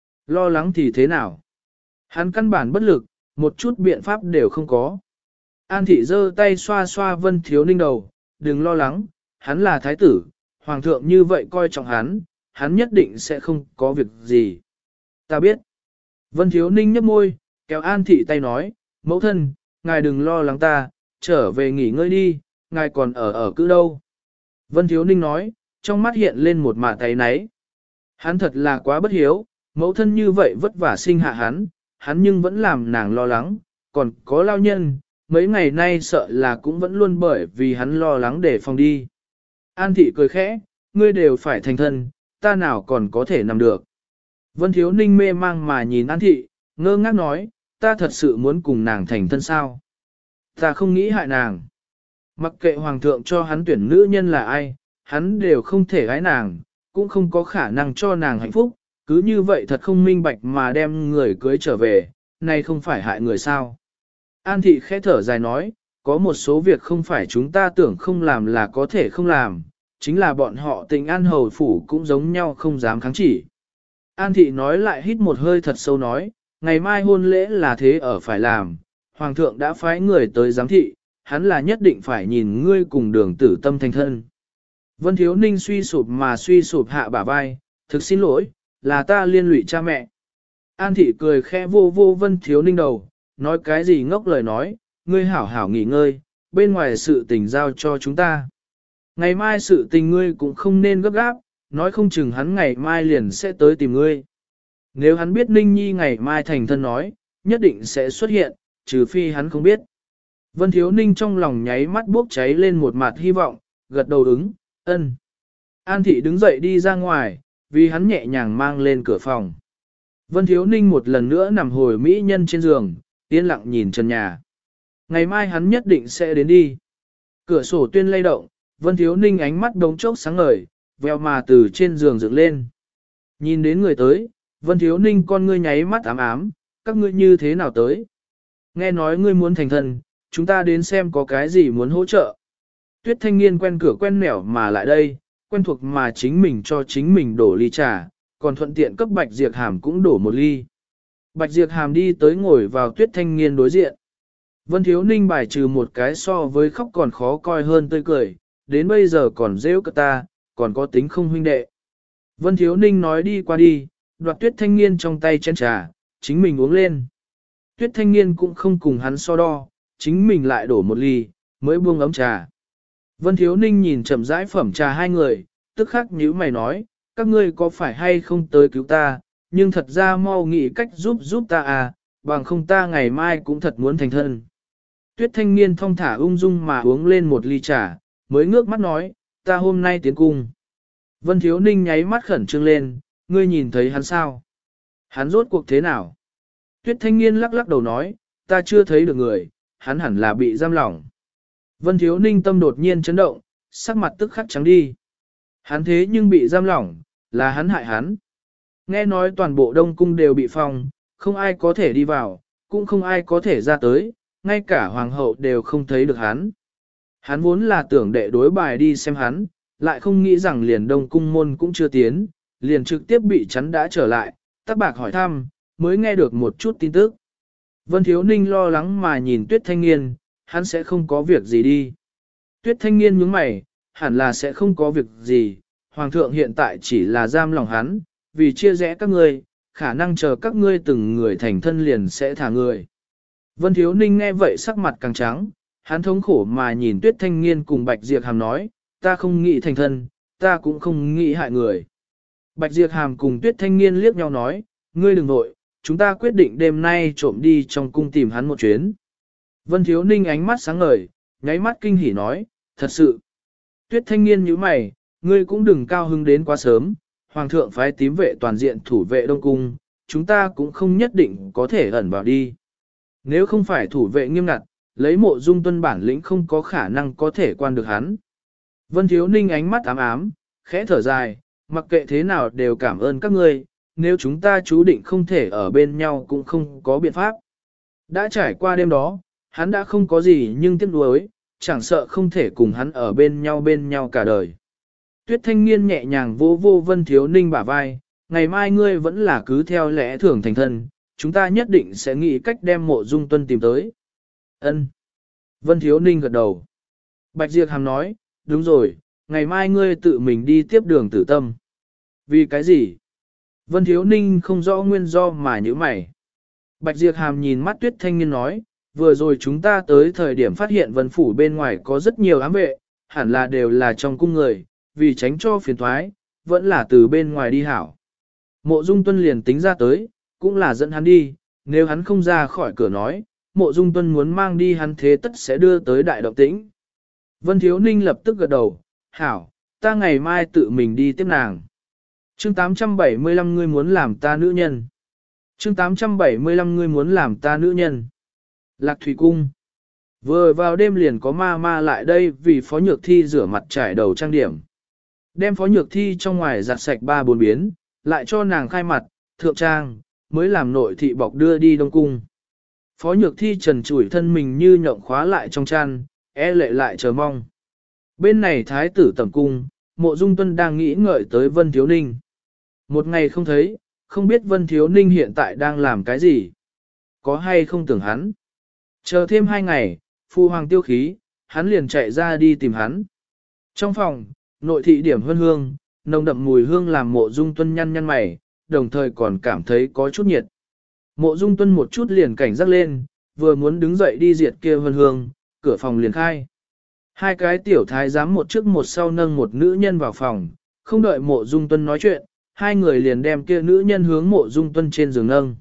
Lo lắng thì thế nào? Hắn căn bản bất lực, một chút biện pháp đều không có. An Thị giơ tay xoa xoa Vân Thiếu Ninh đầu, đừng lo lắng, hắn là thái tử, hoàng thượng như vậy coi trọng hắn nhất định sẽ không có việc gì. Ta biết. Vân Thiếu Ninh nhấp môi, kéo An Thị tay nói, mẫu thân, ngài đừng lo lắng ta, trở về nghỉ ngơi đi, ngài còn ở cứ đâu. Vân Thiếu Ninh nói, trong mắt hiện lên một mả tay náy. Hắn thật là quá bất hiếu, mẫu thân như vậy vất vả sinh hạ hắn nhưng vẫn làm nàng lo lắng, còn có lao nhân, mấy ngày nay sợ là cũng vẫn luôn bởi vì hắn lo lắng để phòng đi. An Thị cười khẽ, ngươi đều phải thành thân, ta nào còn có thể nằm được. Vân Thiếu Ninh mê mang mà nhìn An Thị, ngơ ngác nói, ta thật sự muốn cùng nàng thành thân sao? Ta không nghĩ hại nàng. Mặc kệ hoàng thượng cho hắn tuyển nữ nhân là ai, hắn đều không thể gái nàng, cũng không có khả năng cho nàng hạnh phúc, cứ như vậy thật không minh bạch mà đem người cưới trở về, này không phải hại người sao. An Thị khẽ thở dài nói, có một số việc không phải chúng ta tưởng không làm là có thể không làm, chính là bọn họ tình An Hầu Phủ cũng giống nhau không dám kháng chỉ. An Thị nói lại hít một hơi thật sâu nói, ngày mai hôn lễ là thế ở phải làm, Hoàng thượng đã phái người tới giám thị, hắn là nhất định phải nhìn ngươi cùng đường tử tâm thành thân. Vân Thiếu Ninh suy sụp hạ bả vai, thực xin lỗi, là ta liên lụy cha mẹ. An Thị cười khẽ vô vô Vân Thiếu Ninh đầu, nói cái gì ngốc lời nói, ngươi hảo hảo nghỉ ngơi, bên ngoài sự tình giao cho chúng ta. Ngày mai sự tình ngươi cũng không nên gấp gáp, nói không chừng hắn ngày mai liền sẽ tới tìm ngươi. Nếu hắn biết Ninh Nhi ngày mai thành thân nói, nhất định sẽ xuất hiện, trừ phi hắn không biết. Vân Thiếu Ninh trong lòng nháy mắt bốc cháy lên một mặt hy vọng, gật đầu ứng, ân. An Thị đứng dậy đi ra ngoài, vì hắn nhẹ nhàng mang lên cửa phòng. Vân Thiếu Ninh một lần nữa nằm hồi mỹ nhân trên giường, yên lặng nhìn trần nhà. Ngày mai hắn nhất định sẽ đến đi. Cửa sổ tuyên lay động, Vân Thiếu Ninh ánh mắt đống chốc sáng ngời, veo mà từ trên giường dựng lên. Nhìn đến người tới, Vân Thiếu Ninh con ngươi nháy mắt ám ám, các ngươi như thế nào tới? Nghe nói ngươi muốn thành thân, chúng ta đến xem có cái gì muốn hỗ trợ. Tuyết Thanh Niên quen cửa quen nẻo mà lại đây, quen thuộc mà chính mình cho chính mình đổ ly trà, còn thuận tiện cấp Bạch Diệp Hàm cũng đổ một ly. Bạch Diệp Hàm đi tới ngồi vào Tuyết Thanh Niên đối diện. Vân Thiếu Ninh bài trừ một cái so với khóc còn khó coi hơn tươi cười, đến bây giờ còn rêu cả ta, còn có tính không huynh đệ. Vân Thiếu Ninh nói đi qua đi, đoạt Tuyết Thanh Niên trong tay chén trà, chính mình uống lên. Tuyết Thanh Niên cũng không cùng hắn so đo, chính mình lại đổ một ly, mới buông ấm trà. Vân Thiếu Ninh nhìn chậm rãi phẩm trà hai người, tức khắc nhíu mày nói, các ngươi có phải hay không tới cứu ta, nhưng thật ra mau nghĩ cách giúp ta à, bằng không ta ngày mai cũng thật muốn thành thân. Tuyết Thanh Niên thong thả ung dung mà uống lên một ly trà, mới ngước mắt nói, ta hôm nay tiến cung. Vân Thiếu Ninh nháy mắt khẩn trương lên, ngươi nhìn thấy hắn sao? Hắn rốt cuộc thế nào? Tuyết Thanh Niên lắc lắc đầu nói, ta chưa thấy được người, hắn hẳn là bị giam lỏng. Vân Thiếu Ninh tâm đột nhiên chấn động, sắc mặt tức khắc trắng đi. Hắn thế nhưng bị giam lỏng, là hắn hại hắn. Nghe nói toàn bộ Đông Cung đều bị phong, không ai có thể đi vào, cũng không ai có thể ra tới, ngay cả Hoàng hậu đều không thấy được hắn. Hắn vốn là tưởng đệ đối bài đi xem hắn, lại không nghĩ rằng liền Đông Cung môn cũng chưa tiến, liền trực tiếp bị chắn đã trở lại, Tắc Bạc hỏi thăm, mới nghe được một chút tin tức. Vân Thiếu Ninh lo lắng mà nhìn Tuyết Thanh Niên, hắn sẽ không có việc gì đi. Tuyết Thanh Niên nhướng mày, hẳn là sẽ không có việc gì, Hoàng thượng hiện tại chỉ là giam lòng hắn, vì chia rẽ các ngươi, khả năng chờ các ngươi từng người thành thân liền sẽ thả người. Vân Thiếu Ninh nghe vậy sắc mặt càng trắng, hắn thống khổ mà nhìn Tuyết Thanh Niên cùng Bạch Diệp Hàm nói, ta không nghĩ thành thân, ta cũng không nghĩ hại người. Bạch Diệp Hàm cùng Tuyết Thanh Niên liếc nhau nói, ngươi đừng nội, chúng ta quyết định đêm nay trộm đi trong cung tìm hắn một chuyến. Vân Thiếu Ninh ánh mắt sáng ngời, nháy mắt kinh hỉ nói, thật sự. Tuyết Thanh Niên nhíu mày, ngươi cũng đừng cao hứng đến quá sớm, Hoàng thượng phái tím vệ toàn diện thủ vệ Đông Cung, chúng ta cũng không nhất định có thể ẩn vào đi. Nếu không phải thủ vệ nghiêm ngặt, lấy Mộ Dung Tuân bản lĩnh không có khả năng có thể quan được hắn. Vân Thiếu Ninh ánh mắt ám ám, khẽ thở dài, mặc kệ thế nào đều cảm ơn các ngươi, nếu chúng ta chú định không thể ở bên nhau cũng không có biện pháp. Đã trải qua đêm đó, hắn đã không có gì nhưng tiếc nuối, chẳng sợ không thể cùng hắn ở bên nhau cả đời. Tuyết Thanh Niên nhẹ nhàng vô vô Vân Thiếu Ninh bả vai, ngày mai ngươi vẫn là cứ theo lẽ thường thành thân, chúng ta nhất định sẽ nghĩ cách đem Mộ Dung Tuân tìm tới. Ân. Vân Thiếu Ninh gật đầu. Bạch Diệp Hàm nói, đúng rồi, ngày mai ngươi tự mình đi tiếp đường tử tâm. Vì cái gì? Vân Thiếu Ninh không rõ nguyên do mà nhíu mày. Bạch Diệp Hàm nhìn mắt Tuyết Thanh Niên nói, vừa rồi chúng ta tới thời điểm phát hiện Vân Phủ bên ngoài có rất nhiều ám vệ, hẳn là đều là trong cung người, vì tránh cho phiền thoái, vẫn là từ bên ngoài đi hảo. Mộ Dung Tuân liền tính ra tới, cũng là dẫn hắn đi, nếu hắn không ra khỏi cửa nói, Mộ Dung Tuân muốn mang đi hắn thế tất sẽ đưa tới đại động tĩnh. Vân Thiếu Ninh lập tức gật đầu, hảo, ta ngày mai tự mình đi tiếp nàng. Chương 875 ngươi muốn làm ta nữ nhân. Chương 875 ngươi muốn làm ta nữ nhân. Lạc Thủy Cung. Vừa vào đêm liền có ma ma lại đây vì Phó Nhược Thi rửa mặt trải đầu trang điểm. Đem Phó Nhược Thi trong ngoài giặt sạch 3-4 biến, lại cho nàng khai mặt, thượng trang, mới làm nội thị bọc đưa đi Đông Cung. Phó Nhược Thi trần trụi thân mình như nhộng khóa lại trong chăn, lệ lại chờ mong. Bên này thái tử tẩm cung, Mộ Dung Tuân đang nghĩ ngợi tới Vân Thiếu Ninh. Một ngày không thấy, không biết Vân Thiếu Ninh hiện tại đang làm cái gì. Có hay không tưởng hắn. Chờ thêm 2 ngày, phu hoàng tiêu khí, hắn liền chạy ra đi tìm hắn. Trong phòng, nội thị điểm hương hương, nồng đậm mùi hương làm Mộ Dung Tuân nhăn nhăn mày, đồng thời còn cảm thấy có chút nhiệt. Mộ Dung Tuân một chút liền cảnh giác lên, vừa muốn đứng dậy đi diệt kia hương hương, cửa phòng liền khai. 2 cái tiểu thái giám một trước một sau nâng một nữ nhân vào phòng, không đợi Mộ Dung Tuân nói chuyện, 2 người liền đem kia nữ nhân hướng Mộ Dung Tuân trên giường nâng.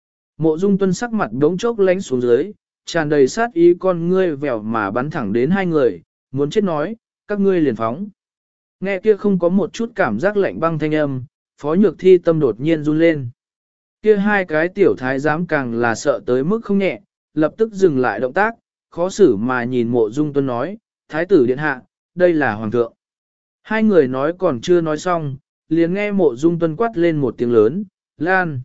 Mộ Dung Tuân sắc mặt đống chốc lánh xuống dưới, tràn đầy sát ý con ngươi vèo mà bắn thẳng đến 2 người, muốn chết nói, các ngươi liền phóng. Nghe kia không có một chút cảm giác lạnh băng thanh âm, Phó Nhược Thi tâm đột nhiên run lên. Kia 2 cái tiểu thái giám càng là sợ tới mức không nhẹ, lập tức dừng lại động tác, khó xử mà nhìn Mộ Dung Tuân nói, thái tử điện hạ, đây là hoàng thượng. 2 người nói còn chưa nói xong, liền nghe Mộ Dung Tuân quát lên một tiếng lớn, Lan.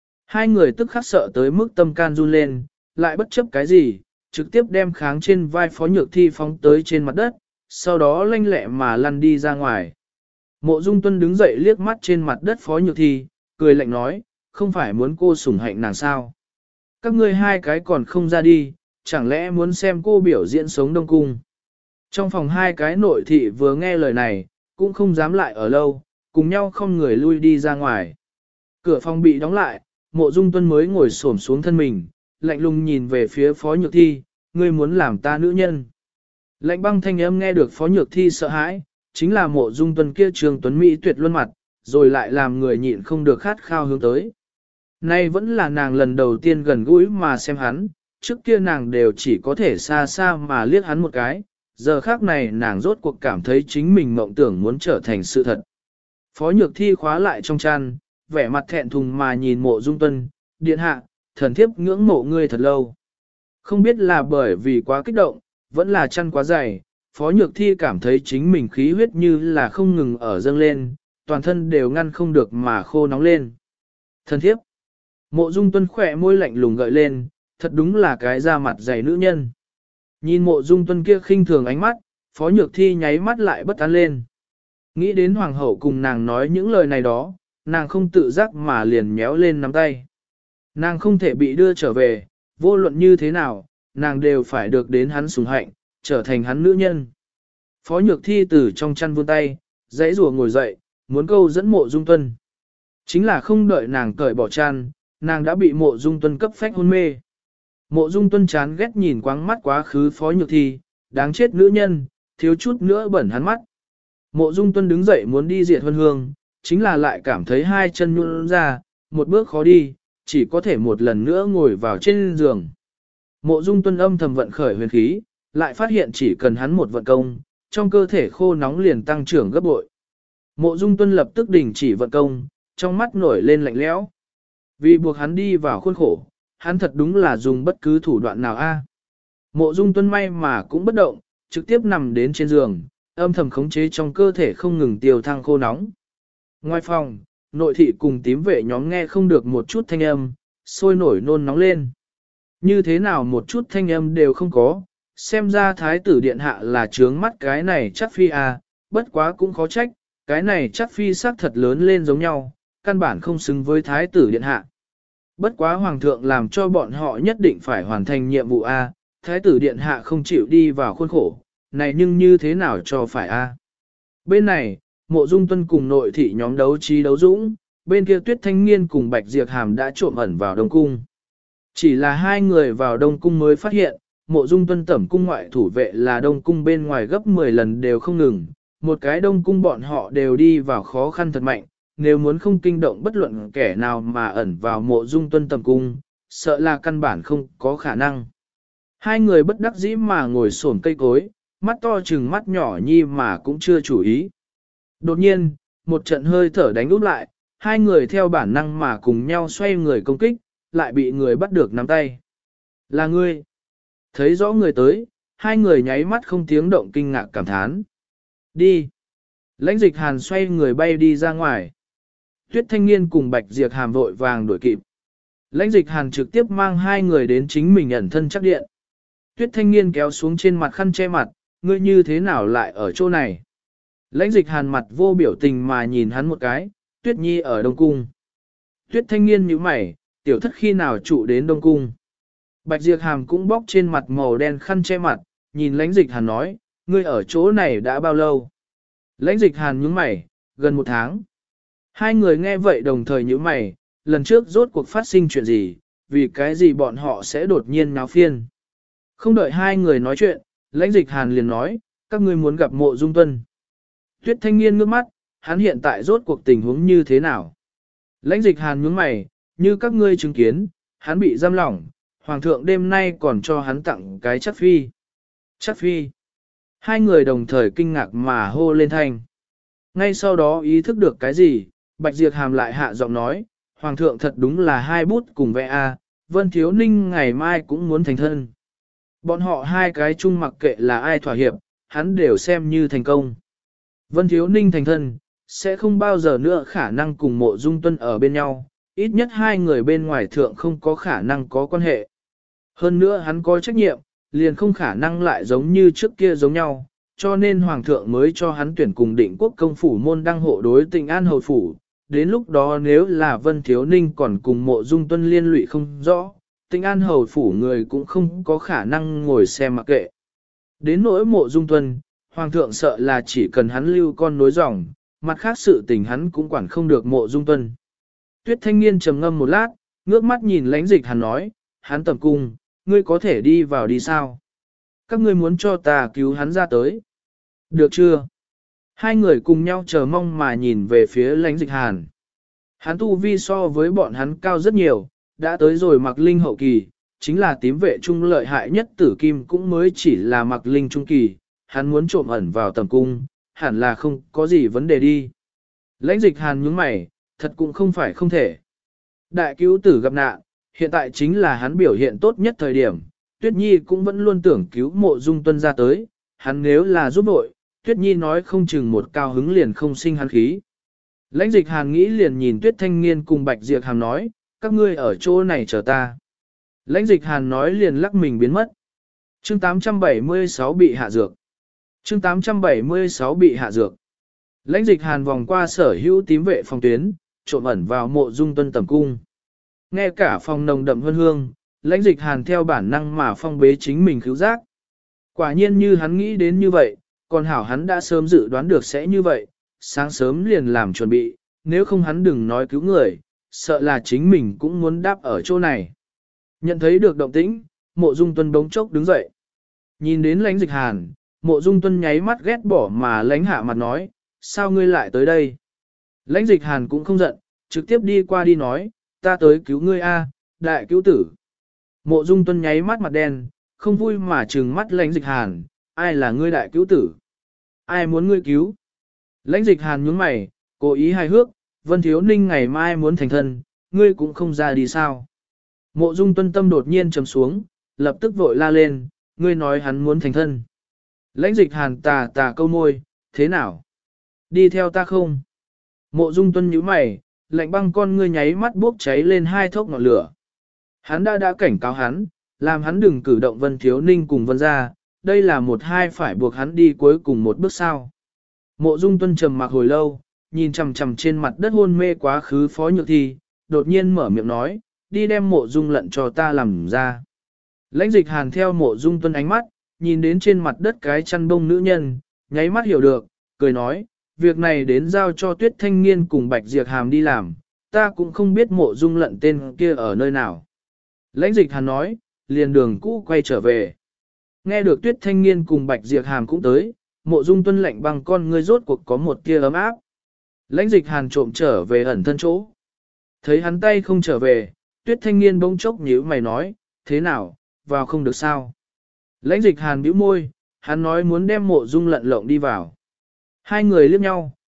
2 người tức khắc sợ tới mức tâm can run lên, lại bất chấp cái gì, trực tiếp đem kháng trên vai Phó Nhược Thi phóng tới trên mặt đất, sau đó lanh lẹ mà lăn đi ra ngoài. Mộ Dung Tuân đứng dậy liếc mắt trên mặt đất Phó Nhược Thi, cười lạnh nói, không phải muốn cô sủng hạnh nàng sao. Các ngươi 2 cái còn không ra đi, chẳng lẽ muốn xem cô biểu diễn sống Đông Cung. Trong phòng 2 cái nội thị vừa nghe lời này, cũng không dám lại ở lâu, cùng nhau không người lui đi ra ngoài. Cửa phòng bị đóng lại, Mộ Dung Tuân mới ngồi xổm xuống thân mình, lạnh lùng nhìn về phía Phó Nhược Thi, ngươi muốn làm ta nữ nhân. Lạnh băng thanh âm nghe được Phó Nhược Thi sợ hãi, chính là Mộ Dung Tuân kia trường tuấn Mỹ tuyệt luân mặt, rồi lại làm người nhịn không được khát khao hướng tới. Nay vẫn là nàng lần đầu tiên gần gũi mà xem hắn, trước kia nàng đều chỉ có thể xa xa mà liếc hắn một cái, giờ khác này nàng rốt cuộc cảm thấy chính mình mộng tưởng muốn trở thành sự thật. Phó Nhược Thi khóa lại trong chăn, vẻ mặt thẹn thùng mà nhìn Mộ Dung Tuân, điện hạ, thần thiếp ngưỡng mộ ngươi thật lâu. Không biết là bởi vì quá kích động, vẫn là chăn quá dày, Phó Nhược Thi cảm thấy chính mình khí huyết như là không ngừng ở dâng lên, toàn thân đều ngăn không được mà khô nóng lên. Thần thiếp, Mộ Dung Tuân khỏe môi lạnh lùng gợi lên, thật đúng là cái da mặt dày nữ nhân. Nhìn Mộ Dung Tuân kia khinh thường ánh mắt, Phó Nhược Thi nháy mắt lại bất an lên. Nghĩ đến hoàng hậu cùng nàng nói những lời này đó, nàng không tự giác mà liền nhéo lên nắm tay. Nàng không thể bị đưa trở về, vô luận như thế nào, nàng đều phải được đến hắn sủng hạnh, trở thành hắn nữ nhân. Phó Nhược Thi từ trong chăn vươn tay, dãy rùa ngồi dậy, muốn câu dẫn Mộ Dung Tuân. Chính là không đợi nàng cởi bỏ chăn, nàng đã bị Mộ Dung Tuân cấp phách hôn mê. Mộ Dung Tuân chán ghét nhìn quáng mắt quá khứ Phó Nhược Thi, đáng chết nữ nhân, thiếu chút nữa bẩn hắn mắt. Mộ Dung Tuân đứng dậy muốn đi diệt huân hương, chính là lại cảm thấy 2 chân nhũn ra, một bước khó đi, chỉ có thể một lần nữa ngồi vào trên giường. Mộ Dung Tuân âm thầm vận khởi huyền khí, lại phát hiện chỉ cần hắn một vận công, trong cơ thể khô nóng liền tăng trưởng gấp bội. Mộ Dung Tuân lập tức đình chỉ vận công, trong mắt nổi lên lạnh lẽo. Vì buộc hắn đi vào khuôn khổ, hắn thật đúng là dùng bất cứ thủ đoạn nào a. Mộ Dung Tuân may mà cũng bất động, trực tiếp nằm đến trên giường, âm thầm khống chế trong cơ thể không ngừng tiêu thăng khô nóng. Ngoài phòng, nội thị cùng tím vệ nhóm nghe không được một chút thanh âm, sôi nổi nôn nóng lên. Như thế nào một chút thanh âm đều không có, xem ra thái tử điện hạ là trướng mắt cái này chắc phi à, bất quá cũng khó trách, cái này chắc phi sắc thật lớn lên giống nhau, căn bản không xứng với thái tử điện hạ. Bất quá hoàng thượng làm cho bọn họ nhất định phải hoàn thành nhiệm vụ a, thái tử điện hạ không chịu đi vào khuôn khổ, này nhưng như thế nào cho phải a? Bên này, Mộ Dung Tuân cùng nội thị nhóm đấu trí đấu dũng, bên kia Tuyết Thanh Nghiên cùng Bạch Diệp Hàm đã trộm ẩn vào Đông Cung. Chỉ là 2 người vào Đông Cung mới phát hiện, Mộ Dung Tuân tẩm cung ngoại thủ vệ là Đông Cung bên ngoài gấp 10 lần đều không ngừng, một cái Đông Cung bọn họ đều đi vào khó khăn thật mạnh, nếu muốn không kinh động bất luận kẻ nào mà ẩn vào Mộ Dung Tuân tẩm cung, sợ là căn bản không có khả năng. 2 người bất đắc dĩ mà ngồi xổm cây cối, mắt to chừng mắt nhỏ nhi mà cũng chưa chủ ý. Đột nhiên, một trận hơi thở đánh úp lại, hai người theo bản năng mà cùng nhau xoay người công kích, lại bị người bắt được nắm tay. Là ngươi. Thấy rõ người tới, hai người nháy mắt không tiếng động kinh ngạc cảm thán. Đi. Lãnh Dịch Hàn xoay người bay đi ra ngoài. Tuyết Thanh Niên cùng Bạch Diệp Hàm vội vàng đuổi kịp. Lãnh Dịch Hàn trực tiếp mang hai người đến chính mình ẩn thân chắc điện. Tuyết Thanh Niên kéo xuống trên mặt khăn che mặt, ngươi như thế nào lại ở chỗ này? Lãnh Dịch Hàn mặt vô biểu tình mà nhìn hắn một cái, Tuyết Nhi ở Đông Cung. Tuyết Thanh Niên nhíu mày, tiểu thất khi nào trụ đến Đông Cung? Bạch Diệp Hàm cũng bóc trên mặt màu đen khăn che mặt, nhìn Lãnh Dịch Hàn nói, ngươi ở chỗ này đã bao lâu? Lãnh Dịch Hàn nhướng mày, gần 1 tháng. Hai người nghe vậy đồng thời nhíu mày, lần trước rốt cuộc phát sinh chuyện gì, vì cái gì bọn họ sẽ đột nhiên náo phiên. Không đợi hai người nói chuyện, Lãnh Dịch Hàn liền nói, các ngươi muốn gặp Mộ Dung Tuân. Tuyết Thanh Niên ngước mắt, hắn hiện tại rốt cuộc tình huống như thế nào? Lãnh Dịch Hàn nhướng mày, như các ngươi chứng kiến, hắn bị giam lỏng, Hoàng thượng đêm nay còn cho hắn tặng cái chắc phi. Chắc phi. Hai người đồng thời kinh ngạc mà hô lên thanh. Ngay sau đó ý thức được cái gì, Bạch Diệp Hàm lại hạ giọng nói, Hoàng thượng thật đúng là hai bút cùng vẽ a, Vân Thiếu Ninh ngày mai cũng muốn thành thân. Bọn họ hai cái chung mặc kệ là ai thỏa hiệp, hắn đều xem như thành công. Vân Thiếu Ninh thành thân, sẽ không bao giờ nữa khả năng cùng Mộ Dung Tuân ở bên nhau, ít nhất hai người bên ngoài thượng không có khả năng có quan hệ. Hơn nữa hắn có trách nhiệm, liền không khả năng lại giống như trước kia giống nhau, cho nên Hoàng thượng mới cho hắn tuyển cùng Định Quốc công phủ môn đăng hộ đối Tịnh An hầu phủ. Đến lúc đó nếu là Vân Thiếu Ninh còn cùng Mộ Dung Tuân liên lụy không rõ, Tịnh An hầu phủ người cũng không có khả năng ngồi xem mặc kệ. Đến nỗi Mộ Dung Tuân, Hoàng thượng sợ là chỉ cần hắn lưu con nối dòng, mặt khác sự tình hắn cũng quản không được Mộ Dung Tuân. Tuyết Thanh Niên trầm ngâm một lát, ngước mắt nhìn Lãnh Dịch Hàn nói, hắn tầm cung, ngươi có thể đi vào đi sao? Các ngươi muốn cho ta cứu hắn ra tới. Được chưa? Hai người cùng nhau chờ mong mà nhìn về phía Lãnh Dịch Hàn. Hắn tu vi so với bọn hắn cao rất nhiều, đã tới rồi mặc linh hậu kỳ, chính là tím vệ trung lợi hại nhất Tử Kim cũng mới chỉ là mặc linh trung kỳ, hắn muốn trộm ẩn vào tầm cung, hẳn là không có gì vấn đề đi. Lãnh Dịch Hàn nhướng mày, thật cũng không phải không thể. Đại cứu tử gặp nạn, hiện tại chính là hắn biểu hiện tốt nhất thời điểm, Tuyết Nhi cũng vẫn luôn tưởng cứu Mộ Dung Tuân ra tới, hắn nếu là giúp vội, Tuyết Nhi nói không chừng một cao hứng liền không sinh hắn khí. Lãnh Dịch Hàn nghĩ liền nhìn Tuyết Thanh Niên cùng Bạch Diệp Hàm nói, các ngươi ở chỗ này chờ ta. Lãnh Dịch Hàn nói liền lắc mình biến mất. Chương 876 bị hạ dược. Chương 876 bị hạ dược. Lãnh Dịch Hàn vòng qua sở hữu tím vệ phòng tuyến, trộm ẩn vào Mộ Dung Tuân tẩm cung. Nghe cả phòng nồng đậm hương hương, Lãnh Dịch Hàn theo bản năng mà phong bế chính mình cứu giác. Quả nhiên như hắn nghĩ đến như vậy, còn hảo hắn đã sớm dự đoán được sẽ như vậy, sáng sớm liền làm chuẩn bị, nếu không hắn đừng nói cứu người, sợ là chính mình cũng muốn đáp ở chỗ này. Nhận thấy được động tĩnh, Mộ Dung Tuân bỗng chốc đứng dậy. Nhìn đến Lãnh Dịch Hàn, Mộ Dung Tuân nháy mắt ghét bỏ mà lãnh hạ mặt nói, sao ngươi lại tới đây? Lãnh Dịch Hàn cũng không giận, trực tiếp đi qua đi nói, ta tới cứu ngươi a, đại cứu tử. Mộ Dung Tuân nháy mắt mặt đen, không vui mà trừng mắt Lãnh Dịch Hàn, ai là ngươi đại cứu tử? Ai muốn ngươi cứu? Lãnh Dịch Hàn nhướng mày, cố ý hài hước, Vân Thiếu Ninh ngày mai muốn thành thân, ngươi cũng không ra đi sao? Mộ Dung Tuân tâm đột nhiên trầm xuống, lập tức vội la lên, ngươi nói hắn muốn thành thân. Lãnh Dịch Hàn tà câu môi, thế nào? Đi theo ta không? Mộ Dung Tuân nhíu mày, lạnh băng con ngươi nháy mắt bốc cháy lên hai thốc ngọn lửa. Hắn đã cảnh cáo hắn, làm hắn đừng cử động Vân Thiếu Ninh cùng Vân gia, đây là một hai phải buộc hắn đi cuối cùng một bước sao. Mộ Dung Tuân trầm mặc hồi lâu, nhìn chằm chằm trên mặt đất hôn mê quá khứ Phó Nhược Thi, đột nhiên mở miệng nói, đi đem Mộ Dung Lận cho ta làm ra. Lãnh Dịch Hàn theo Mộ Dung Tuân ánh mắt, nhìn đến trên mặt đất cái chăn bông nữ nhân, nháy mắt hiểu được, cười nói, việc này đến giao cho Tuyết Thanh Niên cùng Bạch Diệp Hàm đi làm, ta cũng không biết Mộ Dung Lận tên kia ở nơi nào. Lãnh Dịch Hàn nói, liền đường cũ quay trở về. Nghe được Tuyết Thanh Niên cùng Bạch Diệp Hàm cũng tới, Mộ Dung Tuân lạnh bằng con ngươi rốt cuộc có một tia ấm áp. Lãnh Dịch Hàn trộm trở về ẩn thân chỗ. Thấy hắn tay không trở về, Tuyết Thanh Niên bỗng chốc nhíu mày nói, thế nào, vào không được sao. Lãnh Dịch Hàn bĩu môi, hắn nói muốn đem Mộ Dung Lận lộng đi vào. Hai người liếc nhau,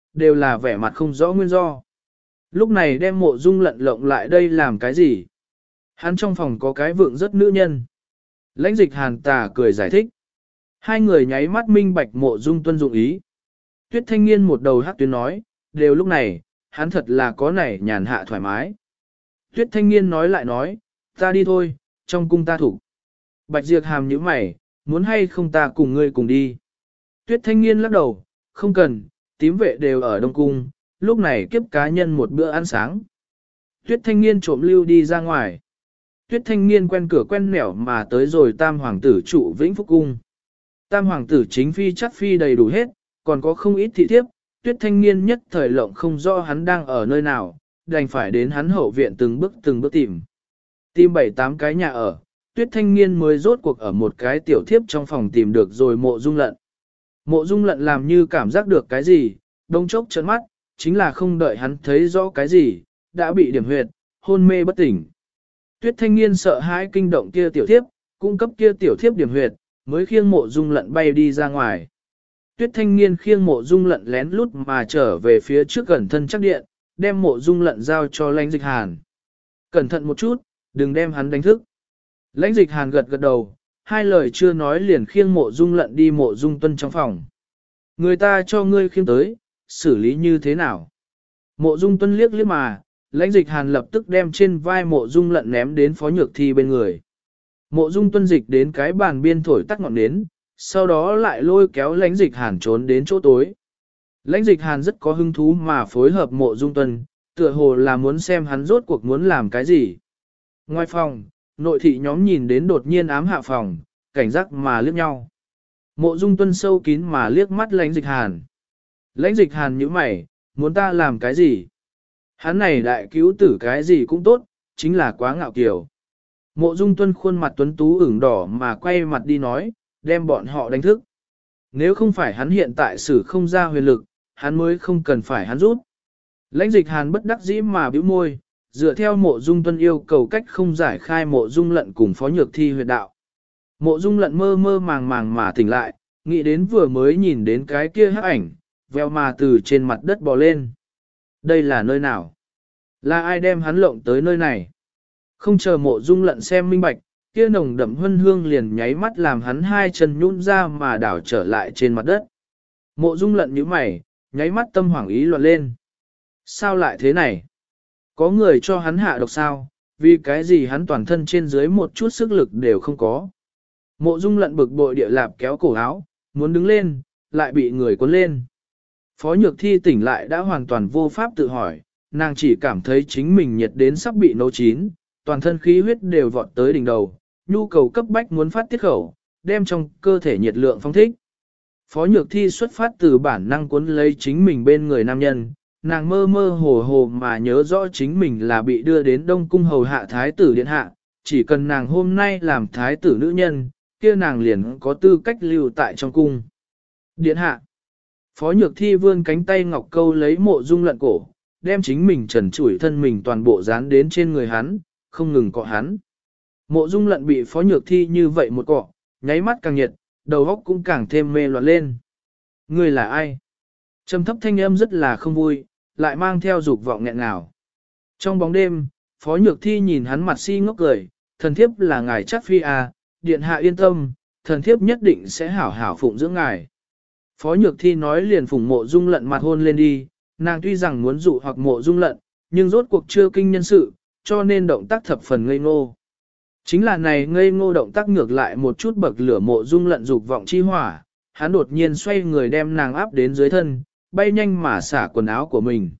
đều là vẻ mặt không rõ nguyên do. Lúc này đem Mộ Dung Lận lộng lại đây làm cái gì? Hắn trong phòng có cái vượng rất nữ nhân. Lãnh Dịch Hàn tà cười giải thích. Hai người nháy mắt minh bạch Mộ Dung tuân dụng ý. Tuyết Thanh Nghiên một đầu hắc tuyến nói, đều lúc này, hắn thật là có nảy nhàn hạ thoải mái. Tuyết Thanh Nghiên nói lại nói, ta đi thôi, trong cung ta thủ. Bạch Diệp Hàm nhíu mày, muốn hay không ta cùng ngươi cùng đi. Tuyết Thanh Nghiên lắc đầu, không cần, tím vệ đều ở Đông Cung, lúc này kiếp cá nhân một bữa ăn sáng. Tuyết Thanh Nghiên trộm lưu đi ra ngoài. Tuyết Thanh Nghiên quen cửa quen nẻo mà tới rồi Tam Hoàng tử trụ Vĩnh Phúc Cung. Tam Hoàng tử chính phi chắc phi đầy đủ hết, còn có không ít thị thiếp. Tuyết Thanh Nghiên nhất thời lộng không rõ hắn đang ở nơi nào, đành phải đến hắn hậu viện từng bước tìm. Tìm 7-8 cái nhà ở, Tuyết Thanh Nghiên mới rốt cuộc ở một cái tiểu thiếp trong phòng tìm được rồi Mộ Dung Lận. Mộ Dung Lận làm như cảm giác được cái gì, đông chốc trợn mắt, chính là không đợi hắn thấy rõ cái gì, đã bị điểm huyệt, hôn mê bất tỉnh. Tuyết Thanh Nghiên sợ hãi kinh động kia tiểu thiếp, cung cấp kia tiểu thiếp điểm huyệt, mới khiêng Mộ Dung Lận bay đi ra ngoài. Tuyết Thanh Nghiên khiêng Mộ Dung Lận lén lút mà trở về phía trước gần thân chắc điện, đem Mộ Dung Lận giao cho Lãnh Dịch Hàn. Cẩn thận một chút, đừng đem hắn đánh thức. Lãnh Dịch Hàn gật gật đầu, hai lời chưa nói liền khiêng Mộ Dung Lận đi Mộ Dung Tuân trong phòng. Người ta cho ngươi khiêng tới, xử lý như thế nào? Mộ Dung Tuân liếc liếc mà, Lãnh Dịch Hàn lập tức đem trên vai Mộ Dung Lận ném đến Phó Nhược Thi bên người. Mộ Dung Tuân dịch đến cái bàn biên thổi tắt ngọn nến, sau đó lại lôi kéo Lãnh Dịch Hàn trốn đến chỗ tối. Lãnh Dịch Hàn rất có hứng thú mà phối hợp Mộ Dung Tuân, tựa hồ là muốn xem hắn rốt cuộc muốn làm cái gì. Ngoài phòng, nội thị nhóm nhìn đến đột nhiên ám hạ phòng, cảnh giác mà liếc nhau. Mộ Dung Tuân sâu kín mà liếc mắt Lãnh Dịch Hàn. Lãnh Dịch Hàn nhíu mày, muốn ta làm cái gì? Hắn này đại cứu tử cái gì cũng tốt, chính là quá ngạo kiều. Mộ Dung Tuân khuôn mặt tuấn tú ửng đỏ mà quay mặt đi nói, đem bọn họ đánh thức. Nếu không phải hắn hiện tại sử không ra huyền lực, hắn mới không cần phải hắn rút. Lãnh Dịch Hàn bất đắc dĩ mà bĩu môi, dựa theo Mộ Dung Tuân yêu cầu cách không giải khai Mộ Dung Lận cùng Phó Nhược Thi huyệt đạo. Mộ Dung Lận mơ mơ màng màng mà tỉnh lại, nghĩ đến vừa mới nhìn đến cái kia hắc ảnh, veo mà từ trên mặt đất bò lên. Đây là nơi nào? Là ai đem hắn lộng tới nơi này? Không chờ Mộ Dung Lận xem minh bạch, kia nồng đậm huân hương liền nháy mắt làm hắn hai chân nhũn ra mà đảo trở lại trên mặt đất. Mộ Dung Lận nhíu mày, nháy mắt tâm hoảng ý loạn lên. Sao lại thế này? Có người cho hắn hạ độc sao? Vì cái gì hắn toàn thân trên dưới một chút sức lực đều không có? Mộ Dung Lận bực bội địa lạp kéo cổ áo, muốn đứng lên, lại bị người cuốn lên. Phó Nhược Thi tỉnh lại đã hoàn toàn vô pháp tự hỏi, nàng chỉ cảm thấy chính mình nhiệt đến sắp bị nấu chín, toàn thân khí huyết đều vọt tới đỉnh đầu, nhu cầu cấp bách muốn phát tiết khẩu, đem trong cơ thể nhiệt lượng phong thích. Phó Nhược Thi xuất phát từ bản năng cuốn lấy chính mình bên người nam nhân, nàng mơ mơ hồ hồ mà nhớ rõ chính mình là bị đưa đến Đông Cung hầu hạ thái tử điện hạ, chỉ cần nàng hôm nay làm thái tử nữ nhân, kia nàng liền có tư cách lưu tại trong cung. Điện hạ. Phó Nhược Thi vươn cánh tay ngọc câu lấy Mộ Dung Lận cổ, đem chính mình trần trụi thân mình toàn bộ dán đến trên người hắn, không ngừng cọ hắn. Mộ Dung Lận bị Phó Nhược Thi như vậy một cọ, nháy mắt càng nhiệt, đầu óc cũng càng thêm mê loạn lên. Ngươi là ai? Trầm thấp thanh âm rất là không vui, lại mang theo dục vọng nghẹn ngào. Trong bóng đêm, Phó Nhược Thi nhìn hắn mặt si ngốc cười, thần thiếp là ngài chắc phi à, điện hạ yên tâm, thần thiếp nhất định sẽ hảo hảo phụng dưỡng ngài. Phó Nhược Thi nói liền phụng Mộ Dung Lận mặt hôn lên đi, nàng tuy rằng muốn dụ hoặc Mộ Dung Lận, nhưng rốt cuộc chưa kinh nhân sự, cho nên động tác thập phần ngây ngô. Chính là này ngây ngô động tác ngược lại một chút bậc lửa Mộ Dung Lận dục vọng chi hỏa, hắn đột nhiên xoay người đem nàng áp đến dưới thân, bay nhanh mà xả quần áo của mình.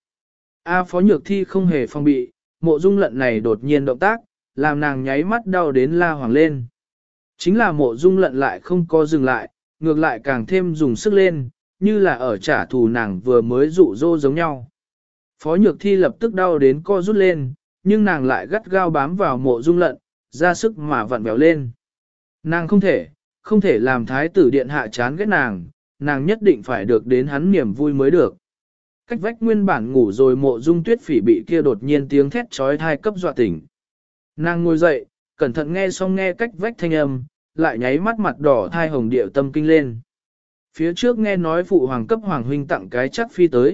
Phó Nhược Thi không hề phong bị, Mộ Dung Lận này đột nhiên động tác, làm nàng nháy mắt đau đến la hoàng lên. Chính là Mộ Dung Lận lại không có dừng lại, ngược lại càng thêm dùng sức lên, như là ở trả thù nàng vừa mới dụ dỗ giống nhau. Phó Nhược Thi lập tức đau đến co rút lên, nhưng nàng lại gắt gao bám vào Mộ Dung Lận, ra sức mà vặn vẹo lên. Nàng không thể làm thái tử điện hạ chán ghét nàng nhất định phải được đến hắn niềm vui mới được. Cách vách nguyên bản ngủ rồi Mộ Dung Tuyết Phỉ bị kia đột nhiên tiếng thét trói thai cấp dọa tỉnh. Nàng ngồi dậy, cẩn thận nghe xong nghe cách vách thanh âm, lại nháy mắt mặt đỏ thai hồng điệu tâm kinh lên. Phía trước nghe nói phụ hoàng cấp hoàng huynh tặng cái chắc phi tới,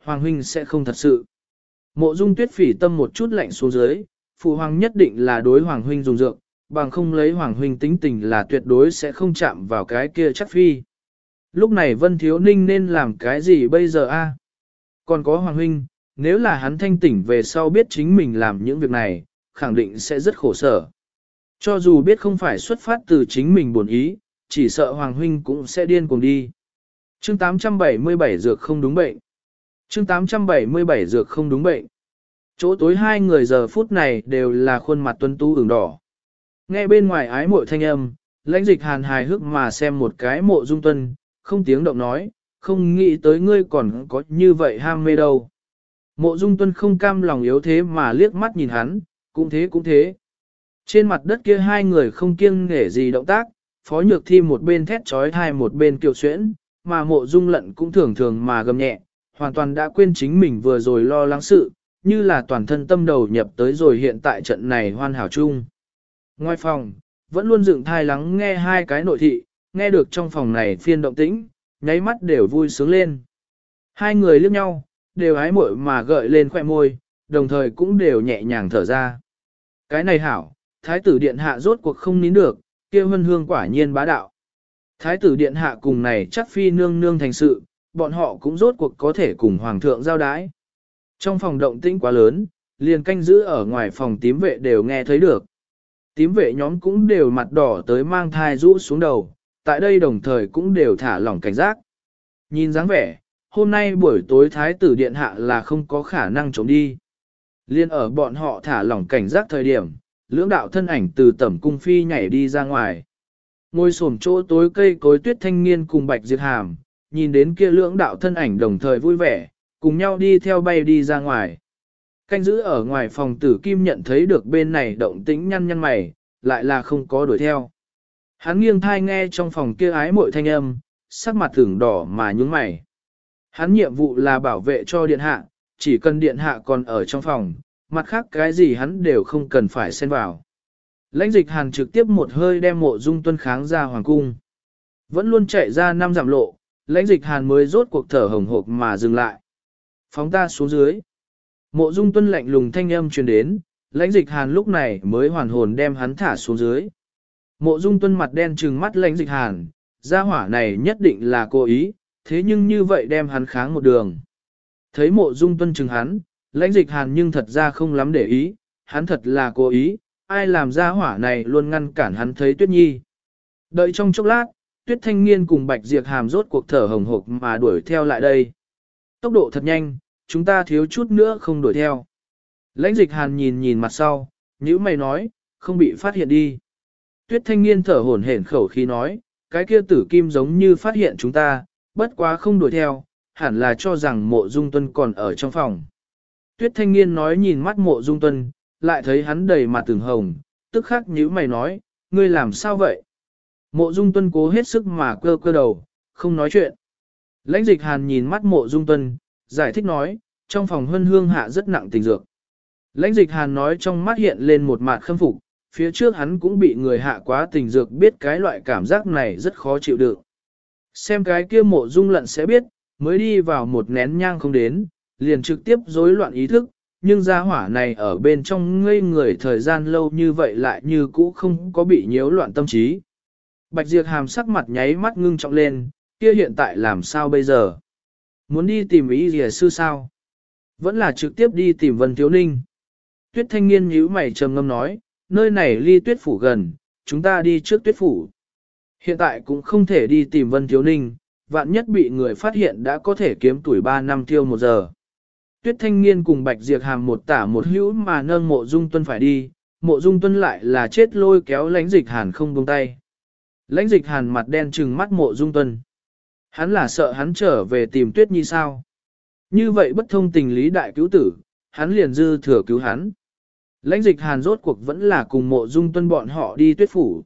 Hoàng huynh sẽ không thật sự. Mộ Dung Tuyết Phỉ tâm một chút lạnh xuống dưới, phụ hoàng nhất định là đối Hoàng huynh dùng dược, bằng không lấy Hoàng huynh tính tình là tuyệt đối sẽ không chạm vào cái kia chắc phi. Lúc này Vân Thiếu Ninh nên làm cái gì bây giờ a? Còn có Hoàng huynh, nếu là hắn thanh tỉnh về sau biết chính mình làm những việc này, khẳng định sẽ rất khổ sở. Cho dù biết không phải xuất phát từ chính mình buồn ý, chỉ sợ Hoàng huynh cũng sẽ điên cuồng đi. Chương 877 dược không đúng bệnh. Chương 877 dược không đúng bệnh. Chỗ tối hai người giờ phút này đều là khuôn mặt tuấn tú ửng đỏ. Nghe bên ngoài ái muội thanh âm, Lãnh Dịch Hàn hài hước mà xem một cái Mộ Dung Tuân, không tiếng động nói, không nghĩ tới ngươi còn có như vậy ham mê đâu. Mộ Dung Tuân không cam lòng yếu thế mà liếc mắt nhìn hắn, cũng thế cũng thế. Trên mặt đất kia hai người không kiêng nể gì động tác, Phó Nhược Thi một bên thét trói thai một bên kiều xuyễn, mà Mộ Dung Lận cũng thường thường mà gầm nhẹ, hoàn toàn đã quên chính mình vừa rồi lo lắng sự, như là toàn thân tâm đầu nhập tới rồi hiện tại trận này hoàn hảo chung. Ngoài phòng, vẫn luôn dựng thai lắng nghe hai cái nội thị, nghe được trong phòng này phiên động tĩnh, nháy mắt đều vui sướng lên. Hai người liếc nhau, đều hái muội mà gợi lên khoẻ môi, đồng thời cũng đều nhẹ nhàng thở ra. Cái này hảo, thái tử điện hạ rốt cuộc không nín được, kia Vân Hương quả nhiên bá đạo. Thái tử điện hạ cùng này chắc phi nương nương thành sự, bọn họ cũng rốt cuộc có thể cùng hoàng thượng giao đái. Trong phòng động tĩnh quá lớn, liền canh giữ ở ngoài phòng tím vệ đều nghe thấy được. Tím vệ nhóm cũng đều mặt đỏ tới mang thai rũ xuống đầu, tại đây đồng thời cũng đều thả lỏng cảnh giác. Nhìn dáng vẻ, hôm nay buổi tối thái tử điện hạ là không có khả năng trốn đi. Liên ở bọn họ thả lỏng cảnh giác thời điểm, lưỡng đạo thân ảnh từ tẩm cung phi nhảy đi ra ngoài. Ngồi xổm chỗ tối cây cối Tuyết Thanh Niên cùng Bạch Diệp Hàm, nhìn đến kia lưỡng đạo thân ảnh đồng thời vui vẻ, cùng nhau đi theo bay đi ra ngoài. Canh giữ ở ngoài phòng Tử Kim nhận thấy được bên này động tĩnh nhăn nhăn mày, lại là không có đuổi theo. Hắn nghiêng thai nghe trong phòng kia ái muội thanh âm, sắc mặt tưởng đỏ mà nhướng mày. Hắn nhiệm vụ là bảo vệ cho điện hạ, chỉ cần điện hạ còn ở trong phòng, mặt khác cái gì hắn đều không cần phải xen vào. Lãnh Dịch Hàn trực tiếp một hơi đem Mộ Dung Tuân kháng ra hoàng cung. Vẫn luôn chạy ra 5 dặm lộ, Lãnh Dịch Hàn mới rốt cuộc thở hồng hộc mà dừng lại. Phóng ta xuống dưới. Mộ Dung Tuân lạnh lùng thanh âm truyền đến, Lãnh Dịch Hàn lúc này mới hoàn hồn đem hắn thả xuống dưới. Mộ Dung Tuân mặt đen trừng mắt Lãnh Dịch Hàn, gia hỏa này nhất định là cố ý, thế nhưng như vậy đem hắn kháng một đường. Thấy Mộ Dung Tuân trừng hắn, Lãnh Dịch Hàn nhưng thật ra không lắm để ý, hắn thật là cố ý, ai làm gia hỏa này luôn ngăn cản hắn thấy Tuyết Nhi. Đợi trong chốc lát, Tuyết Thanh Niên cùng Bạch Diệp Hàm rốt cuộc thở hồng hộc mà đuổi theo lại đây. Tốc độ thật nhanh, chúng ta thiếu chút nữa không đuổi theo. Lãnh Dịch Hàn nhìn nhìn mặt sau, nhữ mày nói, không bị phát hiện đi. Tuyết Thanh Niên thở hổn hển khẩu khí nói, cái kia Tử Kim giống như phát hiện chúng ta, bất quá không đuổi theo, hẳn là cho rằng Mộ Dung Tuân còn ở trong phòng. Tuyết Thanh Niên nói nhìn mắt Mộ Dung Tuân, lại thấy hắn đầy mặt từng hồng, tức khắc nhíu mày nói, ngươi làm sao vậy? Mộ Dung Tuân cố hết sức mà cơ cơ đầu, không nói chuyện. Lãnh Dịch Hàn nhìn mắt Mộ Dung Tuân, giải thích nói, trong phòng Huân Hương hạ rất nặng tình dược. Lãnh Dịch Hàn nói trong mắt hiện lên một mặt khâm phục, phía trước hắn cũng bị người hạ quá tình dược biết cái loại cảm giác này rất khó chịu đựng. Xem cái kia Mộ Dung Lận sẽ biết, mới đi vào một nén nhang không đến, liền trực tiếp rối loạn ý thức, nhưng gia hỏa này ở bên trong ngây người thời gian lâu như vậy lại như cũ không có bị nhiễu loạn tâm trí. Bạch Diệp Hàm sắc mặt nháy mắt ngưng trọng lên, kia hiện tại làm sao bây giờ? Muốn đi tìm ý gì sư sao? Vẫn là trực tiếp đi tìm Vân Thiếu Ninh. Tuyết Thanh Niên nhíu mày trầm ngâm nói, nơi này ly Tuyết Phủ gần, chúng ta đi trước Tuyết Phủ. Hiện tại cũng không thể đi tìm Vân Thiếu Ninh, vạn nhất bị người phát hiện đã có thể kiếm tuổi 3 năm tiêu 1 giờ. Tuyết Thanh Niên cùng Bạch Diệp Hàm một tả một hữu mà nâng Mộ Dung Tuân phải đi, Mộ Dung Tuân lại là chết lôi kéo Lãnh Dịch Hàn không buông tay. Lãnh Dịch Hàn mặt đen trừng mắt Mộ Dung Tuân. Hắn là sợ hắn trở về tìm Tuyết Nhi sao? Như vậy bất thông tình lý đại cứu tử, hắn liền dư thừa cứu hắn. Lãnh Dịch Hàn rốt cuộc vẫn là cùng Mộ Dung Tuân bọn họ đi Tuyết Phủ.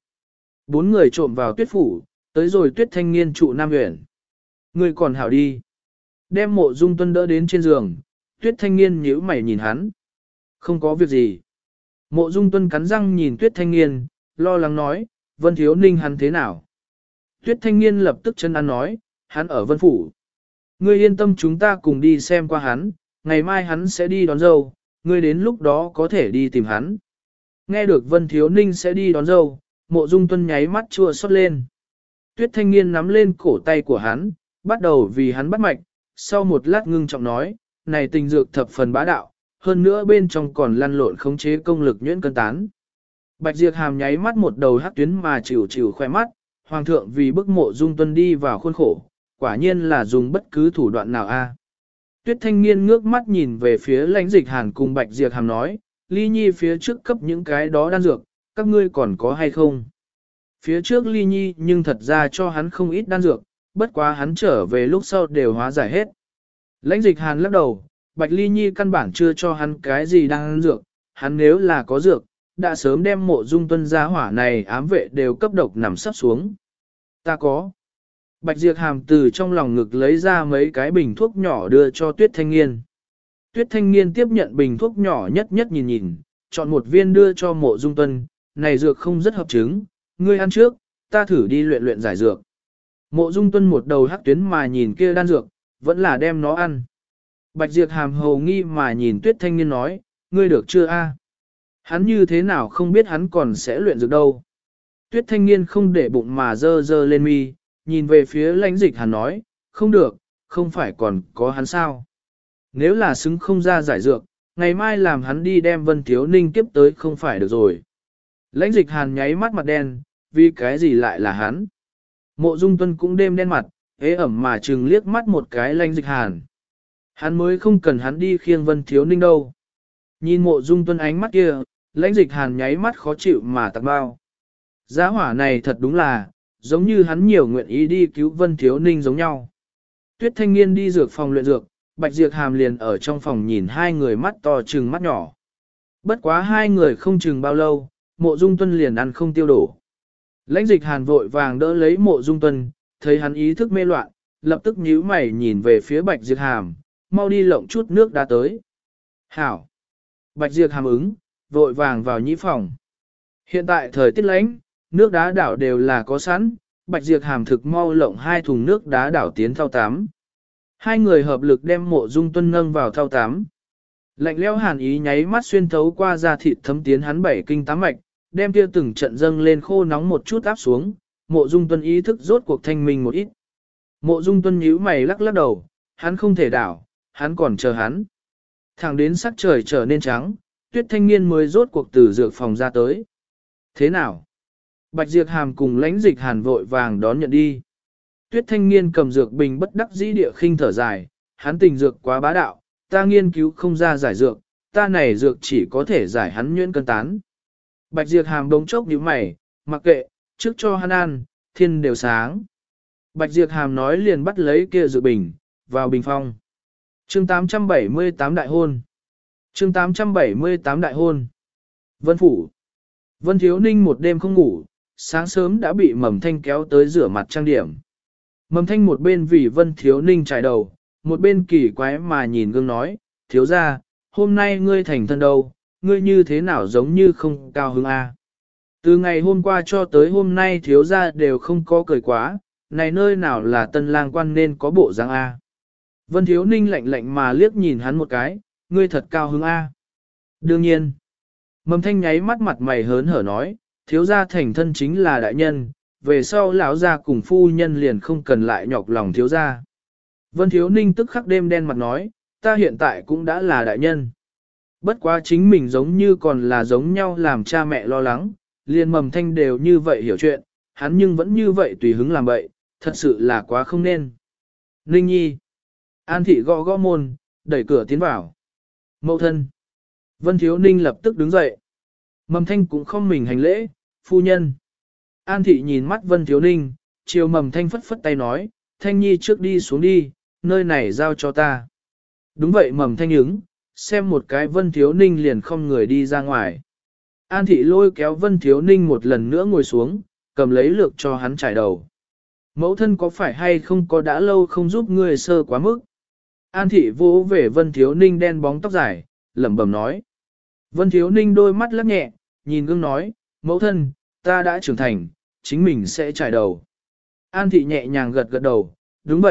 4 người trộm vào Tuyết Phủ, tới rồi Tuyết Thanh Niên trụ Nam Uyển. Người còn hảo đi. Đem Mộ Dung Tuân đỡ đến trên giường, Tuyết Thanh Niên nhíu mày nhìn hắn. Không có việc gì. Mộ Dung Tuân cắn răng nhìn Tuyết Thanh Niên, lo lắng nói, Vân Thiếu Ninh hắn thế nào? Tuyết Thanh Niên lập tức chân ăn nói, hắn ở Vân Phủ. Ngươi yên tâm chúng ta cùng đi xem qua hắn, ngày mai hắn sẽ đi đón dâu, ngươi đến lúc đó có thể đi tìm hắn. Nghe được Vân Thiếu Ninh sẽ đi đón dâu, Mộ Dung Tuân nháy mắt chua xót lên. Tuyết Thanh Niên nắm lên cổ tay của hắn, bắt đầu vì hắn bắt mạch, sau một lát ngưng trọng nói, này tình dược thập phần bá đạo, hơn nữa bên trong còn lăn lộn khống chế công lực nhuyễn cân tán. Bạch Diệp Hàm nháy mắt một đầu hắc tuyến mà chịu chịu khoe mắt, Hoàng thượng vì bức Mộ Dung Tuân đi vào khuôn khổ, quả nhiên là dùng bất cứ thủ đoạn nào a. Tuyết Thanh Niên ngước mắt nhìn về phía Lãnh Dịch Hàn cùng Bạch Diệp Hàm nói, Ly Nhi phía trước cấp những cái đó đan dược, các ngươi còn có hay không? Phía trước Ly Nhi nhưng thật ra cho hắn không ít đan dược, bất quá hắn trở về lúc sau đều hóa giải hết. Lãnh Dịch Hàn lắc đầu, Bạch Ly Nhi căn bản chưa cho hắn cái gì đan dược, hắn nếu là có dược, đã sớm đem Mộ Dung Tuân gia hỏa này ám vệ đều cấp độc nằm sắp xuống. Ta có. Bạch Diệp Hàm từ trong lòng ngực lấy ra mấy cái bình thuốc nhỏ đưa cho Tuyết Thanh Niên. Tuyết Thanh Niên tiếp nhận bình thuốc nhỏ nhất nhất nhìn nhìn, chọn một viên đưa cho Mộ Dung Tuân, này dược không rất hợp chứng, ngươi ăn trước, ta thử đi luyện luyện giải dược. Mộ Dung Tuân một đầu hắc tuyến mà nhìn kia đan dược, vẫn là đem nó ăn. Bạch Diệp Hàm hầu nghi mà nhìn Tuyết Thanh Niên nói, ngươi được chưa a? Hắn như thế nào không biết hắn còn sẽ luyện dược đâu. Tuyết Thanh Niên không để bụng mà dơ dơ lên mi, nhìn về phía Lãnh Dịch Hàn nói, không được, không phải còn có hắn sao. Nếu là xứng không ra giải dược, ngày mai làm hắn đi đem Vân Thiếu Ninh tiếp tới không phải được rồi. Lãnh Dịch Hàn nháy mắt mặt đen, vì cái gì lại là hắn. Mộ Dung Tuân cũng đêm đen mặt, ế ẩm mà trừng liếc mắt một cái Lãnh Dịch Hàn. Hắn mới không cần hắn đi khiêng Vân Thiếu Ninh đâu. Nhìn Mộ Dung Tuân ánh mắt kia, Lãnh Dịch Hàn nháy mắt khó chịu mà tặc bao. Giá hỏa này thật đúng là, giống như hắn nhiều nguyện ý đi cứu Vân Thiếu Ninh giống nhau. Tuyết Thanh Niên đi dược phòng luyện dược, Bạch Diệp Hàm liền ở trong phòng nhìn hai người mắt to trừng mắt nhỏ. Bất quá hai người không chừng bao lâu, Mộ Dung Tuân liền ăn không tiêu đổ. Lãnh Dịch Hàn vội vàng đỡ lấy Mộ Dung Tuân, thấy hắn ý thức mê loạn, lập tức nhíu mày nhìn về phía Bạch Diệp Hàm, mau đi lộng chút nước đá tới. Hảo! Bạch Diệp Hàm ứng, vội vàng vào nhĩ phòng. Hiện tại thời tiết lạnh, nước đá đảo đều là có sẵn, Bạch Diệp Hàm thực mau lộng 2 thùng nước đá đảo tiến thau tắm. Hai người hợp lực đem Mộ Dung Tuân nâng vào thau tắm. Lạnh lẽo hàn ý nháy mắt xuyên thấu qua da thịt thấm tiến hắn 7 kinh 8 mạch, đem kia từng trận dâng lên khô nóng một chút áp xuống, Mộ Dung Tuân ý thức rốt cuộc thanh minh một ít. Mộ Dung Tuân nhíu mày lắc lắc đầu, hắn không thể đảo, hắn còn chờ hắn. Thẳng đến sắc trời trở nên trắng, Tuyết Thanh Niên mới rốt cuộc từ dược phòng ra tới. Thế nào? Bạch Diệp Hàm cùng Lãnh Dịch Hàn vội vàng đón nhận đi. Tuyết Thanh Niên cầm dược bình bất đắc dĩ địa khinh thở dài, hắn tình dược quá bá đạo, ta nghiên cứu không ra giải dược, ta này dược chỉ có thể giải hắn nhuyễn cân tán. Bạch Diệp Hàm đống chốc nhíu mày, mặc kệ, trước cho hắn ăn, thiên đều sáng. Bạch Diệp Hàm nói liền bắt lấy kia dược bình, vào bình phong. Chương 878 đại hôn. Chương 878 đại hôn. Vân Phủ. Vân Thiếu Ninh một đêm không ngủ, sáng sớm đã bị Mầm Thanh kéo tới rửa mặt trang điểm. Mầm Thanh một bên vì Vân Thiếu Ninh trải đầu, một bên kỳ quái mà nhìn gương nói, thiếu ra, hôm nay ngươi thành thân đâu, ngươi như thế nào giống như không cao hứng a? Từ ngày hôm qua cho tới hôm nay thiếu ra đều không có cười quá, này nơi nào là tân lang quan nên có bộ dáng a? Vân Thiếu Ninh lạnh lạnh mà liếc nhìn hắn một cái, ngươi thật cao hứng a. Đương nhiên. Mầm Thanh nháy mắt mặt mày hớn hở nói, thiếu gia thành thân chính là đại nhân, về sau lão gia cùng phu nhân liền không cần lại nhọc lòng thiếu gia. Vân Thiếu Ninh tức khắc đêm đen mặt nói, ta hiện tại cũng đã là đại nhân. Bất quá chính mình giống như còn là giống nhau làm cha mẹ lo lắng, liền Mầm Thanh đều như vậy hiểu chuyện, hắn nhưng vẫn như vậy tùy hứng làm bậy, thật sự là quá không nên. Ninh Nhi. An thị gõ gõ môn, đẩy cửa tiến vào. Mậu thân. Vân Thiếu Ninh lập tức đứng dậy. Mầm Thanh cũng không mình hành lễ, phu nhân. An thị nhìn mắt Vân Thiếu Ninh, chiều Mầm Thanh phất phất tay nói, Thanh Nhi trước đi xuống đi, nơi này giao cho ta. Đúng vậy Mầm Thanh ứng, xem một cái Vân Thiếu Ninh liền không người đi ra ngoài. An thị lôi kéo Vân Thiếu Ninh một lần nữa ngồi xuống, cầm lấy lược cho hắn trải đầu. Mẫu thân có phải hay không có đã lâu không giúp ngươi sơ quá mức? An thị vỗ về Vân Thiếu Ninh đen bóng tóc dài, lẩm bẩm nói. Vân Thiếu Ninh đôi mắt lắc nhẹ, nhìn gương nói, mẫu thân, ta đã trưởng thành, chính mình sẽ trải đầu. An thị nhẹ nhàng gật gật đầu, đúng vậy,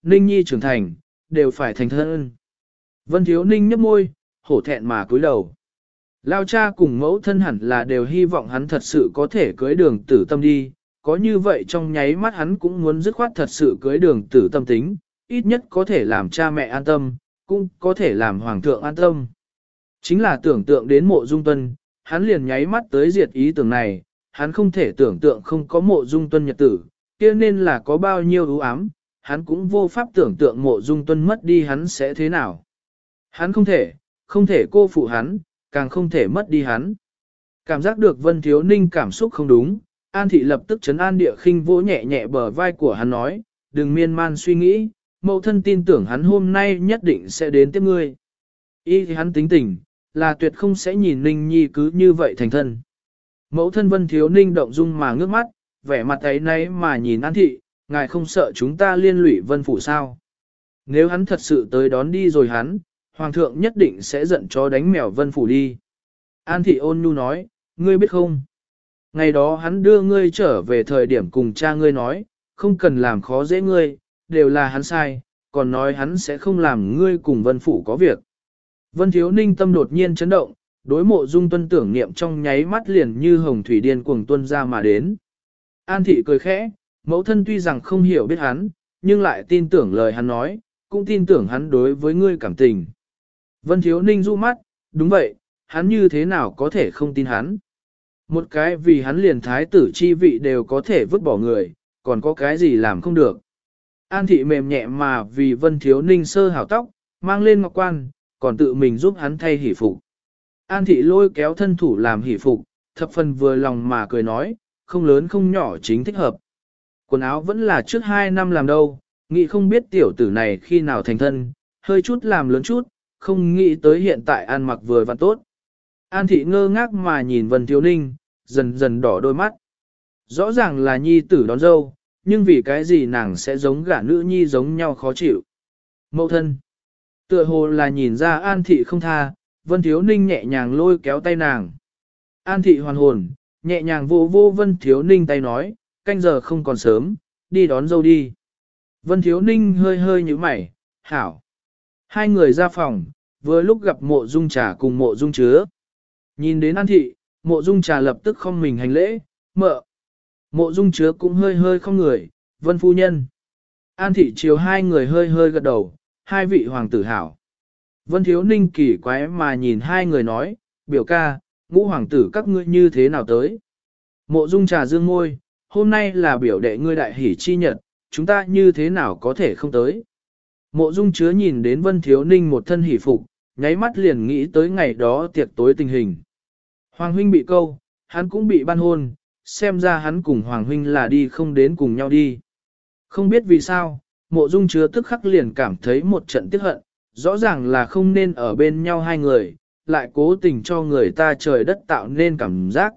Ninh Nhi trưởng thành, đều phải thành thân. Vân Thiếu Ninh nhấp môi, hổ thẹn mà cúi đầu. Lao cha cùng mẫu thân hẳn là đều hy vọng hắn thật sự có thể cưới Đường Tử Tâm đi, có như vậy trong nháy mắt hắn cũng muốn dứt khoát thật sự cưới Đường Tử Tâm tính, ít nhất có thể làm cha mẹ an tâm, cũng có thể làm hoàng thượng an tâm. Chính là tưởng tượng đến Mộ Dung Tuân, hắn liền nháy mắt tới diệt ý tưởng này, hắn không thể tưởng tượng không có Mộ Dung Tuân nhật tử, kia nên là có bao nhiêu ưu ám, hắn cũng vô pháp tưởng tượng Mộ Dung Tuân mất đi hắn sẽ thế nào. Hắn không thể cô phụ hắn, càng không thể mất đi hắn. Cảm giác được Vân Thiếu Ninh cảm xúc không đúng, An Thị lập tức trấn an địa khinh vỗ nhẹ nhẹ bờ vai của hắn nói, đừng miên man suy nghĩ, mẫu thân tin tưởng hắn hôm nay nhất định sẽ đến tiếp ngươi. Ý thì hắn tính tình, là tuyệt không sẽ nhìn Ninh Nhi cứ như vậy thành thân. Mẫu thân Vân Thiếu Ninh động dung mà ngước mắt, vẻ mặt ấy nấy mà nhìn An Thị, ngài không sợ chúng ta liên lụy Vân Phủ sao? Nếu hắn thật sự tới đón đi rồi hắn, Hoàng thượng nhất định sẽ giận chó đánh mèo Vân Phủ đi. An Thị ôn nhu nói, ngươi biết không? Ngày đó hắn đưa ngươi trở về thời điểm cùng cha ngươi nói, không cần làm khó dễ ngươi, đều là hắn sai, còn nói hắn sẽ không làm ngươi cùng Vân Phủ có việc. Vân Thiếu Ninh tâm đột nhiên chấn động, đối Mộ Dung Tuân tưởng niệm trong nháy mắt liền như hồng thủy điên cuồng tuôn ra mà đến. An Thị cười khẽ, mẫu thân tuy rằng không hiểu biết hắn, nhưng lại tin tưởng lời hắn nói, cũng tin tưởng hắn đối với ngươi cảm tình. Vân Thiếu Ninh du mắt, đúng vậy, hắn như thế nào có thể không tin hắn. Một cái vì hắn liền thái tử chi vị đều có thể vứt bỏ người, còn có cái gì làm không được. An Thị mềm nhẹ mà vì Vân Thiếu Ninh sơ hảo tóc, mang lên ngọc quan, còn tự mình giúp hắn thay hỷ phục. An Thị lôi kéo thân thủ làm hỷ phục, thập phần vừa lòng mà cười nói, không lớn không nhỏ chính thích hợp. Quần áo vẫn là trước 2 năm làm đâu, nghĩ không biết tiểu tử này khi nào thành thân, hơi chút làm lớn chút, không nghĩ tới hiện tại ăn mặc vừa và tốt. An Thị ngơ ngác mà nhìn Vân Thiếu Ninh, dần dần đỏ đôi mắt. Rõ ràng là nhi tử đón dâu, nhưng vì cái gì nàng sẽ giống gả nữ nhi giống nhau khó chịu. Mẫu thân. Tựa hồ là nhìn ra An Thị không tha, Vân Thiếu Ninh nhẹ nhàng lôi kéo tay nàng. An Thị hoàn hồn, nhẹ nhàng vô vô Vân Thiếu Ninh tay nói, canh giờ không còn sớm, đi đón dâu đi. Vân Thiếu Ninh hơi hơi nhíu mày, hảo. Hai người ra phòng, vừa lúc gặp Mộ Dung Trà cùng Mộ Dung Chứa. Nhìn đến An Thị, Mộ Dung Trà lập tức không mình hành lễ, mợ. Mộ Dung Chứa cũng hơi hơi không người, Vân phu nhân. An Thị chiều hai người hơi hơi gật đầu, hai vị hoàng tử hảo. Vân Thiếu Ninh kỳ quái mà nhìn hai người nói, biểu ca, ngũ hoàng tử các ngươi như thế nào tới. Mộ Dung Trà dương môi, hôm nay là biểu đệ ngươi đại hỷ chi nhật, chúng ta như thế nào có thể không tới. Mộ Dung Chứa nhìn đến Vân Thiếu Ninh một thân hỷ phục, nháy mắt liền nghĩ tới ngày đó tiệc tối tình hình. Hoàng huynh bị câu, hắn cũng bị ban hôn, xem ra hắn cùng Hoàng huynh là đi không đến cùng nhau đi. Không biết vì sao, Mộ Dung Chứa tức khắc liền cảm thấy một trận tiếc hận, rõ ràng là không nên ở bên nhau hai người, lại cố tình cho người ta trời đất tạo nên cảm giác.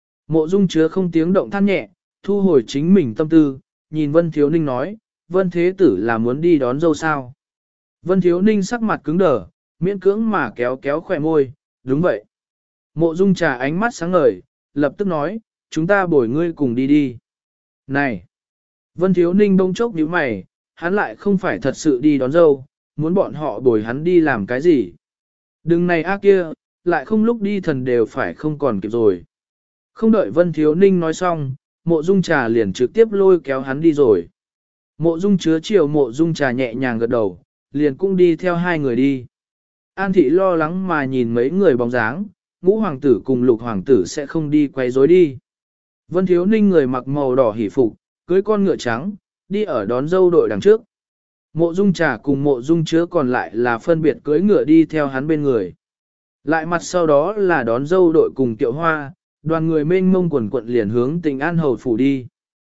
Mộ Dung Chứa không tiếng động than nhẹ, thu hồi chính mình tâm tư, nhìn Vân Thiếu Ninh nói, Vân Thế Tử là muốn đi đón dâu sao. Vân Thiếu Ninh sắc mặt cứng đờ, miễn cưỡng mà kéo kéo khỏe môi, đúng vậy. Mộ Dung Trà ánh mắt sáng ngời, lập tức nói, chúng ta bồi ngươi cùng đi đi. Này! Vân Thiếu Ninh bỗng chốc nhíu mày, hắn lại không phải thật sự đi đón dâu, muốn bọn họ bồi hắn đi làm cái gì. Đừng này kia, lại không lúc đi thần đều phải không còn kịp rồi. Không đợi Vân Thiếu Ninh nói xong, Mộ Dung Trà liền trực tiếp lôi kéo hắn đi rồi. Mộ Dung Chứa chiều Mộ Dung Trà nhẹ nhàng gật đầu, liền cũng đi theo hai người đi. An Thị lo lắng mà nhìn mấy người bóng dáng, ngũ hoàng tử cùng lục hoàng tử sẽ không đi quay rối đi. Vân Thiếu Ninh người mặc màu đỏ hỉ phục, cưới con ngựa trắng, đi ở đón dâu đội đằng trước. Mộ Dung Trà cùng Mộ Dung Chứa còn lại là phân biệt cưới ngựa đi theo hắn bên người. Lại mặt sau đó là đón dâu đội cùng Tiệu Hoa, đoàn người mênh mông quần quận liền hướng Tĩnh An Hầu phủ đi.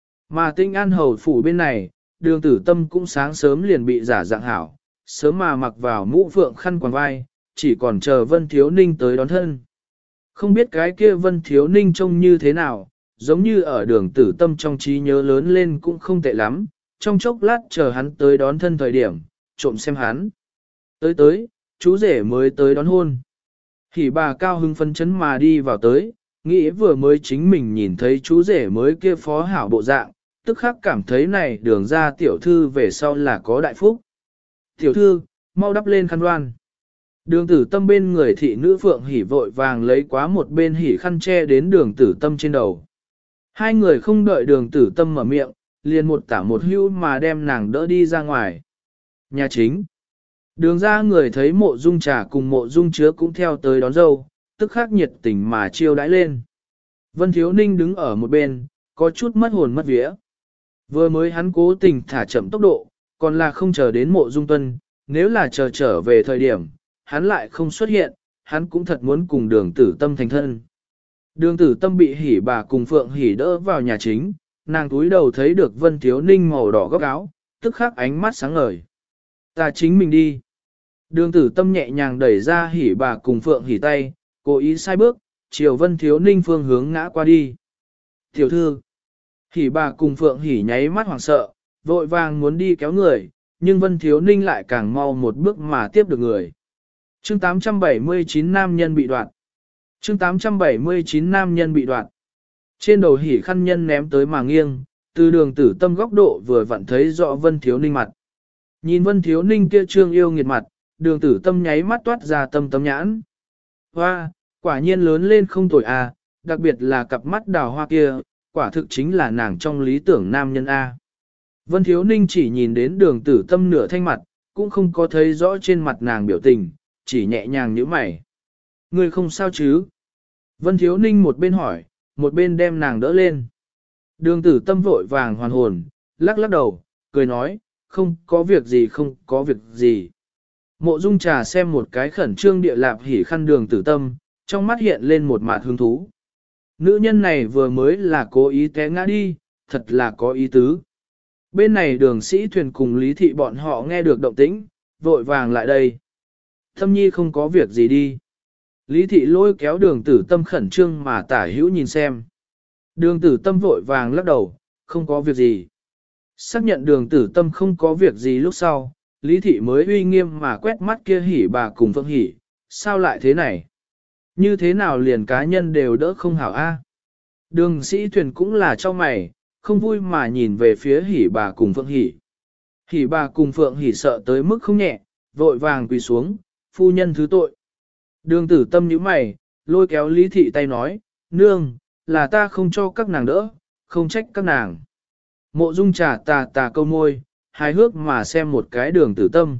Mà Tĩnh An Hầu phủ bên này, Đường Tử Tâm cũng sáng sớm liền bị giả dạng hảo, sớm mà mặc vào mũ phượng khăn quàng vai, chỉ còn chờ Vân Thiếu Ninh tới đón thân. Không biết cái kia Vân Thiếu Ninh trông như thế nào, giống như ở Đường Tử Tâm trong trí nhớ lớn lên cũng không tệ lắm, trong chốc lát chờ hắn tới đón thân thời điểm, trộm xem hắn. Tới, chú rể mới tới đón hôn. Hỉ bà cao hưng phấn chấn mà đi vào tới, nghĩ vừa mới chính mình nhìn thấy chú rể mới kia phó hảo bộ dạng, tức khắc cảm thấy này đường ra tiểu thư về sau là có đại phúc. Tiểu thư, mau đắp lên khăn đoan. Đường tử tâm bên người thị nữ Phượng Hỉ vội vàng lấy quá một bên hỉ khăn che đến đường tử tâm trên đầu. Hai người không đợi đường tử tâm mở miệng, liền một tả một hữu mà đem nàng đỡ đi ra ngoài. Nhà chính. Đường ra người thấy mộ dung trà cùng mộ dung chứa cũng theo tới đón dâu, tức khắc nhiệt tình mà chiêu đãi lên. Vân Thiếu Ninh đứng ở một bên, có chút mất hồn mất vía. Vừa mới hắn cố tình thả chậm tốc độ, còn là không chờ đến mộ dung tuân, nếu là chờ trở về thời điểm, hắn lại không xuất hiện, hắn cũng thật muốn cùng đường tử tâm thành thân. Đường tử tâm bị hỉ bà cùng Phượng Hỉ đỡ vào nhà chính, nàng túi đầu thấy được Vân Thiếu Ninh màu đỏ góc áo, tức khắc ánh mắt sáng ngời. Ta chính mình đi. Đường tử tâm nhẹ nhàng đẩy ra hỉ bà cùng Phượng Hỉ tay, cố ý sai bước, chiều Vân Thiếu Ninh phương hướng ngã qua đi. Tiểu thư, hỉ bà cùng Phượng Hỉ nháy mắt hoảng sợ, vội vàng muốn đi kéo người, nhưng Vân Thiếu Ninh lại càng mau một bước mà tiếp được người. Chương 879 nam nhân bị đoạt. Chương 879 nam nhân bị đoạt. Trên đầu hỉ khăn nhân ném tới mà nghiêng, từ đường tử tâm góc độ vừa vặn thấy rõ Vân Thiếu Ninh mặt. Nhìn Vân Thiếu Ninh kia trương yêu nghiệt mặt, đường tử tâm nháy mắt toát ra tâm nhãn. Hoa, quả nhiên lớn lên không tồi à, đặc biệt là cặp mắt đào hoa kia, quả thực chính là nàng trong lý tưởng nam nhân A. Vân Thiếu Ninh chỉ nhìn đến đường tử tâm nửa thanh mặt, cũng không có thấy rõ trên mặt nàng biểu tình, chỉ nhẹ nhàng nhíu mày. Người không sao chứ? Vân Thiếu Ninh một bên hỏi, một bên đem nàng đỡ lên. Đường tử tâm vội vàng hoàn hồn, lắc lắc đầu, cười nói, không có việc gì không có việc gì. Mộ Dung Trà xem một cái khẩn trương địa lạp hỉ khăn đường tử tâm, trong mắt hiện lên một mạt hứng thú. Nữ nhân này vừa mới là cố ý té ngã đi, thật là có ý tứ. Bên này đường sĩ thuyền cùng lý thị bọn họ nghe được động tĩnh, vội vàng lại đây. Thâm nhi không có việc gì đi. Lý thị lôi kéo đường tử tâm khẩn trương mà tả hữu nhìn xem. Đường tử tâm vội vàng lắc đầu, không có việc gì. Xác nhận đường tử tâm không có việc gì lúc sau, Lý thị mới uy nghiêm mà quét mắt kia hỉ bà cùng Phượng Hỉ, sao lại thế này? Như thế nào liền cá nhân đều đỡ không hảo a? Đường sĩ thuyền cũng là cho mày, không vui mà nhìn về phía hỉ bà cùng Phượng Hỉ. Hỉ bà cùng Phượng Hỉ sợ tới mức không nhẹ, vội vàng quỳ xuống, phu nhân thứ tội. Đường tử tâm nhíu mày, lôi kéo Lý thị tay nói, nương, là ta không cho các nàng đỡ, không trách các nàng. Mộ Dung Trà tà câu môi, hài hước mà xem một cái đường tử tâm.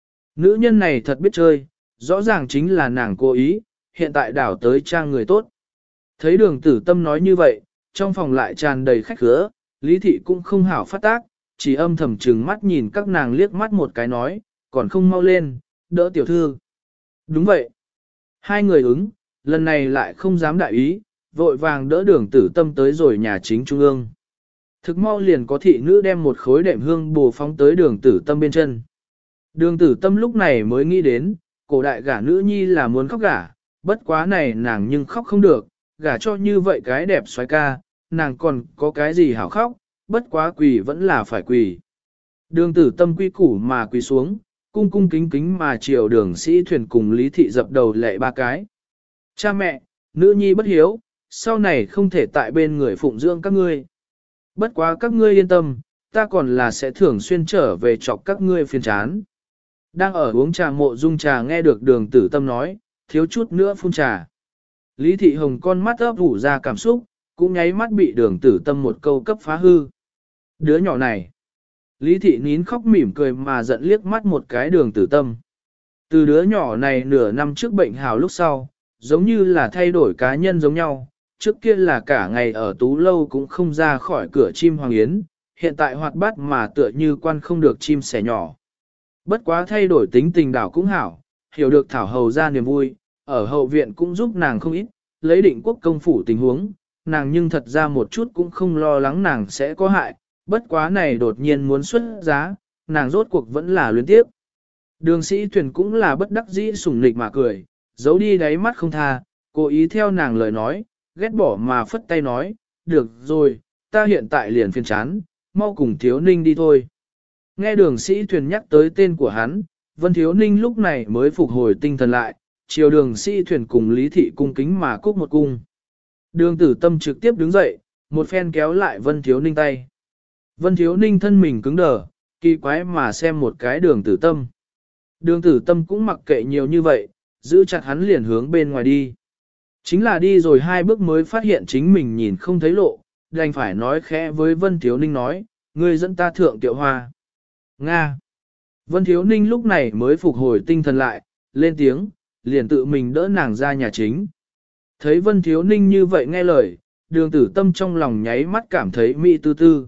Nữ nhân này thật biết chơi, rõ ràng chính là nàng cố ý, hiện tại đảo tới trang người tốt. Thấy đường tử tâm nói như vậy, trong phòng lại tràn đầy khách khứa, Lý thị cũng không hảo phát tác, chỉ âm thầm trừng mắt nhìn các nàng liếc mắt một cái nói, còn không mau lên, đỡ tiểu thư. Đúng vậy. Hai người ứng, lần này lại không dám đại ý, vội vàng đỡ đường tử tâm tới rồi nhà chính trung ương. Thực mau liền có thị nữ đem một khối đệm hương bồ phóng tới đường tử tâm bên chân. Đường tử tâm lúc này mới nghĩ đến, cổ đại gả nữ nhi là muốn khóc gả, bất quá này nàng nhưng khóc không được, gả cho như vậy cái đẹp xoái ca, nàng còn có cái gì hảo khóc, bất quá quỳ vẫn là phải quỳ. Đường tử tâm quy củ mà quỳ xuống, cung cung kính kính mà chiều đường sĩ thuyền cùng Lý thị dập đầu lệ ba cái. Cha mẹ, nữ nhi bất hiếu, sau này không thể tại bên người phụng dưỡng các ngươi. Bất quá các ngươi yên tâm, ta còn là sẽ thường xuyên trở về chọc các ngươi phiền chán. Đang ở uống trà Mộ Dung Trà nghe được đường tử tâm nói, thiếu chút nữa phun trà. Lý thị hồng con mắt ấp ủ ra cảm xúc, cũng nháy mắt bị đường tử tâm một câu cấp phá hư. Đứa nhỏ này. Lý thị nín khóc mỉm cười mà giận liếc mắt một cái đường tử tâm. Từ đứa nhỏ này nửa năm trước bệnh hào lúc sau, giống như là thay đổi cá nhân giống nhau, trước kia là cả ngày ở tú lâu cũng không ra khỏi cửa chim hoàng yến, hiện tại hoạt bát mà tựa như quan không được chim sẻ nhỏ. Bất quá thay đổi tính tình đảo cũng hảo, hiểu được thảo hầu ra niềm vui, ở hậu viện cũng giúp nàng không ít, lấy định quốc công phủ tình huống, nàng nhưng thật ra một chút cũng không lo lắng nàng sẽ có hại, bất quá này đột nhiên muốn xuất giá, nàng rốt cuộc vẫn là luyến tiếp. Đường sĩ thuyền cũng là bất đắc dĩ sủng nịch mà cười, giấu đi đáy mắt không tha, cố ý theo nàng lời nói, ghét bỏ mà phất tay nói, được rồi, ta hiện tại liền phiền chán, mau cùng Thiếu Ninh đi thôi. Nghe đường sĩ thuyền nhắc tới tên của hắn, Vân Thiếu Ninh lúc này mới phục hồi tinh thần lại, chiều đường sĩ thuyền cùng Lý thị cung kính mà cúc một cung. Đường tử tâm trực tiếp đứng dậy, một phen kéo lại Vân Thiếu Ninh tay. Vân Thiếu Ninh thân mình cứng đờ, kỳ quái mà xem một cái Đường Tử Tâm. Đường Tử Tâm cũng mặc kệ nhiều như vậy, giữ chặt hắn liền hướng bên ngoài đi. Chính là đi rồi 2 bước mới phát hiện chính mình nhìn không thấy lộ, đành phải nói khẽ với Vân Thiếu Ninh nói, ngươi dẫn ta thượng Tiệu Hoa. Nga. Vân Thiếu Ninh lúc này mới phục hồi tinh thần lại, lên tiếng, liền tự mình đỡ nàng ra nhà chính. Thấy Vân Thiếu Ninh như vậy nghe lời, Đường Tử Tâm trong lòng nháy mắt cảm thấy mỹ tư tư.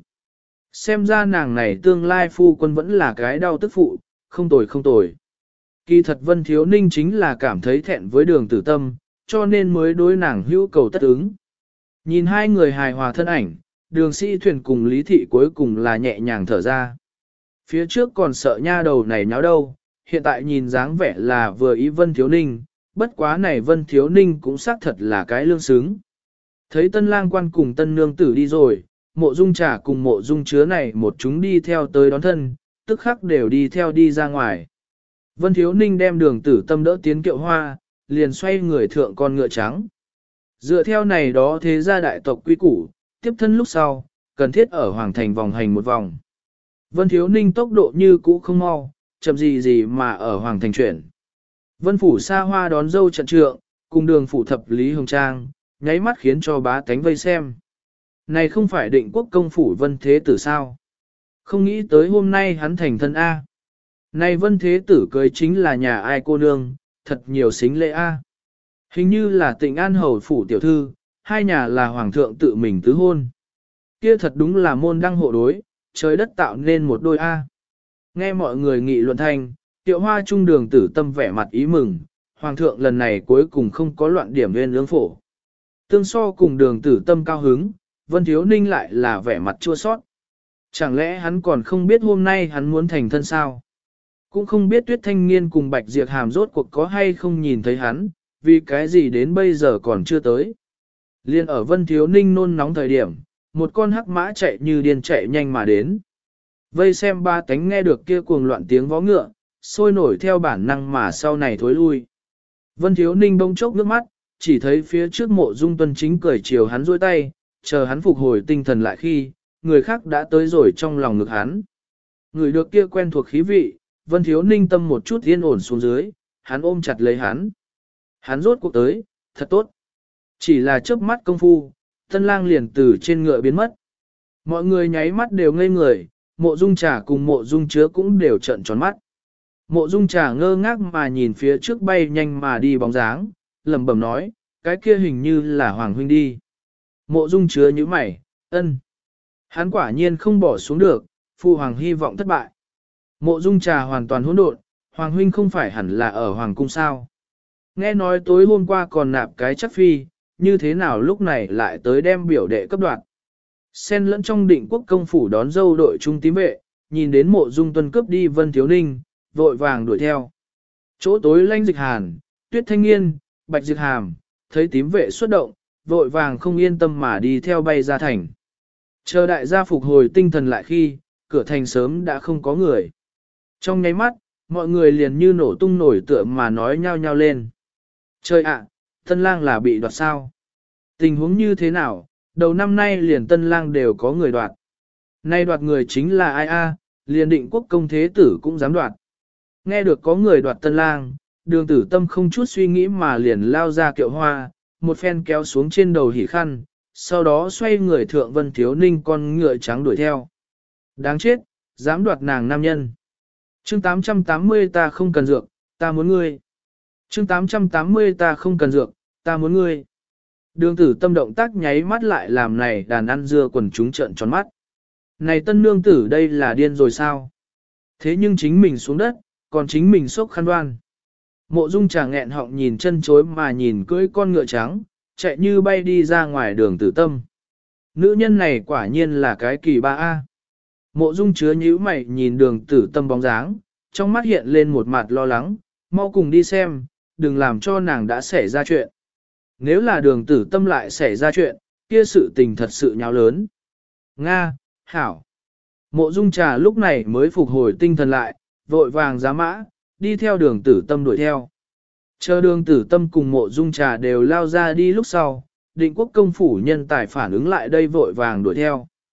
Xem ra nàng này tương lai phu quân vẫn là cái đau tức phụ, không tồi không tồi. Kỳ thật Vân Thiếu Ninh chính là cảm thấy thẹn với Đường Tử Tâm, cho nên mới đối nàng hữu cầu tất ứng. Nhìn hai người hài hòa thân ảnh, Đường Sĩ Thuyền cùng Lý Thị cuối cùng là nhẹ nhàng thở ra. Phía trước còn sợ nha đầu này nháo đâu, hiện tại nhìn dáng vẻ là vừa ý Vân Thiếu Ninh, bất quá này Vân Thiếu Ninh cũng xác thật là cái lương xứng. Thấy tân lang quan cùng tân nương tử đi rồi, Mộ Dung Trà cùng Mộ Dung Chứa này một chúng đi theo tới đón thân, tức khắc đều đi theo đi ra ngoài. Vân Thiếu Ninh đem Đường Tử Tâm đỡ tiến kiệu hoa, liền xoay người thượng con ngựa trắng. Dựa theo này đó thế gia đại tộc quy củ, tiếp thân lúc sau, cần thiết ở hoàng thành vòng hành một vòng. Vân Thiếu Ninh tốc độ như cũ không mau, chậm gì gì mà ở hoàng thành chuyển. Vân phủ xa hoa đón dâu trận trượng, cùng Đường phủ thập lý hồng trang, nháy mắt khiến cho bá tánh vây xem. Này không phải Định Quốc công phủ Vân Thế Tử sao? Không nghĩ tới hôm nay hắn thành thân A. Này Vân Thế Tử cưới chính là nhà ai cô nương, thật nhiều xính lễ A. Hình như là Tịnh An hầu phủ tiểu thư, hai nhà là hoàng thượng tự mình tứ hôn. Kia thật đúng là môn đăng hộ đối, trời đất tạo nên một đôi A. Nghe mọi người nghị luận thanh, Tiệu Hoa trung Đường Tử Tâm vẻ mặt ý mừng, hoàng thượng lần này cuối cùng không có loạn điểm nguyên lương phổ. Tương so cùng Đường Tử Tâm cao hứng, Vân Thiếu Ninh lại là vẻ mặt chua sót. Chẳng lẽ hắn còn không biết hôm nay hắn muốn thành thân sao? Cũng không biết Tuyết Thanh Nghiên cùng Bạch Diệp Hàm rốt cuộc có hay không nhìn thấy hắn, vì cái gì đến bây giờ còn chưa tới. Liên ở Vân Thiếu Ninh nôn nóng thời điểm, một con hắc mã chạy như điên chạy nhanh mà đến. Vây xem ba tánh nghe được kia cuồng loạn tiếng vó ngựa, sôi nổi theo bản năng mà sau này thối lui. Vân Thiếu Ninh bỗng chốc nước mắt, chỉ thấy phía trước Mộ Dung Tuân chính cười chiều hắn duỗi tay, chờ hắn phục hồi tinh thần lại khi, người khác đã tới rồi trong lòng ngực hắn. Người được kia quen thuộc khí vị, Vân Thiếu Ninh tâm một chút yên ổn xuống dưới, hắn ôm chặt lấy hắn. Hắn rốt cuộc tới, thật tốt. Chỉ là chớp mắt công phu, Tân Lang liền từ trên ngựa biến mất. Mọi người nháy mắt đều ngây người, Mộ Dung Trà cùng Mộ Dung Chứa cũng đều trợn tròn mắt. Mộ Dung Trà ngơ ngác mà nhìn phía trước bay nhanh mà đi bóng dáng, lẩm bẩm nói, cái kia hình như là Hoàng huynh đi. Mộ Dung Chứa nhíu mày, ân. Hắn quả nhiên không bỏ xuống được, Phu Hoàng hy vọng thất bại. Mộ Dung Trà hoàn toàn hỗn độn, Hoàng huynh không phải hẳn là ở Hoàng cung sao. Nghe nói tối hôm qua còn nạp cái chắc phi, như thế nào lúc này lại tới đem biểu đệ cấp đoạt. Xen lẫn trong Định Quốc công phủ đón dâu đội trung tím vệ, nhìn đến Mộ Dung Tuân cướp đi Vân Thiếu Ninh, vội vàng đuổi theo. Chỗ tối Lanh Dịch Hàn, Tuyết Thanh Nghiên, Bạch Diệp Hàm, thấy tím vệ xuất động, vội vàng không yên tâm mà đi theo bay ra thành. Chờ đại gia phục hồi tinh thần lại khi, cửa thành sớm đã không có người. Trong nháy mắt, mọi người liền như nổ tung nổi tựa mà nói nhau nhau lên. Trời ạ, Tân Lang là bị đoạt sao? Tình huống như thế nào, đầu năm nay liền Tân Lang đều có người đoạt. Nay đoạt người chính là ai a? Liền Định Quốc công thế tử cũng dám đoạt. Nghe được có người đoạt Tân Lang, Đường Tử Tâm không chút suy nghĩ mà liền lao ra kiệu hoa, một phen kéo xuống trên đầu hỉ khăn, sau đó xoay người thượng Vân Thiếu Ninh con ngựa trắng đuổi theo. Đáng chết, dám đoạt nàng nam nhân. Chương 880 ta không cần dược, ta muốn ngươi. Chương 880 ta không cần dược, ta muốn ngươi. Đường Tử Tâm động tác nháy mắt lại làm này đàn ăn dưa quần chúng trợn tròn mắt. Này tân nương tử đây là điên rồi sao? Thế nhưng chính mình xuống đất, còn chính mình sốc khăn đoan. Mộ Dung Trà nghẹn họng nhìn chân chối mà nhìn cưỡi con ngựa trắng, chạy như bay đi ra ngoài Đường Tử Tâm. Nữ nhân này quả nhiên là cái kỳ ba A. Mộ Dung Chứa nhíu mày nhìn Đường Tử Tâm bóng dáng, trong mắt hiện lên một mặt lo lắng, mau cùng đi xem, đừng làm cho nàng đã xảy ra chuyện. Nếu là Đường Tử Tâm lại xảy ra chuyện, kia sự tình thật sự nháo lớn. Nga, hảo. Mộ Dung Trà lúc này mới phục hồi tinh thần lại, vội vàng giá mã, đi theo Đường Tử Tâm đuổi theo. Chờ Đường Tử Tâm cùng Mộ Dung Trà đều lao ra đi lúc sau, Định Quốc công phủ nhân tài phản ứng lại đây vội vàng đuổi theo.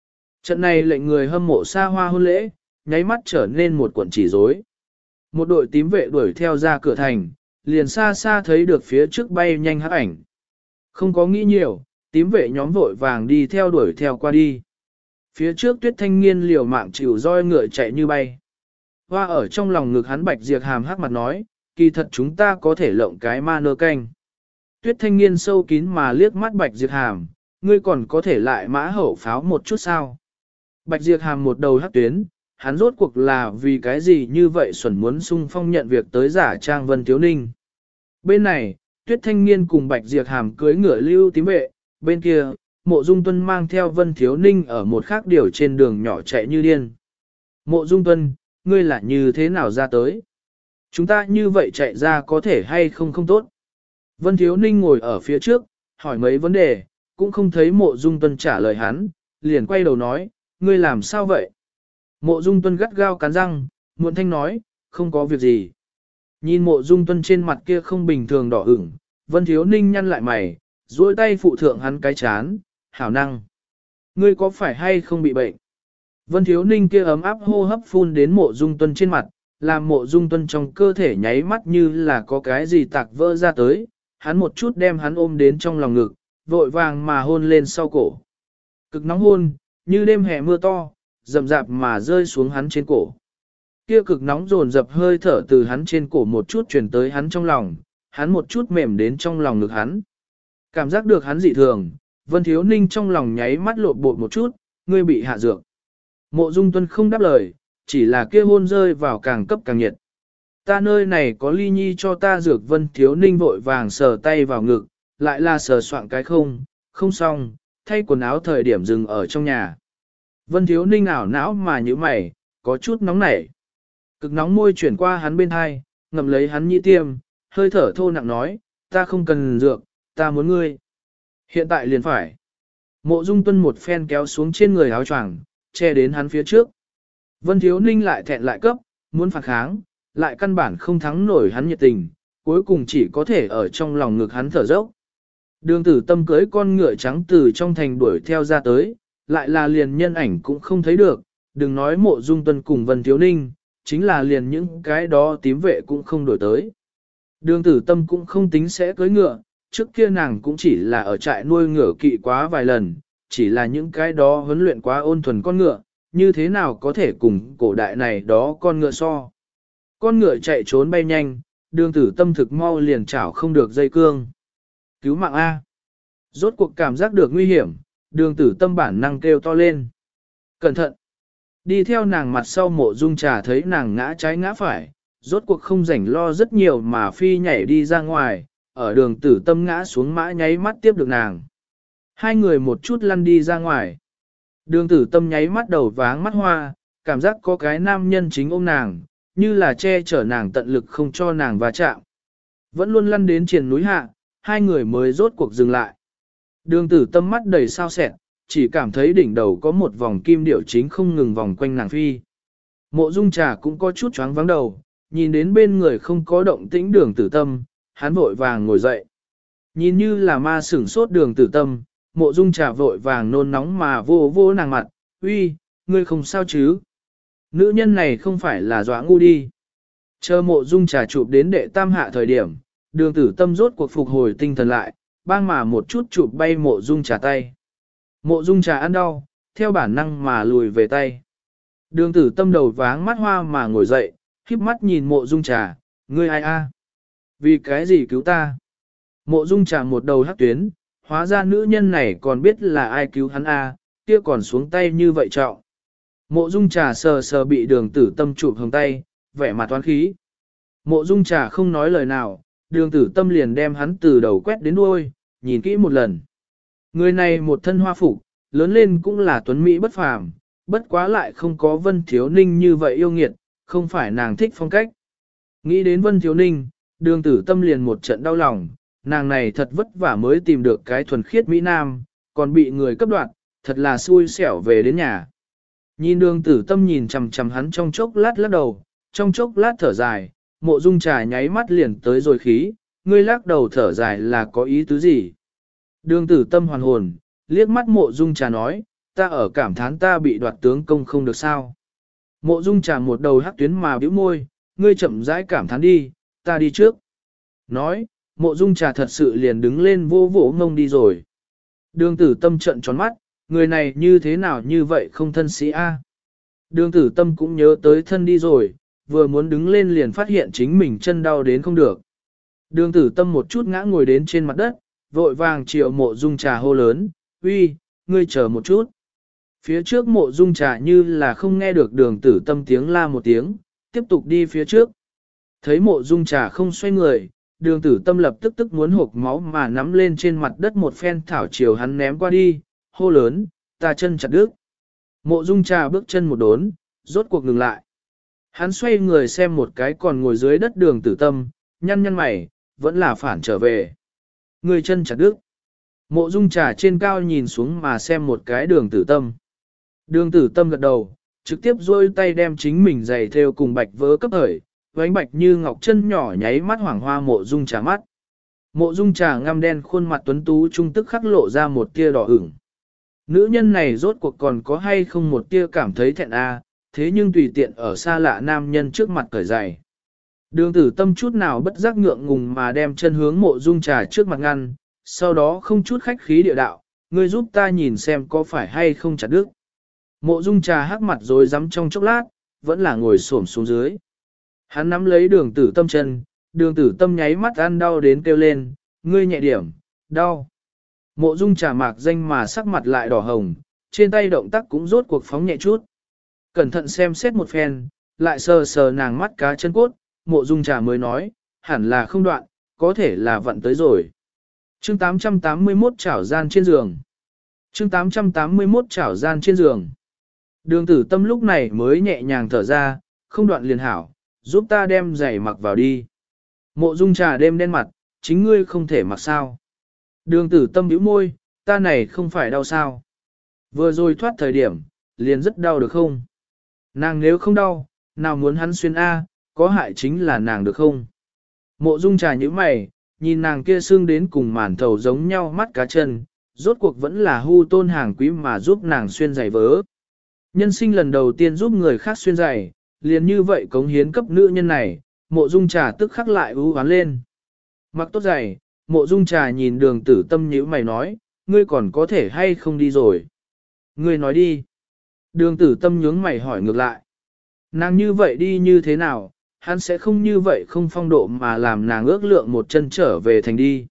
Trận này lệnh người hâm mộ xa hoa hôn lễ, nháy mắt trở nên một cuộn chỉ rối. Một đội tím vệ đuổi theo ra cửa thành, liền xa xa thấy được phía trước bay nhanh hắc ảnh. Không có nghĩ nhiều, tím vệ nhóm vội vàng đi theo đuổi theo qua đi. Phía trước Tuyết Thanh Nghiên liều mạng chịu roi ngựa chạy như bay. Hoa ở trong lòng ngực hắn Bạch Diệp Hàm hắc mặt nói, kỳ thật chúng ta có thể lộng cái ma nơ canh. Tuyết Thanh Nghiên sâu kín mà liếc mắt Bạch Diệp Hàm, ngươi còn có thể lại mã hậu pháo một chút sao. Bạch Diệp Hàm một đầu hắc tuyến, hắn rốt cuộc là vì cái gì như vậy xuẩn muốn sung phong nhận việc tới giả trang Vân Thiếu Ninh. Bên này, Tuyết Thanh Nghiên cùng Bạch Diệp Hàm cưới ngựa lưu tím vệ, bên kia, Mộ Dung Tuân mang theo Vân Thiếu Ninh ở một khác điều trên đường nhỏ chạy như điên. Mộ Dung Tuân, ngươi là như thế nào ra tới? Chúng ta như vậy chạy ra có thể hay không không tốt? Vân Thiếu Ninh ngồi ở phía trước, hỏi mấy vấn đề, cũng không thấy Mộ Dung Tuân trả lời hắn, liền quay đầu nói, ngươi làm sao vậy? Mộ Dung Tuân gắt gao cắn răng, muộn thanh nói, không có việc gì. Nhìn Mộ Dung Tuân trên mặt kia không bình thường đỏ ửng, Vân Thiếu Ninh nhăn lại mày, duỗi tay phụ thượng hắn cái chán, hảo năng. Ngươi có phải hay không bị bệnh? Vân Thiếu Ninh kia ấm áp hô hấp phun đến Mộ Dung Tuân trên mặt, làm Mộ Dung Tuân trong cơ thể nháy mắt như là có cái gì tạc vỡ ra tới, hắn một chút đem hắn ôm đến trong lòng ngực, vội vàng mà hôn lên sau cổ. Cực nóng hôn, như đêm hè mưa to, rầm rạp mà rơi xuống hắn trên cổ. Kia cực nóng dồn dập hơi thở từ hắn trên cổ một chút truyền tới hắn trong lòng, hắn một chút mềm đến trong lòng ngực hắn. Cảm giác được hắn dị thường, Vân Thiếu Ninh trong lòng nháy mắt lộn bột một chút, ngươi bị hạ dược. Mộ Dung Tuân không đáp lời, chỉ là kia hôn rơi vào càng cấp càng nhiệt. Ta nơi này có ly nhi cho ta dược. Vân Thiếu Ninh vội vàng sờ tay vào ngực, lại là sờ soạn cái không xong, thay quần áo thời điểm dừng ở trong nhà. Vân Thiếu Ninh ảo não mà như mày, có chút nóng nảy. Cực nóng môi chuyển qua hắn bên hai, ngậm lấy hắn nhĩ tiêm, hơi thở thô nặng nói, ta không cần dược, ta muốn ngươi. Hiện tại liền phải. Mộ Dung Tuân một phen kéo xuống trên người áo choàng, che đến hắn phía trước. Vân Thiếu Ninh lại thẹn lại cấp, muốn phản kháng, lại căn bản không thắng nổi hắn nhiệt tình, cuối cùng chỉ có thể ở trong lòng ngực hắn thở dốc. Đường Tử Tâm cưới con ngựa trắng từ trong thành đuổi theo ra tới, lại là liền nhân ảnh cũng không thấy được, đừng nói Mộ Dung Tuân cùng Vân Thiếu Ninh, chính là liền những cái đó tím vệ cũng không đổi tới. Đường Tử Tâm cũng không tính sẽ cưới ngựa, trước kia nàng cũng chỉ là ở trại nuôi ngựa kỵ quá vài lần, chỉ là những cái đó huấn luyện quá ôn thuần con ngựa, như thế nào có thể cùng cổ đại này đó con ngựa so. Con ngựa chạy trốn bay nhanh, Đường Tử Tâm thực mau liền chảo không được dây cương. Cứu mạng A. Rốt cuộc cảm giác được nguy hiểm, Đường Tử Tâm bản năng kêu to lên. Cẩn thận. Đi theo nàng mặt sau Mộ Dung Trà thấy nàng ngã trái ngã phải, rốt cuộc không rảnh lo rất nhiều mà phi nhảy đi ra ngoài, ở Đường Tử Tâm ngã xuống mã nháy mắt tiếp được nàng. Hai người một chút lăn đi ra ngoài. Đường Tử Tâm nháy mắt đầu váng mắt hoa, cảm giác có cái nam nhân chính ôm nàng, như là che chở nàng tận lực không cho nàng va chạm. Vẫn luôn lăn đến triền núi hạ, hai người mới rốt cuộc dừng lại. Đường Tử Tâm mắt đầy sao sẹn, chỉ cảm thấy đỉnh đầu có một vòng kim điểu chính không ngừng vòng quanh nàng phi. Mộ Dung Trà cũng có chút choáng váng đầu, nhìn đến bên người không có động tĩnh Đường Tử Tâm, hắn vội vàng ngồi dậy. Nhìn như là ma sửng sốt Đường Tử Tâm, Mộ Dung Trà vội vàng nôn nóng mà vô vô nàng mặt, uy, ngươi không sao chứ? Nữ nhân này không phải là dọa ngu đi. Chờ Mộ Dung Trà chụp đến đệ tam hạ thời điểm, Đường Tử Tâm rốt cuộc phục hồi tinh thần lại, bang mà một chút chụp bay Mộ Dung Trà tay. Mộ Dung Trà ăn đau, theo bản năng mà lùi về tay. Đường Tử Tâm đầu váng mắt hoa mà ngồi dậy, khép mắt nhìn Mộ Dung Trà, ngươi ai a? Vì cái gì cứu ta? Mộ Dung Trà một đầu hắc tuyến, hóa ra nữ nhân này còn biết là ai cứu hắn a, kia còn xuống tay như vậy trọng. Mộ Dung Trà sờ sờ bị Đường Tử Tâm chụp hồng tay, vẻ mặt toán khí. Mộ Dung Trà không nói lời nào, Đường Tử Tâm liền đem hắn từ đầu quét đến đuôi, nhìn kỹ một lần. Người này một thân hoa phục, lớn lên cũng là tuấn mỹ bất phàm, bất quá lại không có Vân Thiếu Ninh như vậy yêu nghiệt, không phải nàng thích phong cách. Nghĩ đến Vân Thiếu Ninh, Đường Tử Tâm liền một trận đau lòng, nàng này thật vất vả mới tìm được cái thuần khiết Mỹ Nam, còn bị người cấp đoạt, thật là xui xẻo về đến nhà. Nhìn Đường Tử Tâm nhìn chằm chằm hắn trong chốc lát lắc đầu, trong chốc lát thở dài, Mộ Dung Trà nháy mắt liền tới rồi khí, ngươi lắc đầu thở dài là có ý tứ gì? Đường Tử Tâm hoàn hồn, liếc mắt Mộ Dung Trà nói, ta ở cảm thán ta bị đoạt tướng công không được sao. Mộ Dung Trà một đầu hắc tuyến mà bĩu môi, ngươi chậm rãi cảm thán đi, ta đi trước. Nói, Mộ Dung Trà thật sự liền đứng lên vô vỗ ngông đi rồi. Đường Tử Tâm trợn tròn mắt, người này như thế nào như vậy không thân sĩ a? Đường Tử Tâm cũng nhớ tới thân đi rồi, vừa muốn đứng lên liền phát hiện chính mình chân đau đến không được. Đường Tử Tâm một chút ngã ngồi đến trên mặt đất, vội vàng chiều Mộ Dung Trà hô lớn, uy, ngươi chờ một chút. Phía trước Mộ Dung Trà như là không nghe được Đường Tử Tâm tiếng la một tiếng, tiếp tục đi phía trước. Thấy Mộ Dung Trà không xoay người, Đường Tử Tâm lập tức muốn hộc máu mà nắm lên trên mặt đất một phen thảo chiều hắn ném qua đi, hô lớn, ta chân chặt đứt. Mộ Dung Trà bước chân một đốn, rốt cuộc ngừng lại. Hắn xoay người xem một cái còn ngồi dưới đất Đường Tử Tâm, nhăn nhăn mày, vẫn là phản trở về. Người chân chặt đứt. Mộ Dung Trà trên cao nhìn xuống mà xem một cái Đường Tử Tâm. Đường Tử Tâm gật đầu, trực tiếp duỗi tay đem chính mình giày theo cùng bạch vớ cấp hởi, vánh bạch như ngọc chân nhỏ nháy mắt hoảng hoa Mộ Dung Trà mắt. Mộ Dung Trà ngăm đen khuôn mặt tuấn tú trung tức khắc lộ ra một tia đỏ ửng. Nữ nhân này rốt cuộc còn có hay không một tia cảm thấy thẹn thế nhưng tùy tiện ở xa lạ nam nhân trước mặt cởi giày. Đường Tử Tâm chút nào bất giác ngượng ngùng mà đem chân hướng Mộ Dung Trà trước mặt ngăn, sau đó không chút khách khí địa đạo, ngươi giúp ta nhìn xem có phải hay không chặt đứt. Mộ Dung Trà hắc mặt rồi rắm trong chốc lát, vẫn là ngồi xổm xuống dưới. Hắn nắm lấy Đường Tử Tâm chân, Đường Tử Tâm nháy mắt ăn đau đến kêu lên, ngươi nhẹ điểm, đau. Mộ Dung Trà mạc danh mà sắc mặt lại đỏ hồng, trên tay động tác cũng rốt cuộc phóng nhẹ chút. Cẩn thận xem xét một phen, lại sờ sờ nàng mắt cá chân cốt, Mộ Dung Trà mới nói, hẳn là không đoạn, có thể là vận tới rồi. Chương 881 chảo gian trên giường. Chương 881 chảo gian trên giường. Đường Tử Tâm lúc này mới nhẹ nhàng thở ra, không đoạn liền hảo, giúp ta đem giày mặc vào đi. Mộ Dung Trà đêm đen mặt, chính ngươi không thể mặc sao. Đường Tử Tâm bĩu môi, ta này không phải đau sao. Vừa rồi thoát thời điểm, liền rất đau được không? Nàng nếu không đau, nào muốn hắn xuyên có hại chính là nàng được không? Mộ Dung Trà nhíu mày, nhìn nàng kia xương đến cùng màn thầu giống nhau mắt cá chân, rốt cuộc vẫn là hu tôn hàng quý mà giúp nàng xuyên giày vớ. Nhân sinh lần đầu tiên giúp người khác xuyên giày, liền như vậy cống hiến cấp nữ nhân này, Mộ Dung Trà tức khắc lại ưu hoán lên. Mặc tốt giày, Mộ Dung Trà nhìn Đường Tử Tâm nhíu mày nói, ngươi còn có thể hay không đi rồi? Ngươi nói đi. Đường Tử Tâm nhướng mày hỏi ngược lại. Nàng như vậy đi như thế nào, hắn sẽ không như vậy không phong độ mà làm nàng ước lượng một chân trở về thành đi.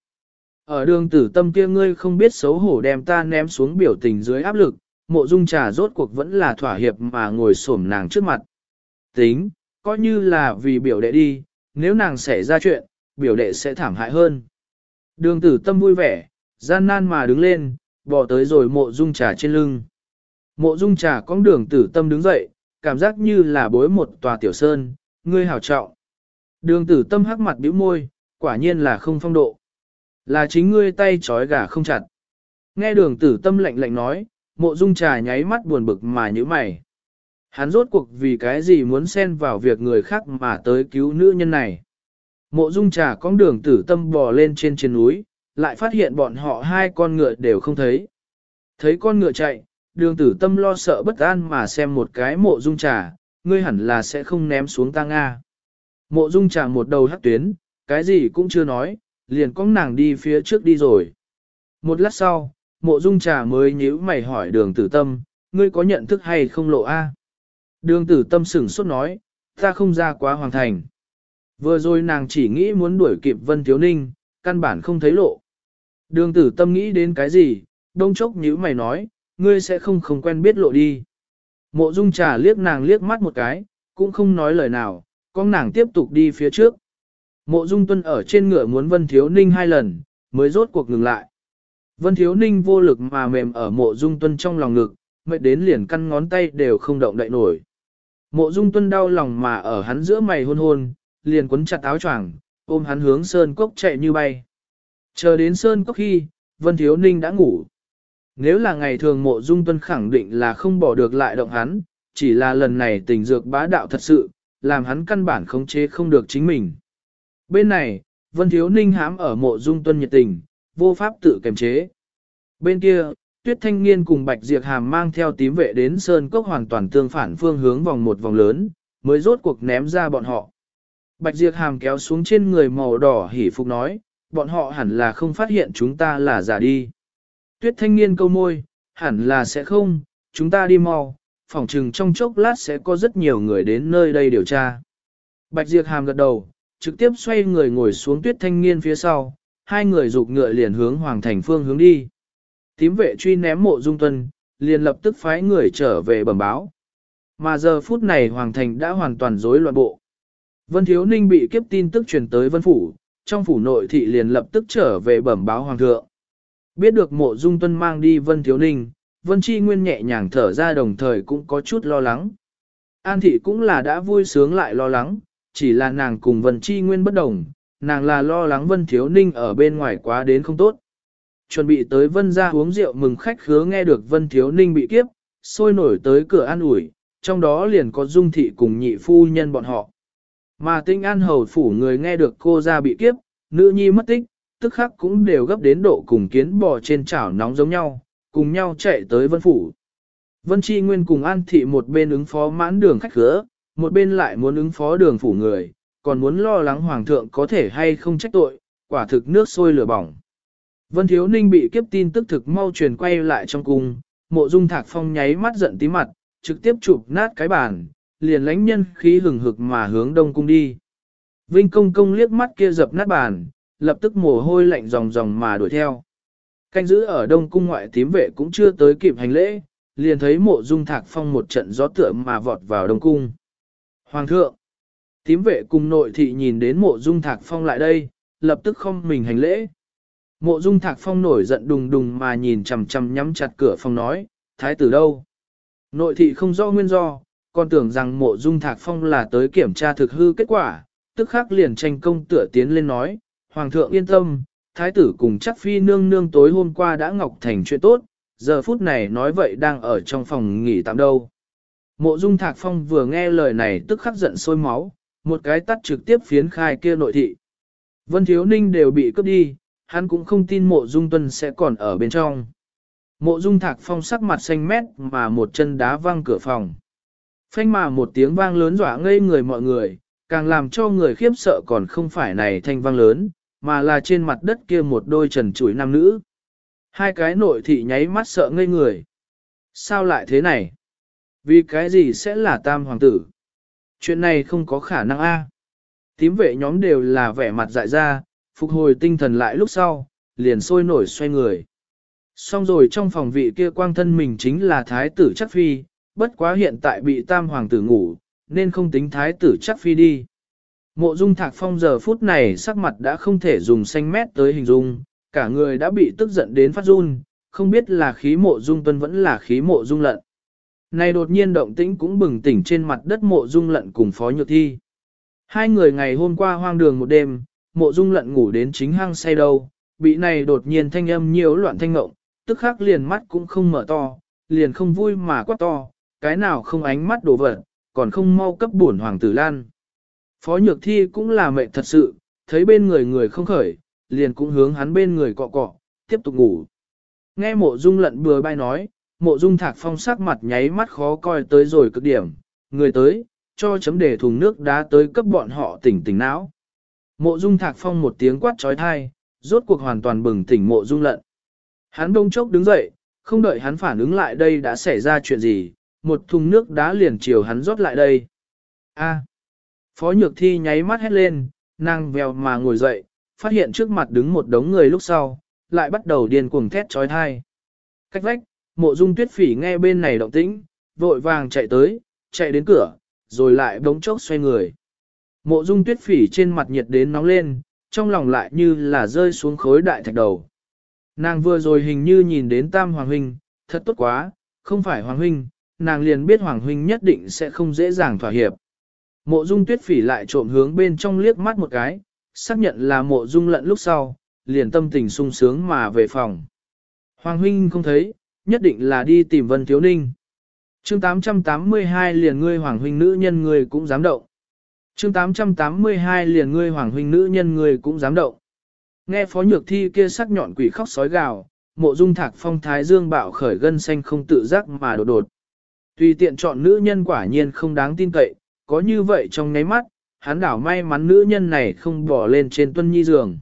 Ở Đường Tử Tâm kia ngươi không biết xấu hổ đem ta ném xuống biểu tình dưới áp lực, Mộ Dung Trà rốt cuộc vẫn là thỏa hiệp mà ngồi xổm nàng trước mặt. Tính, coi như là vì biểu đệ đi, nếu nàng xảy ra chuyện, biểu đệ sẽ thảm hại hơn. Đường Tử Tâm vui vẻ, gian nan mà đứng lên, bỏ tới rồi Mộ Dung Trà trên lưng. Mộ Dung Trà cõng Đường Tử Tâm đứng dậy, cảm giác như là bối một tòa tiểu sơn, ngươi hảo trọng. Đường Tử Tâm hắc mặt bĩu môi, quả nhiên là không phong độ. Là chính ngươi tay trói gà không chặt. Nghe Đường Tử Tâm lạnh lạnh nói, Mộ Dung Trà nháy mắt buồn bực mà nhíu mày. Hắn rốt cuộc vì cái gì muốn xen vào việc người khác mà tới cứu nữ nhân này. Mộ Dung Trà cõng Đường Tử Tâm bò lên trên núi, lại phát hiện bọn họ hai con ngựa đều không thấy. Thấy con ngựa chạy, Đường Tử Tâm lo sợ bất an mà xem một cái Mộ Dung Trà, ngươi hẳn là sẽ không ném xuống ta Nga. Mộ Dung Trà một đầu hắc tuyến, cái gì cũng chưa nói, liền cõng nàng đi phía trước đi rồi. Một lát sau, Mộ Dung Trà mới nhíu mày hỏi Đường Tử Tâm, ngươi có nhận thức hay không lộ a? Đường Tử Tâm sửng sốt nói, ta không ra quá hoàng thành. Vừa rồi nàng chỉ nghĩ muốn đuổi kịp Vân Thiếu Ninh, căn bản không thấy lộ. Đường Tử Tâm nghĩ đến cái gì, đông chốc nhíu mày nói, ngươi sẽ không quen biết lộ đi. Mộ Dung Trà liếc nàng liếc mắt một cái, cũng không nói lời nào, con nàng tiếp tục đi phía trước. Mộ Dung Tuân ở trên ngựa muốn Vân Thiếu Ninh 2 lần, mới rốt cuộc ngừng lại. Vân Thiếu Ninh vô lực mà mềm ở Mộ Dung Tuân trong lòng ngực, mệt đến liền căn ngón tay đều không động đậy nổi. Mộ Dung Tuân đau lòng mà ở hắn giữa mày hôn hôn, liền quấn chặt áo choàng, ôm hắn hướng Sơn Cốc chạy như bay. Chờ đến Sơn Cốc khi, Vân Thiếu Ninh đã ngủ. Nếu là ngày thường Mộ Dung Tuân khẳng định là không bỏ được lại động hắn, chỉ là lần này tình dược bá đạo thật sự, làm hắn căn bản khống chế không được chính mình. Bên này, Vân Thiếu Ninh hãm ở Mộ Dung Tuân nhiệt tình, vô pháp tự kiềm chế. Bên kia, Tuyết Thanh Nghiên cùng Bạch Diệp Hàm mang theo tím vệ đến sơn cốc hoàn toàn tương phản phương hướng vòng một vòng lớn, mới rốt cuộc ném ra bọn họ. Bạch Diệp Hàm kéo xuống trên người màu đỏ hỉ phục nói, bọn họ hẳn là không phát hiện chúng ta là giả đi. Tuyết Thanh Nghiên câu môi, hẳn là sẽ không, chúng ta đi mau, phỏng chừng trong chốc lát sẽ có rất nhiều người đến nơi đây điều tra. Bạch Diệp Hàm gật đầu, trực tiếp xoay người ngồi xuống Tuyết Thanh Nghiên phía sau, hai người rục ngựa liền hướng Hoàng Thành phương hướng đi. Tím vệ truy ném Mộ Dung Tuân, liền lập tức phái người trở về bẩm báo. Mà giờ phút này Hoàng Thành đã hoàn toàn rối loạn bộ. Vân Thiếu Ninh bị kiếp tin tức truyền tới Vân Phủ, trong phủ nội thị liền lập tức trở về bẩm báo Hoàng thượng. Biết được Mộ Dung Tuân mang đi Vân Thiếu Ninh, Vân Chi Nguyên nhẹ nhàng thở ra đồng thời cũng có chút lo lắng. An thị cũng là đã vui sướng lại lo lắng, chỉ là nàng cùng Vân Chi Nguyên bất đồng, nàng là lo lắng Vân Thiếu Ninh ở bên ngoài quá đến không tốt. Chuẩn bị tới Vân ra uống rượu mừng khách khứa nghe được Vân Thiếu Ninh bị kiếp, sôi nổi tới cửa an ủi, trong đó liền có Dung thị cùng nhị phu nhân bọn họ. Mà Tinh An hầu phủ người nghe được cô ra bị kiếp, nữ nhi mất tích, tức khắc cũng đều gấp đến độ cùng kiến bò trên chảo nóng giống nhau, cùng nhau chạy tới Vân phủ. Vân Chi Nguyên cùng An thị một bên ứng phó mãn đường khách khứa, một bên lại muốn ứng phó đường phủ người, còn muốn lo lắng hoàng thượng có thể hay không trách tội, quả thực nước sôi lửa bỏng. Vân Thiếu Ninh bị kiếp tin tức thực mau truyền quay lại trong cung, Mộ Dung Thạc Phong nháy mắt giận tí mặt, trực tiếp chụp nát cái bàn, liền lãnh nhân khí hừng hực mà hướng đông cung đi. Vinh Công Công liếc mắt kia dập nát bàn, lập tức mồ hôi lạnh ròng ròng mà đuổi theo. Canh giữ ở đông cung ngoại tím vệ cũng chưa tới kịp hành lễ, liền thấy Mộ Dung Thạc Phong một trận gió tựa mà vọt vào đông cung. Hoàng thượng! Tím vệ cùng nội thị nhìn đến Mộ Dung Thạc Phong lại đây, lập tức không mình hành lễ. Mộ Dung Thạc Phong nổi giận đùng đùng mà nhìn chằm chằm nhắm chặt cửa phòng nói, thái tử đâu? Nội thị không rõ nguyên do, còn tưởng rằng Mộ Dung Thạc Phong là tới kiểm tra thực hư kết quả, tức khắc liền tranh công tựa tiến lên nói, Hoàng thượng yên tâm, thái tử cùng chắc phi nương nương tối hôm qua đã ngọc thành chuyện tốt, giờ phút này nói vậy đang ở trong phòng nghỉ tạm đâu. Mộ Dung Thạc Phong vừa nghe lời này tức khắc giận sôi máu, một cái tắt trực tiếp phiến khai kia nội thị. Vân Thiếu Ninh đều bị cướp đi, hắn cũng không tin Mộ Dung Tuân sẽ còn ở bên trong. Mộ Dung Thạc Phong sắc mặt xanh mét mà một chân đá văng cửa phòng. Phanh mà một tiếng vang lớn dọa ngây người mọi người, càng làm cho người khiếp sợ còn không phải này thanh vang lớn, mà là trên mặt đất kia một đôi trần trụi nam nữ. Hai cái nội thị nháy mắt sợ ngây người. Sao lại thế này? Vì cái gì sẽ là tam hoàng tử? Chuyện này không có khả năng a. Tím vệ nhóm đều là vẻ mặt dại ra, phục hồi tinh thần lại lúc sau, liền sôi nổi xoay người. Xong rồi trong phòng vị kia quang thân mình chính là thái tử chắc phi, bất quá hiện tại bị tam hoàng tử ngủ, nên không tính thái tử chắc phi đi. Mộ Dung Thạc Phong giờ phút này sắc mặt đã không thể dùng xanh mét tới hình dung, cả người đã bị tức giận đến phát run, không biết là khí Mộ Dung Tuân vẫn là khí Mộ Dung Lận. Này đột nhiên động tĩnh cũng bừng tỉnh trên mặt đất Mộ Dung Lận cùng Phó Nhược Thi. Hai người ngày hôm qua hoang đường một đêm, Mộ Dung Lận ngủ đến chính hang say đâu, bị này đột nhiên thanh âm nhiễu loạn thanh ngộng, tức khắc liền mắt cũng không mở to, liền không vui mà quát to, cái nào không ánh mắt đổ vật, còn không mau cấp bổn hoàng tử lan. Phó Nhược Thi cũng là mệt thật sự, thấy bên người người không khởi, liền cũng hướng hắn bên người cọ cọ, tiếp tục ngủ. Nghe Mộ Dung Lận bừa bãi nói, Mộ Dung Thạc Phong sắc mặt nháy mắt khó coi tới rồi cực điểm, người tới, cho chấm để thùng nước đá tới cấp bọn họ tỉnh tỉnh não. Mộ Dung Thạc Phong một tiếng quát trói thai, rốt cuộc hoàn toàn bừng tỉnh Mộ Dung Lận. Hắn đông chốc đứng dậy, không đợi hắn phản ứng lại đây đã xảy ra chuyện gì, một thùng nước đá liền chiều hắn rót lại đây. A. Phó Nhược Thi nháy mắt hét lên, nàng vèo mà ngồi dậy, phát hiện trước mặt đứng một đống người lúc sau, lại bắt đầu điên cuồng thét trói thai. Cách vách, Mộ Dung Tuyết Phỉ nghe bên này động tĩnh, vội vàng chạy tới, chạy đến cửa, rồi lại đống chốc xoay người. Mộ Dung Tuyết Phỉ trên mặt nhiệt đến nóng lên, trong lòng lại như là rơi xuống khối đại thạch đầu. Nàng vừa rồi hình như nhìn đến Tam Hoàng Huynh, thật tốt quá, không phải Hoàng Huynh, nàng liền biết Hoàng Huynh nhất định sẽ không dễ dàng thỏa hiệp. Mộ Dung Tuyết Phỉ lại trộm hướng bên trong liếc mắt một cái, xác nhận là Mộ Dung Lận lúc sau, liền tâm tình sung sướng mà về phòng. Hoàng Huynh không thấy, nhất định là đi tìm Vân Thiếu Ninh. Chương 882 liền ngươi Hoàng Huynh nữ nhân người cũng dám động. Chương 882 liền ngươi Hoàng Huynh nữ nhân người cũng dám động. Nghe Phó Nhược Thi kia sắc nhọn quỷ khóc sói gào, mộ dung thạc phong thái dương bạo khởi gân xanh không tự giác mà đột đột. Tùy tiện chọn nữ nhân quả nhiên không đáng tin cậy, có như vậy trong nháy mắt, hắn đảo may mắn nữ nhân này không bỏ lên trên Tuân Nhi giường.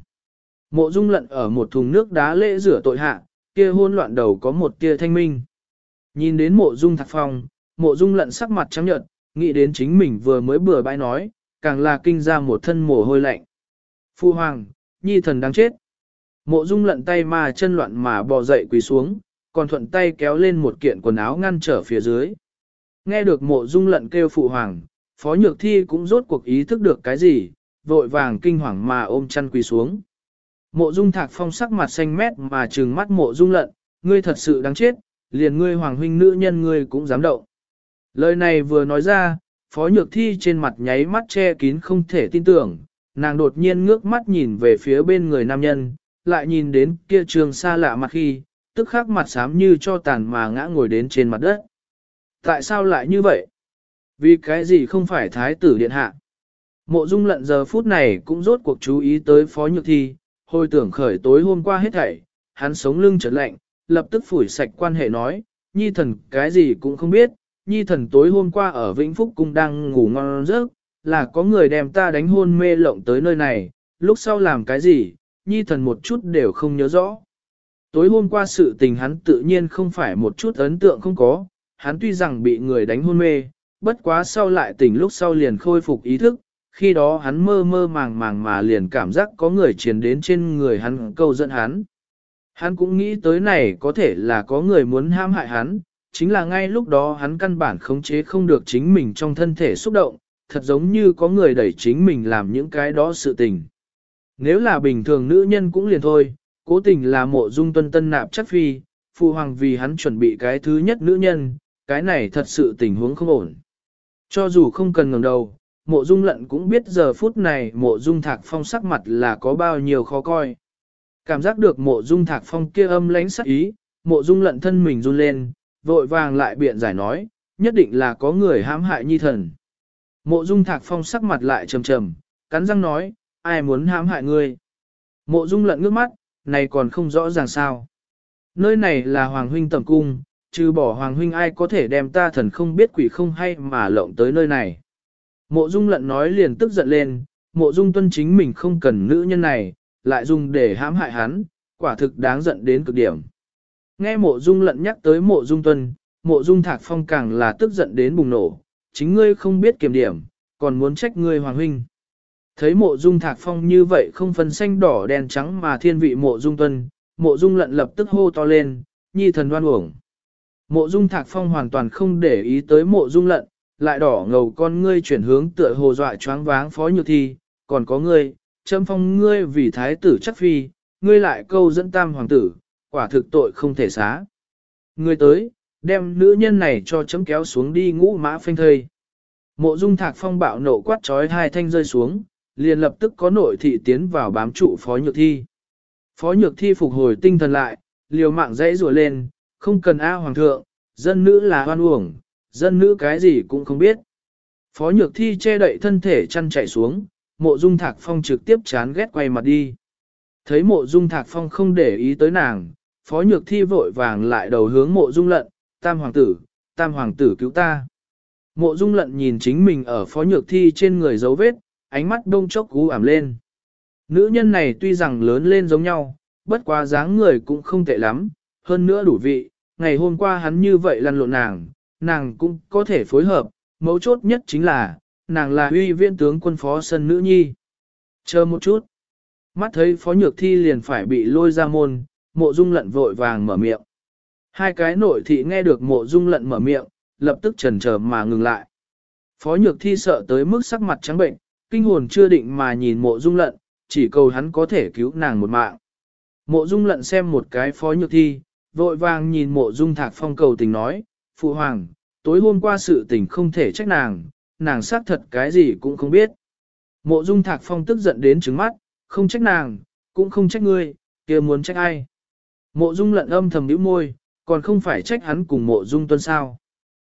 Mộ dung lận ở một thùng nước đá lễ rửa tội hạ, kia hôn loạn đầu có một tia thanh minh. Nhìn đến mộ dung thạc phong, mộ dung lận sắc mặt trắng nhợt, nghĩ đến chính mình vừa mới bừa bãi nói, càng là kinh ra một thân mồ hôi lạnh. Phu hoàng, Nhi thần đáng chết. Mộ dung lận tay mà chân loạn mà bò dậy quỳ xuống, còn thuận tay kéo lên một kiện quần áo ngăn trở phía dưới. Nghe được mộ dung lận kêu phụ hoàng, Phó Nhược Thi cũng rốt cuộc ý thức được cái gì, vội vàng kinh hoàng mà ôm chăn quỳ xuống. Mộ dung thạc phong sắc mặt xanh mét mà trừng mắt mộ dung lận, ngươi thật sự đáng chết, liền ngươi hoàng huynh nữ nhân ngươi cũng dám động. Lời này vừa nói ra, Phó Nhược Thi trên mặt nháy mắt che kín không thể tin tưởng, nàng đột nhiên ngước mắt nhìn về phía bên người nam nhân, lại nhìn đến kia trường xa lạ mặt khi, tức khắc mặt xám như cho tàn mà ngã ngồi đến trên mặt đất. Tại sao lại như vậy? Vì cái gì không phải thái tử điện hạ? Mộ dung lận giờ phút này cũng rốt cuộc chú ý tới Phó Nhược Thi, hồi tưởng khởi tối hôm qua hết thảy, hắn sống lưng chợt lạnh, lập tức phủi sạch quan hệ nói, Nhi thần cái gì cũng không biết, Nhi thần tối hôm qua ở Vĩnh Phúc Cung đang ngủ ngon giấc, là có người đem ta đánh hôn mê lộng tới nơi này, lúc sau làm cái gì, Nhi thần một chút đều không nhớ rõ. Tối hôm qua sự tình hắn tự nhiên không phải một chút ấn tượng không có, hắn tuy rằng bị người đánh hôn mê, bất quá sau lại tỉnh lúc sau liền khôi phục ý thức, khi đó hắn mơ mơ màng màng mà liền cảm giác có người truyền đến trên người hắn câu dẫn hắn. Hắn cũng nghĩ tới này có thể là có người muốn hãm hại hắn, chính là ngay lúc đó hắn căn bản khống chế không được chính mình trong thân thể xúc động, thật giống như có người đẩy chính mình làm những cái đó sự tình. Nếu là bình thường nữ nhân cũng liền thôi, cố tình là mộ dung tuân tân nạp chắc phi, phụ hoàng vì hắn chuẩn bị cái thứ nhất nữ nhân, cái này thật sự tình huống không ổn. Cho dù không cần ngẩng đầu, mộ dung lận cũng biết giờ phút này mộ dung thạc phong sắc mặt là có bao nhiêu khó coi. Cảm giác được mộ dung thạc phong kia âm lánh sắc ý, mộ dung lận thân mình run lên, vội vàng lại biện giải nói, nhất định là có người hãm hại Nhi thần. Mộ dung thạc phong sắc mặt lại trầm trầm, cắn răng nói, ai muốn hãm hại ngươi. Mộ dung lận ngước mắt, này còn không rõ ràng sao. Nơi này là Hoàng huynh tầm cung, trừ bỏ Hoàng huynh ai có thể đem ta thần không biết quỷ không hay mà lộng tới nơi này. Mộ dung lận nói liền tức giận lên, mộ dung tuân chính mình không cần nữ nhân này, lại dùng để hãm hại hắn, quả thực đáng giận đến cực điểm. Nghe mộ dung lận nhắc tới mộ dung tuân, mộ dung thạc phong càng là tức giận đến bùng nổ, chính ngươi không biết kiểm điểm, còn muốn trách ngươi hoàng huynh. Thấy mộ dung thạc phong như vậy không phân xanh đỏ đen trắng mà thiên vị mộ dung tuân, mộ dung lận lập tức hô to lên, Nhi thần đoan uổng. Mộ dung thạc phong hoàn toàn không để ý tới mộ dung lận, lại đỏ ngầu con ngươi chuyển hướng tựa hồ dọa choáng váng Phó Nhược Thi, còn có ngươi, châm phong ngươi vì thái tử chắc phi, ngươi lại câu dẫn tam hoàng tử, quả thực tội không thể xá. Ngươi tới, đem nữ nhân này cho chấm kéo xuống đi ngũ mã phanh thây. Mộ dung thạc phong bạo nộ quát trói hai thanh rơi xuống, liền lập tức có nội thị tiến vào bám trụ Phó Nhược Thi. Phó Nhược Thi phục hồi tinh thần lại, liều mạng dãy rùa lên, không cần a hoàng thượng, dân nữ là hoan uổng, dân nữ cái gì cũng không biết. Phó Nhược Thi che đậy thân thể chăn chạy xuống, mộ dung thạc phong trực tiếp chán ghét quay mặt đi. Thấy mộ dung thạc phong không để ý tới nàng, Phó Nhược Thi vội vàng lại đầu hướng mộ dung lận, tam hoàng tử cứu ta. Mộ dung lận nhìn chính mình ở Phó Nhược Thi trên người dấu vết, ánh mắt đông chốc u ảm lên. Nữ nhân này tuy rằng lớn lên giống nhau, bất quá dáng người cũng không tệ lắm, hơn nữa đủ vị, ngày hôm qua hắn như vậy lăn lộn nàng cũng có thể phối hợp, mấu chốt nhất chính là, nàng là uy viên tướng quân phó sân nữ nhi. Chờ một chút, mắt thấy Phó Nhược Thi liền phải bị lôi ra môn, mộ dung lận vội vàng mở miệng. Hai cái nội thị nghe được mộ dung lận mở miệng, lập tức chần chờ mà ngừng lại. Phó Nhược Thi sợ tới mức sắc mặt trắng bệnh, kinh hồn chưa định mà nhìn mộ dung lận, chỉ cầu hắn có thể cứu nàng một mạng. Mộ dung lận xem một cái Phó Nhược Thi, vội vàng nhìn mộ dung thạc phong cầu tình nói, phụ hoàng, tối hôm qua sự tình không thể trách nàng xác thật cái gì cũng không biết. Mộ dung thạc phong tức giận đến trứng mắt, không trách nàng, cũng không trách ngươi, kia muốn trách ai. Mộ dung lận âm thầm nhíu môi, còn không phải trách hắn cùng mộ dung tuân sao.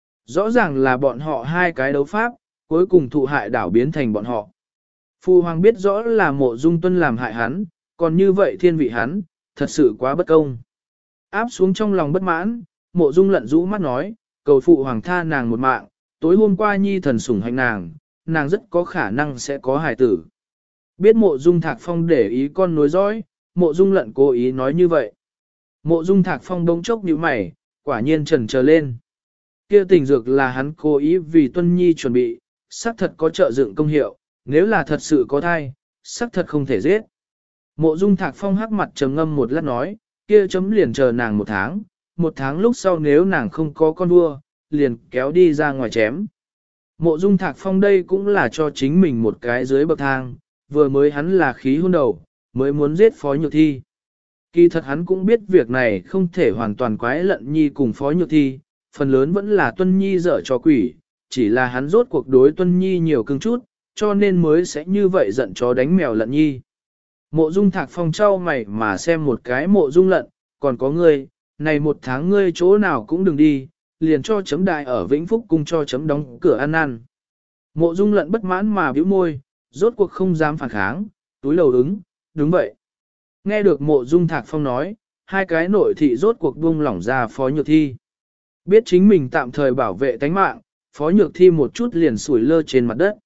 Rõ ràng là bọn họ hai cái đấu pháp, cuối cùng thụ hại đảo biến thành bọn họ. Phu hoàng biết rõ là mộ dung tuân làm hại hắn, còn như vậy thiên vị hắn, thật sự quá bất công. Áp xuống trong lòng bất mãn, Mộ Dung Lận rũ mắt nói, cầu phụ hoàng tha nàng một mạng, tối hôm qua nhi thần sủng hạnh nàng, nàng rất có khả năng sẽ có hài tử. Biết Mộ Dung Thạc Phong để ý con nối dõi, Mộ Dung Lận cố ý nói như vậy. Mộ Dung Thạc Phong bỗng chốc nhíu mày, quả nhiên chần chờ lên. Kia tình dược là hắn cố ý vì Tuân Nhi chuẩn bị, xác thật có trợ dựng công hiệu, nếu là thật sự có thai, xác thật không thể giết. Mộ Dung Thạc Phong hắc mặt trầm ngâm một lát nói, kia chấm liền chờ nàng một tháng lúc sau nếu nàng không có con vua, liền kéo đi ra ngoài chém. Mộ Dung Thạc Phong đây cũng là cho chính mình một cái dưới bậc thang, vừa mới hắn là khí hôn đầu, mới muốn giết Phó Nhược Thi. Kỳ thật hắn cũng biết việc này không thể hoàn toàn quái lận Nhi cùng Phó Nhược Thi, phần lớn vẫn là Tuân Nhi dở cho quỷ, chỉ là hắn rốt cuộc đối Tuân Nhi nhiều cưng chút, cho nên mới sẽ như vậy giận chó đánh mèo lận Nhi. Mộ Dung Thạc Phong trao mày mà xem một cái Mộ Dung Lận, còn có ngươi, này một tháng ngươi chỗ nào cũng đừng đi, liền cho chấm đại ở Vĩnh Phúc cung cho chấm đóng cửa ăn ăn. Mộ Dung Lận bất mãn mà bĩu môi, rốt cuộc không dám phản kháng, túi lầu ứng, đúng vậy. Nghe được Mộ Dung Thạc Phong nói, hai cái nội thị rốt cuộc buông lỏng ra Phó Nhược Thi. Biết chính mình tạm thời bảo vệ tánh mạng, Phó Nhược Thi một chút liền sủi lơ trên mặt đất.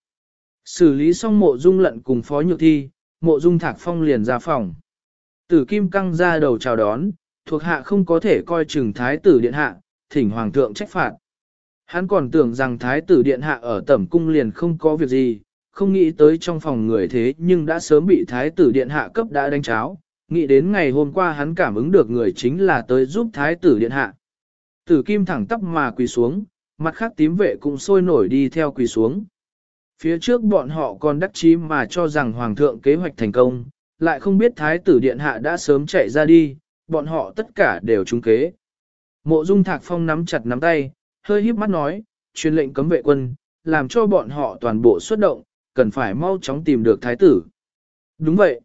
Xử lý xong Mộ Dung Lận cùng Phó Nhược Thi, Mộ Dung Thạc Phong liền ra phòng. Tử Kim căng ra đầu chào đón, thuộc hạ không có thể coi chừng thái tử điện hạ, thỉnh hoàng thượng trách phạt. Hắn còn tưởng rằng thái tử điện hạ ở tẩm cung liền không có việc gì, không nghĩ tới trong phòng người thế nhưng đã sớm bị thái tử điện hạ cấp đã đánh cháo, nghĩ đến ngày hôm qua hắn cảm ứng được người chính là tới giúp thái tử điện hạ. Tử Kim thẳng tắp mà quỳ xuống, mặt khác tím vệ cũng sôi nổi đi theo quỳ xuống. Phía trước bọn họ còn đắc chí mà cho rằng hoàng thượng kế hoạch thành công, lại không biết thái tử điện hạ đã sớm chạy ra đi, bọn họ tất cả đều trúng kế. Mộ Dung Thạc Phong nắm chặt nắm tay, hơi híp mắt nói, truyền lệnh cấm vệ quân, làm cho bọn họ toàn bộ xuất động, cần phải mau chóng tìm được thái tử. Đúng vậy.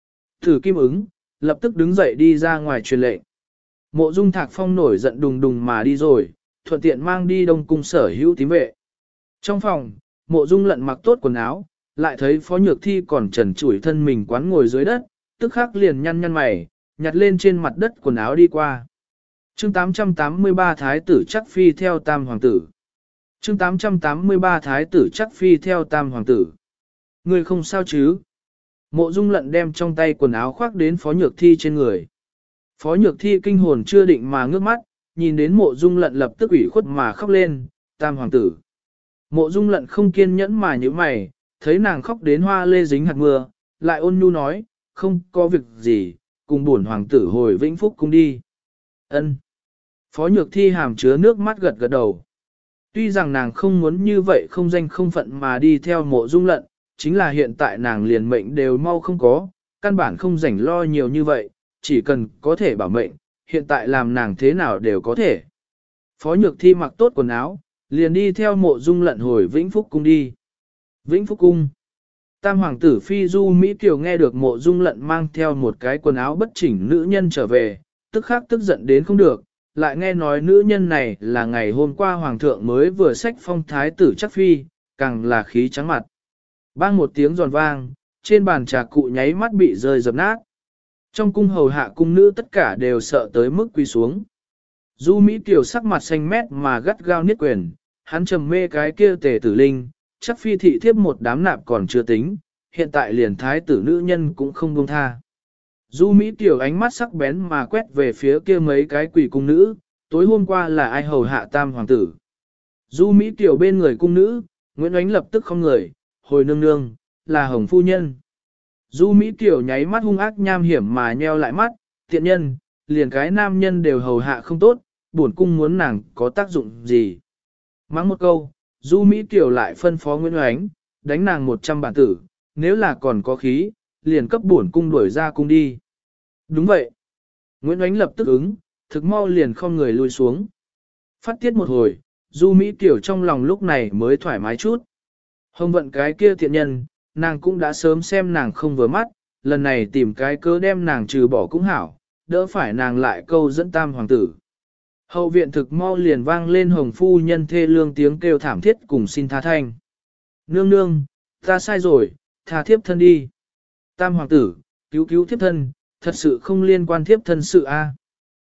Tử Kim ứng, lập tức đứng dậy đi ra ngoài truyền lệnh. Mộ Dung Thạc Phong nổi giận đùng đùng mà đi rồi, thuận tiện mang đi Đông cung sở hữu tím vệ. Trong phòng, Mộ Dung Lận mặc tốt quần áo, lại thấy Phó Nhược Thi còn trần trụi thân mình quán ngồi dưới đất, tức khắc liền nhăn nhăn mày, nhặt lên trên mặt đất quần áo đi qua. Chương 883 Thái tử chắc phi theo Tam Hoàng tử. Chương 883 Thái tử chắc phi theo Tam Hoàng tử. Người không sao chứ? Mộ Dung Lận đem trong tay quần áo khoác đến Phó Nhược Thi trên người. Phó Nhược Thi kinh hồn chưa định mà ngước mắt, nhìn đến Mộ Dung Lận lập tức ủy khuất mà khóc lên, Tam Hoàng tử. Mộ Dung Lận không kiên nhẫn mà nhíu mày, thấy nàng khóc đến hoa lê dính hạt mưa, lại ôn nhu nói, không có việc gì, cùng bổn hoàng tử hồi Vĩnh Phúc cung đi. Ân. Phó Nhược Thi hàm chứa nước mắt gật gật đầu. Tuy rằng nàng không muốn như vậy không danh không phận mà đi theo Mộ Dung Lận, chính là hiện tại nàng liền mệnh đều mau không có, căn bản không rảnh lo nhiều như vậy, chỉ cần có thể bảo mệnh, hiện tại làm nàng thế nào đều có thể. Phó Nhược Thi mặc tốt quần áo, liền đi theo Mộ Dung Lận hồi Vĩnh Phúc cung đi. Vĩnh Phúc cung. Tam hoàng tử Phi Du Mỹ Kiều nghe được Mộ Dung Lận mang theo một cái quần áo bất chỉnh nữ nhân trở về, tức khắc tức giận đến không được, lại nghe nói nữ nhân này là ngày hôm qua hoàng thượng mới vừa xách phong thái tử chắc phi, càng là khí trắng mặt. Bang một tiếng giòn vang, trên bàn trà cụ nháy mắt bị rơi dập nát. Trong cung hầu hạ cung nữ tất cả đều sợ tới mức quỳ xuống. Du Mỹ Kiều sắc mặt xanh mét mà gắt gao niết quyền, hắn trầm mê cái kia tề tử linh, chắc phi thị thiếp một đám nạp còn chưa tính, hiện tại liền thái tử nữ nhân cũng không buông tha. Du Mỹ Kiều ánh mắt sắc bén mà quét về phía kia mấy cái quỷ cung nữ, tối hôm qua là ai hầu hạ Tam hoàng tử. Du Mỹ Kiều bên người cung nữ, Nguyễn Oánh lập tức không người, hồi nương nương, là Hồng phu nhân. Du Mỹ Kiều nháy mắt hung ác nham hiểm mà nheo lại mắt, tiện nhân, liền cái nam nhân đều hầu hạ không tốt, bổn cung muốn nàng có tác dụng gì. Mắng một câu, Du Mỹ Kiều lại phân phó Nguyễn Oánh, đánh nàng 100 bản tử, nếu là còn có khí, liền cấp bổn cung đuổi ra cung đi. Đúng vậy. Nguyễn Oánh lập tức ứng, thực mau liền không người lui xuống. Phát tiết một hồi, Du Mỹ Kiều trong lòng lúc này mới thoải mái chút. Hồng vận cái kia thiện nhân, nàng cũng đã sớm xem nàng không vừa mắt, lần này tìm cái cớ đem nàng trừ bỏ cũng hảo, đỡ phải nàng lại câu dẫn Tam hoàng tử. Hậu viện thực mau liền vang lên Hồng phu nhân thê lương tiếng kêu thảm thiết cùng xin tha thanh. Nương nương, ta sai rồi, tha thiếp thân đi. Tam hoàng tử, cứu cứu thiếp thân, thật sự không liên quan thiếp thân sự a.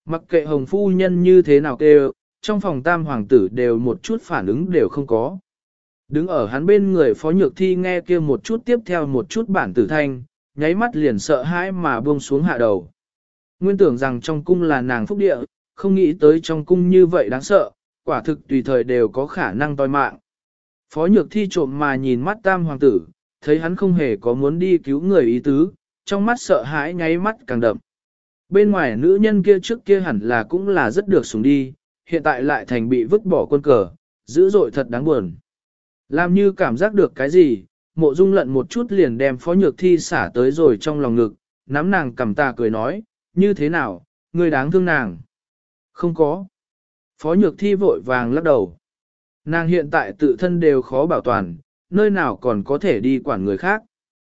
Mặc kệ hồng phu nhân như thế nào kêu, trong phòng tam hoàng tử đều một chút phản ứng đều không có. Đứng ở hắn bên người Phó Nhược Thi nghe kia một chút tiếp theo một chút bản tử thanh, nháy mắt liền sợ hãi mà buông xuống hạ đầu. Nguyên tưởng rằng trong cung là nàng phúc địa, không nghĩ tới trong cung như vậy đáng sợ, quả thực tùy thời đều có khả năng toi mạng. Phó Nhược Thi trộm mà nhìn mắt tam hoàng tử, thấy hắn không hề có muốn đi cứu người ý tứ, trong mắt sợ hãi nháy mắt càng đậm. Bên ngoài nữ nhân kia trước kia hẳn là cũng là rất được sủng đi, hiện tại lại thành bị vứt bỏ quân cờ, dữ dội thật đáng buồn. Làm như cảm giác được cái gì, Mộ Dung Lận một chút liền đem Phó Nhược Thi xả tới rồi trong lòng ngực, nắm nàng cầm tà cười nói, như thế nào, ngươi đáng thương nàng. Không có. Phó Nhược Thi vội vàng lắc đầu. Nàng hiện tại tự thân đều khó bảo toàn, nơi nào còn có thể đi quản người khác.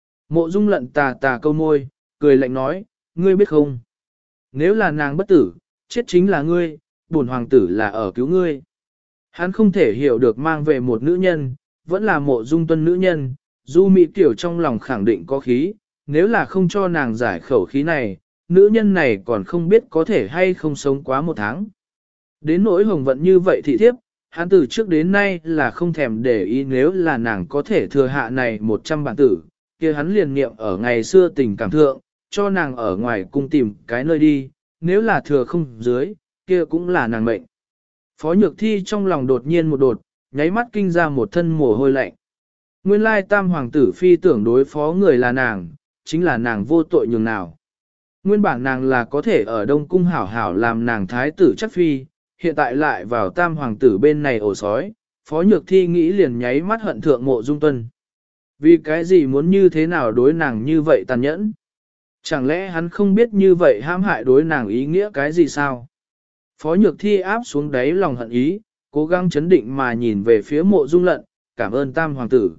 Mộ Dung Lận tà câu môi, cười lạnh nói, ngươi biết không? Nếu là nàng bất tử, chết chính là ngươi, bổn hoàng tử là ở cứu ngươi. Hắn không thể hiểu được mang về một nữ nhân, vẫn là Mộ Dung Tuân nữ nhân, Du Mỹ Tiểu trong lòng khẳng định có khí, nếu là không cho nàng giải khẩu khí này, nữ nhân này còn không biết có thể hay không sống quá một tháng. Đến nỗi Hồng Vận như vậy thì thiếp, hắn từ trước đến nay là không thèm để ý nếu là nàng có thể thừa hạ này 100 bản tử, kia hắn liền niệm ở ngày xưa tình cảm thượng, cho nàng ở ngoài cung tìm cái nơi đi, nếu là thừa không dưới, kia cũng là nàng mệnh. Phó Nhược Thi trong lòng đột nhiên một đột, nháy mắt kinh ra một thân mồ hôi lạnh. Nguyên lai tam hoàng tử phi tưởng đối phó người là nàng, chính là nàng vô tội nhường nào. Nguyên bản nàng là có thể ở Đông Cung hảo hảo làm nàng thái tử chắc phi, hiện tại lại vào tam hoàng tử bên này ổ sói, Phó Nhược Thi nghĩ liền nháy mắt hận thượng Mộ Dung Tuân. Vì cái gì muốn như thế nào đối nàng như vậy tàn nhẫn? Chẳng lẽ hắn không biết như vậy hãm hại đối nàng ý nghĩa cái gì sao? Phó Nhược Thi áp xuống đáy lòng hận ý, cố gắng chấn định mà nhìn về phía Mộ Dung Lận, cảm ơn tam hoàng tử.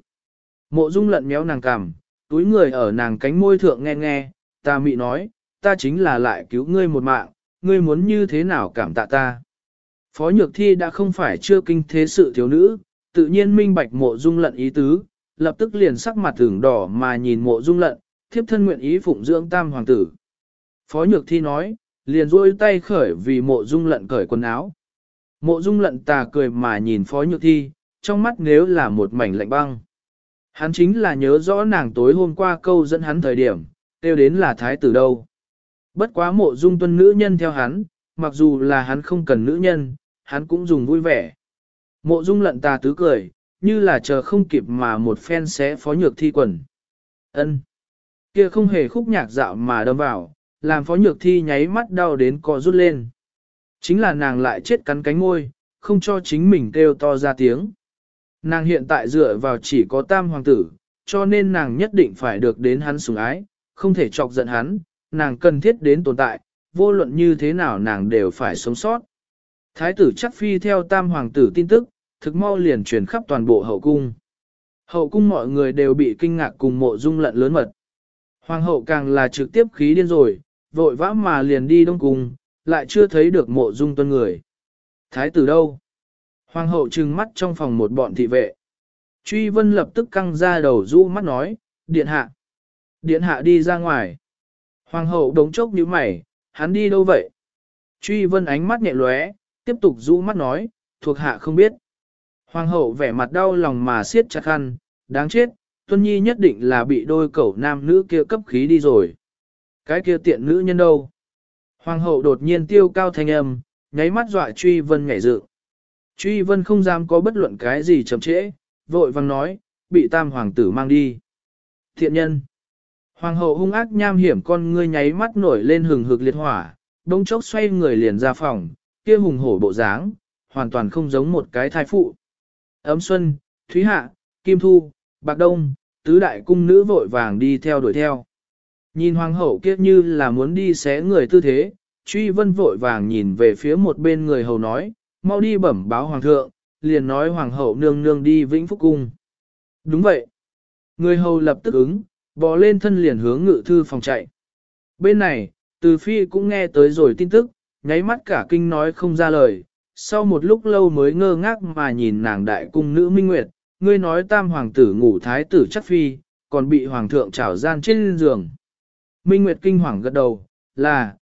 Mộ Dung Lận méo nàng cằm, túi người ở nàng cánh môi thượng nghe nghe, ta mị nói, ta chính là lại cứu ngươi một mạng, ngươi muốn như thế nào cảm tạ ta. Phó Nhược Thi đã không phải chưa kinh thế sự thiếu nữ, tự nhiên minh bạch Mộ Dung Lận ý tứ, lập tức liền sắc mặt ửng đỏ mà nhìn Mộ Dung Lận, thiếp thân nguyện ý phụng dưỡng tam hoàng tử. Phó Nhược Thi nói, liền duỗi tay khởi vì Mộ Dung Lận cởi quần áo. Mộ Dung Lận tà cười mà nhìn Phó Nhược Thi, trong mắt nếu là một mảnh lạnh băng. Hắn chính là nhớ rõ nàng tối hôm qua câu dẫn hắn thời điểm, kêu đến là thái tử đâu. Bất quá Mộ Dung Tuân nữ nhân theo hắn, mặc dù là hắn không cần nữ nhân, hắn cũng dùng vui vẻ. Mộ Dung Lận tà tứ cười, như là chờ không kịp mà một phen xé Phó Nhược Thi quần. Ân, kia không hề khúc nhạc dạo mà đâm vào, làm Phó Nhược Thi nháy mắt đau đến co rút lên. Chính là nàng lại chết cắn cánh môi, không cho chính mình kêu to ra tiếng. Nàng hiện tại dựa vào chỉ có tam hoàng tử, cho nên nàng nhất định phải được đến hắn sủng ái, không thể chọc giận hắn, nàng cần thiết đến tồn tại, vô luận như thế nào nàng đều phải sống sót. Thái tử chắc phi theo tam hoàng tử tin tức, thực mau liền truyền khắp toàn bộ hậu cung. Hậu cung mọi người đều bị kinh ngạc cùng Mộ Dung Lận lớn mật. Hoàng hậu càng là trực tiếp khí điên rồi, vội vã mà liền đi Đông Cung, lại chưa thấy được Mộ Dung Tuân người. Thái tử đâu? Hoàng hậu trừng mắt trong phòng một bọn thị vệ. Truy Vân lập tức căng ra đầu rũ mắt nói, điện hạ. Điện hạ đi ra ngoài. Hoàng hậu đống chốc nhíu mày, hắn đi đâu vậy? Truy Vân ánh mắt nhẹ lóe, tiếp tục rũ mắt nói, thuộc hạ không biết. Hoàng hậu vẻ mặt đau lòng mà siết chặt khăn, đáng chết, Tuân Nhi nhất định là bị đôi cẩu nam nữ kia cấp khí đi rồi. Cái kia tiện nữ nhân đâu? Hoàng hậu đột nhiên tiêu cao thanh âm, nháy mắt dọa Truy Vân nhảy dựng. Truy Vân không dám có bất luận cái gì chậm trễ, vội vang nói, bị tam hoàng tử mang đi. Thiện nhân. Hoàng hậu hung ác nham hiểm con ngươi nháy mắt nổi lên hừng hực liệt hỏa, đông chốc xoay người liền ra phòng, kia hùng hổ bộ dáng, hoàn toàn không giống một cái thai phụ. Ấm Xuân, Thúy Hạ, Kim Thu, Bạc Đông, tứ đại cung nữ vội vàng đi theo đuổi theo. Nhìn hoàng hậu kia như là muốn đi xé người tư thế, Truy Vân vội vàng nhìn về phía một bên người hầu nói, mau đi bẩm báo hoàng thượng, liền nói hoàng hậu nương nương đi Vĩnh Phúc Cung. Đúng vậy. Người hầu lập tức ứng, bò lên thân liền hướng ngự thư phòng chạy. Bên này, Từ Phi cũng nghe tới rồi tin tức, nháy mắt cả kinh nói không ra lời, sau một lúc lâu mới ngơ ngác mà nhìn nàng đại cung nữ Minh Nguyệt, ngươi nói tam hoàng tử ngủ thái tử chắc phi, còn bị hoàng thượng trảo gian trên giường. Minh Nguyệt kinh hoàng gật đầu, là,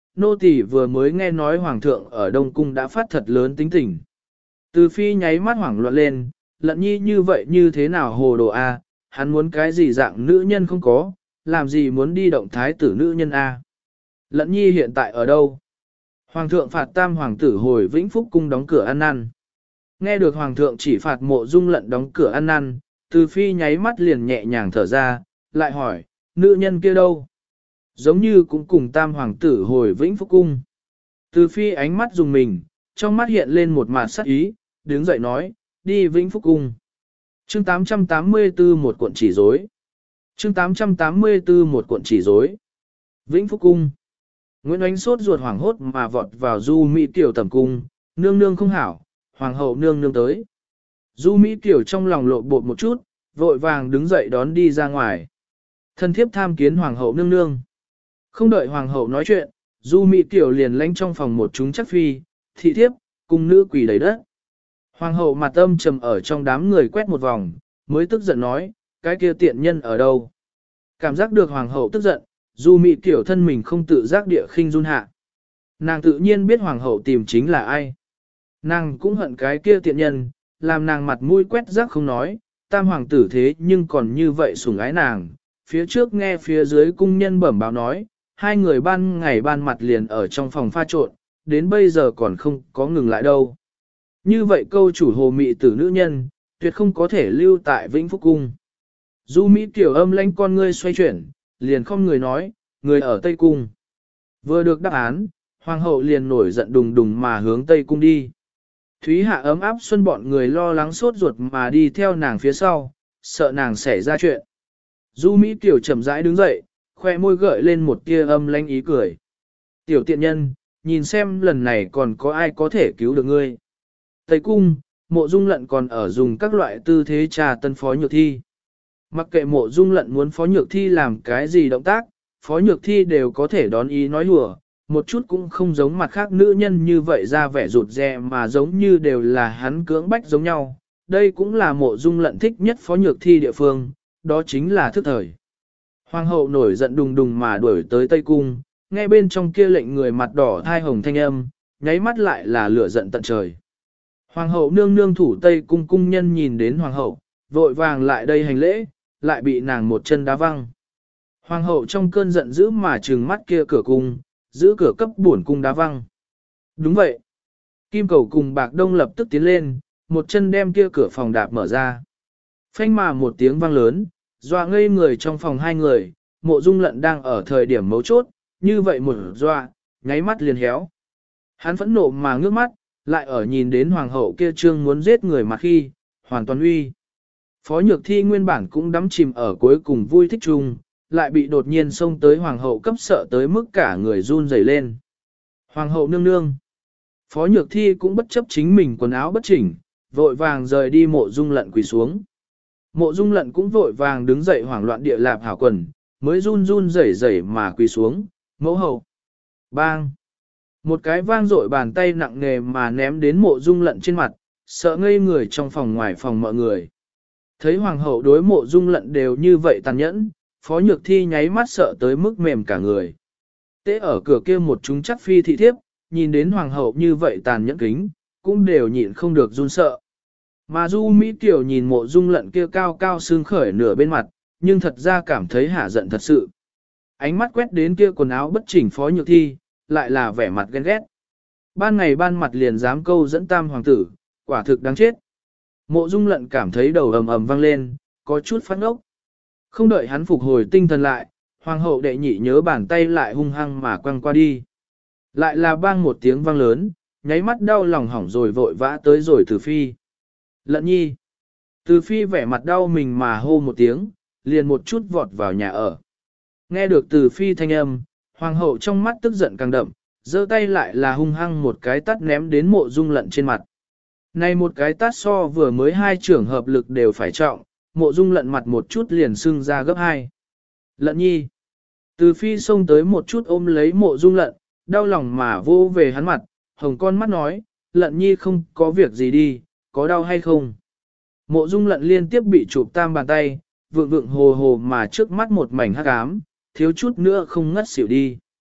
nô tỳ vừa mới nghe nói hoàng thượng ở Đông Cung đã phát thật lớn tính tình. Từ phi nháy mắt hoảng loạn lên, Lận Nhi như vậy như thế nào hồ đồ a? Hắn muốn cái gì dạng nữ nhân không có, làm gì muốn đi động thái tử nữ nhân a? Lận Nhi hiện tại ở đâu? Hoàng thượng phạt tam hoàng tử hồi Vĩnh Phúc cung đóng cửa ăn năn. Nghe được hoàng thượng chỉ phạt Mộ Dung Lận đóng cửa ăn năn, Từ phi nháy mắt liền nhẹ nhàng thở ra, lại hỏi, nữ nhân kia đâu? Giống như cũng cùng tam hoàng tử hồi Vĩnh Phúc cung. Từ phi ánh mắt dùng mình, trong mắt hiện lên một mạt sắc ý, đứng dậy nói, đi Vĩnh Phúc cung. Chương 884 một cuộn chỉ rối. Chương 884 một cuộn chỉ rối. Vĩnh Phúc cung. Nguyễn Oánh sốt ruột hoảng hốt mà vọt vào Du Mỹ Tiểu tẩm cung, nương nương không hảo, hoàng hậu nương nương tới. Du Mỹ Tiểu trong lòng lộ bột một chút, vội vàng đứng dậy đón đi ra ngoài. Thân thiếp tham kiến hoàng hậu nương nương. Không đợi hoàng hậu nói chuyện, Du Mỹ Tiểu liền lánh trong phòng một chúng chắc phi, thị thiếp, cùng nữ quỷ đầy đất. Hoàng hậu mặt âm trầm ở trong đám người quét một vòng, mới tức giận nói, cái kia tiện nhân ở đâu? Cảm giác được hoàng hậu tức giận, Du Mỹ Tiểu thân mình không tự giác địa khinh run hạ. Nàng tự nhiên biết hoàng hậu tìm chính là ai. Nàng cũng hận cái kia tiện nhân, làm nàng mặt mũi quét rác không nói, tam hoàng tử thế nhưng còn như vậy sủng ái nàng. Phía trước nghe phía dưới cung nhân bẩm báo nói, hai người ban ngày ban mặt liền ở trong phòng pha trộn, đến bây giờ còn không có ngừng lại đâu. Như vậy câu chủ hồ mị tử nữ nhân, tuyệt không có thể lưu tại Vĩnh Phúc Cung. Du Mỹ Tiểu âm lãnh con ngươi xoay chuyển, liền không người nói, người ở Tây Cung. Vừa được đáp án, hoàng hậu liền nổi giận đùng đùng mà hướng Tây Cung đi. Thúy Hạ ấm áp xuân bọn người lo lắng sốt ruột mà đi theo nàng phía sau, sợ nàng xảy ra chuyện. Du Mỹ Tiểu chậm rãi đứng dậy, khoe môi gợi lên một tia âm lãnh ý cười. Tiểu tiện nhân, nhìn xem lần này còn có ai có thể cứu được ngươi. Tây Cung, Mộ Dung Lận còn ở dùng các loại tư thế trà tân Phó Nhược Thi. Mặc kệ Mộ Dung Lận muốn Phó Nhược Thi làm cái gì động tác, Phó Nhược Thi đều có thể đón ý nói hùa, một chút cũng không giống mặt khác nữ nhân như vậy ra vẻ rụt rè mà giống như đều là hắn cưỡng bách giống nhau. Đây cũng là Mộ Dung Lận thích nhất Phó Nhược Thi địa phương, đó chính là thức thời. Hoàng hậu nổi giận đùng đùng mà đuổi tới Tây Cung, nghe bên trong kia lệnh người mặt đỏ thai hồng thanh âm, nháy mắt lại là lửa giận tận trời. Hoàng hậu nương nương thủ Tây Cung cung nhân nhìn đến hoàng hậu, vội vàng lại đây hành lễ, lại bị nàng một chân đá văng. Hoàng hậu trong cơn giận dữ mà trừng mắt kia cửa cung, giữ cửa cấp bổn cung đá văng. Đúng vậy. Kim Cầu cùng Bạc Đông lập tức tiến lên, một chân đem kia cửa phòng đạp mở ra. Phanh mà một tiếng vang lớn, dọa ngây người trong phòng hai người, Mộ Dung Lận đang ở thời điểm mấu chốt, như vậy một dọa, nháy mắt liền héo. Hắn phẫn nộ mà ngước mắt, lại ở nhìn đến hoàng hậu kia trương muốn giết người mà khi, hoàn toàn uy. Phó Nhược Thi nguyên bản cũng đắm chìm ở cuối cùng vui thích chung, lại bị đột nhiên xông tới hoàng hậu cấp sợ tới mức cả người run rẩy lên. Hoàng hậu nương nương. Phó Nhược Thi cũng bất chấp chính mình quần áo bất chỉnh, vội vàng rời đi Mộ Dung Lận quỳ xuống. Mộ Dung Lận cũng vội vàng đứng dậy hoảng loạn địa lạp hảo quần, mới run run rẩy rẩy mà quỳ xuống, mẫu hậu. Bang! Một cái vang dội bàn tay nặng nề mà ném đến Mộ Dung Lận trên mặt, sợ ngây người trong phòng ngoài phòng mọi người. Thấy hoàng hậu đối Mộ Dung Lận đều như vậy tàn nhẫn, Phó Nhược Thi nháy mắt sợ tới mức mềm cả người. Tế ở cửa kia một chúng chắc phi thị thiếp, nhìn đến hoàng hậu như vậy tàn nhẫn kính, cũng đều nhịn không được run sợ. Mà Du Mỹ Tiểu nhìn Mộ Dung Lận kia cao cao xương khởi nửa bên mặt, nhưng thật ra cảm thấy hả giận thật sự. Ánh mắt quét đến kia quần áo bất chỉnh Phó Nhược Thi, lại là vẻ mặt ghen ghét. Ban ngày ban mặt liền dám câu dẫn tam hoàng tử, quả thực đáng chết. Mộ Dung Lận cảm thấy đầu ầm ầm vang lên, có chút phát ngốc. Không đợi hắn phục hồi tinh thần lại, hoàng hậu đệ nhị nhớ bàn tay lại hung hăng mà quăng qua đi. Lại là bang một tiếng vang lớn, nháy mắt đau lòng hỏng rồi vội vã tới rồi Từ Phi. Lận Nhi. Từ Phi vẻ mặt đau mình mà hô một tiếng, liền một chút vọt vào nhà ở. Nghe được Từ Phi thanh âm, hoàng hậu trong mắt tức giận càng đậm, giơ tay lại là hung hăng một cái tát ném đến Mộ Dung Lận trên mặt. Này một cái tát so vừa mới hai trưởng hợp lực đều phải trọng, Mộ Dung Lận mặt một chút liền sưng ra gấp hai. Lận Nhi. Từ Phi xông tới một chút ôm lấy Mộ Dung Lận, đau lòng mà vô về hắn mặt, hồng con mắt nói, Lận Nhi không có việc gì đi, có đau hay không? Mộ Dung Lận liên tiếp bị chụp tam bàn tay, vượng vượng hồ hồ mà trước mắt một mảnh hắc ám, thiếu chút nữa không ngất xỉu đi.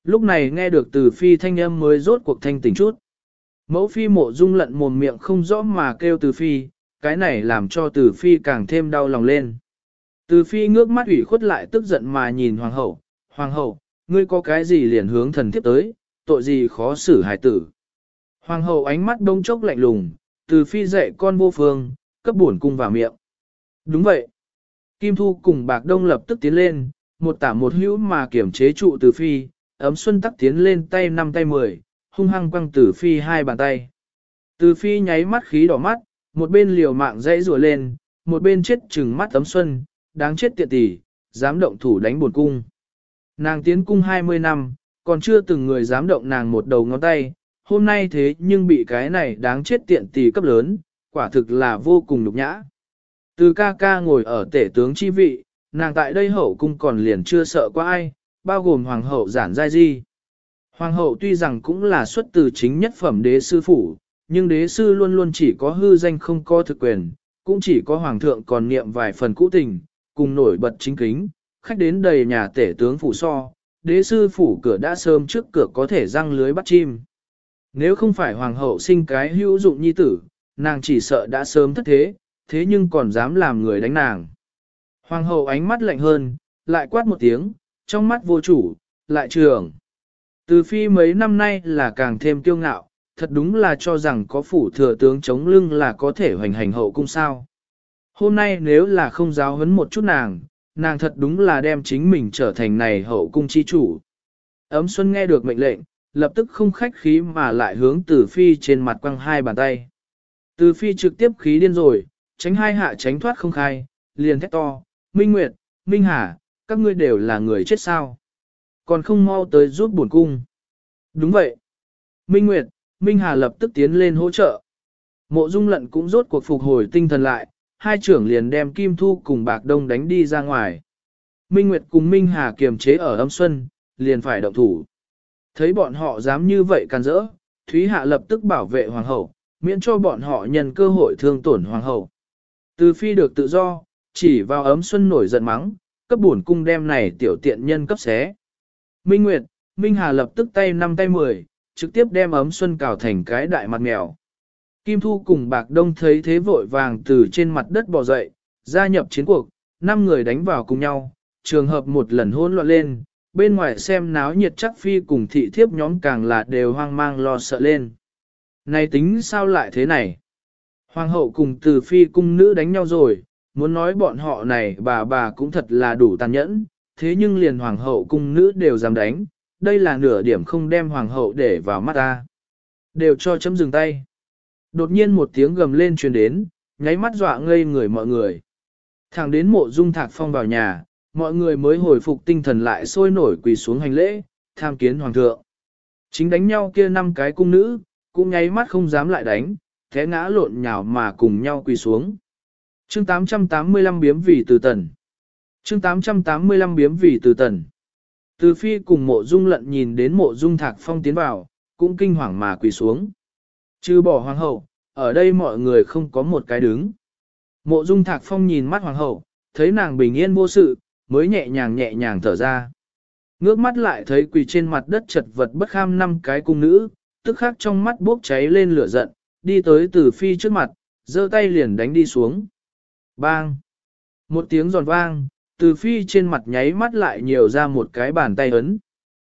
Lúc này nghe được từ phi thanh âm mới rốt cuộc thanh tỉnh chút. Mẫu phi Mộ Dung Lận mồm miệng không rõ mà kêu từ phi, cái này làm cho từ phi càng thêm đau lòng lên. Từ phi ngước mắt ủy khuất lại tức giận mà nhìn hoàng hậu, hoàng hậu, ngươi có cái gì liền hướng thần thiếp tới, tội gì khó xử hài tử. Hoàng hậu ánh mắt đông chốc lạnh lùng, từ phi dạy con vô phương, cấp bổn cung vào miệng. Đúng vậy. Kim Thu cùng Bạc Đông lập tức tiến lên, một tả một hữu mà kiểm chế trụ từ phi, ấm xuân tắc tiến lên tay 5 tay 10, hung hăng quăng từ phi 2 bàn tay. Từ phi nháy mắt khí đỏ mắt, một bên liều mạng dãy rùa lên, một bên chết trừng mắt ấm xuân, đáng chết tiện tỷ, dám động thủ đánh bổn cung. Nàng tiến cung 20 năm, còn chưa từng người dám động nàng một đầu ngón tay, hôm nay thế nhưng bị cái này đáng chết tiện tỷ cấp lớn, quả thực là vô cùng nhục nhã. Từ ca ca ngồi ở tể tướng chi vị, nàng tại đây hậu cung còn liền chưa sợ qua ai, bao gồm hoàng hậu giản giai di. Hoàng hậu tuy rằng cũng là xuất từ chính nhất phẩm đế sư phủ, nhưng đế sư luôn luôn chỉ có hư danh không có thực quyền, cũng chỉ có hoàng thượng còn niệm vài phần cũ tình, cùng nổi bật chính kính, khách đến đầy nhà tể tướng phủ so, đế sư phủ cửa đã sớm trước cửa có thể răng lưới bắt chim. Nếu không phải hoàng hậu sinh cái hữu dụng nhi tử, nàng chỉ sợ đã sớm thất thế, thế nhưng còn dám làm người đánh nàng. Hoàng hậu ánh mắt lạnh hơn, lại quát một tiếng, trong mắt vô chủ, lại trường. Từ phi mấy năm nay là càng thêm kiêu ngạo, thật đúng là cho rằng có phủ thừa tướng chống lưng là có thể hoành hành hậu cung sao. Hôm nay nếu là không giáo huấn một chút nàng, nàng thật đúng là đem chính mình trở thành này hậu cung chi chủ. Ấm Xuân nghe được mệnh lệnh, lập tức không khách khí mà lại hướng Từ phi trên mặt quăng 2 bàn tay. Từ phi trực tiếp khí điên rồi, tránh 2 hạ tránh thoát không khai, liền thét to, Minh Nguyệt, Minh Hà, các ngươi đều là người chết sao. Còn không mau tới giúp bổn cung. Đúng vậy. Minh Nguyệt, Minh Hà lập tức tiến lên hỗ trợ. Mộ Dung Lận cũng rốt cuộc phục hồi tinh thần lại, hai trưởng liền đem Kim Thu cùng Bạc Đông đánh đi ra ngoài. Minh Nguyệt cùng Minh Hà kiềm chế ở Âm Xuân, liền phải động thủ. Thấy bọn họ dám như vậy can rỡ, Thúy Hạ lập tức bảo vệ hoàng hậu, miễn cho bọn họ nhân cơ hội thương tổn hoàng hậu. Từ phi được tự do, chỉ vào Ấm Xuân nổi giận mắng, cấp bổn cung đem này tiểu tiện nhân cấp xé. Minh Nguyệt, Minh Hà lập tức tay 5 tay 10, trực tiếp đem Ấm Xuân cào thành cái đại mặt mèo. Kim Thu cùng Bạc Đông thấy thế vội vàng từ trên mặt đất bò dậy, gia nhập chiến cuộc, 5 người đánh vào cùng nhau, trường hợp một lần hỗn loạn lên, bên ngoài xem náo nhiệt chắc phi cùng thị thiếp nhóm càng là đều hoang mang lo sợ lên. Này tính sao lại thế này? Hoàng hậu cùng Từ phi cung nữ đánh nhau rồi, muốn nói bọn họ này bà cũng thật là đủ tàn nhẫn, thế nhưng liền hoàng hậu cung nữ đều dám đánh, đây là nửa điểm không đem hoàng hậu để vào mắt ta. Đều cho chấm dừng tay. Đột nhiên một tiếng gầm lên truyền đến, nháy mắt dọa ngây người mọi người. Thẳng đến Mộ Dung Thạc Phong vào nhà, mọi người mới hồi phục tinh thần lại sôi nổi quỳ xuống hành lễ, tham kiến hoàng thượng. Chính đánh nhau kia 5 cái cung nữ, cũng nháy mắt không dám lại đánh, thế ngã lộn nhào mà cùng nhau quỳ xuống. Chương 885 biếm vì từ tần. Chương 885 biếm vì từ tần. Từ phi cùng Mộ Dung Lận nhìn đến Mộ Dung Thạc Phong tiến vào, cũng kinh hoàng mà quỳ xuống. Trừ bỏ hoàng hậu, ở đây mọi người không có một cái đứng. Mộ Dung Thạc Phong nhìn mắt hoàng hậu, thấy nàng bình yên vô sự, mới nhẹ nhàng thở ra. Ngước mắt lại thấy quỳ trên mặt đất chật vật bất kham 5 cái cung nữ, tức khắc trong mắt bốc cháy lên lửa giận, đi tới Từ phi trước mặt, giơ tay liền đánh đi xuống. Bang! Một tiếng giòn vang, Từ phi trên mặt nháy mắt lại nhiều ra một cái bàn tay ấn.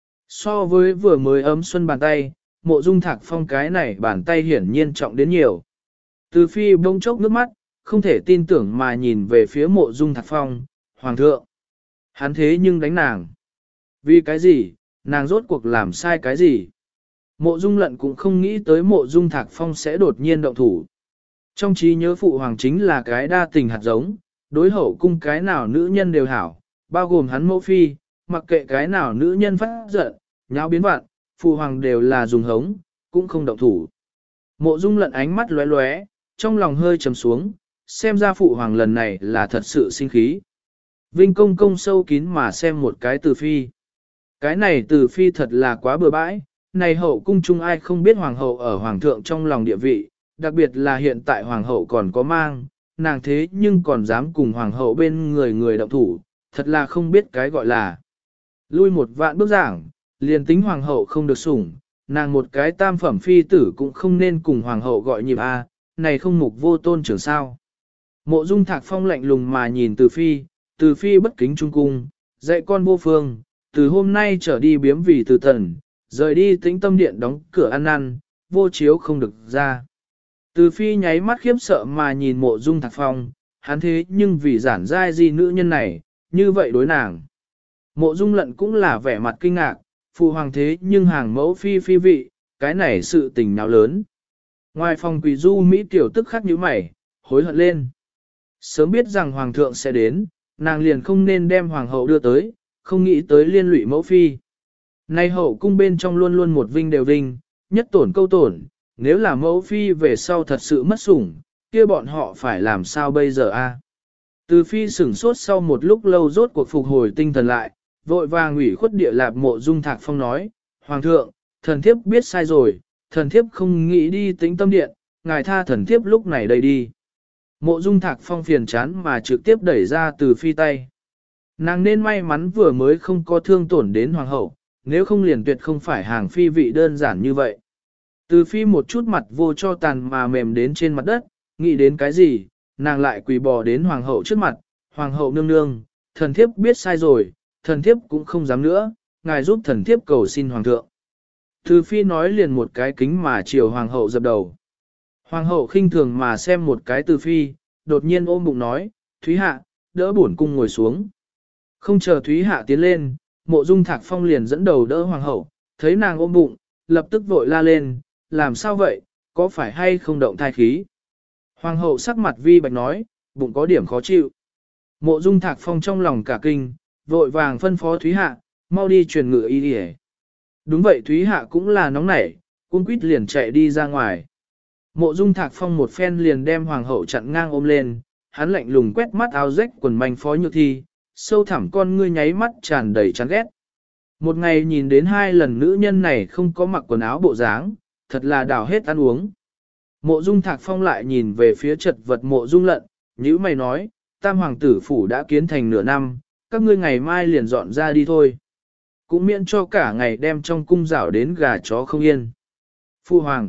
So với vừa mới ấm xuân bàn tay, Mộ Dung Thạc Phong cái này bàn tay hiển nhiên trọng đến nhiều. Từ phi bỗng chốc nước mắt, không thể tin tưởng mà nhìn về phía Mộ Dung Thạc Phong, Hoàng thượng. Hắn thế nhưng đánh nàng. Vì cái gì, nàng rốt cuộc làm sai cái gì? Mộ Dung Lận cũng không nghĩ tới Mộ Dung Thạc Phong sẽ đột nhiên động thủ. Trong trí nhớ phụ hoàng chính là cái đa tình hạt giống, đối hậu cung cái nào nữ nhân đều hảo, bao gồm hắn mẫu phi, mặc kệ cái nào nữ nhân phát giận, nháo biến vạn, phụ hoàng đều là dùng hống, cũng không động thủ. Mộ Dung Lận ánh mắt lóe lóe, trong lòng hơi trầm xuống, xem ra phụ hoàng lần này là thật sự sinh khí. Vinh công công sâu kín mà xem một cái Từ phi. Cái này Từ phi thật là quá bừa bãi, này hậu cung chung ai không biết hoàng hậu ở hoàng thượng trong lòng địa vị, đặc biệt là hiện tại hoàng hậu còn có mang, nàng thế nhưng còn dám cùng hoàng hậu bên người động thủ, thật là không biết cái gọi là. Lui một vạn bước giảng, liền tính hoàng hậu không được sủng, nàng một cái tam phẩm phi tử cũng không nên cùng hoàng hậu gọi nhịp a, này không mục vô tôn trưởng sao. Mộ Dung Thạc Phong lạnh lùng mà nhìn Từ Phi bất kính trung cung, dạy con vô phương, từ hôm nay trở đi biếm vì từ tần, rời đi tĩnh tâm điện đóng cửa ăn năn, vô chiếu không được ra. Từ Phi nháy mắt khiếp sợ mà nhìn Mộ Dung Thạc Phong, hắn thế nhưng vì giản giai gì nữ nhân này, như vậy đối nàng. Mộ Dung Lận cũng là vẻ mặt kinh ngạc, phụ hoàng thế nhưng hàng mẫu phi phi vị, cái này sự tình nào lớn. Ngoài phòng quỷ du Mỹ tiểu tức khắc như mày, hối hận lên. Sớm biết rằng hoàng thượng sẽ đến, nàng liền không nên đem hoàng hậu đưa tới, không nghĩ tới liên lụy mẫu phi. Nay hậu cung bên trong luôn luôn một vinh đều vinh, nhất tổn câu tổn, nếu là mẫu phi về sau thật sự mất sủng, kia bọn họ phải làm sao bây giờ a? Từ Phi sửng sốt sau một lúc lâu rốt cuộc phục hồi tinh thần lại, vội vàng ủy khuất địa lạp Mộ Dung Thạc Phong nói, Hoàng thượng, thần thiếp biết sai rồi, thần thiếp không nghĩ đi tĩnh tâm điện, ngài tha thần thiếp lúc này đây đi. Mộ Dung Thạc Phong phiền chán mà trực tiếp đẩy ra Từ Phi tay. Nàng nên may mắn vừa mới không có thương tổn đến Hoàng hậu, nếu không liền tuyệt không phải hàng phi vị đơn giản như vậy. Từ Phi một chút mặt vô cho tàn mà mềm đến trên mặt đất, nghĩ đến cái gì, nàng lại quỳ bò đến Hoàng hậu trước mặt, Hoàng hậu nương nương, thần thiếp biết sai rồi, thần thiếp cũng không dám nữa, ngài giúp thần thiếp cầu xin Hoàng thượng. Từ Phi nói liền một cái kính mà chiều Hoàng hậu dập đầu. Hoàng hậu khinh thường mà xem một cái Từ Phi, đột nhiên ôm bụng nói, Thúy Hạ, đỡ bổn cung ngồi xuống. Không chờ Thúy Hạ tiến lên, Mộ Dung Thạc Phong liền dẫn đầu đỡ Hoàng hậu, thấy nàng ôm bụng, lập tức vội la lên, làm sao vậy, có phải hay không động thai khí? Hoàng hậu sắc mặt vi bạch nói, bụng có điểm khó chịu. Mộ Dung Thạc Phong trong lòng cả kinh, vội vàng phân phó Thúy Hạ, mau đi truyền ngự y đi. Đúng vậy, Thúy Hạ cũng là nóng nảy, cung quýt liền chạy đi ra ngoài. Mộ Dung Thạc Phong một phen liền đem Hoàng hậu chặn ngang ôm lên, hắn lạnh lùng quét mắt áo rách quần manh Phó Nhược Thi, sâu thẳm con ngươi nháy mắt tràn đầy chán ghét. Một ngày nhìn đến hai lần nữ nhân này không có mặc quần áo bộ dáng, thật là đảo hết ăn uống. Mộ Dung Thạc Phong lại nhìn về phía chật vật Mộ Dung Lận, nhữ mày nói, Tam hoàng tử phủ đã kiến thành nửa năm, các ngươi ngày mai liền dọn ra đi thôi. Cũng miễn cho cả ngày đem trong cung rảo đến gà chó không yên. Phu hoàng.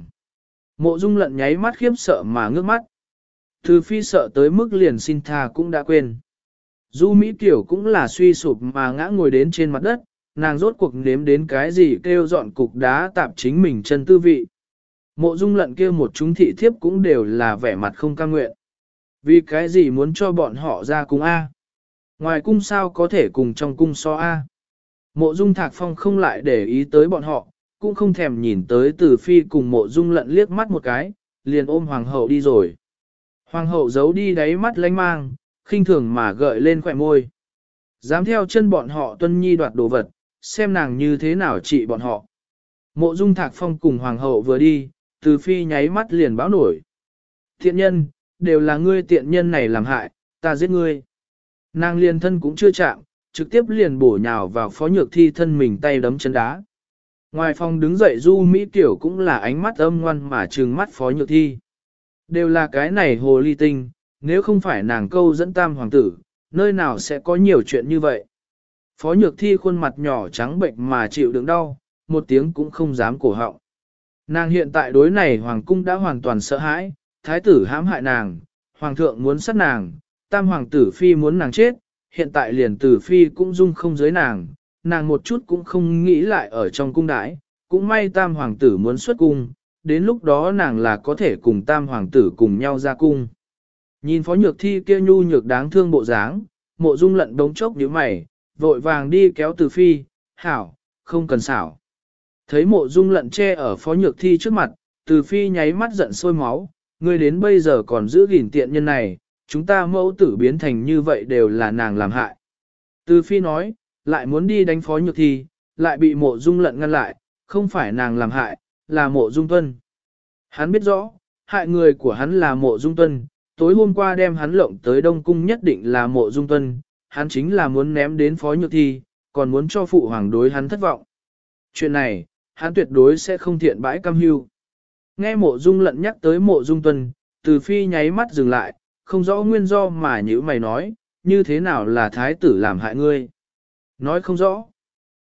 Mộ Dung Lận nháy mắt khiếp sợ mà ngước mắt. Từ Phi sợ tới mức liền xin tha cũng đã quên. Du Mỹ Tiểu cũng là suy sụp mà ngã ngồi đến trên mặt đất, nàng rốt cuộc nếm đến cái gì kêu dọn cục đá tạp chính mình chân tư vị. Mộ Dung Lận kia một chúng thị thiếp cũng đều là vẻ mặt không cam nguyện. Vì cái gì muốn cho bọn họ ra cung A? Ngoài cung sao có thể cùng trong cung so A? Mộ Dung Thạc Phong không lại để ý tới bọn họ, cũng không thèm nhìn tới Từ Phi cùng Mộ Dung Lận liếc mắt một cái, liền ôm Hoàng hậu đi rồi. Hoàng hậu giấu đi đáy mắt lánh mang, khinh thường mà gợi lên khỏe môi. Dám theo chân bọn họ tuân nhi đoạt đồ vật, xem nàng như thế nào trị bọn họ. Mộ Dung Thạc Phong cùng Hoàng hậu vừa đi, Từ Phi nháy mắt liền báo nổi. Thiện nhân, đều là ngươi tiện nhân này làm hại, ta giết ngươi. Nàng liền thân cũng chưa chạm, trực tiếp liền bổ nhào vào Phó Nhược Thi thân mình tay đấm chân đá. Ngoài phòng đứng dậy Du Mỹ Tiểu cũng là ánh mắt âm ngoan mà trừng mắt Phó Nhược Thi. Đều là cái này hồ ly tinh, nếu không phải nàng câu dẫn tam hoàng tử, nơi nào sẽ có nhiều chuyện như vậy. Phó Nhược Thi khuôn mặt nhỏ trắng bệnh mà chịu đựng đau, một tiếng cũng không dám cổ họng. Nàng hiện tại đối này hoàng cung đã hoàn toàn sợ hãi, thái tử hãm hại nàng, hoàng thượng muốn sát nàng, tam hoàng tử phi muốn nàng chết, hiện tại liền tử phi cũng dung không giới nàng, nàng một chút cũng không nghĩ lại ở trong cung đãi, cũng may tam hoàng tử muốn xuất cung, đến lúc đó nàng là có thể cùng tam hoàng tử cùng nhau ra cung. Nhìn Phó Nhược Thi kia nhu nhược đáng thương bộ dáng, Mộ Dung Lận đống chốc nhíu mày, vội vàng đi kéo Từ Phi, hảo, không cần xảo. Thấy Mộ Dung Lận che ở Phó Nhược Thi trước mặt, Từ Phi nháy mắt giận sôi máu, ngươi đến bây giờ còn giữ gìn tiện nhân này, chúng ta mẫu tử biến thành như vậy đều là nàng làm hại. Từ Phi nói, lại muốn đi đánh Phó Nhược Thi, lại bị Mộ Dung Lận ngăn lại, không phải nàng làm hại, là Mộ Dung Tuân. Hắn biết rõ, hại người của hắn là Mộ Dung Tuân, tối hôm qua đem hắn lộng tới Đông Cung nhất định là Mộ Dung Tuân, hắn chính là muốn ném đến Phó Nhược Thi, còn muốn cho phụ hoàng đối hắn thất vọng. Chuyện này, hắn tuyệt đối sẽ không thiện bãi cam hưu. Nghe Mộ Dung Lận nhắc tới Mộ Dung Tuân, Từ Phi nháy mắt dừng lại, không rõ nguyên do mà nhữ mày nói, như thế nào là thái tử làm hại ngươi. Nói không rõ.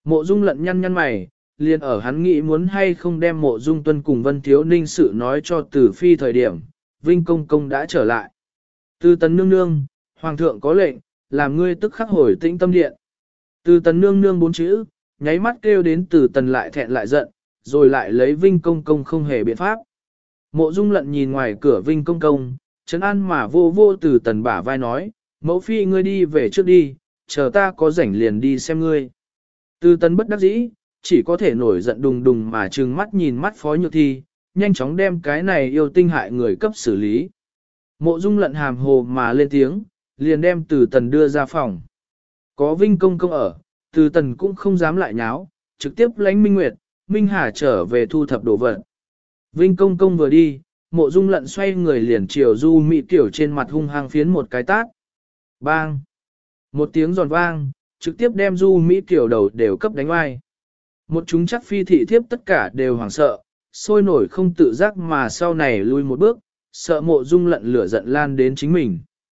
Mộ Dung Lận nhăn nhăn mày, liền ở hắn nghĩ muốn hay không đem Mộ Dung Tuân cùng Vân Thiếu Ninh sự nói cho Tử Phi thời điểm, Vinh Công Công đã trở lại. Từ Tần nương nương, Hoàng thượng có lệnh, làm ngươi tức khắc hồi Tĩnh Tâm Điện. Từ Tần nương nương 4 chữ, nháy mắt kêu đến Từ Tần lại thẹn lại giận, rồi lại lấy Vinh Công Công không hề biện pháp. Mộ Dung Lận nhìn ngoài cửa Vinh Công Công, trấn an mà vô vô Từ Tần bả vai nói, mẫu phi ngươi đi về trước đi, chờ ta có rảnh liền đi xem ngươi. Từ Tần bất đắc dĩ, chỉ có thể nổi giận đùng đùng mà trừng mắt nhìn mắt Phó Nhược Thi, nhanh chóng đem cái này yêu tinh hại người cấp xử lý. Mộ Dung Lận hàm hồ mà lên tiếng, liền đem Từ Tần đưa ra phòng. Có Vinh Công Công ở, Từ Tần cũng không dám lại nháo, trực tiếp lãnh Minh Nguyệt, Minh Hà trở về thu thập đồ vật. Vinh Công Công vừa đi, Mộ Dung Lận xoay người liền chiều Du Mỹ Tiểu trên mặt hung hăng phiến một cái tát. Bang! Một tiếng giòn vang, trực tiếp đem Du Mỹ Tiểu đầu đều cấp đánh oai. Một chúng chắc phi thị thiếp tất cả đều hoảng sợ, sôi nổi không tự giác mà sau này lui một bước, sợ Mộ Dung Lận lửa giận lan đến chính mình.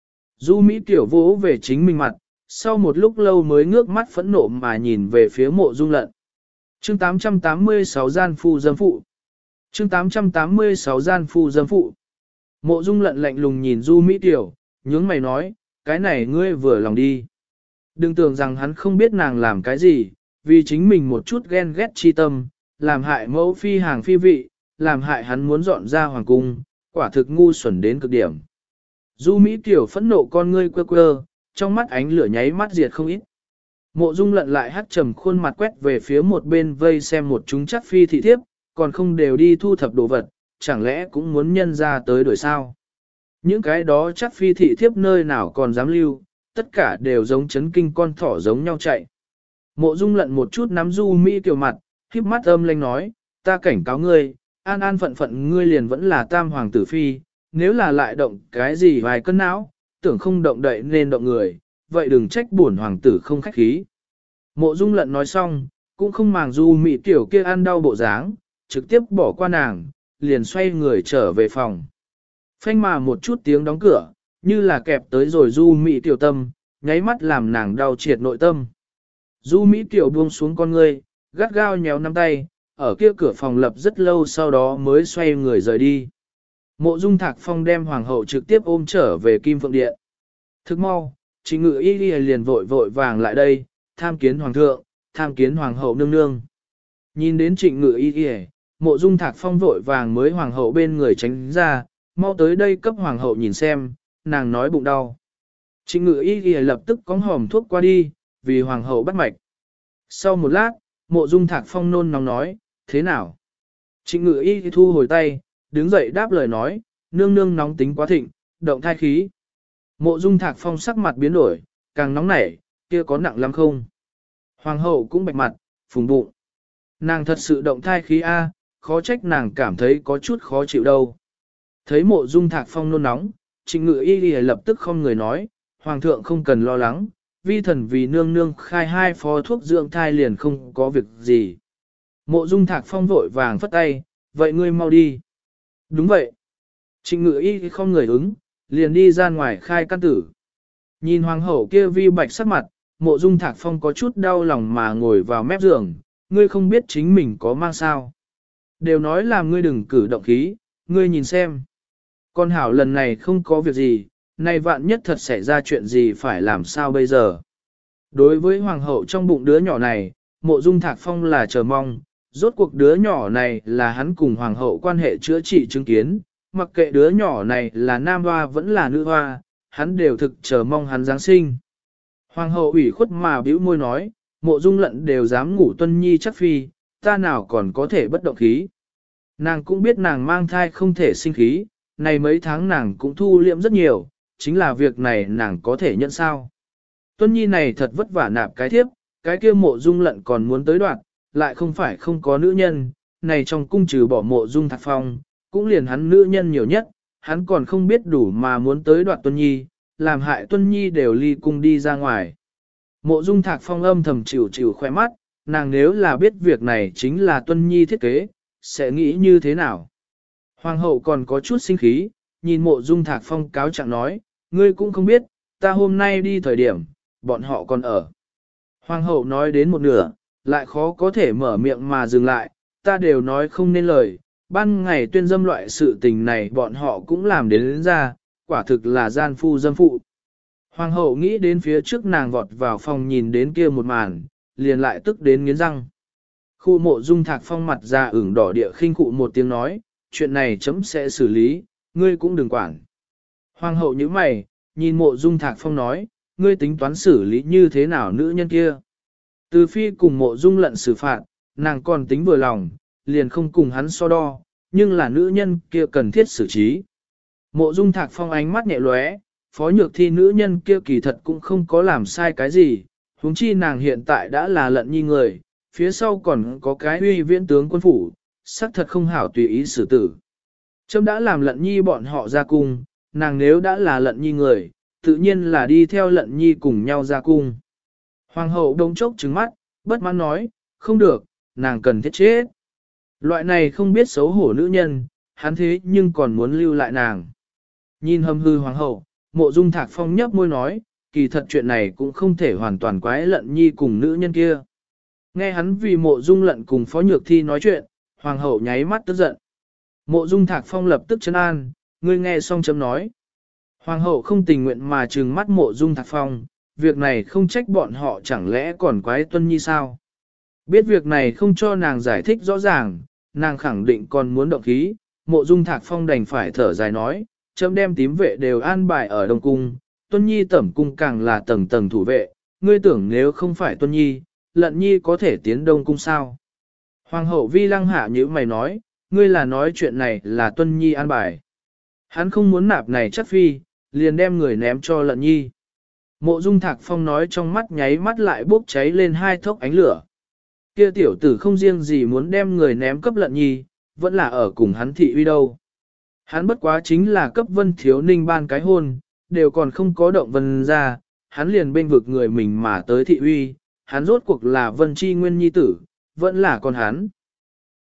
Du Mỹ Tiểu vỗ về chính mình mặt, sau một lúc lâu mới ngước mắt phẫn nộ mà nhìn về phía Mộ Dung Lận. Chương 886 gian phu dâm phụ. Chương 886 gian phu dâm phụ. Mộ Dung Lận lạnh lùng nhìn Du Mỹ Tiểu, nhướng mày nói, cái này ngươi vừa lòng đi. Đừng tưởng rằng hắn không biết nàng làm cái gì, vì chính mình một chút ghen ghét chi tâm, làm hại mẫu phi hàng phi vị, làm hại hắn muốn dọn ra hoàng cung, quả thực ngu xuẩn đến cực điểm. Du Mỹ Tiểu phẫn nộ con ngươi quơ quơ, trong mắt ánh lửa nháy mắt diệt không ít. Mộ Dung Lận lại hắt trầm khuôn mặt quét về phía một bên vây xem một chúng chắc phi thị thiếp, còn không đều đi thu thập đồ vật, chẳng lẽ cũng muốn nhân ra tới đổi sao? Những cái đó chắc phi thị thiếp nơi nào còn dám lưu, tất cả đều giống chấn kinh con thỏ giống nhau chạy. Mộ Dung Lận một chút nắm Du Mỹ Kiều mặt, híp mắt âm lanh nói, ta cảnh cáo ngươi, an an phận phận ngươi liền vẫn là tam hoàng tử phi, nếu là lại động cái gì vài cân não, tưởng không động đậy nên động người, vậy đừng trách bổn hoàng tử không khách khí. Mộ Dung Lận nói xong, cũng không màng Du Mỹ Kiều kia ăn đau bộ dáng, trực tiếp bỏ qua nàng, liền xoay người trở về phòng. Phanh mà một chút tiếng đóng cửa, như là kẹp tới rồi Du Mỹ Tiểu tâm, nháy mắt làm nàng đau triệt nội tâm. Du Mỹ Tiểu buông xuống con ngươi, gắt gao nhéo nắm tay, ở kia cửa phòng lập rất lâu sau đó mới xoay người rời đi. Mộ Dung Thạc Phong đem hoàng hậu trực tiếp ôm trở về Kim Phượng Điện. Thức mau, Trịnh Ngự Y liền vội vội vàng lại đây, tham kiến hoàng thượng, tham kiến hoàng hậu nương nương. Nhìn đến Trịnh Ngự Y, Mộ Dung Thạc Phong vội vàng mới hoàng hậu bên người tránh ra, mau tới đây cấp hoàng hậu nhìn xem, nàng nói bụng đau. Trịnh Ngự Y lập tức cóng hòm thuốc qua đi, vì hoàng hậu bắt mạch. Sau một lát, Mộ Dung Thạc Phong nôn nóng nói, thế nào? Trịnh Ngự Y thu hồi tay, đứng dậy đáp lời nói, nương nương nóng tính quá thịnh, động thai khí. Mộ Dung Thạc Phong sắc mặt biến đổi, càng nóng nảy, kia có nặng lắm không? Hoàng hậu cũng bạch mặt, phùng bụng. Nàng thật sự động thai khí A, khó trách nàng cảm thấy có chút khó chịu đâu. Thấy Mộ Dung Thạc Phong nôn nóng, Trịnh Ngự Y lập tức không người nói, Hoàng thượng không cần lo lắng, vi thần vì nương nương khai 2 phó thuốc dưỡng thai liền không có việc gì. Mộ Dung Thạc Phong vội vàng phất tay, vậy ngươi mau đi. Đúng vậy. Trịnh Ngự Y không người ứng, liền đi ra ngoài khai căn tử. Nhìn hoàng hậu kia vi bạch sắc mặt, Mộ Dung Thạc Phong có chút đau lòng mà ngồi vào mép giường, ngươi không biết chính mình có mang sao. Đều nói làm ngươi đừng cử động khí, ngươi nhìn xem. Con hảo lần này không có việc gì, này vạn nhất thật xảy ra chuyện gì phải làm sao bây giờ. Đối với hoàng hậu trong bụng đứa nhỏ này, Mộ Dung Thạc Phong là chờ mong, rốt cuộc đứa nhỏ này là hắn cùng hoàng hậu quan hệ chữa trị chứng kiến, mặc kệ đứa nhỏ này là nam hoa vẫn là nữ hoa, hắn đều thực chờ mong hắn Giáng sinh. Hoàng hậu ủy khuất mà bĩu môi nói, Mộ Dung Lận đều dám ngủ Tuân Nhi chắc phi, ta nào còn có thể bất động khí. Nàng cũng biết nàng mang thai không thể sinh khí, này mấy tháng nàng cũng thu liễm rất nhiều, chính là việc này nàng có thể nhận sao. Tuân Nhi này thật vất vả nạp cái thiếp, cái kia Mộ Dung Lận còn muốn tới đoạn, lại không phải không có nữ nhân, này trong cung trừ bỏ Mộ Dung Thạc Phong, cũng liền hắn nữ nhân nhiều nhất, hắn còn không biết đủ mà muốn tới đoạn Tuân Nhi, làm hại Tuân Nhi đều ly cung đi ra ngoài. Mộ Dung Thạc Phong âm thầm chịu chịu khoe mắt, nàng nếu là biết việc này chính là Tuân Nhi thiết kế, sẽ nghĩ như thế nào? Hoàng hậu còn có chút sinh khí, nhìn Mộ Dung Thạc Phong cáo trạng nói, ngươi cũng không biết, ta hôm nay đi thời điểm, bọn họ còn ở. Hoàng hậu nói đến một nửa, lại khó có thể mở miệng mà dừng lại, ta đều nói không nên lời, ban ngày tuyên dâm loại sự tình này bọn họ cũng làm đến ra, quả thực là gian phu dâm phụ. Hoàng hậu nghĩ đến phía trước nàng vọt vào phòng nhìn đến kia một màn, liền lại tức đến nghiến răng. Khu Mộ Dung Thạc Phong mặt ra ửng đỏ địa khinh cụ một tiếng nói, chuyện này chấm sẽ xử lý, ngươi cũng đừng quản. Hoàng hậu nhíu mày, nhìn Mộ Dung Thạc Phong nói, ngươi tính toán xử lý như thế nào nữ nhân kia. Từ phi cùng Mộ Dung lận xử phạt, nàng còn tính vừa lòng, liền không cùng hắn so đo, nhưng là nữ nhân kia cần thiết xử trí. Mộ Dung Thạc Phong ánh mắt nhẹ lóe, phó nhược thi nữ nhân kia kỳ thật cũng không có làm sai cái gì, huống chi nàng hiện tại đã là lận nhi người, phía sau còn có cái uy viễn tướng quân phủ, xác thật không hảo tùy ý xử tử. Trâm đã làm lận nhi bọn họ ra cung, nàng nếu đã là lận nhi người, tự nhiên là đi theo lận nhi cùng nhau ra cung. Hoàng hậu đông chốc trừng mắt, bất mãn nói, không được, nàng cần thiết chết. Loại này không biết xấu hổ nữ nhân, hắn thế nhưng còn muốn lưu lại nàng. Nhìn hâm hư hoàng hậu, Mộ Dung Thạc Phong nhấp môi nói, kỳ thật chuyện này cũng không thể hoàn toàn quái lận nhi cùng nữ nhân kia. Nghe hắn vì Mộ Dung lận cùng Phó Nhược Thi nói chuyện, hoàng hậu nháy mắt tức giận. Mộ Dung Thạc Phong lập tức trấn an, ngươi nghe xong chấm nói. Hoàng hậu không tình nguyện mà trừng mắt Mộ Dung Thạc Phong, việc này không trách bọn họ chẳng lẽ còn quái Tuân Nhi sao? Biết việc này không cho nàng giải thích rõ ràng, nàng khẳng định còn muốn động khí, Mộ Dung Thạc Phong đành phải thở dài nói, chấm đem tím vệ đều an bài ở Đông Cung, Tuân Nhi tẩm cung càng là tầng tầng thủ vệ, ngươi tưởng nếu không phải Tuân Nhi, Lận Nhi có thể tiến Đông Cung sao? Hoàng hậu Vi Lăng hạ như mày nói, ngươi là nói chuyện này là Tuân Nhi an bài. Hắn không muốn nạp này chắc phi, liền đem người ném cho Lận Nhi. Mộ Dung Thạc Phong nói trong mắt nháy mắt lại bốc cháy lên hai thốc ánh lửa. Kia tiểu tử không riêng gì muốn đem người ném cấp Lận Nhi, vẫn là ở cùng hắn thị uy đâu. Hắn bất quá chính là cấp Vân Thiếu Ninh ban cái hôn, đều còn không có động Vân ra, hắn liền bên vực người mình mà tới thị uy, hắn rốt cuộc là Vân Chi Nguyên Nhi tử, vẫn là con hắn.